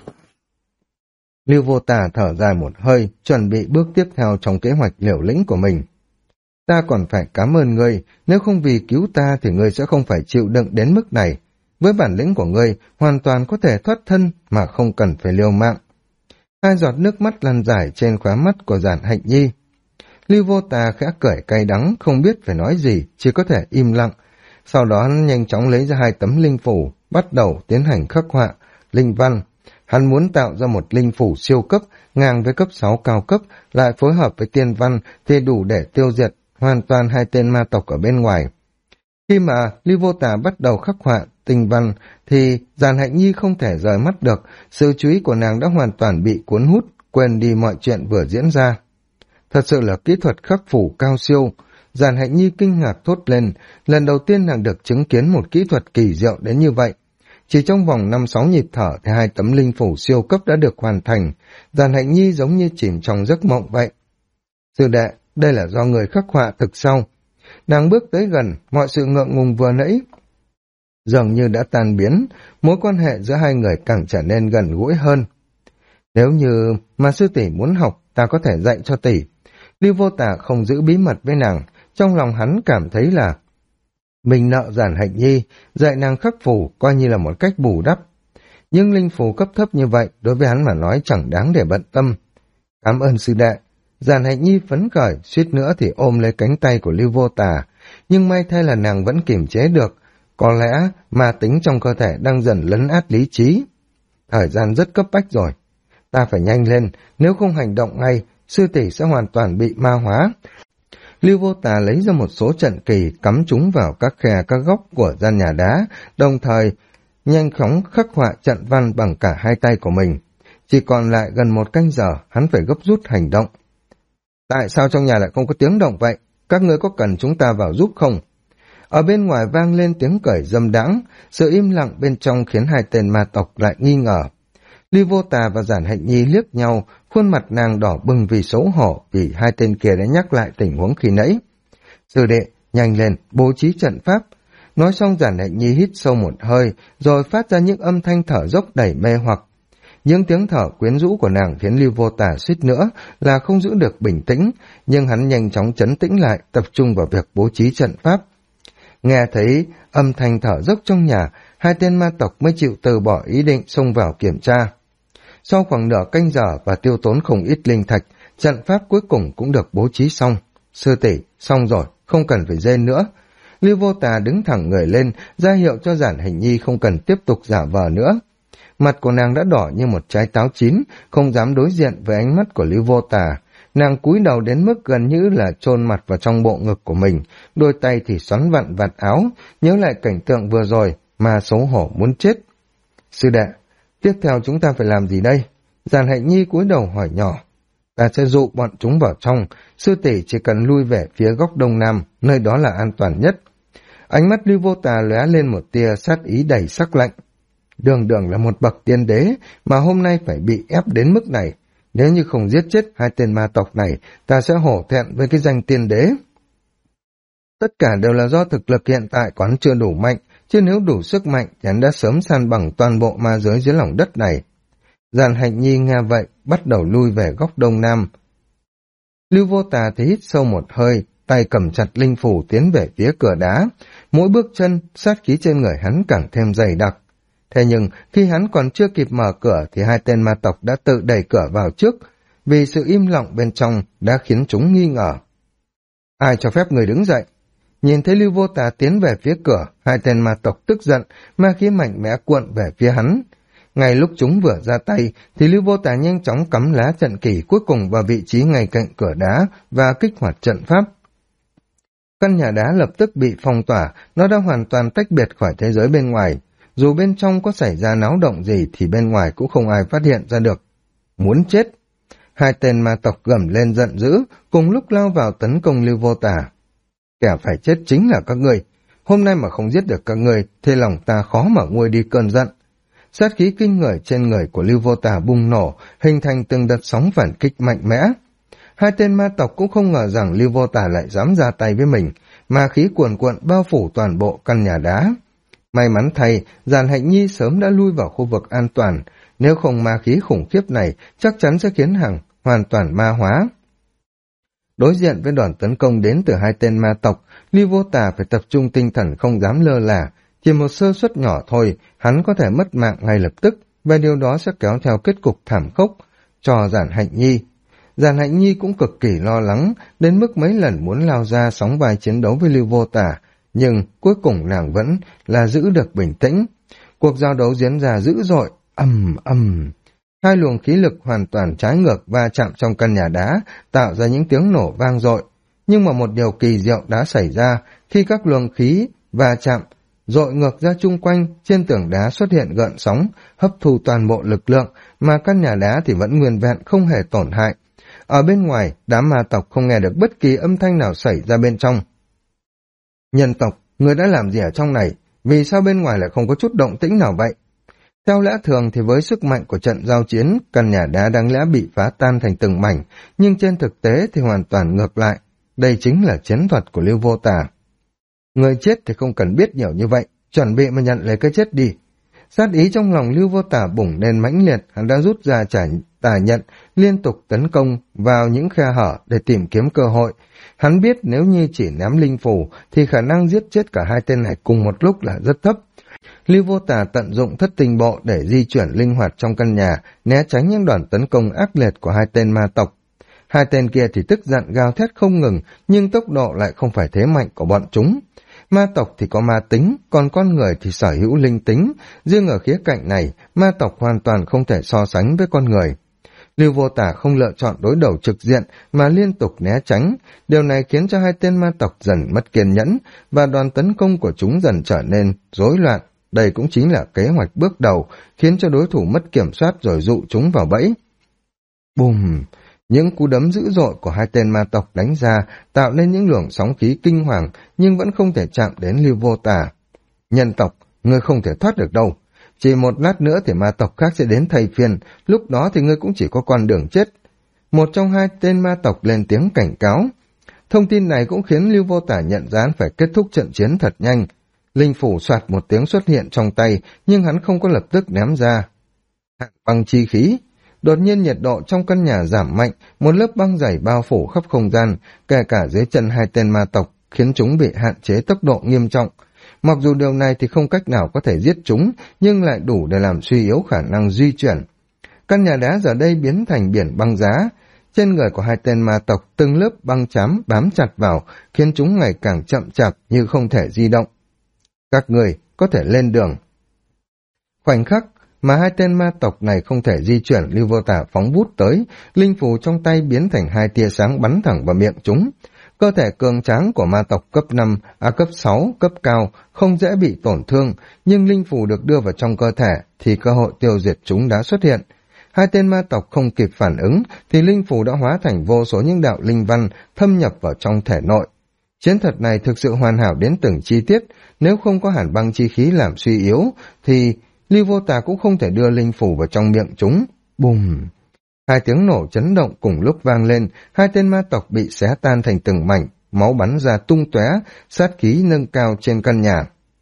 Lưu Vô Tà thở dài một hơi, chuẩn bị bước tiếp theo trong kế hoạch liều lĩnh của mình. Ta còn phải cảm ơn ngươi, nếu không vì cứu ta thì ngươi sẽ không phải chịu đựng đến mức này. Với bản lĩnh của ngươi, hoàn toàn có thể thoát thân mà không cần phải liều mạng. Hai giọt nước mắt lăn dài trên khóe mắt của Giản Hạnh Nhi. Lưu Vô Tà khẽ cười cay đắng, không biết phải nói gì, chỉ có thể im lặng. Sau đó hắn nhanh chóng lấy ra 2 tấm linh phủ, bắt đầu tiến hành khắc họa, linh văn. Hắn muốn tạo ra một linh phủ siêu cấp, ngang với cấp 6 cao cấp, lại phối hợp với tiên văn thì đủ để tiêu diệt hoàn toàn 2 tên ma tộc ở bên ngoài. Khi mà Lưu Vô Tà bắt đầu khắc họa tinh văn thì Giản Hạnh Nhi không thể rời mắt được, sự chú ý của nàng đã hoàn toàn bị cuốn hút, quên đi mọi chuyện vừa diễn ra. Thật sự là kỹ thuật khắc phủ cao siêu. Giản Hạnh Nhi kinh ngạc thốt lên, lần đầu tiên nàng được chứng kiến một kỹ thuật kỳ diệu đến như vậy. Chỉ trong vòng 5-6 nhịp thở thì 2 tấm linh phủ siêu cấp đã được hoàn thành. Giản Hạnh Nhi giống như chìm trong giấc mộng vậy. Sư đệ, đây là do người khắc họa thực sau. Nàng bước tới gần, mọi sự ngượng ngùng vừa nãy dường như đã tan biến, mối quan hệ giữa hai người càng trở nên gần gũi hơn. Nếu như mà sư tỷ muốn học, ta có thể dạy cho tỷ. Lưu Vô Tà không giữ bí mật với nàng, trong lòng hắn cảm thấy là mình nợ Giản Hạnh Nhi, dạy nàng khắc phù coi như là một cách bù đắp. Nhưng linh phù cấp thấp như vậy, đối với hắn mà nói chẳng đáng để bận tâm. Cảm ơn sư đệ. Giản Hạnh Nhi phấn khởi, suýt nữa thì ôm lấy cánh tay của Lưu Vô Tà, nhưng may thay là nàng vẫn kiềm chế được. Có lẽ ma tính trong cơ thể đang dần lấn át lý trí. Thời gian rất cấp bách rồi. Ta phải nhanh lên, nếu không hành động ngay, sư tỷ sẽ hoàn toàn bị ma hóa. Lưu Vô Tà lấy ra một số trận kỳ cắm chúng vào các khe các góc của gian nhà đá, đồng thời nhanh chóng khắc họa trận văn bằng cả hai tay của mình. Chỉ còn lại gần 1 canh giờ, hắn phải gấp rút hành động. Tại sao trong nhà lại không có tiếng động vậy? Các ngươi có cần chúng ta vào giúp không? Ở bên ngoài vang lên tiếng cười dâm đãng, sự im lặng bên trong khiến hai tên ma tộc lại nghi ngờ. Lưu Vô Tà và Giản Hạnh Nhi liếc nhau, khuôn mặt nàng đỏ bừng vì xấu hổ vì hai tên kia đã nhắc lại tình huống khi nãy. Sư đệ, nhanh lên, bố trí trận pháp. Nói xong Giản Hạnh Nhi hít sâu một hơi, rồi phát ra những âm thanh thở dốc đầy mê hoặc. Những tiếng thở quyến rũ của nàng khiến Lưu Vô Tà suýt nữa là không giữ được bình tĩnh, nhưng hắn nhanh chóng trấn tĩnh lại, tập trung vào việc bố trí trận pháp. Nghe thấy âm thanh thở dốc trong nhà, hai tên ma tộc mới chịu từ bỏ ý định xông vào kiểm tra. Sau khoảng nửa canh giờ và tiêu tốn không ít linh thạch, trận pháp cuối cùng cũng được bố trí xong. Sư tỷ, xong rồi, không cần phải rên nữa. Lưu Vô Tà đứng thẳng người lên, ra hiệu cho Giản Hành Nhi không cần tiếp tục giả vờ nữa. Mặt của nàng đã đỏ như một trái táo chín, không dám đối diện với ánh mắt của Lưu Vô Tà. Nàng cúi đầu đến mức gần như là chôn mặt vào trong bộ ngực của mình, đôi tay thì xoắn vặn vạt áo, nhớ lại cảnh tượng vừa rồi mà xấu hổ muốn chết. Sư đệ, tiếp theo chúng ta phải làm gì đây? Giản Hạnh Nhi cúi đầu hỏi nhỏ. Ta sẽ dụ bọn chúng vào trong, sư tỷ chỉ cần lui về phía góc đông nam, nơi đó là an toàn nhất. Ánh mắt Lưu Vô Tà lóe lên một tia sát ý đầy sắc lạnh. Đường Đường là một bậc tiên đế mà hôm nay phải bị ép đến mức này. Nếu như không giết chết hai tên ma tộc này, ta sẽ hổ thẹn với cái danh tiên đế. Tất cả đều là do thực lực hiện tại của hắn chưa đủ mạnh, chứ nếu đủ sức mạnh thì hắn đã sớm san bằng toàn bộ ma giới dưới lòng đất này. Giản Hạnh Nhi nghe vậy, bắt đầu lui về góc đông nam. Lưu Vô Tà thì hít sâu một hơi, tay cầm chặt linh phủ tiến về phía cửa đá. Mỗi bước chân, sát khí trên người hắn càng thêm dày đặc. Thế nhưng, khi hắn còn chưa kịp mở cửa thì hai tên ma tộc đã tự đẩy cửa vào trước, vì sự im lặng bên trong đã khiến chúng nghi ngờ. Ai cho phép người đứng dậy? Nhìn thấy Lưu Vô Tà tiến về phía cửa, hai tên ma tộc tức giận, ma khí mạnh mẽ cuộn về phía hắn. Ngay lúc chúng vừa ra tay, thì Lưu Vô Tà nhanh chóng cắm lá trận kỳ cuối cùng vào vị trí ngay cạnh cửa đá và kích hoạt trận pháp. Căn nhà đá lập tức bị phong tỏa, nó đã hoàn toàn tách biệt khỏi thế giới bên ngoài. Dù bên trong có xảy ra náo động gì thì bên ngoài cũng không ai phát hiện ra được. Muốn chết! Hai tên ma tộc gầm lên giận dữ, cùng lúc lao vào tấn công Lưu Vô Tà. Kẻ phải chết chính là các ngươi. Hôm nay mà không giết được các ngươi, thì lòng ta khó mà nguôi đi cơn giận. Sát khí kinh người trên người của Lưu Vô Tà bùng nổ, hình thành từng đợt sóng phản kích mạnh mẽ. Hai tên ma tộc cũng không ngờ rằng Lưu Vô Tà lại dám ra tay với mình, ma khí cuồn cuộn bao phủ toàn bộ căn nhà đá. May mắn thay, Giản Hạnh Nhi sớm đã lui vào khu vực an toàn, nếu không ma khí khủng khiếp này chắc chắn sẽ khiến hàng hoàn toàn ma hóa. Đối diện với đoàn tấn công đến từ hai tên ma tộc, Lưu Vô Tà phải tập trung tinh thần không dám lơ là, chỉ một sơ suất nhỏ thôi, hắn có thể mất mạng ngay lập tức, và điều đó sẽ kéo theo kết cục thảm khốc cho Giản Hạnh Nhi. Giản Hạnh Nhi cũng cực kỳ lo lắng, đến mức mấy lần muốn lao ra sóng vai chiến đấu với Lưu Vô Tà, nhưng cuối cùng nàng vẫn là giữ được bình tĩnh. Cuộc giao đấu diễn ra dữ dội, ầm ầm. Hai luồng khí lực hoàn toàn trái ngược va chạm trong căn nhà đá, tạo ra những tiếng nổ vang dội. Nhưng mà một điều kỳ diệu đã xảy ra, khi các luồng khí va chạm, dội ngược ra chung quanh, trên tường đá xuất hiện gợn sóng, hấp thu toàn bộ lực lượng, mà căn nhà đá thì vẫn nguyên vẹn không hề tổn hại. Ở bên ngoài, đám ma tộc không nghe được bất kỳ âm thanh nào xảy ra bên trong. Nhân tộc, người đã làm gì ở trong này? Vì sao bên ngoài lại không có chút động tĩnh nào vậy? Theo lẽ thường thì với sức mạnh của trận giao chiến, căn nhà đá đáng lẽ bị phá tan thành từng mảnh, nhưng trên thực tế thì hoàn toàn ngược lại. Đây chính là chiến thuật của Lưu Vô Tà. Người chết thì không cần biết nhiều như vậy, chuẩn bị mà nhận lấy cái chết đi. Sát ý trong lòng Lưu Vô Tà bùng lên mãnh liệt, hắn đã rút ra tà nhận, liên tục tấn công vào những khe hở để tìm kiếm cơ hội. Hắn biết nếu như chỉ ném linh phù thì khả năng giết chết cả hai tên này cùng một lúc là rất thấp. Lưu Vô Tà tận dụng thất tinh bộ để di chuyển linh hoạt trong căn nhà, né tránh những đòn tấn công ác liệt của hai tên ma tộc. Hai tên kia thì tức giận gào thét không ngừng, nhưng tốc độ lại không phải thế mạnh của bọn chúng. Ma tộc thì có ma tính, còn con người thì sở hữu linh tính. Riêng ở khía cạnh này, ma tộc hoàn toàn không thể so sánh với con người. Lưu Vô Tà không lựa chọn đối đầu trực diện mà liên tục né tránh. Điều này khiến cho hai tên ma tộc dần mất kiên nhẫn và đòn tấn công của chúng dần trở nên rối loạn đây cũng chính là kế hoạch bước đầu, khiến cho đối thủ mất kiểm soát rồi dụ chúng vào bẫy. Bùm! Những cú đấm dữ dội của hai tên ma tộc đánh ra tạo nên những luồng sóng khí kinh hoàng nhưng vẫn không thể chạm đến Lưu Vô Tà. Nhân tộc, ngươi không thể thoát được đâu. Chỉ một lát nữa thì ma tộc khác sẽ đến thay phiên, lúc đó thì ngươi cũng chỉ có con đường chết. Một trong hai tên ma tộc lên tiếng cảnh cáo. Thông tin này cũng khiến Lưu Vô Tà nhận ra phải kết thúc trận chiến thật nhanh. Linh phủ soạt một tiếng xuất hiện trong tay, nhưng hắn không có lập tức ném ra. Hạn băng chi khí. Đột nhiên nhiệt độ trong căn nhà giảm mạnh, một lớp băng dày bao phủ khắp không gian, kể cả dưới chân hai tên ma tộc, khiến chúng bị hạn chế tốc độ nghiêm trọng. Mặc dù điều này thì không cách nào có thể giết chúng, nhưng lại đủ để làm suy yếu khả năng di chuyển. Căn nhà đá giờ đây biến thành biển băng giá. Trên người của hai tên ma tộc từng lớp băng chám bám chặt vào, khiến chúng ngày càng chậm chạp như không thể di động. Các người có thể lên đường. Khoảnh khắc mà hai tên ma tộc này không thể di chuyển, Lưu Vô Tà phóng vút tới, linh phù trong tay biến thành hai tia sáng bắn thẳng vào miệng chúng. Cơ thể cường tráng của ma tộc cấp 5, cấp 6, cấp cao không dễ bị tổn thương, nhưng linh phù được đưa vào trong cơ thể thì cơ hội tiêu diệt chúng đã xuất hiện. Hai tên ma tộc không kịp phản ứng thì linh phù đã hóa thành vô số những đạo linh văn thâm nhập vào trong thể nội. Chiến thuật này thực sự hoàn hảo đến từng chi tiết, nếu không có hàn băng chi khí làm suy yếu thì Lưu Vô Tà cũng không thể đưa linh phù vào trong miệng chúng. Bùm! Hai tiếng nổ chấn động cùng lúc vang lên, hai tên ma tộc bị xé tan thành từng mảnh, máu bắn ra tung tóe, sát khí nâng cao trên căn nhà.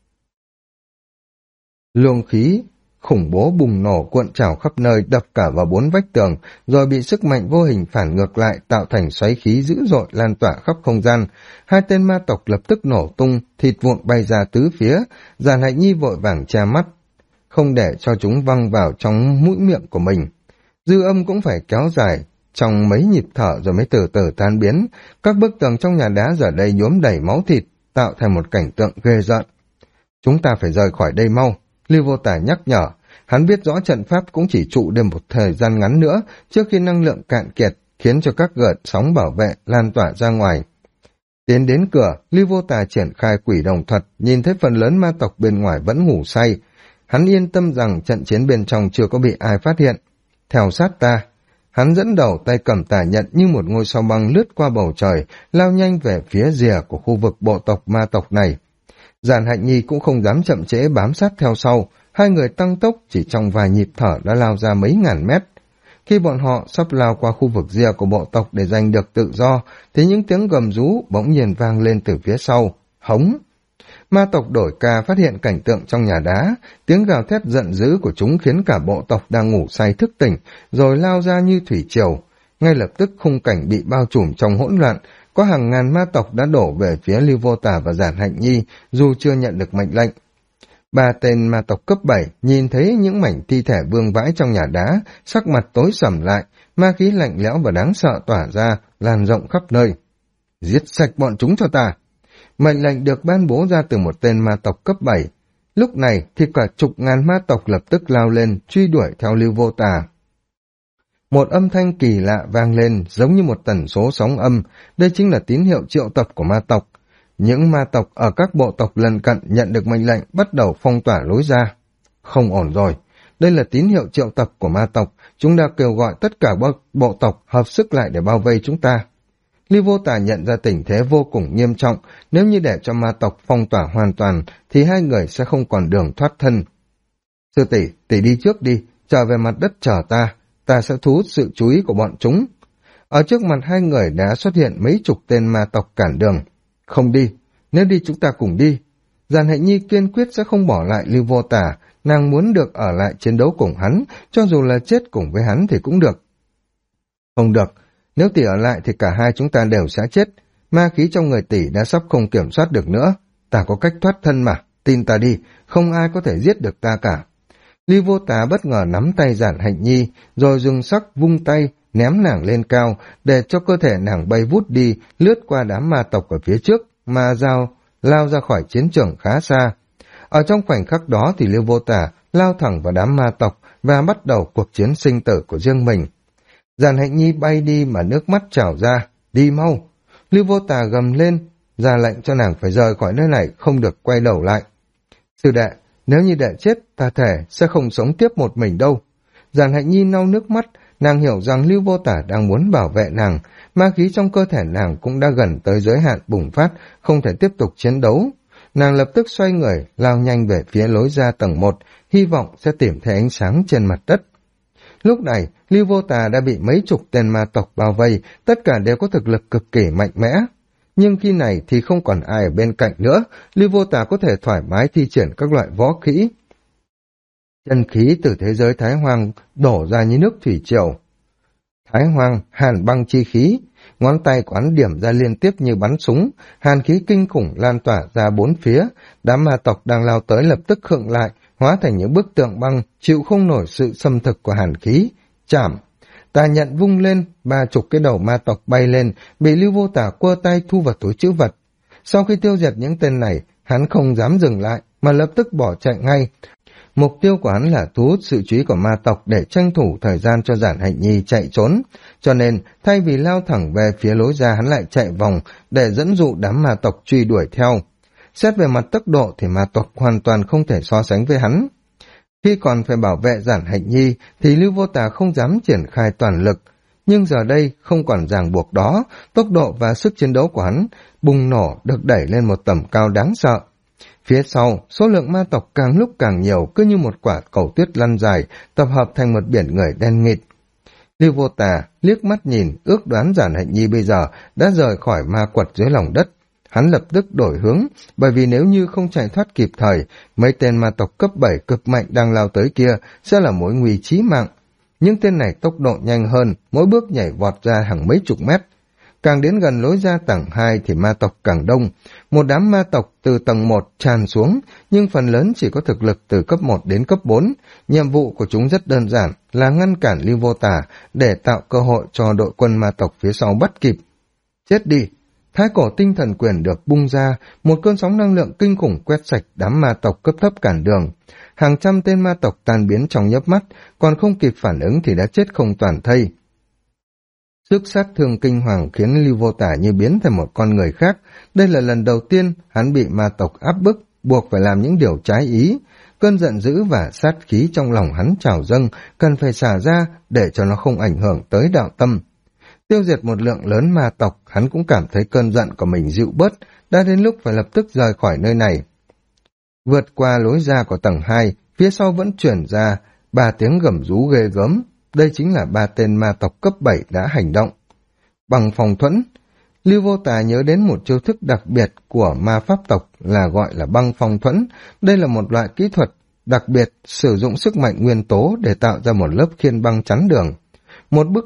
Luồng khí khủng bố bùng nổ cuộn trào khắp nơi, đập cả vào bốn vách tường, rồi bị sức mạnh vô hình phản ngược lại tạo thành xoáy khí dữ dội lan tỏa khắp không gian. Hai tên ma tộc lập tức nổ tung, thịt vụn bay ra tứ phía, Giản Hạnh Nhi vội vàng che mắt, không để cho chúng văng vào trong mũi miệng của mình. Dư âm cũng phải kéo dài trong mấy nhịp thở rồi mới từ từ tan biến. Các bức tường trong nhà đá giờ đây nhuốm đầy máu thịt, tạo thành một cảnh tượng ghê rợn. Chúng ta phải rời khỏi đây mau, Lưu Vô Tà nhắc nhở. Hắn biết rõ trận pháp cũng chỉ trụ được một thời gian ngắn nữa trước khi năng lượng cạn kiệt, khiến cho các gợn sóng bảo vệ lan tỏa ra ngoài. Tiến đến cửa, Lưu Vô Tà triển khai quỷ đồng thuật, nhìn thấy phần lớn ma tộc bên ngoài vẫn ngủ say. Hắn yên tâm rằng trận chiến bên trong chưa có bị ai phát hiện. Theo sát ta, hắn dẫn đầu tay cầm tà nhận như một ngôi sao băng lướt qua bầu trời, lao nhanh về phía rìa của khu vực bộ tộc ma tộc này. Giản Hạnh Nhi cũng không dám chậm trễ bám sát theo sau, hai người tăng tốc chỉ trong vài nhịp thở đã lao ra mấy ngàn mét. Khi bọn họ sắp lao qua khu vực rìa của bộ tộc để giành được tự do, thì những tiếng gầm rú bỗng nhiên vang lên từ phía sau. Hống! Ma tộc đổi ca phát hiện cảnh tượng trong nhà đá, tiếng gào thét giận dữ của chúng khiến cả bộ tộc đang ngủ say thức tỉnh, rồi lao ra như thủy triều. Ngay lập tức khung cảnh bị bao trùm trong hỗn loạn, có hàng ngàn ma tộc đã đổ về phía Lưu Vô Tà và Giản Hạnh Nhi, dù chưa nhận được mệnh lệnh. Ba tên ma tộc cấp 7 nhìn thấy những mảnh thi thể vương vãi trong nhà đá, sắc mặt tối sầm lại, ma khí lạnh lẽo và đáng sợ tỏa ra, lan rộng khắp nơi. Giết sạch bọn chúng cho ta! Mệnh lệnh được ban bố ra từ một tên ma tộc cấp 7. Lúc này thì cả chục ngàn ma tộc lập tức lao lên, truy đuổi theo Lưu Vô Tà. Một âm thanh kỳ lạ vang lên, giống như một tần số sóng âm, đây chính là tín hiệu triệu tập của ma tộc. Những ma tộc ở các bộ tộc lân cận nhận được mệnh lệnh bắt đầu phong tỏa lối ra. Không ổn rồi, đây là tín hiệu triệu tập của ma tộc, chúng đã kêu gọi tất cả bộ tộc hợp sức lại để bao vây chúng ta. Lưu Vô Tà nhận ra tình thế vô cùng nghiêm trọng, nếu như để cho ma tộc phong tỏa hoàn toàn thì hai người sẽ không còn đường thoát thân. Sư tỷ, tỷ đi trước đi, trở về mặt đất chờ ta sẽ thu hút sự chú ý của bọn chúng. Ở trước mặt hai người đã xuất hiện mấy chục tên ma tộc cản đường. Không đi, nếu đi chúng ta cùng đi. Giản Hạnh Nhi kiên quyết sẽ không bỏ lại Lưu Vô Tà, nàng muốn được ở lại chiến đấu cùng hắn, cho dù là chết cùng với hắn thì cũng được. Không được, nếu tỷ ở lại thì cả hai chúng ta đều sẽ chết, ma khí trong người tỷ đã sắp không kiểm soát được nữa, ta có cách thoát thân mà, tin ta đi, không ai có thể giết được ta cả. Lưu Vô Tà bất ngờ nắm tay Giản Hạnh Nhi, rồi dùng sắc vung tay, ném nàng lên cao, để cho cơ thể nàng bay vút đi, lướt qua đám ma tộc ở phía trước, mà lao ra khỏi chiến trường khá xa. Ở trong khoảnh khắc đó thì Lưu Vô Tà lao thẳng vào đám ma tộc và bắt đầu cuộc chiến sinh tử của riêng mình. Giản Hạnh Nhi bay đi mà nước mắt trào ra, đi mau. Lưu Vô Tà gầm lên, ra lệnh cho nàng phải rời khỏi nơi này, không được quay đầu lại. Sư đệ, nếu như để chết, ta thể sẽ không sống tiếp một mình đâu. Giản Hạnh Nhi lau nước mắt, nàng hiểu rằng Lưu Vô Tả đang muốn bảo vệ nàng, ma khí trong cơ thể nàng cũng đã gần tới giới hạn bùng phát, không thể tiếp tục chiến đấu. Nàng lập tức xoay người, lao nhanh về phía lối ra tầng 1, hy vọng sẽ tìm thấy ánh sáng trên mặt đất. Lúc này, Lưu Vô Tà đã bị mấy chục tên ma tộc bao vây, tất cả đều có thực lực cực kỳ mạnh mẽ. Nhưng khi này thì không còn ai ở bên cạnh nữa, Lưu Vô Tà có thể thoải mái thi triển các loại võ kỹ. Chân khí từ thế giới Thái Hoang đổ ra như nước thủy triều. Thái Hoang, hàn băng chi khí, ngón tay của hắn điểm ra liên tiếp như bắn súng, hàn khí kinh khủng lan tỏa ra bốn phía, đám ma tộc đang lao tới lập tức khựng lại, hóa thành những bức tượng băng, chịu không nổi sự xâm thực của hàn khí. Chảm! Tà nhận vung lên, 30 cái đầu ma tộc bay lên, bị Lưu Vô Tả quơ tay thu vào túi trữ vật. Sau khi tiêu diệt những tên này, hắn không dám dừng lại, mà lập tức bỏ chạy ngay. Mục tiêu của hắn là thu hút sự chú ý của ma tộc để tranh thủ thời gian cho Giản Hạnh Nhi chạy trốn. Cho nên, thay vì lao thẳng về phía lối ra, hắn lại chạy vòng để dẫn dụ đám ma tộc truy đuổi theo. Xét về mặt tốc độ thì ma tộc hoàn toàn không thể so sánh với hắn. Khi còn phải bảo vệ Giản Hạnh Nhi thì Lưu Vô Tà không dám triển khai toàn lực. Nhưng giờ đây không còn ràng buộc đó, tốc độ và sức chiến đấu của hắn bùng nổ được đẩy lên một tầm cao đáng sợ. Phía sau, số lượng ma tộc càng lúc càng nhiều, cứ như một quả cầu tuyết lăn dài, tập hợp thành một biển người đen nghịt. Lưu Vô Tà liếc mắt nhìn, ước đoán Giản Hạnh Nhi bây giờ đã rời khỏi ma quật dưới lòng đất. Hắn lập tức đổi hướng, bởi vì nếu như không chạy thoát kịp thời, mấy tên ma tộc cấp 7 cực mạnh đang lao tới kia sẽ là mối nguy chí mạng. Những tên này tốc độ nhanh hơn, mỗi bước nhảy vọt ra hàng mấy chục mét. Càng đến gần lối ra tầng 2 thì ma tộc càng đông. Một đám ma tộc từ tầng 1 tràn xuống, nhưng phần lớn chỉ có thực lực từ cấp 1 đến cấp 4. Nhiệm vụ của chúng rất đơn giản là ngăn cản Lưu Vô Tà để tạo cơ hội cho đội quân ma tộc phía sau bắt kịp. Chết đi! Thái cổ tinh thần quyền được bung ra, một cơn sóng năng lượng kinh khủng quét sạch đám ma tộc cấp thấp cản đường. Hàng trăm tên ma tộc tan biến trong nhấp mắt, còn không kịp phản ứng thì đã chết không toàn thây. Sức sát thương kinh hoàng khiến Lưu Vô Tả như biến thành một con người khác. Đây là lần đầu tiên hắn bị ma tộc áp bức, buộc phải làm những điều trái ý. Cơn giận dữ và sát khí trong lòng hắn trào dâng, cần phải xả ra để cho nó không ảnh hưởng tới đạo tâm. Tiêu diệt một lượng lớn ma tộc, hắn cũng cảm thấy cơn giận của mình dịu bớt, đã đến lúc phải lập tức rời khỏi nơi này. Vượt qua lối ra của tầng 2, phía sau vẫn chuyển ra 3 tiếng gầm rú ghê gớm. Đây chính là 3 tên ma tộc cấp 7 đã hành động. Bằng phòng thuẫn, Lưu Vô Tà nhớ đến một chiêu thức đặc biệt của ma pháp tộc là gọi là băng phong thuẫn. Đây là một loại kỹ thuật đặc biệt sử dụng sức mạnh nguyên tố để tạo ra một lớp khiên băng chắn đường. Một bức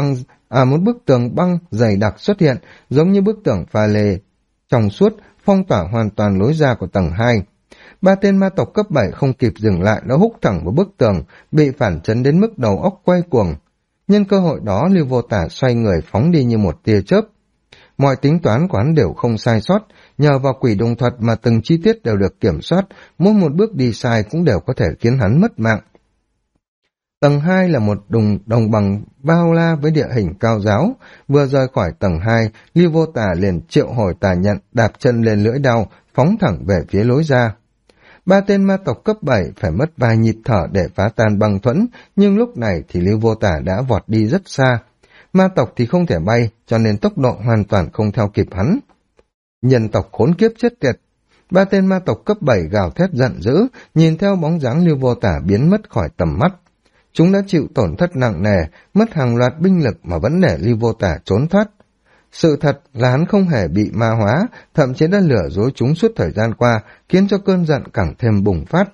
tường băng dày đặc xuất hiện, giống như bức tường pha lê trong suốt, phong tỏa hoàn toàn lối ra của tầng 2. 3 tên ma tộc cấp 7 không kịp dừng lại đã húc thẳng vào bức tường, bị phản chấn đến mức đầu óc quay cuồng. Nhân cơ hội đó, Lưu Vô Tả xoay người phóng đi như một tia chớp. Mọi tính toán của hắn đều không sai sót, nhờ vào quỷ đồng thuật mà từng chi tiết đều được kiểm soát, mỗi một bước đi sai cũng đều có thể khiến hắn mất mạng. Tầng 2 là một đồng bằng bao la với địa hình cao ráo. Vừa rời khỏi tầng 2, Lưu Vô Tả liền triệu hồi tà nhận, đạp chân lên lưỡi đao, phóng thẳng về phía lối ra. 3 tên ma tộc cấp 7 phải mất vài nhịp thở để phá tan băng thuẫn, nhưng lúc này thì Lưu Vô Tả đã vọt đi rất xa. Ma tộc thì không thể bay, cho nên tốc độ hoàn toàn không theo kịp hắn. Nhân tộc khốn kiếp chết tiệt! 3 tên ma tộc cấp 7 gào thét giận dữ, nhìn theo bóng dáng Lưu Vô Tả biến mất khỏi tầm mắt. Chúng đã chịu tổn thất nặng nề, mất hàng loạt binh lực mà vẫn để Lưu Vô Tả trốn thoát. Sự thật là hắn không hề bị ma hóa, thậm chí đã lừa dối chúng suốt thời gian qua, khiến cho cơn giận càng thêm bùng phát.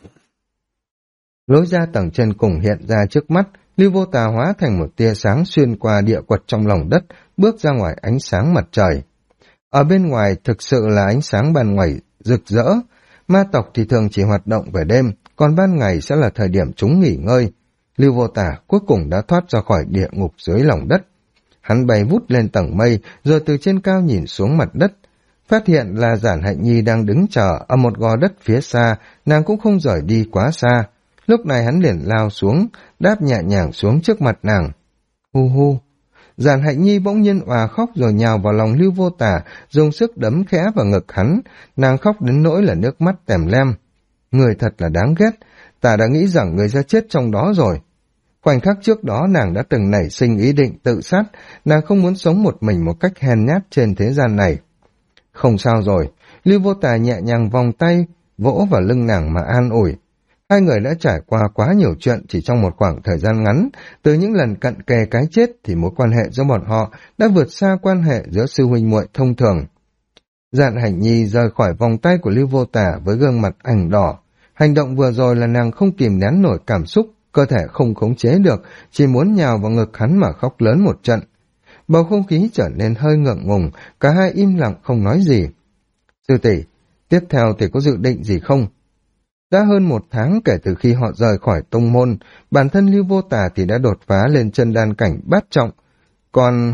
Lối ra tầng trên cùng hiện ra trước mắt, Lưu Vô Tà hóa thành một tia sáng xuyên qua địa quật trong lòng đất, bước ra ngoài ánh sáng mặt trời. Ở bên ngoài thực sự là ánh sáng ban ngày rực rỡ, ma tộc thì thường chỉ hoạt động về đêm, còn ban ngày sẽ là thời điểm chúng nghỉ ngơi. Lưu Vô Tả cuối cùng đã thoát ra khỏi địa ngục dưới lòng đất. Hắn bay vút lên tầng mây, rồi từ trên cao nhìn xuống mặt đất. Phát hiện là Giản Hạnh Nhi đang đứng chờ ở một gò đất phía xa, nàng cũng không rời đi quá xa. Lúc này hắn liền lao xuống, đáp nhẹ nhàng xuống trước mặt nàng. Hu hu! Giản Hạnh Nhi bỗng nhiên òa khóc rồi nhào vào lòng Lưu Vô Tả, dùng sức đấm khẽ vào ngực hắn. Nàng khóc đến nỗi là nước mắt tèm lem. người thật là đáng ghét, ta đã nghĩ rằng người sẽ chết trong đó rồi. Khoảnh khắc trước đó nàng đã từng nảy sinh ý định tự sát, nàng không muốn sống một mình một cách hèn nhát trên thế gian này. Không sao rồi, Lưu Vô Tà nhẹ nhàng vòng tay, vỗ vào lưng nàng mà an ủi. Hai người đã trải qua quá nhiều chuyện chỉ trong một khoảng thời gian ngắn, từ những lần cận kề cái chết thì mối quan hệ giữa bọn họ đã vượt xa quan hệ giữa sư huynh muội thông thường. Dạn Hạnh Nhi rời khỏi vòng tay của Lưu Vô Tà với gương mặt ửng đỏ. Hành động vừa rồi là nàng không kìm nén nổi cảm xúc, cơ thể không khống chế được, chỉ muốn nhào vào ngực hắn mà khóc lớn một trận. Bầu không khí trở nên hơi ngượng ngùng, cả hai im lặng không nói gì. Sư tỷ, tiếp theo thì có dự định gì không? Đã hơn 1 tháng kể từ khi họ rời khỏi tông môn, bản thân Lưu Vô Tà thì đã đột phá lên chân đan cảnh bát trọng, còn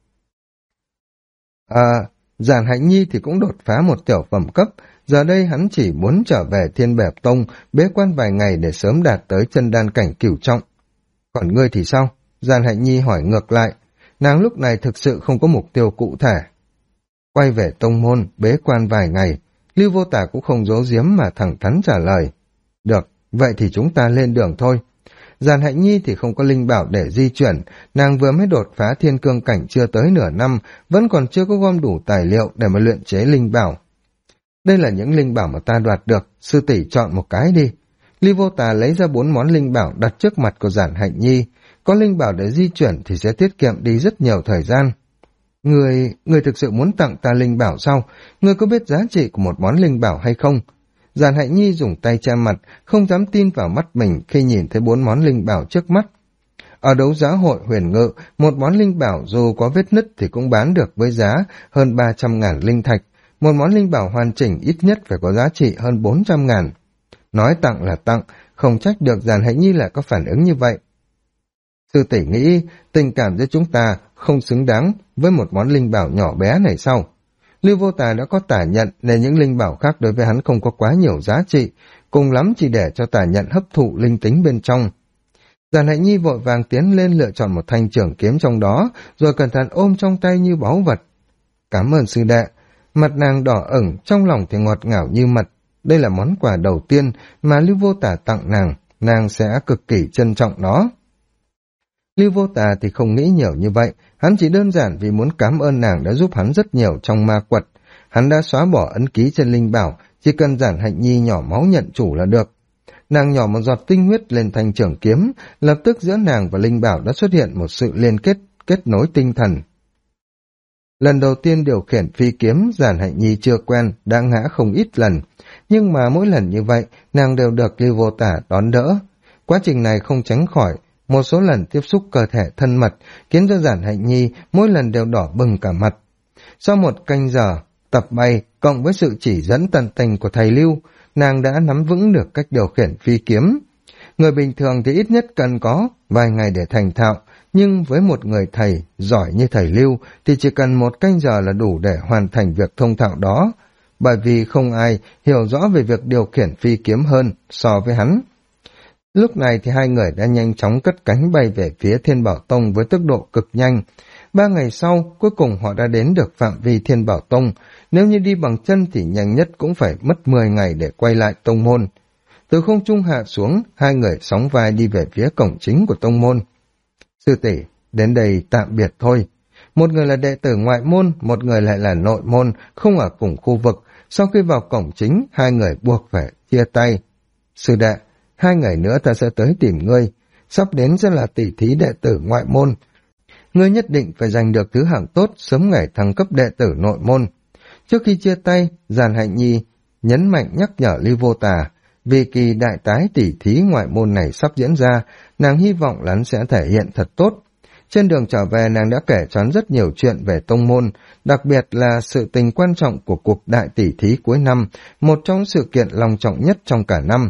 Giản Hạnh Nhi thì cũng đột phá một tiểu phẩm cấp, giờ đây hắn chỉ muốn trở về Thiên Bẹp Tông, bế quan vài ngày để sớm đạt tới chân đan cảnh cửu trọng. Còn ngươi thì sao? Giản Hạnh Nhi hỏi ngược lại, nàng lúc này thực sự không có mục tiêu cụ thể. Quay về tông môn, bế quan vài ngày, Lưu Vô Tà cũng không giấu giếm mà thẳng thắn trả lời. Được, vậy thì chúng ta lên đường thôi. Giản Hạnh Nhi thì không có linh bảo để di chuyển, nàng vừa mới đột phá thiên cương cảnh chưa tới nửa năm, vẫn còn chưa có gom đủ tài liệu để mà luyện chế linh bảo. Đây là những linh bảo mà ta đoạt được, sư tỷ chọn một cái đi. Lưu Vô Tà lấy ra 4 món linh bảo đặt trước mặt của Giản Hạnh Nhi, có linh bảo để di chuyển thì sẽ tiết kiệm đi rất nhiều thời gian. Người thực sự muốn tặng ta linh bảo sao? Người có biết giá trị của một món linh bảo hay không? Giản Hạnh Nhi dùng tay che mặt, không dám tin vào mắt mình khi nhìn thấy 4 món linh bảo trước mắt. Ở đấu giá hội Huyền Ngự, một món linh bảo dù có vết nứt thì cũng bán được với giá hơn 300.000 linh thạch. Một món linh bảo hoàn chỉnh ít nhất phải có giá trị hơn 400.000. Nói tặng là tặng, không trách được Giản Hạnh Nhi lại có phản ứng như vậy. Sư tỷ nghĩ tình cảm giữa chúng ta không xứng đáng với một món linh bảo nhỏ bé này sao? Lưu Vô Tà đã có tả nhận nên những linh bảo khác đối với hắn không có quá nhiều giá trị, cùng lắm chỉ để cho tả nhận hấp thụ linh tính bên trong. Giản Hạnh Nhi vội vàng tiến lên lựa chọn một thanh trường kiếm trong đó, rồi cẩn thận ôm trong tay như báu vật. Cảm ơn sư đệ. Mặt nàng đỏ ửng, trong lòng thì ngọt ngào như mật. Đây là món quà đầu tiên mà Lưu Vô Tà tặng nàng sẽ cực kỳ trân trọng nó. Lưu Vô Tà thì không nghĩ nhiều như vậy, hắn chỉ đơn giản vì muốn cảm ơn nàng đã giúp hắn rất nhiều trong ma quật. Hắn đã xóa bỏ ấn ký trên linh bảo, chỉ cần Giản Hạnh Nhi nhỏ máu nhận chủ là được. Nàng nhỏ một giọt tinh huyết lên thanh trường kiếm, lập tức giữa nàng và linh bảo đã xuất hiện một sự liên kết nối tinh thần. Lần đầu tiên điều khiển phi kiếm, Giản Hạnh Nhi chưa quen, đã ngã không ít lần, nhưng mà mỗi lần như vậy, nàng đều được Lưu Vô Tà đón đỡ. Quá trình này không tránh khỏi một số lần tiếp xúc cơ thể thân mật, khiến cho Giản Hạnh Nhi mỗi lần đều đỏ bừng cả mặt. Sau một canh giờ tập bay, cộng với sự chỉ dẫn tận tình của thầy Lưu, nàng đã nắm vững được cách điều khiển phi kiếm. Người bình thường thì ít nhất cần có vài ngày để thành thạo, nhưng với một người thầy giỏi như thầy Lưu thì chỉ cần 1 canh giờ là đủ để hoàn thành việc thông thạo đó, bởi vì không ai hiểu rõ về việc điều khiển phi kiếm hơn so với hắn. Lúc này thì hai người đã nhanh chóng cất cánh bay về phía Thiên Bảo Tông với tốc độ cực nhanh. 3 ngày sau, cuối cùng họ đã đến được phạm vi Thiên Bảo Tông. Nếu như đi bằng chân thì nhanh nhất cũng phải mất 10 ngày để quay lại tông môn. Từ không trung hạ xuống, hai người sóng vai đi về phía cổng chính của tông môn. Sư tỷ, đến đây tạm biệt thôi. Một người là đệ tử ngoại môn, một người lại là nội môn, không ở cùng khu vực. Sau khi vào cổng chính, hai người buộc phải chia tay. Sư đệ, 2 ngày nữa ta sẽ tới tìm ngươi. Sắp đến sẽ là tỷ thí đệ tử ngoại môn. Ngươi nhất định phải giành được thứ hạng tốt, sớm ngày thăng cấp đệ tử nội môn. Trước khi chia tay, Giản Hạnh Nhi nhấn mạnh nhắc nhở Lưu Vô Tà, vì kỳ đại tái tỷ thí ngoại môn này sắp diễn ra, nàng hy vọng là hắn sẽ thể hiện thật tốt. Trên đường trở về, nàng đã kể cho hắn rất nhiều chuyện về tông môn, đặc biệt là sự tình quan trọng của cuộc đại tỷ thí cuối năm, một trong sự kiện long trọng nhất trong cả năm.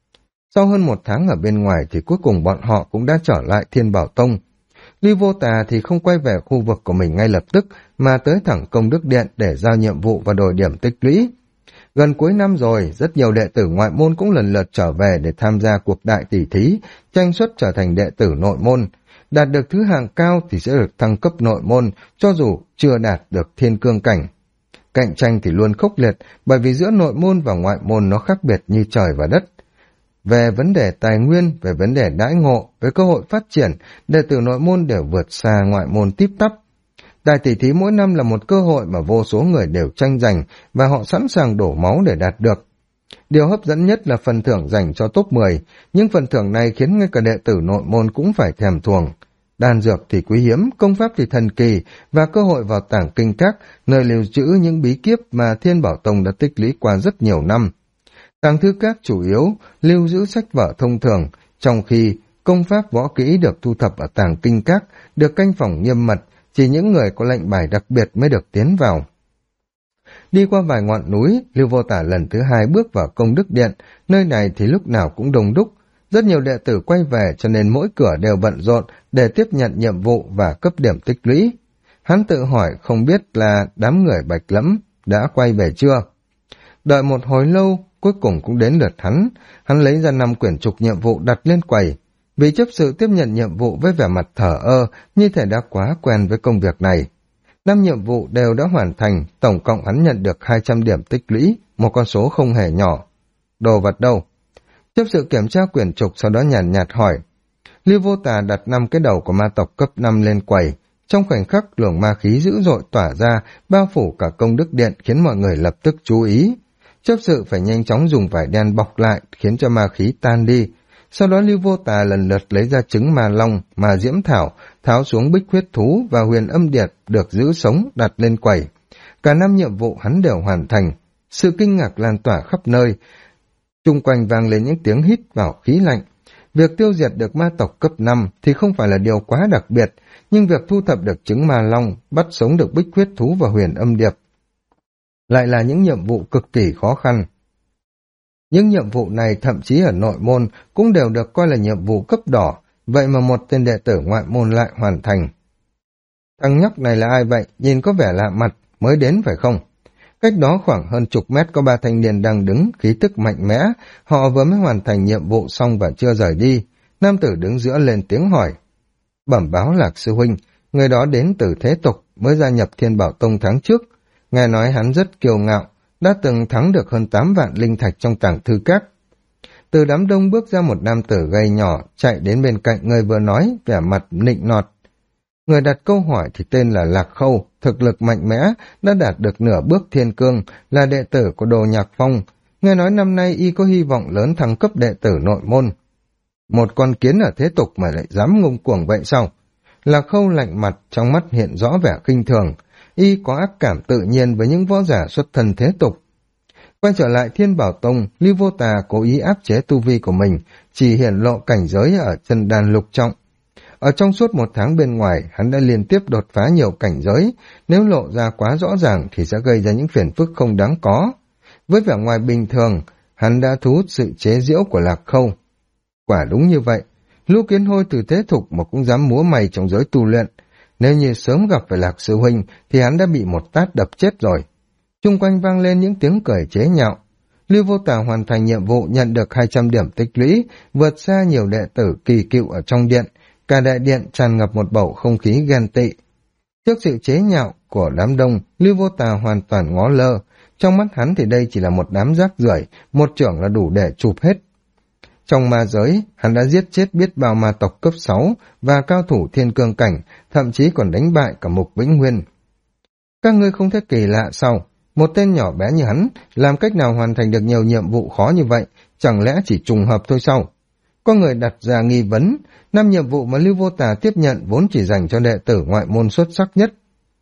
Sau hơn 1 tháng ở bên ngoài thì cuối cùng bọn họ cũng đã trở lại Thiên Bảo Tông. Lưu Vô Tà thì không quay về khu vực của mình ngay lập tức, mà tới thẳng Công Đức Điện để giao nhiệm vụ và đổi điểm tích lũy. Gần cuối năm rồi, rất nhiều đệ tử ngoại môn cũng lần lượt trở về để tham gia cuộc đại tỷ thí, tranh suất trở thành đệ tử nội môn. Đạt được thứ hạng cao thì sẽ được thăng cấp nội môn, cho dù chưa đạt được thiên cương cảnh. cạnh tranh thì luôn khốc liệt, bởi vì giữa nội môn và ngoại môn nó khác biệt như trời và đất. Về vấn đề tài nguyên, về vấn đề đãi ngộ, về cơ hội phát triển, đệ tử nội môn đều vượt xa ngoại môn tít tắp. Đại tỷ thí mỗi năm là một cơ hội mà vô số người đều tranh giành và họ sẵn sàng đổ máu để đạt được. Điều hấp dẫn nhất là phần thưởng dành cho top 10, nhưng phần thưởng này khiến ngay cả đệ tử nội môn cũng phải thèm thuồng. Đan dược thì quý hiếm, công pháp thì thần kỳ, và cơ hội vào tàng kinh các, nơi lưu trữ những bí kíp mà Thiên Bảo Tông đã tích lũy qua rất nhiều năm. Tàng thư các chủ yếu lưu giữ sách vở thông thường, trong khi công pháp võ kỹ được thu thập ở tàng kinh các, được canh phòng nghiêm mật, chỉ những người có lệnh bài đặc biệt mới được tiến vào. Đi qua vài ngọn núi, Lưu Vô Tả lần thứ hai bước vào công đức điện, nơi này thì lúc nào cũng đông đúc. Rất nhiều đệ tử quay về cho nên mỗi cửa đều bận rộn để tiếp nhận nhiệm vụ và cấp điểm tích lũy. Hắn tự hỏi không biết là đám người Bạch Lẫm đã quay về chưa. Đợi một hồi lâu, cuối cùng cũng đến lượt hắn lấy ra 5 quyển trục nhiệm vụ đặt lên quầy. Vị chấp sự tiếp nhận nhiệm vụ với vẻ mặt thở ơ, như thể đã quá quen với công việc này. 5 nhiệm vụ đều đã hoàn thành, tổng cộng hắn nhận được 200 điểm tích lũy, một con số không hề nhỏ. Đồ vật đâu? Chấp sự kiểm tra quyển trục sau đó nhàn nhạt hỏi. Lưu Vô Tà đặt 5 cái đầu của ma tộc cấp 5 lên quầy. Trong khoảnh khắc luồng ma khí dữ dội tỏa ra, bao phủ cả công đức điện khiến mọi người lập tức chú ý. Chấp sự phải nhanh chóng dùng vải đen bọc lại khiến cho ma khí tan đi. Sau đó Lưu Vô Tà lần lượt lấy ra trứng ma long, ma diễm thảo, tháo xuống bích huyết thú và huyền âm điệt được giữ sống đặt lên quầy. Cả 5 nhiệm vụ hắn đều hoàn thành. Sự kinh ngạc lan tỏa khắp nơi. Chung quanh vang lên những tiếng hít vào khí lạnh. Việc tiêu diệt được ma tộc cấp 5 thì không phải là điều quá đặc biệt, nhưng việc thu thập được trứng ma long, bắt sống được bích huyết thú và huyền âm điệp lại là những nhiệm vụ cực kỳ khó khăn. Những nhiệm vụ này thậm chí ở nội môn cũng đều được coi là nhiệm vụ cấp đỏ, vậy mà một tên đệ tử ngoại môn lại hoàn thành. Thằng nhóc này là ai vậy? Nhìn có vẻ lạ mặt, mới đến phải không? Cách đó khoảng hơn chục mét có 3 thanh niên đang đứng, khí tức mạnh mẽ, họ vừa mới hoàn thành nhiệm vụ xong và chưa rời đi. Nam tử đứng giữa lên tiếng hỏi. Bẩm báo Lạc sư huynh, người đó đến từ thế tục, mới gia nhập Thiên Bảo Tông tháng trước. Nghe nói hắn rất kiêu ngạo, đã từng thắng được hơn 8 vạn linh thạch trong tàng thư các. Từ đám đông bước ra một nam tử gầy nhỏ, chạy đến bên cạnh người vừa nói, vẻ mặt nịnh nọt. Người đặt câu hỏi thì tên là Lạc Khâu, thực lực mạnh mẽ, đã đạt được nửa bước thiên cương, là đệ tử của Đồ Nhạc Phong. Nghe nói năm nay y có hy vọng lớn thăng cấp đệ tử nội môn. Một con kiến ở thế tục mà lại dám ngông cuồng vậy sao? Lạc Khâu lạnh mặt, trong mắt hiện rõ vẻ khinh thường. Y có ác cảm tự nhiên với những võ giả xuất thân thế tục. Quay trở lại Thiên Bảo Tông, Lưu Vô Tà cố ý áp chế tu vi của mình, chỉ hiển lộ cảnh giới ở chân đàn lục trọng. Ở trong suốt 1 tháng bên ngoài, hắn đã liên tiếp đột phá nhiều cảnh giới, nếu lộ ra quá rõ ràng thì sẽ gây ra những phiền phức không đáng có. Với vẻ ngoài bình thường, hắn đã thu hút sự chế giễu của Lạc Khâu. Quả đúng như vậy, Lũ Kiến Hôi từ thế thục mà cũng dám múa mày trong giới tu luyện. Nếu như sớm gặp phải Lạc sư huynh thì hắn đã bị một tát đập chết rồi. Chung quanh vang lên những tiếng cười chế nhạo. Lưu Vô Tà hoàn thành nhiệm vụ nhận được 200 điểm tích lũy, vượt xa nhiều đệ tử kỳ cựu ở trong điện. Cả đại điện tràn ngập một bầu không khí ghen tị. Trước sự chế nhạo của đám đông, Lưu Vô Tà hoàn toàn ngó lơ. Trong mắt hắn thì đây chỉ là một đám rác rưởi, một chưởng là đủ để chụp hết. Trong ma giới, hắn đã giết chết biết bao ma tộc cấp 6 và cao thủ thiên cương cảnh, thậm chí còn đánh bại cả Mục Vĩnh Nguyên. Các ngươi không thấy kỳ lạ sao? Một tên nhỏ bé như hắn, làm cách nào hoàn thành được nhiều nhiệm vụ khó như vậy, chẳng lẽ chỉ trùng hợp thôi sao? Có người đặt ra nghi vấn, 5 nhiệm vụ mà Lưu Vô Tà tiếp nhận vốn chỉ dành cho đệ tử ngoại môn xuất sắc nhất.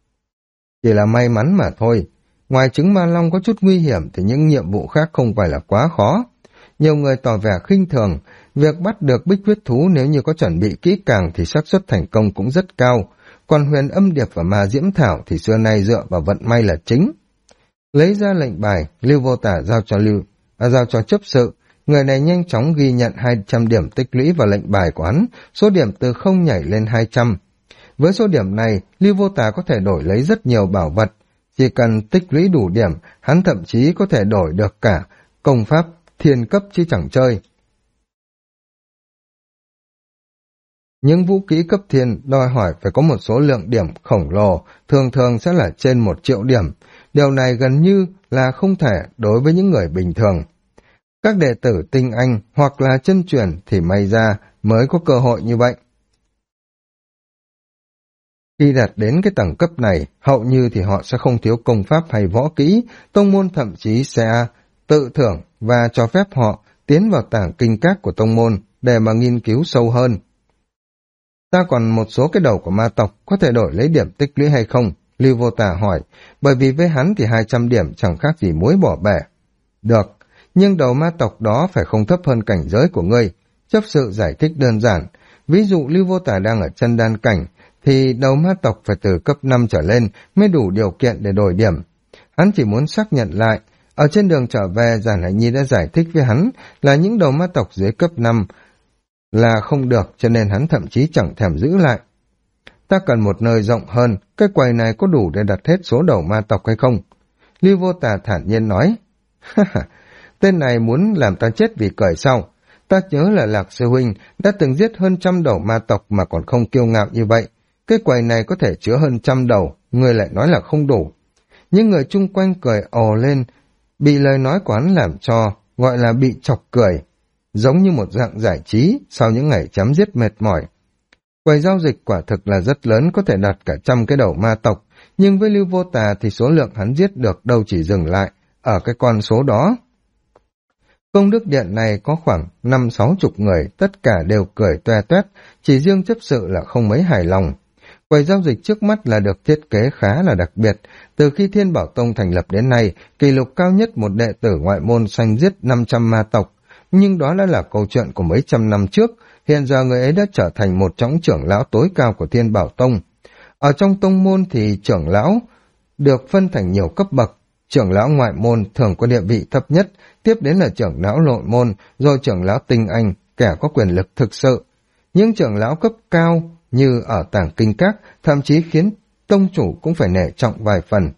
Chỉ là may mắn mà thôi, ngoài trứng ma long có chút nguy hiểm thì những nhiệm vụ khác không phải là quá khó. Nhiều người tỏ vẻ khinh thường, việc bắt được bích huyết thú nếu như có chuẩn bị kỹ càng thì xác suất thành công cũng rất cao, còn huyền âm điệp và ma diễm thảo thì xưa nay dựa vào vận may là chính. Lấy ra lệnh bài, Lưu Vô Tả giao cho chấp sự, người này nhanh chóng ghi nhận 200 điểm tích lũy vào lệnh bài của hắn, số điểm từ 0 nhảy lên 200. Với số điểm này, Lưu Vô Tả có thể đổi lấy rất nhiều bảo vật, chỉ cần tích lũy đủ điểm, hắn thậm chí có thể đổi được cả công pháp thiên cấp chứ chẳng chơi. Những vũ khí cấp thiên đòi hỏi phải có một số lượng điểm khổng lồ, thường thường sẽ là trên 1 triệu điểm. Điều này gần như là không thể đối với những người bình thường. Các đệ tử tinh anh hoặc là chân truyền thì may ra mới có cơ hội như vậy. Khi đạt đến cái tầng cấp này, hầu như thì họ sẽ không thiếu công pháp hay võ kỹ, tông môn thậm chí sẽ tự thưởng và cho phép họ tiến vào tàng kinh các của tông môn để mà nghiên cứu sâu hơn. Ta còn một số cái đầu của ma tộc có thể đổi lấy điểm tích lũy hay không? Lưu Vô Tà hỏi, bởi vì với hắn thì 200 điểm chẳng khác gì muối bỏ bể. Được, nhưng đầu ma tộc đó phải không thấp hơn cảnh giới của ngươi. Chấp sự giải thích đơn giản, ví dụ Lưu Vô Tà đang ở chân đan cảnh, thì đầu ma tộc phải từ cấp 5 trở lên mới đủ điều kiện để đổi điểm. Hắn chỉ muốn xác nhận lại, ở trên đường trở về Giản Hải Nhi đã giải thích với hắn là những đầu ma tộc dưới cấp 5 là không được, cho nên hắn thậm chí chẳng thèm giữ lại. Ta cần một nơi rộng hơn, cái quầy này có đủ để đặt hết số đầu ma tộc hay không? Lưu Vô Tà thản nhiên nói, tên này muốn làm ta chết vì cười sao? Ta nhớ là Lạc Sư Huynh đã từng giết hơn 100 đầu ma tộc mà còn không kiêu ngạo như vậy. Cái quầy này có thể chứa hơn 100 đầu, người lại nói là không đủ. Những người chung quanh cười ồ lên, bị lời nói của hắn làm cho, gọi là bị chọc cười, giống như một dạng giải trí sau những ngày chém giết mệt mỏi. Quầy giao dịch quả thực là rất lớn, có thể đặt cả 100 cái đầu ma tộc, nhưng với Lưu Vô Tà thì số lượng hắn giết được đâu chỉ dừng lại ở cái con số đó. Công đức điện này có khoảng 50-60 người, tất cả đều cười toe toét, chỉ riêng chấp sự là không mấy hài lòng. Quầy giao dịch trước mắt là được thiết kế khá là đặc biệt. Từ khi Thiên Bảo Tông thành lập đến nay, kỷ lục cao nhất một đệ tử ngoại môn sanh giết 500 ma tộc. Nhưng đó đã là câu chuyện của mấy trăm năm trước, hiện giờ người ấy đã trở thành một trong trưởng lão tối cao của Thiên Bảo Tông. Ở trong tông môn thì trưởng lão được phân thành nhiều cấp bậc. Trưởng lão ngoại môn thường có địa vị thấp nhất, tiếp đến là trưởng lão nội môn, rồi trưởng lão tinh anh, kẻ có quyền lực thực sự. Những trưởng lão cấp cao như ở tàng kinh các, thậm chí khiến tông chủ cũng phải nể trọng vài phần.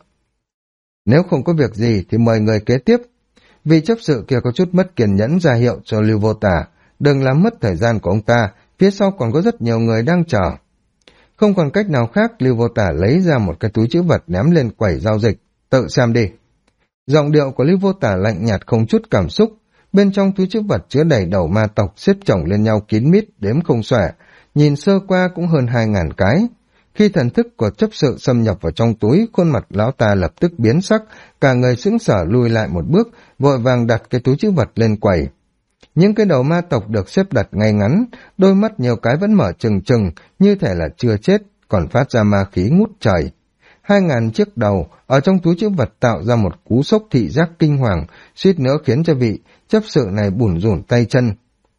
Nếu không có việc gì thì mời người kế tiếp. Vị chấp sự kia có chút mất kiên nhẫn ra hiệu cho Lưu Vô Tà, đừng làm mất thời gian của ông ta, phía sau còn có rất nhiều người đang chờ. Không còn cách nào khác, Lưu Vô Tà lấy ra một cái túi trữ vật ném lên quầy giao dịch, tự xem đi. Giọng điệu của Lưu Vô Tà lạnh nhạt không chút cảm xúc, bên trong túi trữ vật chứa đầy đầu ma tộc xếp chồng lên nhau kín mít, đếm không xuể, nhìn sơ qua cũng hơn 2.000 cái. Khi thần thức của chấp sự xâm nhập vào trong túi, khuôn mặt lão ta lập tức biến sắc, cả người sững sờ lùi lại một bước, vội vàng đặt cái túi trữ vật lên quầy. Những cái đầu ma tộc được xếp đặt ngay ngắn, đôi mắt nhiều cái vẫn mở trừng trừng, như thể là chưa chết, còn phát ra ma khí ngút trời. 2.000 chiếc đầu ở trong túi trữ vật tạo ra một cú sốc thị giác kinh hoàng, suýt nữa khiến cho vị chấp sự này bủn rủn tay chân.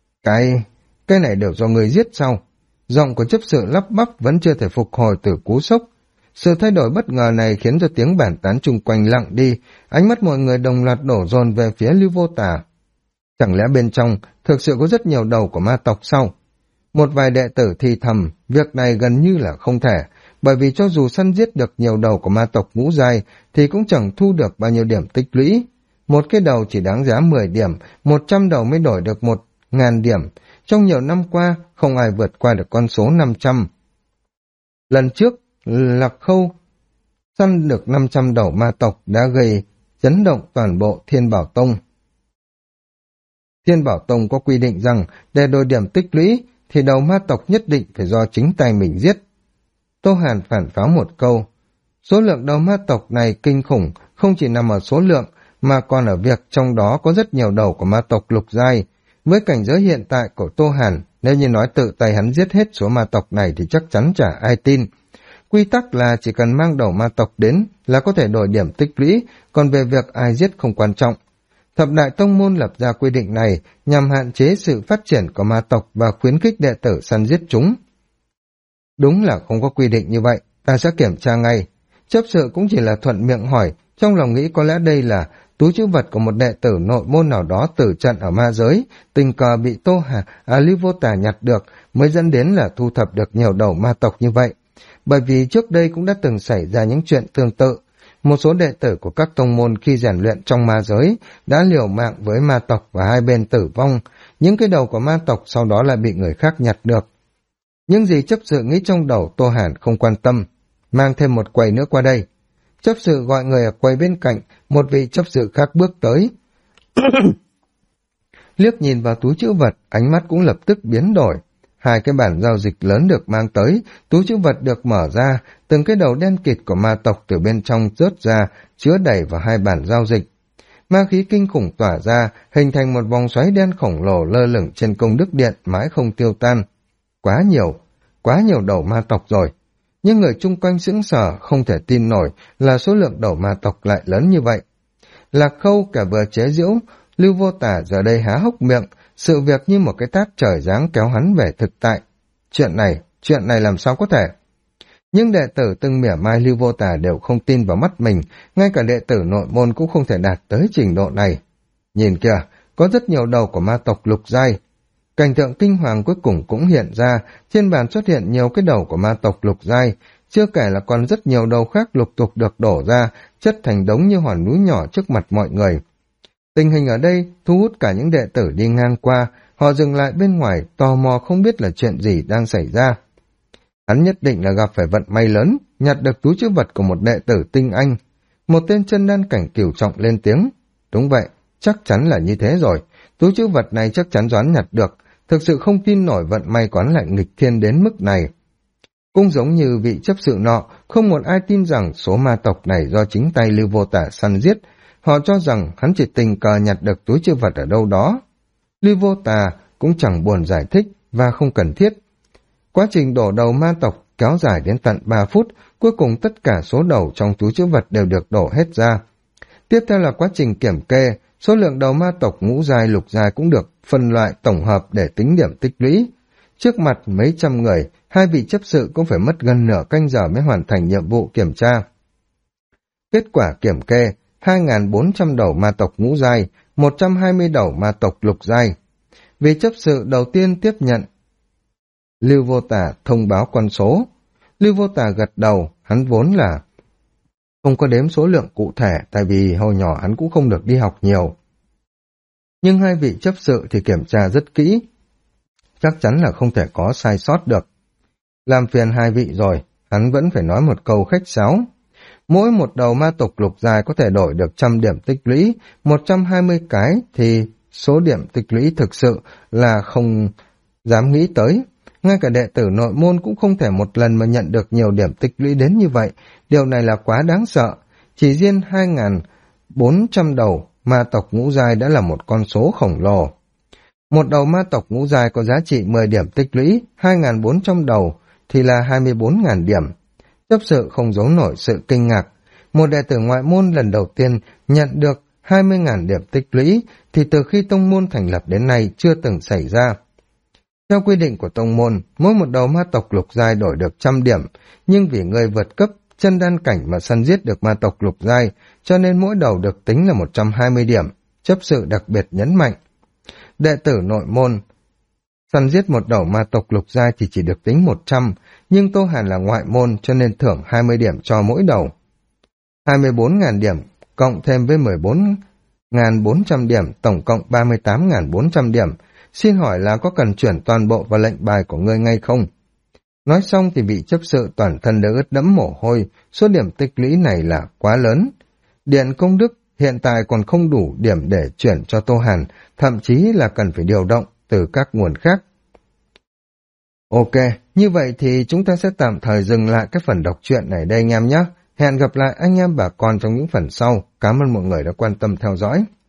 Cái này đều do người giết sao? Giọng của chấp sự lắp bắp vẫn chưa thể phục hồi từ cú sốc. Sự thay đổi bất ngờ này khiến cho tiếng bàn tán chung quanh lặng đi, ánh mắt mọi người đồng loạt đổ dồn về phía Lưu Vô Tà. Chẳng lẽ bên trong thực sự có rất nhiều đầu của ma tộc sao? Một vài đệ tử thì thầm, việc này gần như là không thể, bởi vì cho dù săn giết được nhiều đầu của ma tộc ngũ giai thì cũng chẳng thu được bao nhiêu điểm tích lũy. Một cái đầu chỉ đáng giá 10 điểm, 100 đầu mới đổi được 1.000 điểm. Trong nhiều năm qua, không ai vượt qua được con số 500. Lần trước, Lạc Khâu săn được 500 đầu ma tộc đã gây chấn động toàn bộ Thiên Bảo Tông. Thiên Bảo Tông có quy định rằng để đổi điểm tích lũy thì đầu ma tộc nhất định phải do chính tay mình giết. Tô Hàn phản pháo một câu. Số lượng đầu ma tộc này kinh khủng, không chỉ nằm ở số lượng mà còn ở việc trong đó có rất nhiều đầu của ma tộc lục giai. Với cảnh giới hiện tại của Tô Hàn, nếu như nói tự tay hắn giết hết số ma tộc này thì chắc chắn chả ai tin. Quy tắc là chỉ cần mang đầu ma tộc đến là có thể đổi điểm tích lũy, còn về việc ai giết không quan trọng. Thập Đại Tông Môn lập ra quy định này nhằm hạn chế sự phát triển của ma tộc và khuyến khích đệ tử săn giết chúng. Đúng là không có quy định như vậy, ta sẽ kiểm tra ngay. Chấp sự cũng chỉ là thuận miệng hỏi, trong lòng nghĩ có lẽ đây là túi trữ vật của một đệ tử nội môn nào đó tử trận ở ma giới, tình cờ bị Lưu Vô Tà nhặt được, mới dẫn đến là thu thập được nhiều đầu ma tộc như vậy. Bởi vì trước đây cũng đã từng xảy ra những chuyện tương tự. Một số đệ tử của các tông môn khi rèn luyện trong ma giới đã liều mạng với ma tộc và hai bên tử vong. Những cái đầu của ma tộc sau đó lại bị người khác nhặt được. Những gì chấp sự nghĩ trong đầu Tô Hàn không quan tâm. Mang thêm một quầy nữa qua đây. Chấp sự gọi người ở quầy bên cạnh, một vị chấp sự khác bước tới. Liếc nhìn vào túi trữ vật, ánh mắt cũng lập tức biến đổi. Hai cái bản giao dịch lớn được mang tới, túi trữ vật được mở ra, từng cái đầu đen kịt của ma tộc từ bên trong rớt ra, chứa đầy vào hai bản giao dịch. Ma khí kinh khủng tỏa ra, hình thành một vòng xoáy đen khổng lồ lơ lửng trên công đức điện mãi không tiêu tan. Quá nhiều đầu ma tộc rồi. Nhưng người chung quanh sững sờ không thể tin nổi là số lượng đầu ma tộc lại lớn như vậy. Lạc Khâu cả vừa chế giễu, Lưu Vô Tả giờ đây há hốc miệng, sự việc như một cái tát trời giáng kéo hắn về thực tại. Chuyện này làm sao có thể? Nhưng đệ tử từng mỉa mai Lưu Vô Tả đều không tin vào mắt mình, ngay cả đệ tử nội môn cũng không thể đạt tới trình độ này. Nhìn kìa, có rất nhiều đầu của ma tộc lục giai. Cảnh tượng kinh hoàng cuối cùng cũng hiện ra, trên bàn xuất hiện nhiều cái đầu của ma tộc lục giai, chưa kể là còn rất nhiều đầu khác lục tục được đổ ra, chất thành đống như hòn núi nhỏ trước mặt mọi người. Tình hình ở đây thu hút cả những đệ tử đi ngang qua, họ dừng lại bên ngoài, tò mò không biết là chuyện gì đang xảy ra. Hắn nhất định là gặp phải vận may lớn, nhặt được túi trữ vật của một đệ tử tinh anh. Một tên chân đan cảnh cửu trọng lên tiếng. Đúng vậy, chắc chắn là như thế rồi. Túi trữ vật này chắc chắn Doãn nhặt được, thực sự không tin nổi vận may quán lại nghịch thiên đến mức này. Cũng giống như vị chấp sự nọ, không một ai tin rằng số ma tộc này do chính tay Lưu Vô Tả săn giết. Họ cho rằng hắn chỉ tình cờ nhặt được túi trữ vật ở đâu đó. Lưu Vô Tả cũng chẳng buồn giải thích và không cần thiết. Quá trình đổ đầu ma tộc kéo dài đến tận 3 phút, cuối cùng tất cả số đầu trong túi trữ vật đều được đổ hết ra. Tiếp theo là quá trình kiểm kê, số lượng đầu ma tộc ngũ giai lục giai cũng được phân loại tổng hợp để tính điểm tích lũy. Trước mặt mấy trăm người, hai vị chấp sự cũng phải mất gần nửa canh giờ mới hoàn thành nhiệm vụ kiểm tra. Kết quả kiểm kê, 2.400 đầu ma tộc ngũ giai, 120 đầu ma tộc lục giai. Vị chấp sự đầu tiên tiếp nhận. Lưu Vô Tả thông báo con số. Lưu Vô Tả gật đầu, hắn vốn là không có đếm số lượng cụ thể, tại vì hồi nhỏ hắn cũng không được đi học nhiều. Nhưng hai vị chấp sự thì kiểm tra rất kỹ, chắc chắn là không thể có sai sót được. Làm phiền hai vị rồi, hắn vẫn phải nói một câu khách sáo. Mỗi một đầu ma tộc lục giai có thể đổi được 100 điểm tích lũy, 120 cái thì số điểm tích lũy thực sự là không dám nghĩ tới. Ngay cả đệ tử nội môn cũng không thể một lần mà nhận được nhiều điểm tích lũy đến như vậy. Điều này là quá đáng sợ. Chỉ riêng 2.400 đầu ma tộc ngũ giai đã là một con số khổng lồ. Một đầu ma tộc ngũ giai có giá trị 10 điểm tích lũy, 2.400 đầu thì là 24.000 điểm. Chấp sự không giấu nổi sự kinh ngạc. Một đệ tử ngoại môn lần đầu tiên nhận được 20.000 điểm tích lũy thì từ khi tông môn thành lập đến nay chưa từng xảy ra. Theo quy định của tông môn, mỗi một đầu ma tộc lục giai đổi được 100 điểm, nhưng vì người vượt cấp, chân đan cảnh mà săn giết được ma tộc lục giai, cho nên mỗi đầu được tính là 120 điểm, chấp sự đặc biệt nhấn mạnh. Đệ tử nội môn săn giết một đầu ma tộc lục giai thì chỉ được tính 100, nhưng Tô Hàn là ngoại môn cho nên thưởng 20 điểm cho mỗi đầu. 24.000 điểm, cộng thêm với 14.400 điểm, tổng cộng 38.400 điểm. Xin hỏi là có cần chuyển toàn bộ vào lệnh bài của ngươi ngay không? Nói xong thì vị chấp sự toàn thân đã ướt đẫm mồ hôi, số điểm tích lũy này là quá lớn. Điện công đức hiện tại còn không đủ điểm để chuyển cho Tô Hàn, thậm chí là cần phải điều động từ các nguồn khác. Ok, như vậy thì chúng ta sẽ tạm thời dừng lại cái phần đọc truyện này đây anh em nhé. Hẹn gặp lại anh em bà con trong những phần sau. Cảm ơn mọi người đã quan tâm theo dõi.